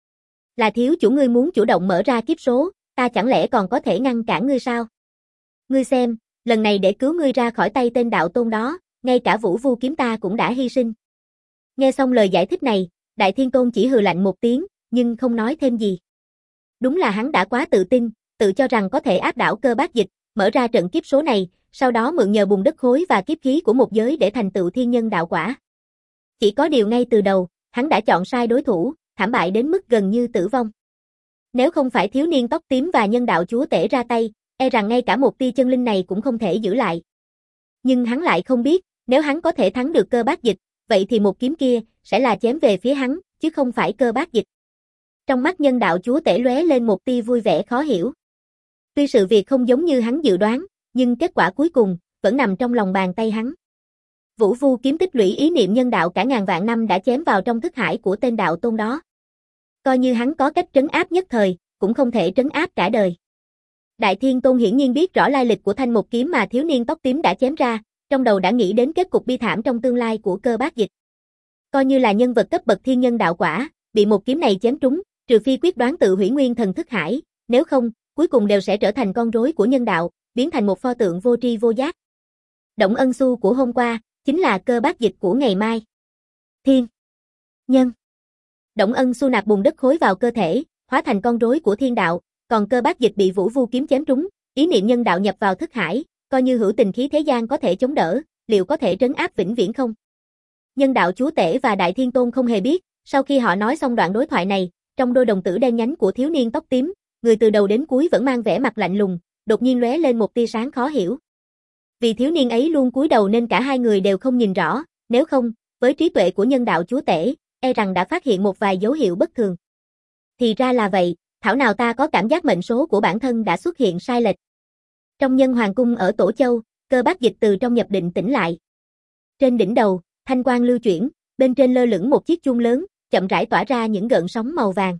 Là thiếu chủ ngươi muốn chủ động mở ra kiếp số, ta chẳng lẽ còn có thể ngăn cản ngươi sao? Ngươi xem, lần này để cứu ngươi ra khỏi tay tên đạo tôn đó, ngay cả vũ vu kiếm ta cũng đã hy sinh. Nghe xong lời giải thích này, Đại Thiên Tôn chỉ hừ lạnh một tiếng, nhưng không nói thêm gì. Đúng là hắn đã quá tự tin, tự cho rằng có thể áp đảo Cơ Bát Dịch, mở ra trận kiếp số này, sau đó mượn nhờ bùn đất khối và kiếp khí của một giới để thành tựu thiên nhân đạo quả. Chỉ có điều ngay từ đầu, hắn đã chọn sai đối thủ, thảm bại đến mức gần như tử vong. Nếu không phải thiếu niên tóc tím và nhân đạo chúa tể ra tay, e rằng ngay cả một tia chân linh này cũng không thể giữ lại. Nhưng hắn lại không biết, nếu hắn có thể thắng được Cơ Bát Dịch, vậy thì một kiếm kia sẽ là chém về phía hắn, chứ không phải Cơ Bát Dịch. Trong mắt nhân đạo chúa tể lóe lên một tia vui vẻ khó hiểu. Tuy sự việc không giống như hắn dự đoán, nhưng kết quả cuối cùng vẫn nằm trong lòng bàn tay hắn. Vũ vu kiếm tích lũy ý niệm nhân đạo cả ngàn vạn năm đã chém vào trong thức hải của tên đạo tôn đó. Coi như hắn có cách trấn áp nhất thời, cũng không thể trấn áp cả đời. Đại Thiên Tôn hiển nhiên biết rõ lai lịch của thanh một kiếm mà thiếu niên tóc tím đã chém ra, trong đầu đã nghĩ đến kết cục bi thảm trong tương lai của Cơ Bát Dịch. Coi như là nhân vật cấp bậc thiên nhân đạo quả, bị một kiếm này chém trúng, trừ phi quyết đoán tự hủy nguyên thần thức hải, nếu không, cuối cùng đều sẽ trở thành con rối của nhân đạo, biến thành một pho tượng vô tri vô giác. Động Ân Xu của hôm qua, chính là Cơ Bát Dịch của ngày mai. Thiên nhân. Động Ân Xu nạp bùn đất khối vào cơ thể, hóa thành con rối của thiên đạo, còn Cơ Bát Dịch bị vũ vu kiếm chém trúng, ý niệm nhân đạo nhập vào thức hải, coi như hữu tình khí thế gian có thể chống đỡ, liệu có thể trấn áp vĩnh viễn không? Nhân đạo chúa tể và Đại Thiên Tôn không hề biết, sau khi họ nói xong đoạn đối thoại này, trong đôi đồng tử đen nhánh của thiếu niên tóc tím, người từ đầu đến cuối vẫn mang vẻ mặt lạnh lùng, đột nhiên lóe lên một tia sáng khó hiểu. Vì thiếu niên ấy luôn cúi đầu nên cả hai người đều không nhìn rõ, nếu không, với trí tuệ của nhân đạo chúa tể, e rằng đã phát hiện một vài dấu hiệu bất thường. Thì ra là vậy, thảo nào ta có cảm giác mệnh số của bản thân đã xuất hiện sai lệch. Trong Nhân Hoàng cung ở Tổ Châu, Cơ Bát Dịch từ trong nhập định tỉnh lại. Trên đỉnh đầu, thanh quang lưu chuyển, bên trên lơ lửng một chiếc chuông lớn, chậm rãi tỏa ra những gợn sóng màu vàng.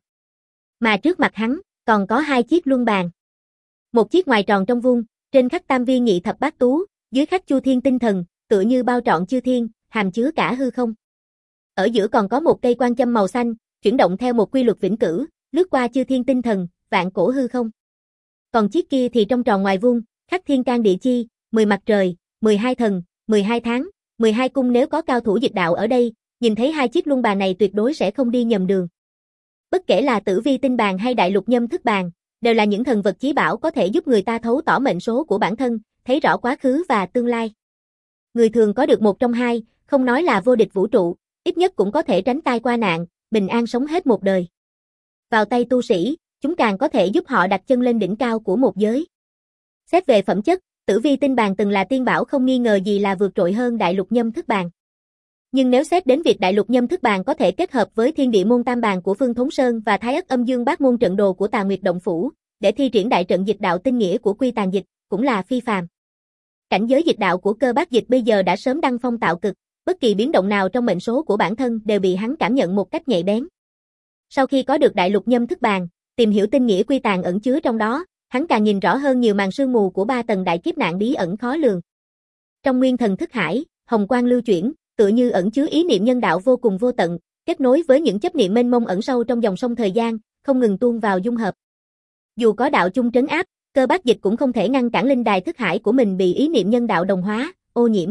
Mà trước mặt hắn, còn có hai chiếc luân bàn. Một chiếc ngoài tròn trong vuông, trên khắc tam viên nhị thập bát tú, dưới khắc chu thiên tinh thần, tựa như bao trọn chư thiên, hàm chứa cả hư không. Ở giữa còn có một cây quan châm màu xanh, chuyển động theo một quy luật vĩnh cửu, lướt qua chư thiên tinh thần, vạn cổ hư không. Còn chiếc kia thì trong tròn ngoài vuông, khắc thiên can địa chi, mười mặt trời, mười hai thần, mười hai tháng, mười hai cung, nếu có cao thủ dịch đạo ở đây, nhìn thấy hai chiếc luân bàn này tuyệt đối sẽ không đi nhầm đường. Bất kể là Tử Vi tinh bàn hay Đại Lục Nhâm thức bàn, đều là những thần vật chí bảo có thể giúp người ta thấu tỏ mệnh số của bản thân, thấy rõ quá khứ và tương lai. Người thường có được một trong hai, không nói là vô địch vũ trụ, ít nhất cũng có thể tránh tai qua nạn, bình an sống hết một đời. Vào tay tu sĩ, chúng càng có thể giúp họ đặt chân lên đỉnh cao của một giới. Xét về phẩm chất, Tử Vi tinh bàn từng là tiên bảo không nghi ngờ gì là vượt trội hơn Đại Lục Nhâm thức bàn. Nhưng nếu xét đến việc Đại Lục Nhâm thức bàn có thể kết hợp với Thiên Địa môn tam bàn của Phương Thốn Sơn và Thái Ất Âm Dương bát môn trận đồ của Tà Nguyệt Động Phủ, để thi triển đại trận dịch đạo tinh nghĩa của Quy Tàn Dịch, cũng là phi phàm. Cảnh giới dịch đạo của Cơ Bát Dịch bây giờ đã sớm đăng phong tạo cực, bất kỳ biến động nào trong mệnh số của bản thân đều bị hắn cảm nhận một cách nhạy bén. Sau khi có được Đại Lục Nhâm thức bàn, tìm hiểu tinh nghĩa quy tàn ẩn chứa trong đó, hắn càng nhìn rõ hơn nhiều màn sương mù của ba tầng đại kiếp nạn bí ẩn khó lường. Trong nguyên thần thức hải, hồng quang lưu chuyển, tựa như ẩn chứa ý niệm nhân đạo vô cùng vô tận, kết nối với những chấp niệm mênh mông ẩn sâu trong dòng sông thời gian, không ngừng tuôn vào dung hợp. Dù có đạo chung trấn áp, Cơ Bát Dịch cũng không thể ngăn cản linh đài thức hải của mình bị ý niệm nhân đạo đồng hóa, ô nhiễm.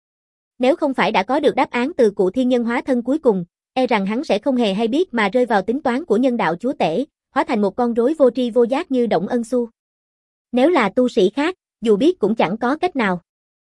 Nếu không phải đã có được đáp án từ cụ thiên nhân hóa thân cuối cùng, e rằng hắn sẽ không hề hay biết mà rơi vào tính toán của nhân đạo chúa tể, hóa thành một con rối vô tri vô giác như Động Ân Xu. Nếu là tu sĩ khác, dù biết cũng chẳng có cách nào.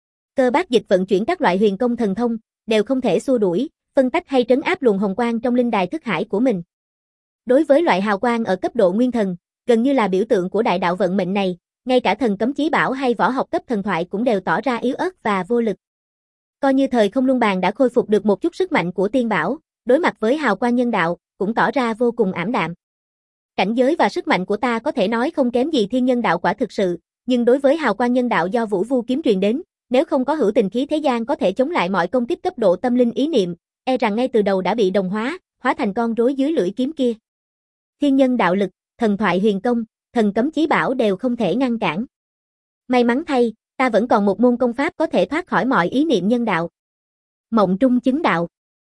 Cơ Bát Dịch vận chuyển các loại huyền công thần thông, đều không thể xua đuổi, phân tách hay trấn áp luồng hồng quang trong linh đài thức hải của mình. Đối với loại hào quang ở cấp độ nguyên thần, gần như là biểu tượng của đại đạo vận mệnh này, ngay cả thần cấm chí bảo hay võ học cấp thần thoại cũng đều tỏ ra yếu ớt và vô lực. Coi như thời không luân bàn đã khôi phục được một chút sức mạnh của tiên bảo, đối mặt với hào quang nhân đạo, cũng tỏ ra vô cùng ảm đạm. Cảnh giới và sức mạnh của ta có thể nói không kém gì thiên nhân đạo quả thực sự, nhưng đối với hào quang nhân đạo do Vũ Vu kiếm truyền đến, nếu không có hữu tình khí thế gian có thể chống lại mọi công kích cấp độ tâm linh ý niệm, e rằng ngay từ đầu đã bị đồng hóa, hóa thành con rối dưới lưỡi kiếm kia. Thiên nhân đạo lực, thần thoại huyền công, thần cấm chí bảo đều không thể ngăn cản. May mắn thay, ta vẫn còn một môn công pháp có thể thoát khỏi mọi ý niệm nhân đạo. Mộng trung chứng đạo.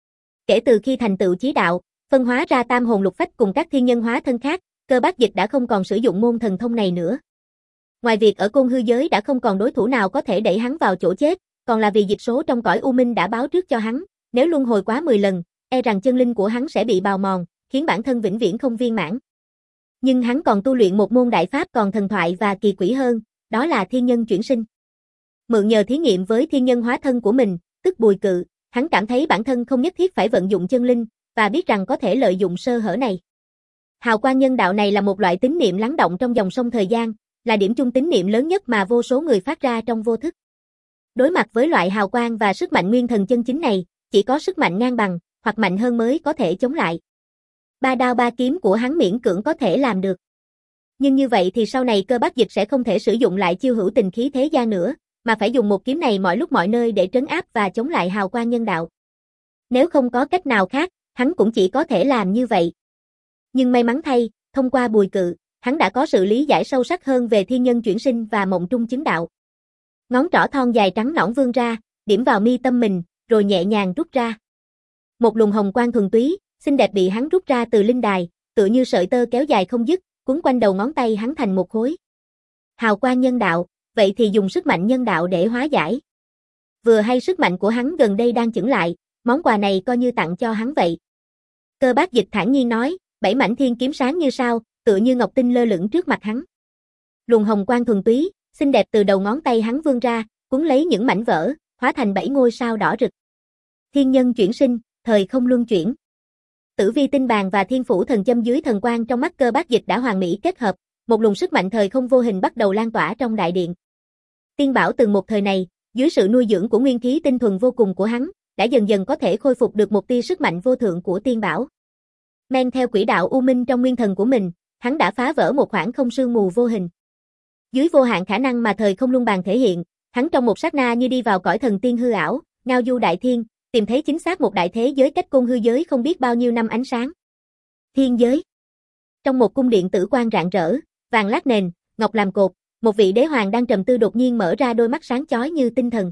Kể từ khi thành tựu chí đạo, phân hóa ra tam hồn lục phách cùng các thiên nhân hóa thân khác, Cơ Bác Dịch đã không còn sử dụng môn thần thông này nữa. Ngoài việc ở côn hư giới đã không còn đối thủ nào có thể đẩy hắn vào chỗ chết, còn là vì dịch số trong cõi u minh đã báo trước cho hắn, nếu luân hồi quá mười lần, e rằng chân linh của hắn sẽ bị bào mòn, khiến bản thân vĩnh viễn không viên mãn. Nhưng hắn còn tu luyện một môn đại pháp còn thần thoại và kỳ quỷ hơn, đó là thiên nhân chuyển sinh. Mượn nhờ thí nghiệm với thiên nhân hóa thân của mình, tức Bùi Cự, hắn cảm thấy bản thân không nhất thiết phải vận dụng chân linh, và biết rằng có thể lợi dụng sơ hở này. Hào quang nhân đạo này là một loại tín niệm lắng động trong dòng sông thời gian, là điểm chung tín niệm lớn nhất mà vô số người phát ra trong vô thức. Đối mặt với loại hào quang và sức mạnh nguyên thần chân chính này, chỉ có sức mạnh ngang bằng, hoặc mạnh hơn mới có thể chống lại. Ba đao ba kiếm của hắn miễn cưỡng có thể làm được. Nhưng như vậy thì sau này Cơ Bác Dịch sẽ không thể sử dụng lại chiêu hữu tình khí thế gian nữa, mà phải dùng một kiếm này mọi lúc mọi nơi để trấn áp và chống lại hào quang nhân đạo. Nếu không có cách nào khác, hắn cũng chỉ có thể làm như vậy. Nhưng may mắn thay, thông qua Bùi Cự, hắn đã có sự lý giải sâu sắc hơn về thiên nhân chuyển sinh và mộng trung chứng đạo. Ngón trỏ thon dài trắng nõn vươn ra, điểm vào mi tâm mình, rồi nhẹ nhàng rút ra. Một luồng hồng quang thuần túy, xinh đẹp bị hắn rút ra từ linh đài, tựa như sợi tơ kéo dài không dứt, quấn quanh đầu ngón tay hắn thành một khối. Hào quang nhân đạo, vậy thì dùng sức mạnh nhân đạo để hóa giải. Vừa hay sức mạnh của hắn gần đây đang chững lại, món quà này coi như tặng cho hắn vậy. Cơ Bác Dịch thản nhiên nói, bảy mảnh thiên kiếm sáng như sao, tựa như ngọc tinh lơ lửng trước mặt hắn. Luồng hồng quang thuần túy, xinh đẹp từ đầu ngón tay hắn vươn ra, cuốn lấy những mảnh vỡ, hóa thành bảy ngôi sao đỏ rực. Thiên nhân chuyển sinh, thời không luân chuyển. Tử vi tinh bàn và thiên phủ thần châm dưới thần quang trong mắt Cơ Bác Dịch đã hoàn mỹ kết hợp, một luồng sức mạnh thời không vô hình bắt đầu lan tỏa trong đại điện. Tiên bảo từng một thời này, dưới sự nuôi dưỡng của nguyên khí tinh thuần vô cùng của hắn, đã dần dần có thể khôi phục được một tia sức mạnh vô thượng của tiên bảo. Men theo quỹ đạo u minh trong nguyên thần của mình, hắn đã phá vỡ một khoảng không sương mù vô hình. Dưới vô hạn khả năng mà thời không luân bàn thể hiện, hắn trong một sát na như đi vào cõi thần tiên hư ảo, ngao du đại thiên, tìm thấy chính xác một đại thế giới cách côn hư giới không biết bao nhiêu năm ánh sáng. Thiên giới. Trong một cung điện tử quang rạng rỡ, vàng lát nền, ngọc làm cột, một vị đế hoàng đang trầm tư đột nhiên mở ra đôi mắt sáng chói như tinh thần.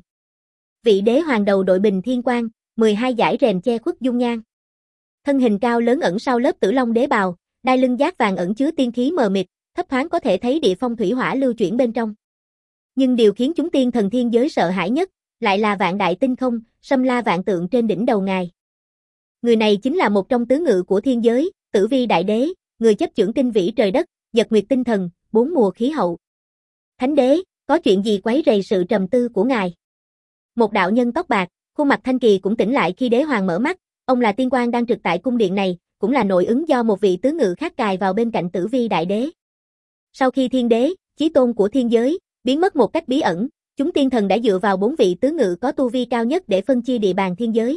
Vị đế hoàng đầu đội bình thiên quang, mười hai dải rèm che khuất dung nhan. Thân hình cao lớn ẩn sau lớp Tử Long đế bào, đai lưng giác vàng ẩn chứa tiên khí mờ mịt, thấp thoáng có thể thấy địa phong thủy hỏa lưu chuyển bên trong. Nhưng điều khiến chúng tiên thần thiên giới sợ hãi nhất, lại là vạn đại tinh không, xâm la vạn tượng trên đỉnh đầu ngài. Người này chính là một trong tứ ngự của thiên giới, Tử Vi đại đế, người chấp chưởng kinh vĩ trời đất, nhật nguyệt tinh thần, bốn mùa khí hậu. Thánh đế, có chuyện gì quấy rầy sự trầm tư của ngài? Một đạo nhân tóc bạc, khuôn mặt thanh kỳ cũng tỉnh lại khi đế hoàng mở mắt, ông là tiên quan đang trực tại cung điện này, cũng là nội ứng do một vị tứ ngự khác cài vào bên cạnh Tử Vi đại đế. Sau khi thiên đế, chí tôn của thiên giới, biến mất một cách bí ẩn, chúng tiên thần đã dựa vào bốn vị tứ ngự có tu vi cao nhất để phân chia địa bàn thiên giới.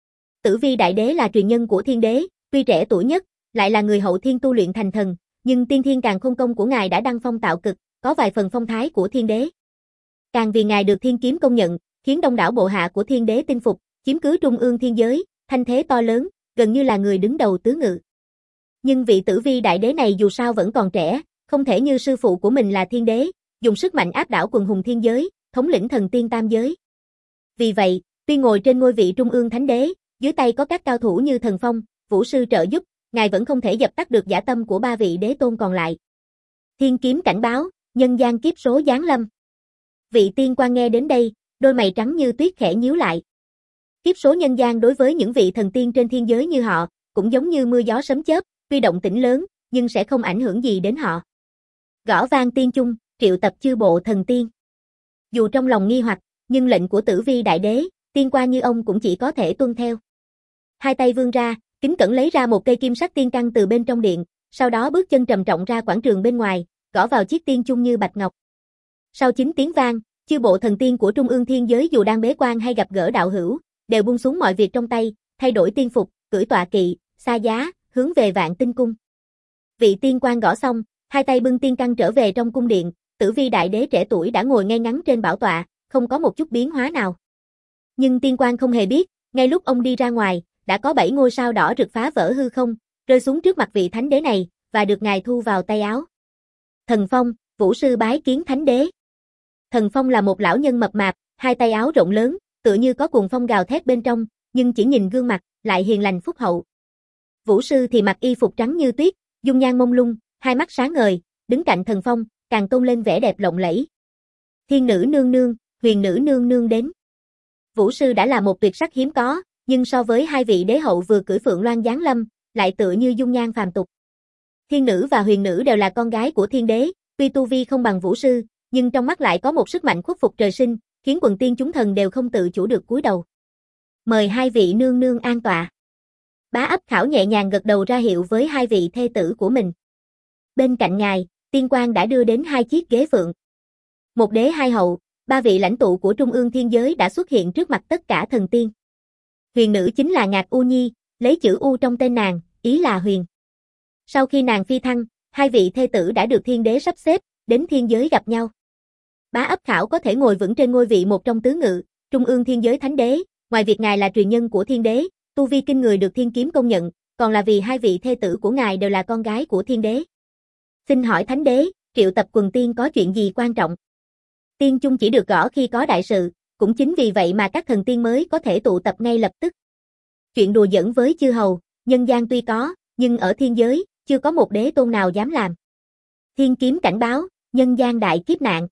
Tử Vi đại đế là truyền nhân của thiên đế, tuy trẻ tuổi nhất, lại là người hậu thiên tu luyện thành thần, nhưng tiên thiên càn khôn công của ngài đã đăng phong tạo cực, có vài phần phong thái của thiên đế. Càng vì ngài được thiên kiếm công nhận, khiến đông đảo bộ hạ của thiên đế tin phục, chiếm cứ trung ương thiên giới, thanh thế to lớn, gần như là người đứng đầu tứ ngự. Nhưng vị Tử Vi đại đế này dù sao vẫn còn trẻ, không thể như sư phụ của mình là thiên đế, dùng sức mạnh áp đảo quần hùng thiên giới, thống lĩnh thần tiên tam giới. Vì vậy, tuy ngồi trên ngôi vị trung ương thánh đế, dưới tay có các cao thủ như Thần Phong, Vũ Sư trợ giúp, ngài vẫn không thể dập tắt được dã tâm của ba vị đế tôn còn lại. Thiên kiếm cảnh báo, nhân gian kiếp số giáng lâm. Vị tiên quan nghe đến đây, đôi mày trắng như tuyết khẽ nhíu lại. Kiếp số nhân gian đối với những vị thần tiên trên thiên giới như họ, cũng giống như mưa gió sấm chớp, tuy động tĩnh lớn, nhưng sẽ không ảnh hưởng gì đến họ. Gõ vang tiên chung, triệu tập chư bộ thần tiên. Dù trong lòng nghi hoặc, nhưng lệnh của Tử Vi đại đế, tiên quan như ông cũng chỉ có thể tuân theo. Hai tay vươn ra, kính cẩn lấy ra một cây kim sắc tiên căn từ bên trong điện, sau đó bước chân trầm trọng ra quảng trường bên ngoài, gõ vào chiếc tiên chung như bạch ngọc. Sau chín tiếng vang, chư bộ thần tiên của trung ương thiên giới dù đang bế quan hay gặp gỡ đạo hữu, đều buông xuống mọi việc trong tay, thay đổi tiên phục, cưỡi tọa kỵ, xa giá, hướng về Vạn Tinh cung. Vị tiên quan gõ xong, hai tay bưng tiên căn trở về trong cung điện, Tử Vi đại đế trẻ tuổi đã ngồi ngay ngắn trên bảo tọa, không có một chút biến hóa nào. Nhưng tiên quan không hề biết, ngay lúc ông đi ra ngoài, đã có bảy ngôi sao đỏ rực phá vỡ hư không, rơi xuống trước mặt vị thánh đế này, và được ngài thu vào tay áo. Thần Phong, vũ sư bái kiến thánh đế. Thần Phong là một lão nhân mập mạp, hai tay áo rộng lớn, tựa như có cuồng phong gào thét bên trong, nhưng chỉ nhìn gương mặt, lại hiền lành phúc hậu. Vũ sư thì mặc y phục trắng như tuyết, dung nhan mông lung, hai mắt sáng ngời, đứng cạnh Thần Phong, càng tôn lên vẻ đẹp lộng lẫy. Thiên nữ nương nương, huyền nữ nương nương đến. Vũ sư đã là một tuyệt sắc hiếm có, nhưng so với hai vị đế hậu vừa cưỡi phượng loan giáng lâm, lại tựa như dung nhan phàm tục. Thiên nữ và huyền nữ đều là con gái của thiên đế, tuy tu vi không bằng vũ sư, nhưng trong mắt lại có một sức mạnh khuất phục trời sinh, khiến quần tiên chúng thần đều không tự chủ được cúi đầu. Mời hai vị nương nương an tọa. Bá Ấp Khảo nhẹ nhàng gật đầu ra hiệu với hai vị thê tử của mình. Bên cạnh ngài, tiên quan đã đưa đến hai chiếc ghế phượng. Một đế hai hậu, ba vị lãnh tụ của trung ương thiên giới đã xuất hiện trước mặt tất cả thần tiên. Huyền nữ chính là Ngạc U Nhi, lấy chữ U trong tên nàng, ý là huyền. Sau khi nàng phi thăng, hai vị thê tử đã được thiên đế sắp xếp, đến thiên giới gặp nhau. Bá Ấp Khảo có thể ngồi vững trên ngôi vị một trong tứ ngự, trung ương thiên giới thánh đế, ngoài việc ngài là truyền nhân của thiên đế, tu vi kinh người được thiên kiếm công nhận, còn là vì hai vị thê tử của ngài đều là con gái của thiên đế. Xin hỏi thánh đế, triệu tập quần tiên có chuyện gì quan trọng? Tiên chung chỉ được gõ khi có đại sự, cũng chính vì vậy mà các thần tiên mới có thể tụ tập ngay lập tức. Chuyện đùa giỡn với chư hầu, nhân gian tuy có, nhưng ở thiên giới, chưa có một đế tôn nào dám làm. Thiên kiếm cảnh báo, nhân gian đại kiếp nạn.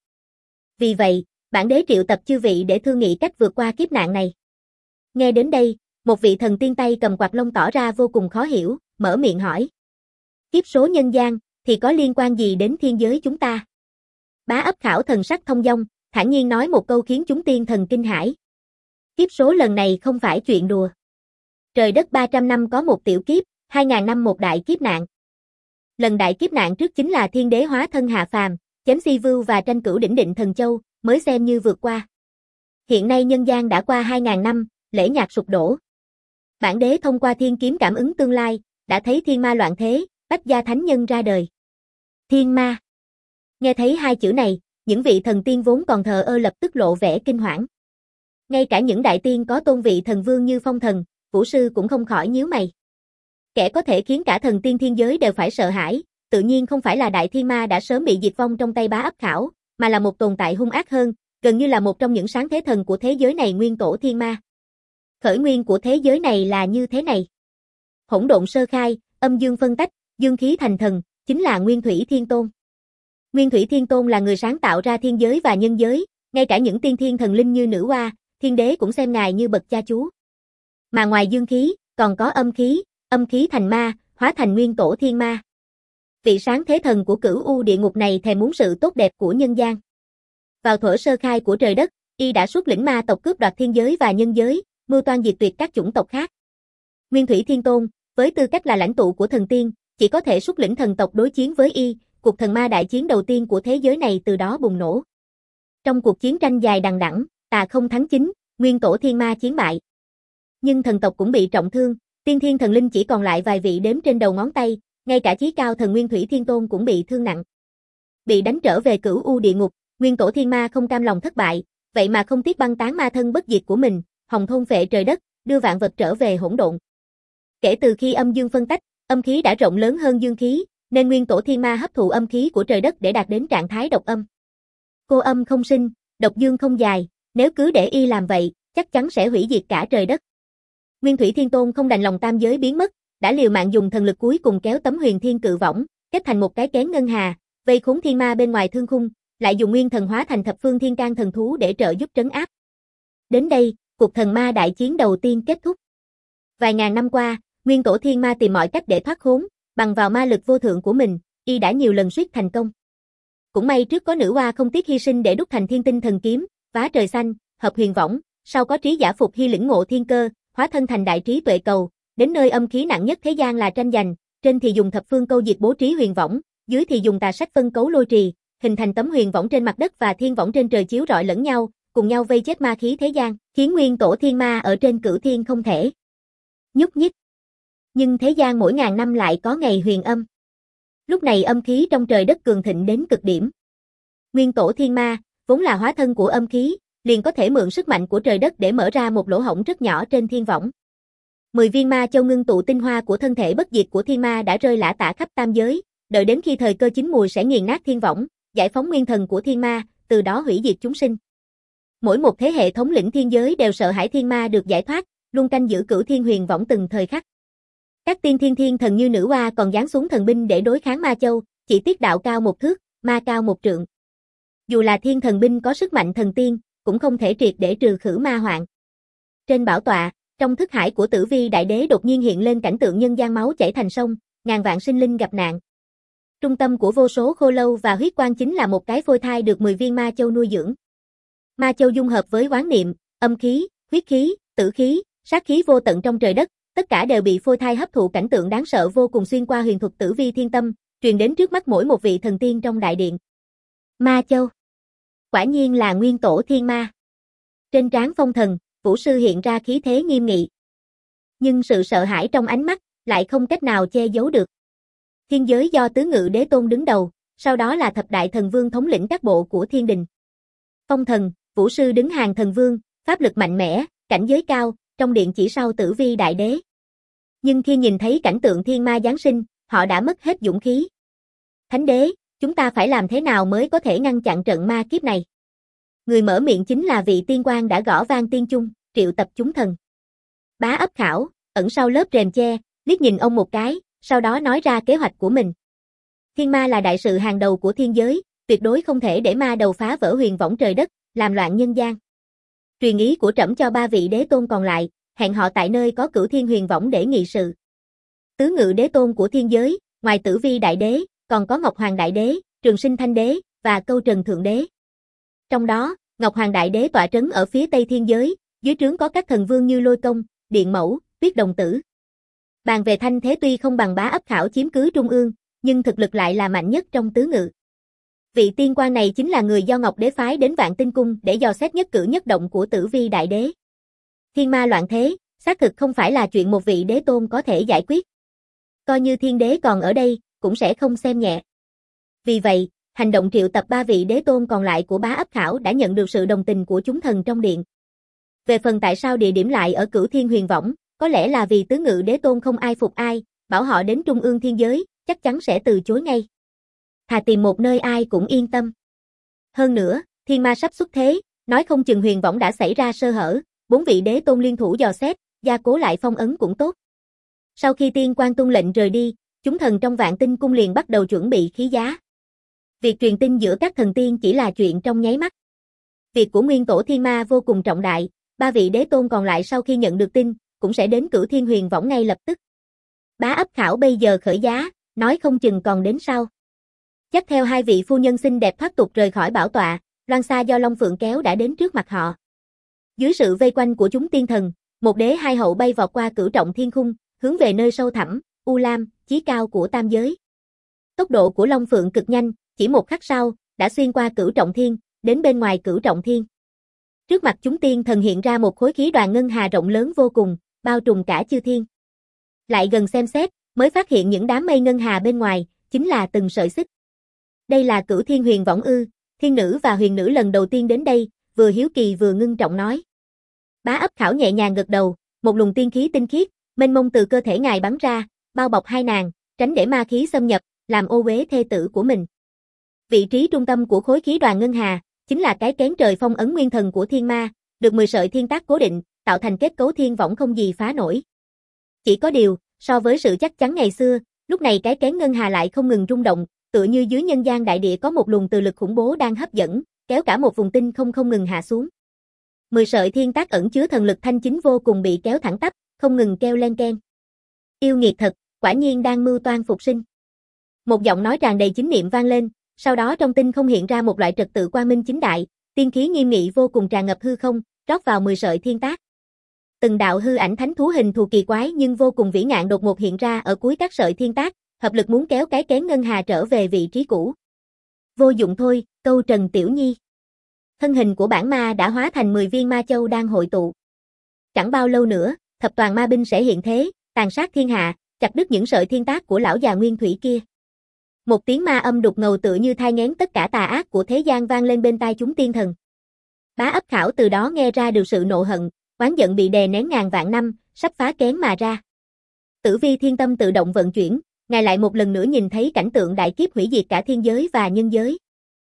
Vì vậy, bản đế triệu tập chư vị để thương nghị cách vượt qua kiếp nạn này. Nghe đến đây, một vị thần tiên tay cầm quạt lông tỏ ra vô cùng khó hiểu, mở miệng hỏi. Kiếp số nhân gian, thì có liên quan gì đến thiên giới chúng ta? Bá Ấp Khảo thần sắc thông dong, thản nhiên nói một câu khiến chúng tiên thần kinh hãi. Kiếp số lần này không phải chuyện đùa. Trời đất ba trăm năm có một tiểu kiếp, hai ngàn năm một đại kiếp nạn. Lần đại kiếp nạn trước chính là thiên đế hóa thân hạ phàm, chém Si Vưu và tranh cửu đỉnh Định Thần Châu, mới xem như vượt qua. Hiện nay nhân gian đã qua hai ngàn năm, lễ nhạc sụp đổ. Bản đế thông qua thiên kiếm cảm ứng tương lai, đã thấy thiên ma loạn thế, bách gia thánh nhân ra đời. Thiên ma. Nghe thấy hai chữ này, những vị thần tiên vốn còn thờ ơ lập tức lộ vẻ kinh hoảng. Ngay cả những đại tiên có tôn vị thần vương như Phong Thần, Vũ Sư cũng không khỏi nhíu mày. Kẻ có thể khiến cả thần tiên thiên giới đều phải sợ hãi, tự nhiên không phải là đại thiên ma đã sớm bị diệt vong trong tay Bá Ấp Khảo, mà là một tồn tại hung ác hơn, gần như là một trong những sáng thế thần của thế giới này, nguyên tổ thiên ma. Khởi nguyên của thế giới này là như thế này. Hỗn độn sơ khai, âm dương phân tách, dương khí thành thần, chính là Nguyên Thủy Thiên Tôn. Nguyên Thủy Thiên Tôn là người sáng tạo ra thiên giới và nhân giới, ngay cả những tiên thiên thần linh như nữ hoa, thiên đế cũng xem ngài như bậc cha chú. Mà ngoài dương khí, còn có âm khí, âm khí thành ma, hóa thành nguyên tổ thiên ma. Vị sáng thế thần của Cửu U địa ngục này thèm muốn sự tốt đẹp của nhân gian. Vào thuở sơ khai của trời đất, y đã xuất lĩnh ma tộc cướp đoạt thiên giới và nhân giới, mưu toan diệt tuyệt các chủng tộc khác. Nguyên Thủy Thiên Tôn, với tư cách là lãnh tụ của thần tiên, chỉ có thể xuất lĩnh thần tộc đối chiến với y, cuộc thần ma đại chiến đầu tiên của thế giới này từ đó bùng nổ. Trong cuộc chiến tranh dài đằng đẵng, tà không thắng chính, nguyên tổ thiên ma chiến bại. Nhưng thần tộc cũng bị trọng thương, tiên thiên thần linh chỉ còn lại vài vị đếm trên đầu ngón tay, ngay cả chí cao thần Nguyên Thủy Thiên Tôn cũng bị thương nặng. Bị đánh trở về Cửu U địa ngục, nguyên tổ thiên ma không cam lòng thất bại, vậy mà không tiếc băng tán ma thân bất diệt của mình, hòng thôn phệ trời đất, đưa vạn vật trở về hỗn độn. Kể từ khi âm dương phân tách, âm khí đã rộng lớn hơn dương khí, nên nguyên tổ thiên ma hấp thụ âm khí của trời đất để đạt đến trạng thái độc âm. Cô âm không sinh, độc dương không dài, nếu cứ để y làm vậy, chắc chắn sẽ hủy diệt cả trời đất. Nguyên Thủy Thiên Tôn không đành lòng tam giới biến mất, đã liều mạng dùng thần lực cuối cùng kéo tấm huyền thiên cự võng, kết thành một cái kén ngân hà, vây khốn thiên ma bên ngoài thương khung, lại dùng nguyên thần hóa thành thập phương thiên can thần thú để trợ giúp trấn áp. Đến đây, cuộc thần ma đại chiến đầu tiên kết thúc. Vài ngàn năm qua, nguyên tổ thiên ma tìm mọi cách để thoát khốn, bằng vào ma lực vô thượng của mình, y đã nhiều lần suýt thành công. Cũng may trước có nữ hoa không tiếc hy sinh để đúc thành thiên tinh thần kiếm, phá trời xanh, hợp huyền võng, sau có trí giả Phục Hy lĩnh ngộ thiên cơ, hóa thân thành đại trí tuệ cầu, đến nơi âm khí nặng nhất thế gian là tranh giành, trên thì dùng thập phương câu diệt bố trí huyền võng, dưới thì dùng tà sách phân cấu lôi trì, hình thành tấm huyền võng trên mặt đất và thiên võng trên trời chiếu rọi lẫn nhau, cùng nhau vây chết ma khí thế gian, khiến nguyên tổ thiên ma ở trên cửu thiên không thể nhúc nhích. Nhưng thế gian mỗi ngàn năm lại có ngày huyền âm. Lúc này âm khí trong trời đất cường thịnh đến cực điểm. Nguyên tổ thiên ma, vốn là hóa thân của âm khí, liền có thể mượn sức mạnh của trời đất để mở ra một lỗ hổng rất nhỏ trên thiên võng. Mười viên ma châu ngưng tụ tinh hoa của thân thể bất diệt của thiên ma đã rơi lả tả khắp tam giới, đợi đến khi thời cơ chín mùi sẽ nghiền nát thiên võng, giải phóng nguyên thần của thiên ma, từ đó hủy diệt chúng sinh. Mỗi một thế hệ thống lĩnh thiên giới đều sợ hãi thiên ma được giải thoát, luôn canh giữ cửu thiên huyền võng từng thời khắc. Các tiên thiên thiên thần như nữ oa còn giáng xuống thần binh để đối kháng ma châu, chỉ tiếc đạo cao một thước, ma cao một trượng. Dù là thiên thần binh có sức mạnh thần tiên, cũng không thể triệt để trừ khử ma hoạn. Trên bảo tọa, trong thức hải của Tử Vi Đại Đế đột nhiên hiện lên cảnh tượng nhân gian máu chảy thành sông, ngàn vạn sinh linh gặp nạn. Trung tâm của vô số khô lâu và huyết quang chính là một cái phôi thai được mười viên ma châu nuôi dưỡng. Ma châu dung hợp với oán niệm, âm khí, huyết khí, tử khí, sát khí vô tận trong trời đất, tất cả đều bị phôi thai hấp thụ, cảnh tượng đáng sợ vô cùng xuyên qua huyền thuật Tử Vi Thiên Tâm, truyền đến trước mắt mỗi một vị thần tiên trong đại điện. Ma châu. Quả nhiên là nguyên tổ thiên ma. Trên trán Phong Thần, Vũ Sư hiện ra khí thế nghiêm nghị. Nhưng sự sợ hãi trong ánh mắt lại không cách nào che giấu được. Thiên giới do Tứ Ngự Đế Tôn đứng đầu, sau đó là Thập Đại Thần Vương thống lĩnh các bộ của thiên đình. Phong Thần, Vũ Sư đứng hàng thần vương, pháp lực mạnh mẽ, cảnh giới cao, trong điện chỉ sau Tử Vi Đại Đế. Nhưng khi nhìn thấy cảnh tượng thiên ma giáng sinh, họ đã mất hết dũng khí. Thánh đế, chúng ta phải làm thế nào mới có thể ngăn chặn trận ma kiếp này? Người mở miệng chính là vị tiên quan đã gõ vang tiên chung, triệu tập chúng thần. Bá Ấp Khảo, ẩn sau lớp rèm che, liếc nhìn ông một cái, sau đó nói ra kế hoạch của mình. Thiên ma là đại sự hàng đầu của thiên giới, tuyệt đối không thể để ma đầu phá vỡ huyền võng trời đất, làm loạn nhân gian. Truyền ý của trẫm cho ba vị đế tôn còn lại, hẹn họ tại nơi có cửu thiên huyền võng để nghị sự. Tứ Ngự Đế Tôn của thiên giới, ngoài Tử Vi Đại Đế, còn có Ngọc Hoàng Đại Đế, Trường Sinh Thanh Đế và Câu Trần Thượng Đế. Trong đó, Ngọc Hoàng Đại Đế tọa trấn ở phía tây thiên giới, dưới trướng có các thần vương như Lôi Công, Điện Mẫu, Tuyết Đồng Tử. Bàn về thanh thế tuy không bằng Bá Ấp Khảo chiếm cứ trung ương, nhưng thực lực lại là mạnh nhất trong tứ ngự. Vị tiên quan này chính là người do Ngọc Đế phái đến Vạn Tinh Cung để dò xét nhất cử nhất động của Tử Vi Đại Đế. Thiên ma loạn thế, xác thực không phải là chuyện một vị đế tôn có thể giải quyết. Coi như thiên đế còn ở đây, cũng sẽ không xem nhẹ. Vì vậy, hành động triệu tập ba vị đế tôn còn lại của Bá Ấp Khảo đã nhận được sự đồng tình của chúng thần trong điện. Về phần tại sao địa điểm lại ở Cửu Thiên Huyền Võng, có lẽ là vì tứ ngự đế tôn không ai phục ai, bảo họ đến trung ương thiên giới, chắc chắn sẽ từ chối ngay. Thà tìm một nơi ai cũng yên tâm. Hơn nữa, thiên ma sắp xuất thế, nói không chừng huyền võng đã xảy ra sơ hở, bốn vị đế tôn liên thủ dò xét, gia cố lại phong ấn cũng tốt. Sau khi tiên quan tung lệnh rời đi, chúng thần trong Vạn Tinh Cung liền bắt đầu chuẩn bị khí giá. Việc truyền tin giữa các thần tiên chỉ là chuyện trong nháy mắt. Việc của nguyên tổ thiên ma vô cùng trọng đại, ba vị đế tôn còn lại sau khi nhận được tin, cũng sẽ đến Cửu Thiên Huyền Võng ngay lập tức. Bá Ấp Khảo bây giờ khởi giá, nói không chừng còn đến sau. Dắt theo hai vị phu nhân xinh đẹp thoát tục rời khỏi bảo tọa, loan xa do Long Phượng kéo đã đến trước mặt họ. Dưới sự vây quanh của chúng tiên thần, một đế hai hậu bay vọt qua cửu trọng thiên khung, hướng về nơi sâu thẳm, u lam, chí cao của tam giới. Tốc độ của Long Phượng cực nhanh, chỉ một khắc sau, đã xuyên qua cửu trọng thiên, đến bên ngoài cửu trọng thiên. Trước mặt chúng tiên thần hiện ra một khối khí đoàn ngân hà rộng lớn vô cùng, bao trùm cả chư thiên. Lại gần xem xét, mới phát hiện những đám mây ngân hà bên ngoài, chính là từng sợi xích. Đây là Cửu Thiên Huyền Võng ư? Thiên nữ và huyền nữ lần đầu tiên đến đây, vừa hiếu kỳ vừa ngưng trọng nói. Bá Ấp Khảo nhẹ nhàng gật đầu, một luồng tiên khí tinh khiết, mênh mông từ cơ thể ngài bắn ra, bao bọc hai nàng, tránh để ma khí xâm nhập, làm ô uế thê tử của mình. Vị trí trung tâm của khối khí đoàn ngân hà, chính là cái kén trời phong ấn nguyên thần của thiên ma, được mười sợi thiên tác cố định, tạo thành kết cấu thiên võng không gì phá nổi. Chỉ có điều, so với sự chắc chắn ngày xưa, lúc này cái kén ngân hà lại không ngừng rung động, tựa như dưới nhân gian đại địa có một luồng từ lực khủng bố đang hấp dẫn, kéo cả một vùng tinh không không ngừng hạ xuống. Mười sợi thiên tác ẩn chứa thần lực thanh chính vô cùng bị kéo thẳng tắp, không ngừng kêu len keng. Yêu nghiệt thật, quả nhiên đang mưu toan phục sinh. Một giọng nói tràn đầy chính niệm vang lên, sau đó trong tinh không hiện ra một loại trật tự quang minh chính đại, tiên khí nghiêm nghị vô cùng tràn ngập hư không, rót vào mười sợi thiên tác. Từng đạo hư ảnh thánh thú hình thù kỳ quái nhưng vô cùng vĩ ngạn đột ngột hiện ra ở cuối các sợi thiên tác, hợp lực muốn kéo cái kén ngân hà trở về vị trí cũ. Vô dụng thôi, Câu Trần Tiểu Nhi. Thân hình của bản ma đã hóa thành mười viên ma châu đang hội tụ. Chẳng bao lâu nữa, thập toàn ma binh sẽ hiện thế, tàn sát thiên hạ, chặt đứt những sợi thiên tác của lão già nguyên thủy kia. Một tiếng ma âm đục ngầu tựa như thai nghén tất cả tà ác của thế gian vang lên bên tai chúng tiên thần. Bá Ấp Khảo từ đó nghe ra được sự nộ hận, oán giận bị đè nén ngàn vạn năm, sắp phá kén mà ra. Tử Vi Thiên Tâm tự động vận chuyển, ngài lại một lần nữa nhìn thấy cảnh tượng đại kiếp hủy diệt cả thiên giới và nhân giới.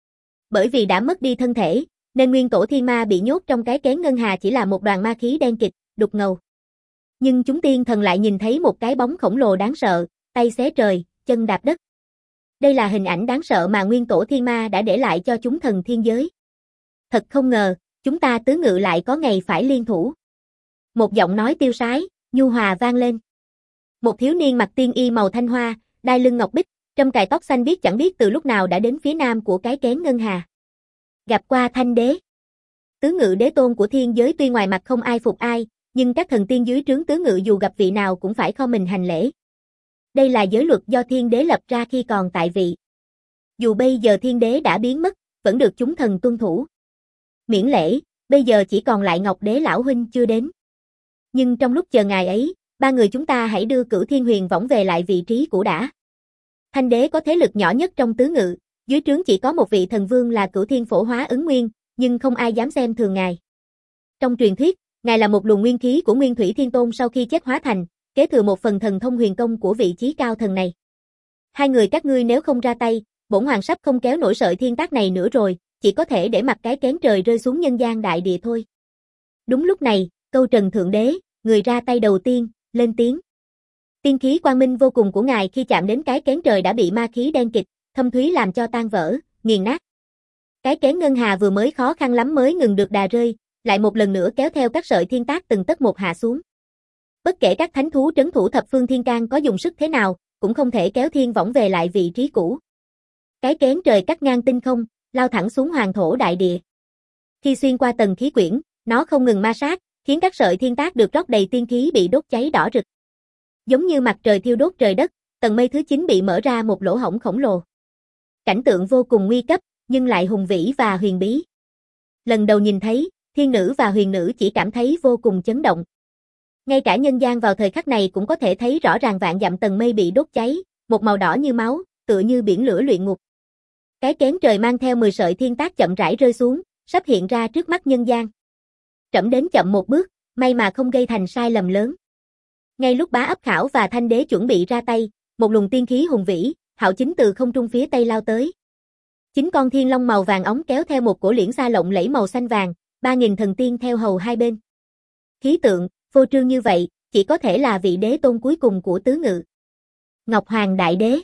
Bởi vì đã mất đi thân thể, nên nguyên tổ thiên ma bị nhốt trong cái kén ngân hà chỉ là một đoàn ma khí đen kịt, đục ngầu. Nhưng chúng tiên thần lại nhìn thấy một cái bóng khổng lồ đáng sợ, tay xé trời, chân đạp đất. Đây là hình ảnh đáng sợ mà nguyên tổ thiên ma đã để lại cho chúng thần thiên giới. Thật không ngờ, chúng ta tứ ngự lại có ngày phải liên thủ. Một giọng nói tiêu sái, nhu hòa vang lên. Một thiếu niên mặc tiên y màu thanh hoa, đai lưng ngọc bích, trâm cài tóc xanh biếc chẳng biết từ lúc nào đã đến phía nam của cái kén ngân hà. Gặp qua Thanh đế. Tứ ngự đế tôn của thiên giới tuy ngoài mặt không ai phục ai, nhưng các thần tiên dưới trướng tứ ngự dù gặp vị nào cũng phải kho mình hành lễ. Đây là giới luật do thiên đế lập ra khi còn tại vị. Dù bây giờ thiên đế đã biến mất, vẫn được chúng thần tuân thủ. Miễn lễ, bây giờ chỉ còn lại Ngọc đế lão huynh chưa đến. Nhưng trong lúc chờ ngài ấy, ba người chúng ta hãy đưa Cửu Thiên Huyền võng về lại vị trí cũ đã. Thanh đế có thế lực nhỏ nhất trong tứ ngự, dưới trướng chỉ có một vị thần vương là Cửu Thiên Phổ Hóa Ứng Nguyên, nhưng không ai dám xem thường ngài. Trong truyền thuyết, ngài là một luồng nguyên khí của Nguyên Thủy Thiên Tôn sau khi chết hóa thành, kế thừa một phần thần thông huyền công của vị chí cao thần này. Hai người các ngươi nếu không ra tay, bổn hoàng sắp không kéo nổi sợi thiên tác này nữa rồi, chỉ có thể để mặc cái kén trời rơi xuống nhân gian đại địa thôi. Đúng lúc này, Câu Trần Thượng Đế, người ra tay đầu tiên, lên tiếng. Tiên khí quang minh vô cùng của ngài khi chạm đến cái kén trời đã bị ma khí đen kịt, thâm thúy làm cho tan vỡ, nghiền nát. Cái kén ngân hà vừa mới khó khăn lắm mới ngừng được đà rơi, lại một lần nữa kéo theo các sợi thiên tác từng tấc một hạ xuống. Bất kể các thánh thú trấn thủ thập phương thiên can có dùng sức thế nào, cũng không thể kéo thiên võng về lại vị trí cũ. Cái kén trời cắt ngang tinh không, lao thẳng xuống hoàng thổ đại địa. Khi xuyên qua tầng khí quyển, nó không ngừng ma sát, khiến các sợi thiên tác được rót đầy tiên khí bị đốt cháy đỏ rực. Giống như mặt trời thiêu đốt trời đất, tầng mây thứ chín bị mở ra một lỗ hổng khổng lồ. Cảnh tượng vô cùng nguy cấp, nhưng lại hùng vĩ và huyền bí. Lần đầu nhìn thấy, thiên nữ và huyền nữ chỉ cảm thấy vô cùng chấn động. Ngay cả nhân gian vào thời khắc này cũng có thể thấy rõ ràng vạn dặm tầng mây bị đốt cháy, một màu đỏ như máu, tựa như biển lửa luyện ngục. Cái kén trời mang theo mười sợi thiên tác chậm rãi rơi xuống, sắp hiện ra trước mắt nhân gian. Trẫm đến chậm một bước, may mà không gây thành sai lầm lớn. Ngay lúc Bá Ấp Khảo và Thanh đế chuẩn bị ra tay, một luồng tiên khí hùng vĩ, hạo chính từ không trung phía tây lao tới. Chín con thiên long màu vàng óng kéo theo một cổ liễn xa lộng lẫy màu xanh vàng, ba nghìn thần tiên theo hầu hai bên. Khí tượng, phô trương như vậy, chỉ có thể là vị đế tôn cuối cùng của tứ ngự. Ngọc Hoàng Đại Đế.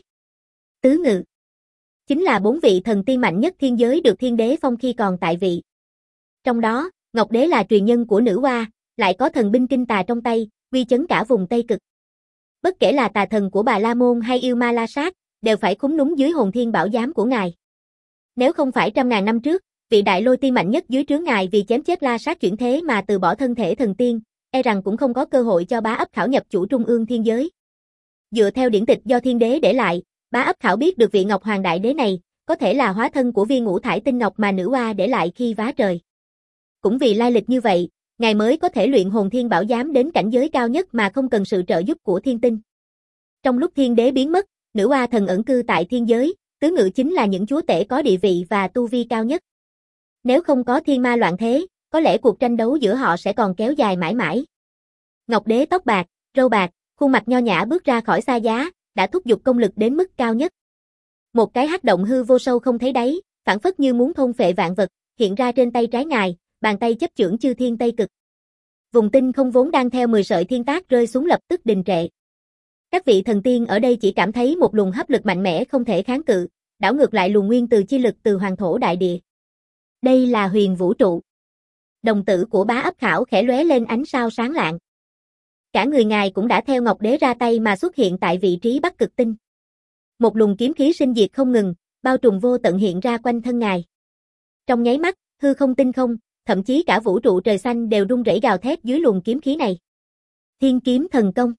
Tứ ngự chính là bốn vị thần tiên mạnh nhất thiên giới được thiên đế phong khi còn tại vị. Trong đó, Ngọc Đế là truyền nhân của nữ hoa, lại có thần binh kinh tà trong tay, uy chấn cả vùng Tây Cực. Bất kể là tà thần của Bà La Môn hay yêu ma La Sát, đều phải khúm núm dưới hồn thiên bảo giám của ngài. Nếu không phải trăm ngàn năm trước, vị đại lôi tiên mạnh nhất dưới trướng ngài vì chém chết La Sát chuyển thế mà từ bỏ thân thể thần tiên, e rằng cũng không có cơ hội cho Bá Ấp Khảo nhập chủ trung ương thiên giới. Dựa theo điển tịch do thiên đế để lại, Bá Ấp Khảo biết được vị Ngọc Hoàng Đại Đế này, có thể là hóa thân của viên ngũ thải tinh ngọc mà nữ hoa để lại khi vá trời. Cũng vì lai lịch như vậy, ngài mới có thể luyện hồn thiên bảo giám đến cảnh giới cao nhất mà không cần sự trợ giúp của thiên tinh. Trong lúc thiên đế biến mất, nữ hoa thần ẩn cư tại thiên giới, tứ ngự chính là những chúa tể có địa vị và tu vi cao nhất. Nếu không có thiên ma loạn thế, có lẽ cuộc tranh đấu giữa họ sẽ còn kéo dài mãi mãi. Ngọc Đế tóc bạc, râu bạc, khuôn mặt nho nhã bước ra khỏi xa giá, đã thúc giục công lực đến mức cao nhất. Một cái hắc động hư vô sâu không thấy đáy, phảng phất như muốn thôn phệ vạn vật, hiện ra trên tay trái ngài, bàn tay chấp chưởng chư thiên Tây Cực. Vùng tinh không vốn đang theo mười sợi thiên tác rơi xuống lập tức đình trệ. Các vị thần tiên ở đây chỉ cảm thấy một luồng hấp lực mạnh mẽ không thể kháng cự, đảo ngược lại luồng nguyên từ chi lực từ hoàng thổ đại địa. Đây là huyền vũ trụ. Đồng tử của Bá Ấp Khảo khẽ lóe lên ánh sao sáng lạng. Cả người ngài cũng đã theo Ngọc Đế ra tay mà xuất hiện tại vị trí Bắc Cực Tinh. Một luồng kiếm khí sinh diệt không ngừng, bao trùm vô tận hiện ra quanh thân ngài. Trong nháy mắt, hư không tinh không, thậm chí cả vũ trụ trời xanh đều rung rẩy gào thét dưới luồng kiếm khí này. Thiên kiếm thần công.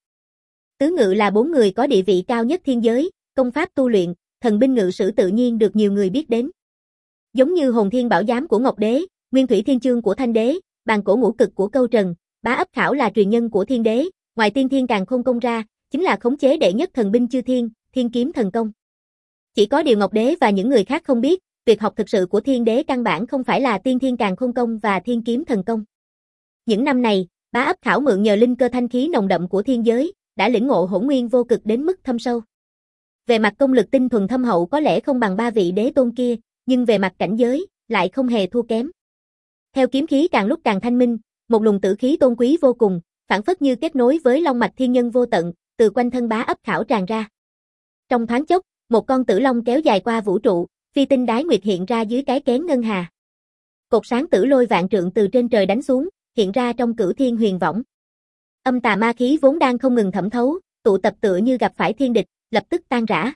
Tứ ngự là bốn người có địa vị cao nhất thiên giới, công pháp tu luyện, thần binh ngự sử tự nhiên được nhiều người biết đến. Giống như hồn thiên bảo giám của Ngọc Đế, nguyên thủy thiên chương của Thanh Đế, bàn cổ ngũ cực của Câu Trần, Bá Ấp Khảo là truyền nhân của thiên đế, ngoài tiên thiên càn khôn công ra, chính là khống chế đệ nhất thần binh chư thiên, thiên kiếm thần công. Chỉ có điều Ngọc Đế và những người khác không biết, việc học thực sự của thiên đế căn bản không phải là tiên thiên càn khôn công và thiên kiếm thần công. Những năm này, Bá Ấp Khảo mượn nhờ linh cơ thanh khí nồng đậm của thiên giới, đã lĩnh ngộ hỗn nguyên vô cực đến mức thâm sâu. Về mặt công lực tinh thuần thâm hậu có lẽ không bằng ba vị đế tôn kia, nhưng về mặt cảnh giới, lại không hề thua kém. Theo kiếm khí càng lúc càng thanh minh, một luồng tử khí tôn quý vô cùng, phảng phất như kết nối với long mạch thiên nhân vô tận, từ quanh thân Bá Ấp Khảo tràn ra. Trong thoáng chốc, một con tử long kéo dài qua vũ trụ, phi tinh đái nguyệt hiện ra dưới cái kén ngân hà. Cột sáng tử lôi vạn trượng từ trên trời đánh xuống, hiện ra trong cửu thiên huyền võng. Âm tà ma khí vốn đang không ngừng thẩm thấu, tụ tập tựa như gặp phải thiên địch, lập tức tan rã.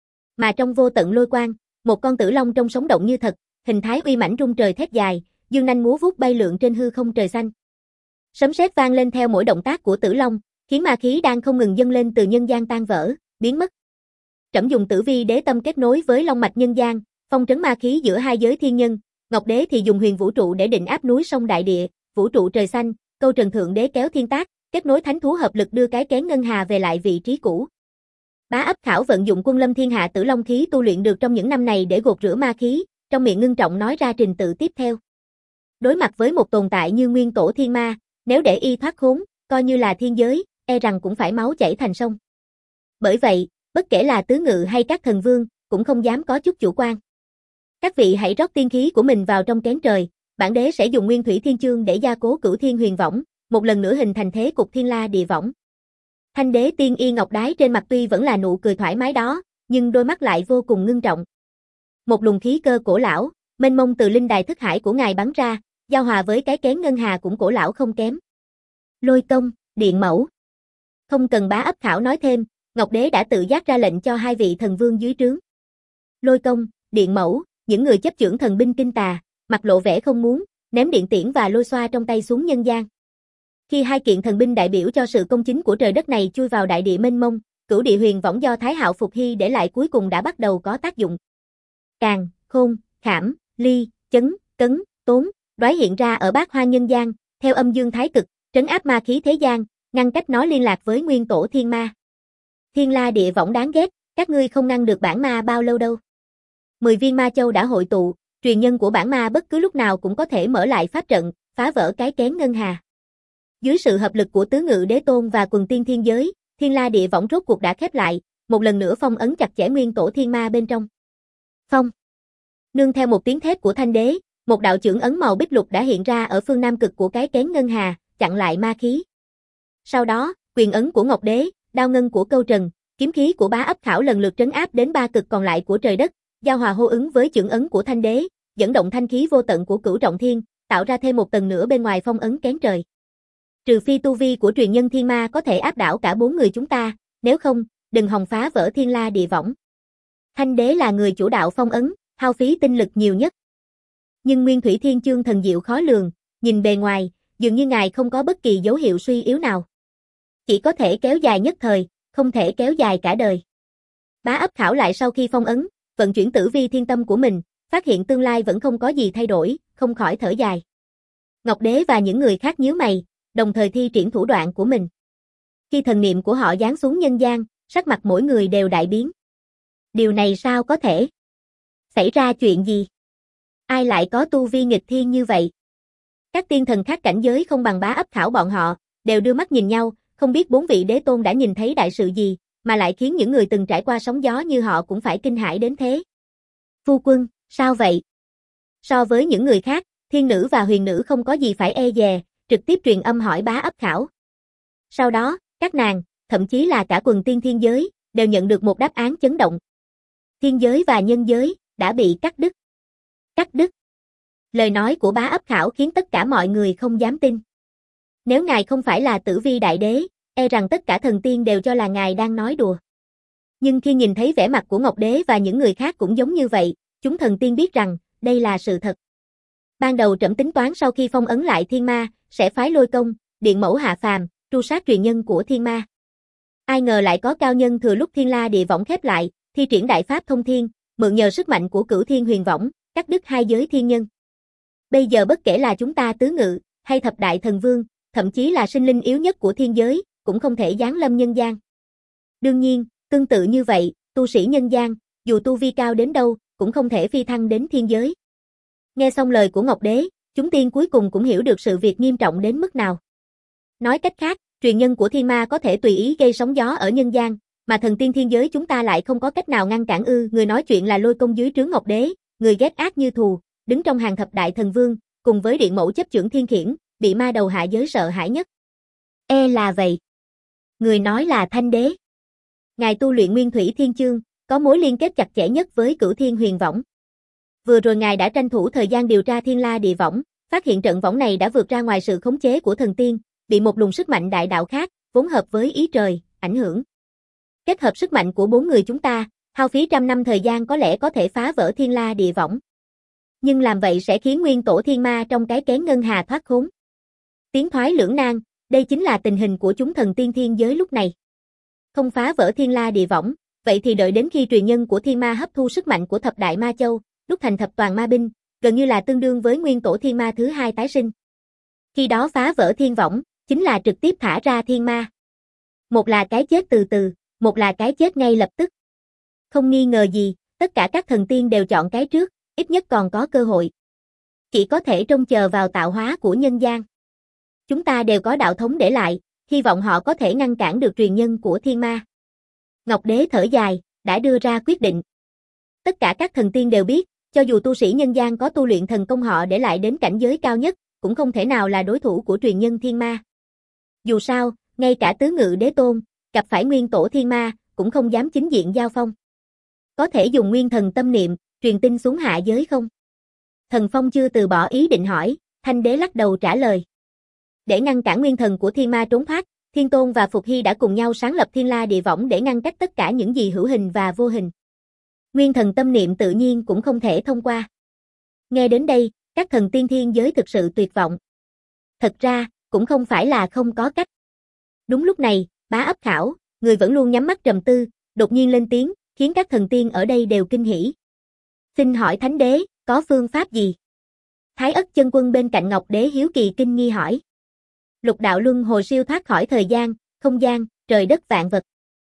Mà trong vô tận lôi quang, một con tử long trông sống động như thật, hình thái uy mãnh rung trời thét dài, dương nanh múa vuốt bay lượn trên hư không trời xanh. Sấm sét vang lên theo mỗi động tác của tử long, khiến ma khí đang không ngừng dâng lên từ nhân gian tan vỡ, biến mất. Trẫm dùng Tử Vi Đế Tâm kết nối với long mạch nhân gian, phong trấn ma khí giữa hai giới thiên nhân, Ngọc Đế thì dùng huyền vũ trụ để định áp núi sông đại địa, vũ trụ trời xanh, câu trần thượng đế kéo thiên tác, kết nối thánh thú hợp lực đưa cái kén ngân hà về lại vị trí cũ. Bá Ấp Khảo vận dụng Quân Lâm Thiên Hạ Tử Long khí tu luyện được trong những năm này để gột rửa ma khí, trong miệng ngưng trọng nói ra trình tự tiếp theo. Đối mặt với một tồn tại như Nguyên Tổ Thiên Ma, nếu để y thoát khốn, coi như là thiên giới, e rằng cũng phải máu chảy thành sông. Bởi vậy, bất kể là tứ ngự hay các thần vương, cũng không dám có chút chủ quan. Các vị hãy rót tiên khí của mình vào trong kén trời, bản đế sẽ dùng Nguyên Thủy Thiên Chương để gia cố cửu thiên huyền võng, một lần nữa hình thành thế cục thiên la địa võng. Thanh đế tiên y ngọc đái trên mặt tuy vẫn là nụ cười thoải mái đó, nhưng đôi mắt lại vô cùng ngưng trọng. Một luồng khí cơ cổ lão, mênh mông từ linh đài thức hải của ngài bắn ra, giao hòa với cái kén ngân hà cũng cổ lão không kém. Lôi công, điện mẫu. Không cần Bá Ấp Khảo nói thêm, Ngọc Đế đã tự giác ra lệnh cho hai vị thần vương dưới trướng. Lôi công, điện mẫu, những người chấp chưởng thần binh kinh tà, mặt lộ vẻ không muốn, ném điện tiễn và lôi xoa trong tay xuống nhân gian. Khi hai kiện thần binh đại biểu cho sự công chính của trời đất này chui vào đại địa mênh mông, cửu địa huyền võng do Thái Hạo Phục Hy để lại cuối cùng đã bắt đầu có tác dụng. Càn, khôn, khảm, ly, chấn, cấn, tốn, đoái hiện ra ở bát hoang nhân gian, theo âm dương thái cực, trấn áp ma khí thế gian, ngăn cách nó liên lạc với Nguyên Tổ Thiên Ma. Thiên la địa võng đáng ghét, các ngươi không ngăn được bản ma bao lâu đâu. Mười viên ma châu đã hội tụ, truyền nhân của bản ma bất cứ lúc nào cũng có thể mở lại pháp trận, phá vỡ cái kén ngân hà. Dưới sự hợp lực của tứ ngự đế tôn và quần tiên thiên giới, thiên la địa võng rốt cuộc đã khép lại, một lần nữa phong ấn chặt chẽ Nguyên Tổ Thiên Ma bên trong. Phong. Nương theo một tiếng thét của thanh đế, một đạo chưởng ấn màu bích lục đã hiện ra ở phương nam cực của cái kén ngân hà, chặn lại ma khí. Sau đó, quyền ấn của Ngọc Đế, đao ngân của Câu Trần, kiếm khí của Bá Ấp Khảo lần lượt trấn áp đến ba cực còn lại của trời đất, giao hòa hô ứng với chưởng ấn của thanh đế, dẫn động thanh khí vô tận của Cửu Trọng Thiên, tạo ra thêm một tầng nữa bên ngoài phong ấn kén trời. Trừ phi tu vi của truyền nhân thiên ma có thể áp đảo cả bốn người chúng ta, nếu không, đừng hòng phá vỡ thiên la địa võng. Thanh đế là người chủ đạo phong ấn, hao phí tinh lực nhiều nhất. Nhưng Nguyên Thủy Thiên Chương thần diệu khó lường, nhìn bề ngoài, dường như ngài không có bất kỳ dấu hiệu suy yếu nào. Chỉ có thể kéo dài nhất thời, không thể kéo dài cả đời. Bá Ấp Khảo lại sau khi phong ấn, vận chuyển tử vi thiên tâm của mình, phát hiện tương lai vẫn không có gì thay đổi, không khỏi thở dài. Ngọc Đế và những người khác nhíu mày, đồng thời thi triển thủ đoạn của mình. Khi thần niệm của họ giáng xuống nhân gian, sắc mặt mỗi người đều đại biến. Điều này sao có thể? Xảy ra chuyện gì? Ai lại có tu vi nghịch thiên như vậy? Các tiên thần khác cảnh giới không bằng Bá Ấp Khảo bọn họ, đều đưa mắt nhìn nhau, không biết bốn vị đế tôn đã nhìn thấy đại sự gì, mà lại khiến những người từng trải qua sóng gió như họ cũng phải kinh hãi đến thế. Phu quân, sao vậy? So với những người khác, thiên nữ và huyền nữ không có gì phải e dè, trực tiếp truyền âm hỏi Bá Ấp Khảo. Sau đó, các nàng, thậm chí là cả quần tiên thiên giới, đều nhận được một đáp án chấn động. Thiên giới và nhân giới, đã bị cắt đứt. Cắt đứt. Lời nói của Bá Ấp Khảo khiến tất cả mọi người không dám tin. Nếu ngài không phải là Tử Vi Đại Đế, e rằng tất cả thần tiên đều cho là ngài đang nói đùa. Nhưng khi nhìn thấy vẻ mặt của Ngọc Đế và những người khác cũng giống như vậy, chúng thần tiên biết rằng, đây là sự thật. Ban đầu trẫm tính toán sau khi phong ấn lại thiên ma, sẽ phái Lôi Công, điện mẫu hạ phàm, tru sát truyền nhân của thiên ma. Ai ngờ lại có cao nhân thừa lúc thiên la địa võng khép lại, thi triển đại pháp thông thiên, mượn nhờ sức mạnh của cửu thiên huyền võng, cắt đứt hai giới thiên nhân. Bây giờ bất kể là chúng ta tứ ngự, hay thập đại thần vương, thậm chí là sinh linh yếu nhất của thiên giới, cũng không thể giáng lâm nhân gian. Đương nhiên, tương tự như vậy, tu sĩ nhân gian, dù tu vi cao đến đâu, cũng không thể phi thăng đến thiên giới. Nghe xong lời của Ngọc Đế, chúng tiên cuối cùng cũng hiểu được sự việc nghiêm trọng đến mức nào. Nói cách khác, truyền nhân của thiên ma có thể tùy ý gây sóng gió ở nhân gian, mà thần tiên thiên giới chúng ta lại không có cách nào ngăn cản ư? Người nói chuyện là Lôi Công dưới trướng Ngọc Đế, người ghét ác như thù, đứng trong hàng thập đại thần vương, cùng với Điện Mẫu chấp chưởng thiên khiển, bị ma đầu hạ giới sợ hãi nhất. E là vậy. Người nói là Thanh Đế. Ngài tu luyện Nguyên Thủy Thiên Chương, có mối liên kết chặt chẽ nhất với Cửu Thiên Huyền Võng. Vừa rồi ngài đã tranh thủ thời gian điều tra Thiên La Địa Võng, phát hiện trận võng này đã vượt ra ngoài sự khống chế của thần tiên, bị một luồng sức mạnh đại đạo khác, vốn hợp với ý trời, ảnh hưởng. Kết hợp sức mạnh của bốn người chúng ta, hao phí trăm năm thời gian có lẽ có thể phá vỡ Thiên La Địa Võng. Nhưng làm vậy sẽ khiến nguyên tổ thiên ma trong cái kén ngân hà thoát khốn. Tiến thoái lưỡng nan, đây chính là tình hình của chúng thần tiên thiên giới lúc này. Không phá vỡ Thiên La Địa Võng, vậy thì đợi đến khi truyền nhân của thiên ma hấp thu sức mạnh của thập đại ma châu, lúc thành thập toàn ma binh, gần như là tương đương với nguyên tổ thiên ma thứ hai tái sinh. Khi đó phá vỡ thiên võng, chính là trực tiếp thả ra thiên ma. Một là cái chết từ từ, một là cái chết ngay lập tức. Không nghi ngờ gì, tất cả các thần tiên đều chọn cái trước, ít nhất còn có cơ hội. Chỉ có thể trông chờ vào tạo hóa của nhân gian. Chúng ta đều có đạo thống để lại, hy vọng họ có thể ngăn cản được truyền nhân của thiên ma. Ngọc Đế thở dài, đã đưa ra quyết định. Tất cả các thần tiên đều biết, cho dù tu sĩ nhân gian có tu luyện thần công họ để lại đến cảnh giới cao nhất, cũng không thể nào là đối thủ của truyền nhân thiên ma. Dù sao, ngay cả tứ ngự đế tôn, gặp phải nguyên tổ thiên ma, cũng không dám chính diện giao phong. Có thể dùng nguyên thần tâm niệm, truyền tin xuống hạ giới không? Thần Phong chưa từ bỏ ý định hỏi, Thanh Đế lắc đầu trả lời. Để ngăn cản nguyên thần của thiên ma trốn thoát, Thiên Tôn và Phục Hy đã cùng nhau sáng lập Thiên La Địa Võng để ngăn cách tất cả những gì hữu hình và vô hình. Nguyên thần tâm niệm tự nhiên cũng không thể thông qua. Nghe đến đây, các thần tiên thiên giới thực sự tuyệt vọng. Thật ra, cũng không phải là không có cách. Đúng lúc này, Bá Ấp Khảo, người vẫn luôn nhắm mắt trầm tư, đột nhiên lên tiếng, khiến các thần tiên ở đây đều kinh hỉ. Xin hỏi Thánh Đế, có phương pháp gì? Thái Ất Chân Quân bên cạnh Ngọc Đế hiếu kỳ kinh nghi hỏi. Lục đạo luân hồi siêu thoát khỏi thời gian, không gian, trời đất vạn vật.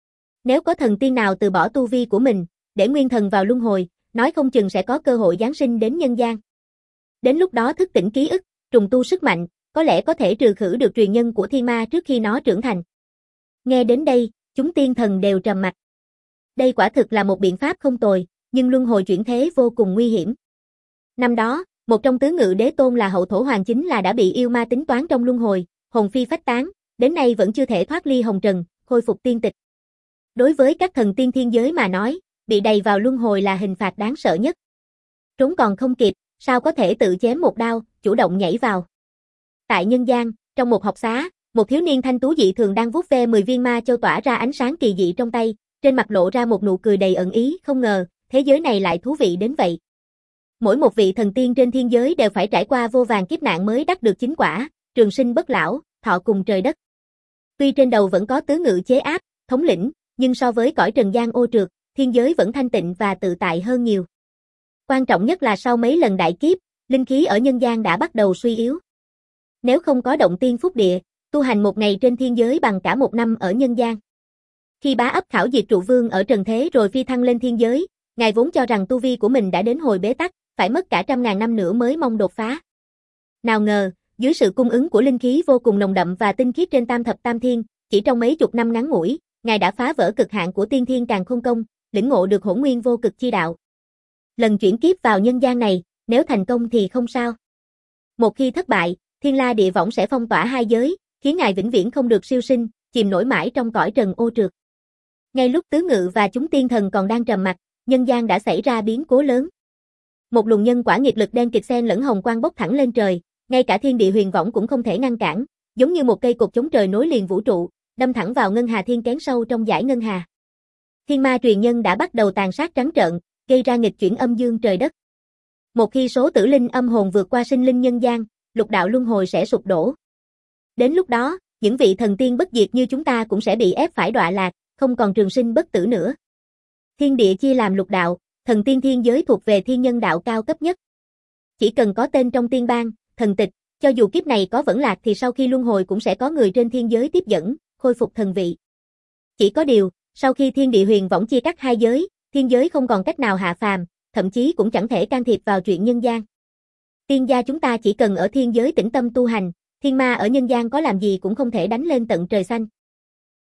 Nếu có thần tiên nào từ bỏ tu vi của mình, để nguyên thần vào luân hồi, nói không chừng sẽ có cơ hội giáng sinh đến nhân gian. Đến lúc đó thức tỉnh ký ức, trùng tu sức mạnh, có lẽ có thể trừ khử được truyền nhân của thiên ma trước khi nó trưởng thành. Nghe đến đây, chúng tiên thần đều trầm mặc. Đây quả thực là một biện pháp không tồi, nhưng luân hồi chuyển thế vô cùng nguy hiểm. Năm đó, một trong tứ ngự đế tôn là Hậu Thổ Hoàng chính là đã bị yêu ma tính toán trong luân hồi, hồn phi phách tán, đến nay vẫn chưa thể thoát ly hồng trần, khôi phục tiên tịch. Đối với các thần tiên thiên giới mà nói, bị đầy vào luân hồi là hình phạt đáng sợ nhất. Trốn còn không kịp, sao có thể tự chém một đao, chủ động nhảy vào. Tại nhân gian, trong một học xá, một thiếu niên thanh tú dị thường đang vuốt ve mười viên ma châu tỏa ra ánh sáng kỳ dị trong tay, trên mặt lộ ra một nụ cười đầy ẩn ý, không ngờ, thế giới này lại thú vị đến vậy. Mỗi một vị thần tiên trên thiên giới đều phải trải qua vô vàn kiếp nạn mới đắc được chính quả, trường sinh bất lão, thọ cùng trời đất. Tuy trên đầu vẫn có tứ ngự chế áp, thống lĩnh, nhưng so với cõi trần gian ô trượt, thiên giới vẫn thanh tịnh và tự tại hơn nhiều. Quan trọng nhất là sau mấy lần đại kiếp, linh khí ở nhân gian đã bắt đầu suy yếu. Nếu không có động tiên phúc địa, tu hành một ngày trên thiên giới bằng cả một năm ở nhân gian. Khi Bá Ấp Khảo diệt trụ vương ở trần thế rồi phi thăng lên thiên giới, ngài vốn cho rằng tu vi của mình đã đến hồi bế tắc, phải mất cả trăm ngàn năm nữa mới mong đột phá. Nào ngờ, dưới sự cung ứng của linh khí vô cùng nồng đậm và tinh khiết trên tam thập tam thiên, chỉ trong mấy chục năm ngắn ngủi, ngài đã phá vỡ cực hạn của tiên thiên càn khôn công, lĩnh ngộ được hỗn nguyên vô cực chi đạo. Lần chuyển kiếp vào nhân gian này, nếu thành công thì không sao. Một khi thất bại, Thiên La Địa Võng sẽ phong tỏa hai giới, khiến ngài vĩnh viễn không được siêu sinh, chìm nổi mãi trong cõi trần ô trượt. Ngay lúc tứ ngự và chúng tiên thần còn đang trầm mặc, nhân gian đã xảy ra biến cố lớn. Một luồng nhân quả nghiệt lực đen kịt xen lẫn hồng quang bốc thẳng lên trời, ngay cả thiên địa huyền võng cũng không thể ngăn cản, giống như một cây cột chống trời nối liền vũ trụ, đâm thẳng vào ngân hà thiên kén sâu trong dải ngân hà. Thiên ma truyền nhân đã bắt đầu tàn sát trắng trợn, gây ra nghịch chuyển âm dương trời đất. Một khi số tử linh âm hồn vượt qua sinh linh nhân gian, lục đạo luân hồi sẽ sụp đổ. Đến lúc đó, những vị thần tiên bất diệt như chúng ta cũng sẽ bị ép phải đọa lạc, không còn trường sinh bất tử nữa. Thiên địa chia làm lục đạo, thần tiên thiên giới thuộc về thiên nhân đạo cao cấp nhất. Chỉ cần có tên trong tiên bang, thần tịch, cho dù kiếp này có vẫn lạc thì sau khi luân hồi cũng sẽ có người trên thiên giới tiếp dẫn, khôi phục thần vị. Chỉ có điều, sau khi thiên địa huyền võng chia cắt hai giới, thiên giới không còn cách nào hạ phàm, thậm chí cũng chẳng thể can thiệp vào chuyện nhân gian. Tiên gia chúng ta chỉ cần ở thiên giới tĩnh tâm tu hành, thiên ma ở nhân gian có làm gì cũng không thể đánh lên tận trời xanh.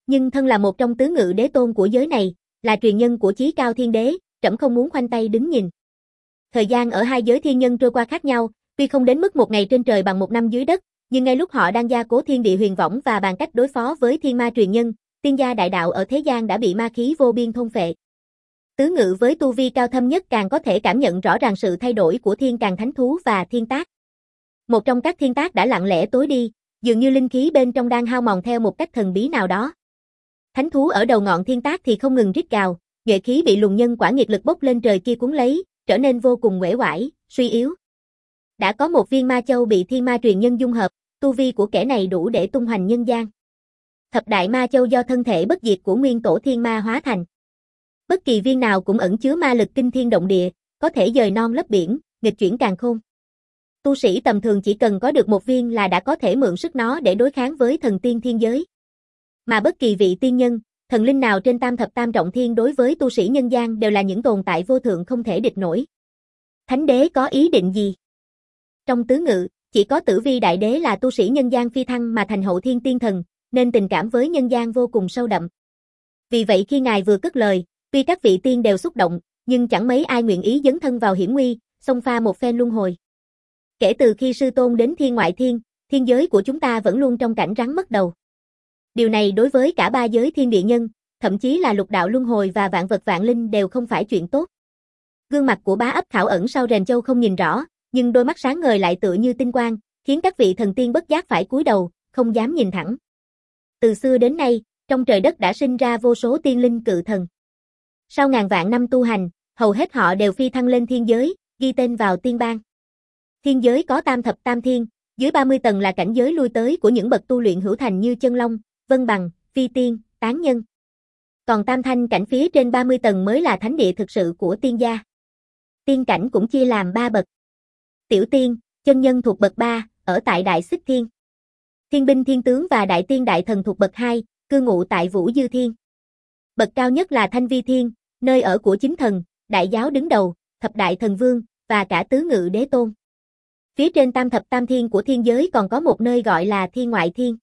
Nhưng thân là một trong tứ ngự đế tôn của giới này, là truyền nhân của chí cao thiên đế, trẫm không muốn khoanh tay đứng nhìn. Thời gian ở hai giới thiên nhân trôi qua khác nhau, tuy không đến mức một ngày trên trời bằng một năm dưới đất, nhưng ngay lúc họ đang gia cố thiên địa huyền võng và bàn cách đối phó với thiên ma truyền nhân, tiên gia đại đạo ở thế gian đã bị ma khí vô biên thôn phệ. Tứ ngự với tu vi cao thâm nhất càng có thể cảm nhận rõ ràng sự thay đổi của thiên càng thánh thú và thiên tác. Một trong các thiên tác đã lặng lẽ tối đi, dường như linh khí bên trong đang hao mòn theo một cách thần bí nào đó. Thánh thú ở đầu ngọn thiên tác thì không ngừng rít gào, nhuệ khí bị luồng nhân quả nghiệt lực bốc lên trời kia cuốn lấy, trở nên vô cùng uể oải, suy yếu. Đã có một viên ma châu bị thiên ma truyền nhân dung hợp, tu vi của kẻ này đủ để tung hoành nhân gian. Thập đại ma châu do thân thể bất diệt của nguyên tổ thiên ma hóa thành. Bất kỳ viên nào cũng ẩn chứa ma lực kinh thiên động địa, có thể dời non lấp biển, nghịch chuyển càn khôn. Tu sĩ tầm thường chỉ cần có được một viên là đã có thể mượn sức nó để đối kháng với thần tiên thiên giới. Mà bất kỳ vị tiên nhân, thần linh nào trên tam thập tam trọng thiên đối với tu sĩ nhân gian đều là những tồn tại vô thượng không thể địch nổi. Thánh đế có ý định gì? Trong tứ ngự, chỉ có Tử Vi đại đế là tu sĩ nhân gian phi thăng mà thành hậu thiên tiên thần, nên tình cảm với nhân gian vô cùng sâu đậm. Vì vậy khi ngài vừa cất lời, tuy các vị tiên đều xúc động, nhưng chẳng mấy ai nguyện ý dấn thân vào hiểm nguy, xông pha một phen luân hồi. Kể từ khi sư tôn đến thiên ngoại thiên, thiên giới của chúng ta vẫn luôn trong cảnh rắn mất đầu. Điều này đối với cả ba giới thiên địa nhân, thậm chí là lục đạo luân hồi và vạn vật vạn linh đều không phải chuyện tốt. Gương mặt của Bá Ấp Thảo ẩn sau rèm châu không nhìn rõ, nhưng đôi mắt sáng ngời lại tựa như tinh quang, khiến các vị thần tiên bất giác phải cúi đầu, không dám nhìn thẳng. Từ xưa đến nay, trong trời đất đã sinh ra vô số tiên linh cự thần. Sau ngàn vạn năm tu hành, hầu hết họ đều phi thăng lên thiên giới, ghi tên vào tiên bang. Thiên giới có tam thập tam thiên, dưới ba mươi tầng là cảnh giới lui tới của những bậc tu luyện hữu thành như chân long, vân bằng, phi tiên, tán nhân. Còn tam thanh cảnh phía trên ba mươi tầng mới là thánh địa thực sự của tiên gia. Tiên cảnh cũng chia làm ba bậc. Tiểu tiên, chân nhân thuộc bậc ba, ở tại Đại Xích Thiên. Thiên binh thiên tướng và đại tiên đại thần thuộc bậc hai, cư ngụ tại Vũ Dư Thiên. Bậc cao nhất là Thanh Vi Thiên, nơi ở của chính thần, đại giáo đứng đầu, thập đại thần vương, và cả tứ ngự đế tôn. Phía trên tam thập tam thiên của thiên giới còn có một nơi gọi là thiên ngoại thiên.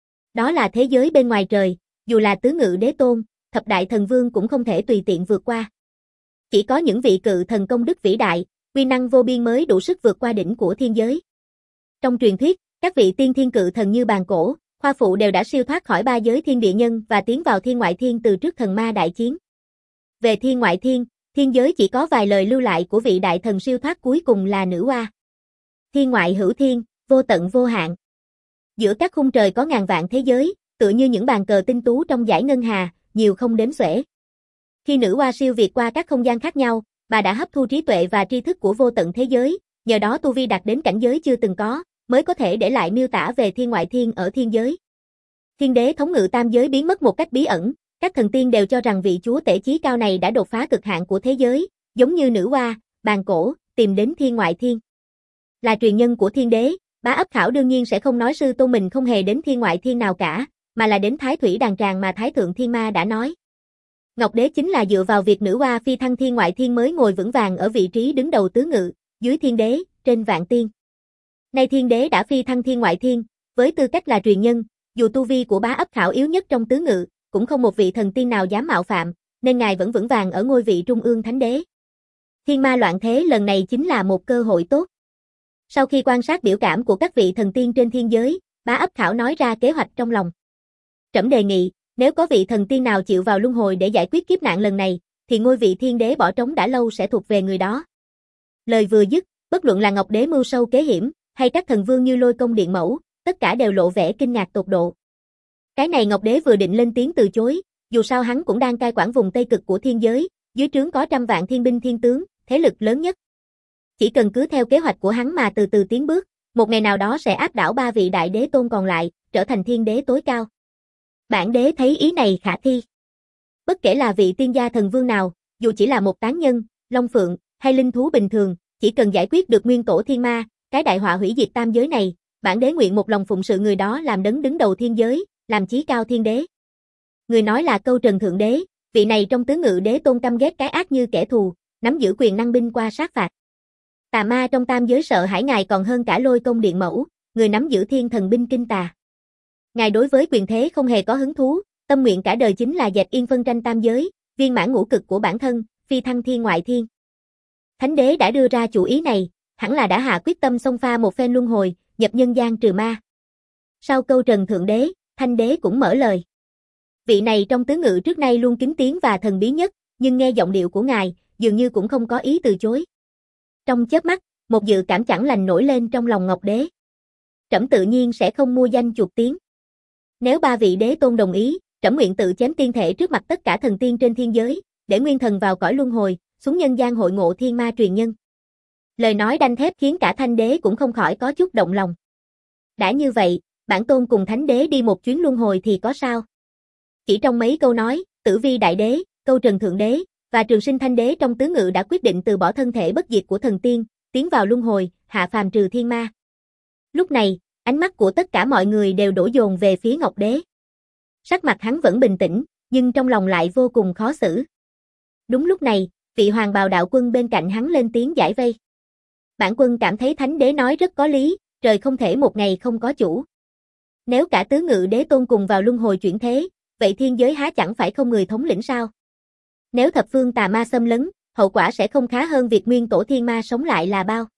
Đó là thế giới bên ngoài trời, dù là tứ ngự đế tôn, thập đại thần vương cũng không thể tùy tiện vượt qua. Chỉ có những vị cự thần công đức vĩ đại, uy năng vô biên mới đủ sức vượt qua đỉnh của thiên giới. Trong truyền thuyết, các vị tiên thiên cự thần như Bàn Cổ, Hoa Phụ đều đã siêu thoát khỏi ba giới thiên địa nhân và tiến vào thiên ngoại thiên từ trước thần ma đại chiến. Về thiên ngoại thiên, thiên giới chỉ có vài lời lưu lại của vị đại thần siêu thoát cuối cùng là nữ oa. Thiên ngoại hữu thiên, vô tận vô hạn. Giữa các khung trời có ngàn vạn thế giới, tựa như những bàn cờ tinh tú trong dải ngân hà, nhiều không đếm xuể. Khi nữ oa siêu việt qua các không gian khác nhau, bà đã hấp thu trí tuệ và tri thức của vô tận thế giới, nhờ đó tu vi đạt đến cảnh giới chưa từng có, mới có thể để lại miêu tả về thiên ngoại thiên ở thiên giới. Thiên đế thống ngự tam giới biến mất một cách bí ẩn, các thần tiên đều cho rằng vị chúa tể chí cao này đã đột phá cực hạn của thế giới, giống như nữ oa, Bàn Cổ, tìm đến thiên ngoại thiên. Là truyền nhân của thiên đế, Bá Ấp Thảo đương nhiên sẽ không nói sư tôn mình không hề đến thiên ngoại thiên nào cả, mà là đến Thái Thủy Đàn Tràng mà Thái Thượng Thiên Ma đã nói. Ngọc Đế chính là dựa vào việc nữ oa phi thăng thiên ngoại thiên mới ngồi vững vàng ở vị trí đứng đầu tứ ngự, dưới thiên đế, trên vạn tiên. Nay thiên đế đã phi thăng thiên ngoại thiên, với tư cách là truyền nhân, dù tu vi của Bá Ấp Thảo yếu nhất trong tứ ngự, cũng không một vị thần tiên nào dám mạo phạm, nên ngài vẫn vững vàng ở ngôi vị trung ương thánh đế. Thiên ma loạn thế lần này chính là một cơ hội tốt. Sau khi quan sát biểu cảm của các vị thần tiên trên thiên giới, Bá Ấp Thảo nói ra kế hoạch trong lòng. Trẫm đề nghị, nếu có vị thần tiên nào chịu vào luân hồi để giải quyết kiếp nạn lần này, thì ngôi vị thiên đế bỏ trống đã lâu sẽ thuộc về người đó. Lời vừa dứt, bất luận là Ngọc Đế mưu sâu kế hiểm, hay các thần vương như Lôi Công Điện Mẫu, tất cả đều lộ vẻ kinh ngạc tột độ. Cái này Ngọc Đế vừa định lên tiếng từ chối, dù sao hắn cũng đang cai quản vùng Tây Cực của thiên giới, dưới trướng có trăm vạn thiên binh thiên tướng, thế lực lớn nhất. Chỉ cần cứ theo kế hoạch của hắn mà từ từ tiến bước, một ngày nào đó sẽ áp đảo ba vị đại đế tôn còn lại, trở thành thiên đế tối cao. Bản đế thấy ý này khả thi. Bất kể là vị tiên gia thần vương nào, dù chỉ là một tán nhân, long phượng, hay linh thú bình thường, chỉ cần giải quyết được nguyên tổ thiên ma, cái đại họa hủy diệt tam giới này, bản đế nguyện một lòng phụng sự người đó làm đấng đứng đầu thiên giới, làm chí cao thiên đế. Người nói là Câu Trần Thượng Đế, vị này trong tứ ngự đế tôn căm ghét cái ác như kẻ thù, nắm giữ quyền năng binh qua sát phạt. Tà ma trong tam giới sợ hãi ngài còn hơn cả Lôi Công Điện Mẫu, người nắm giữ thiên thần binh kinh tà. Ngài đối với quyền thế không hề có hứng thú, tâm nguyện cả đời chính là dẹp yên phân tranh tam giới, viên mãn ngũ cực của bản thân, phi thăng thiên ngoại thiên. Thánh đế đã đưa ra chủ ý này, hẳn là đã hạ quyết tâm xông pha một phen luân hồi, nhập nhân gian trừ ma. Sau câu trần thượng đế, thanh đế cũng mở lời. Vị này trong tứ ngự trước nay luôn kính tiếng và thần bí nhất, nhưng nghe giọng điệu của ngài, dường như cũng không có ý từ chối. Trong chớp mắt, một dự cảm chẳng lành nổi lên trong lòng Ngọc Đế. Trẫm tự nhiên sẽ không mua danh chuộc tiếng. Nếu ba vị đế tôn đồng ý, trẫm nguyện tự chém tiên thể trước mặt tất cả thần tiên trên thiên giới, để nguyên thần vào cõi luân hồi, xuống nhân gian hội ngộ thiên ma truyền nhân. Lời nói đanh thép khiến cả thanh đế cũng không khỏi có chút động lòng. Đã như vậy, bản tôn cùng thánh đế đi một chuyến luân hồi thì có sao? Chỉ trong mấy câu nói, Tử Vi đại đế, Câu Trần thượng đế và Trường Sinh thanh đế trong tứ ngự đã quyết định từ bỏ thân thể bất diệt của thần tiên, tiến vào luân hồi, hạ phàm trừ thiên ma. Lúc này, ánh mắt của tất cả mọi người đều đổ dồn về phía Ngọc Đế. Sắc mặt hắn vẫn bình tĩnh, nhưng trong lòng lại vô cùng khó xử. Đúng lúc này, vị hoàng bào đạo quân bên cạnh hắn lên tiếng giải vây. Bản quân cảm thấy thánh đế nói rất có lý, trời không thể một ngày không có chủ. Nếu cả tứ ngự đế tôn cùng vào luân hồi chuyển thế, vậy thiên giới há chẳng phải không người thống lĩnh sao? Nếu thập phương tà ma xâm lấn, hậu quả sẽ không khá hơn việc nguyên tổ thiên ma sống lại là bao.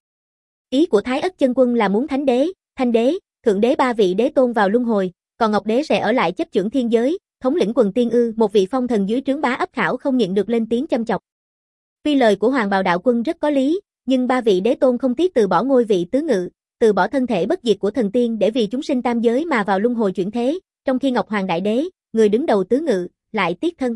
Ý của Thái Ất chân quân là muốn thánh đế, thanh đế, thượng đế ba vị đế tôn vào luân hồi, còn Ngọc Đế sẽ ở lại chấp chưởng thiên giới, thống lĩnh quần tiên ư? Một vị phong thần dưới trướng Bá Ấp Khảo không nhịn được lên tiếng châm chọc. Tuy lời của hoàng bào đạo quân rất có lý, nhưng ba vị đế tôn không tiếc từ bỏ ngôi vị tứ ngự, từ bỏ thân thể bất diệt của thần tiên để vì chúng sinh tam giới mà vào luân hồi chuyển thế, trong khi Ngọc Hoàng đại đế, người đứng đầu tứ ngự, lại tiếc thân.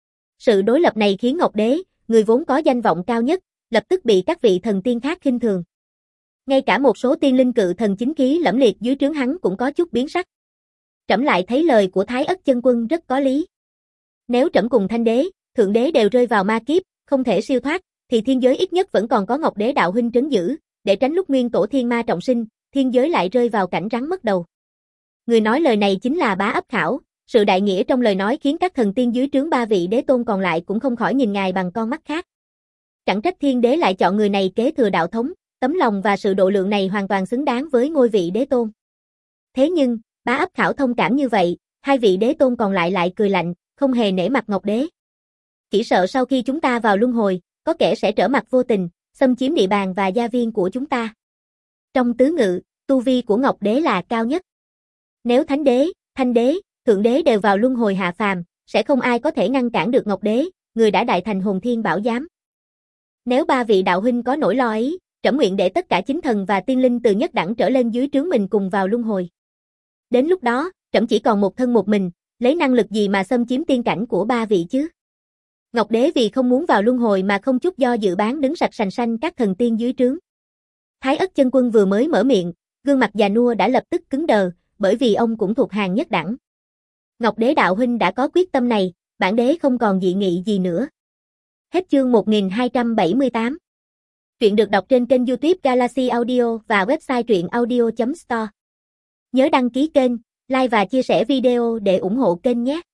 Sự đối lập này khiến Ngọc Đế, người vốn có danh vọng cao nhất, lập tức bị các vị thần tiên khác khinh thường. Ngay cả một số tiên linh cự thần chính khí lẫm liệt dưới trướng hắn cũng có chút biến sắc. Trẫm lại thấy lời của Thái Ất chân quân rất có lý. Nếu trẫm cùng thanh đế, thượng đế đều rơi vào ma kiếp, không thể siêu thoát, thì thiên giới ít nhất vẫn còn có Ngọc Đế đạo huynh trấn giữ, để tránh lúc nguyên tổ thiên ma trọng sinh, thiên giới lại rơi vào cảnh rắn mất đầu. Người nói lời này chính là Bá Ấp Khảo, sự đại nghĩa trong lời nói khiến các thần tiên dưới trướng ba vị đế tôn còn lại cũng không khỏi nhìn ngài bằng con mắt khác. Chẳng trách thiên đế lại chọn người này kế thừa đạo thống, tấm lòng và sự độ lượng này hoàn toàn xứng đáng với ngôi vị đế tôn. Thế nhưng, Bá Ấp Khảo thông cảm như vậy, hai vị đế tôn còn lại lại cười lạnh, không hề nể mặt Ngọc Đế. Chỉ sợ sau khi chúng ta vào luân hồi, có kẻ sẽ trở mặt vô tình, xâm chiếm địa bàn và gia viên của chúng ta. Trong tứ ngự, tu vi của Ngọc Đế là cao nhất. Nếu thánh đế, thanh đế, thượng đế đều vào luân hồi hạ phàm, sẽ không ai có thể ngăn cản được Ngọc Đế, người đã đại thành hồn thiên bảo giám. Nếu ba vị đạo huynh có nỗi lo ấy, trẫm nguyện để tất cả chính thần và tiên linh từ nhất đẳng trở lên dưới trướng mình cùng vào luân hồi. Đến lúc đó, trẫm chỉ còn một thân một mình, lấy năng lực gì mà xâm chiếm tiên cảnh của ba vị chứ? Ngọc Đế vì không muốn vào luân hồi mà không chút do dự bán đứng sạch sành xanh các thần tiên dưới trướng. Thái Ất chân quân vừa mới mở miệng, gương mặt già nua đã lập tức cứng đờ, bởi vì ông cũng thuộc hàng nhất đẳng. Ngọc Đế đạo huynh đã có quyết tâm này, bản đế không còn dị nghị gì nữa. Hết chương một nghìn hai trăm bảy mươi tám. Truyện được đọc trên kênh YouTube Galaxy Audio và website truyện audio chấm store. Nhớ đăng ký kênh, like và chia sẻ video để ủng hộ kênh nhé.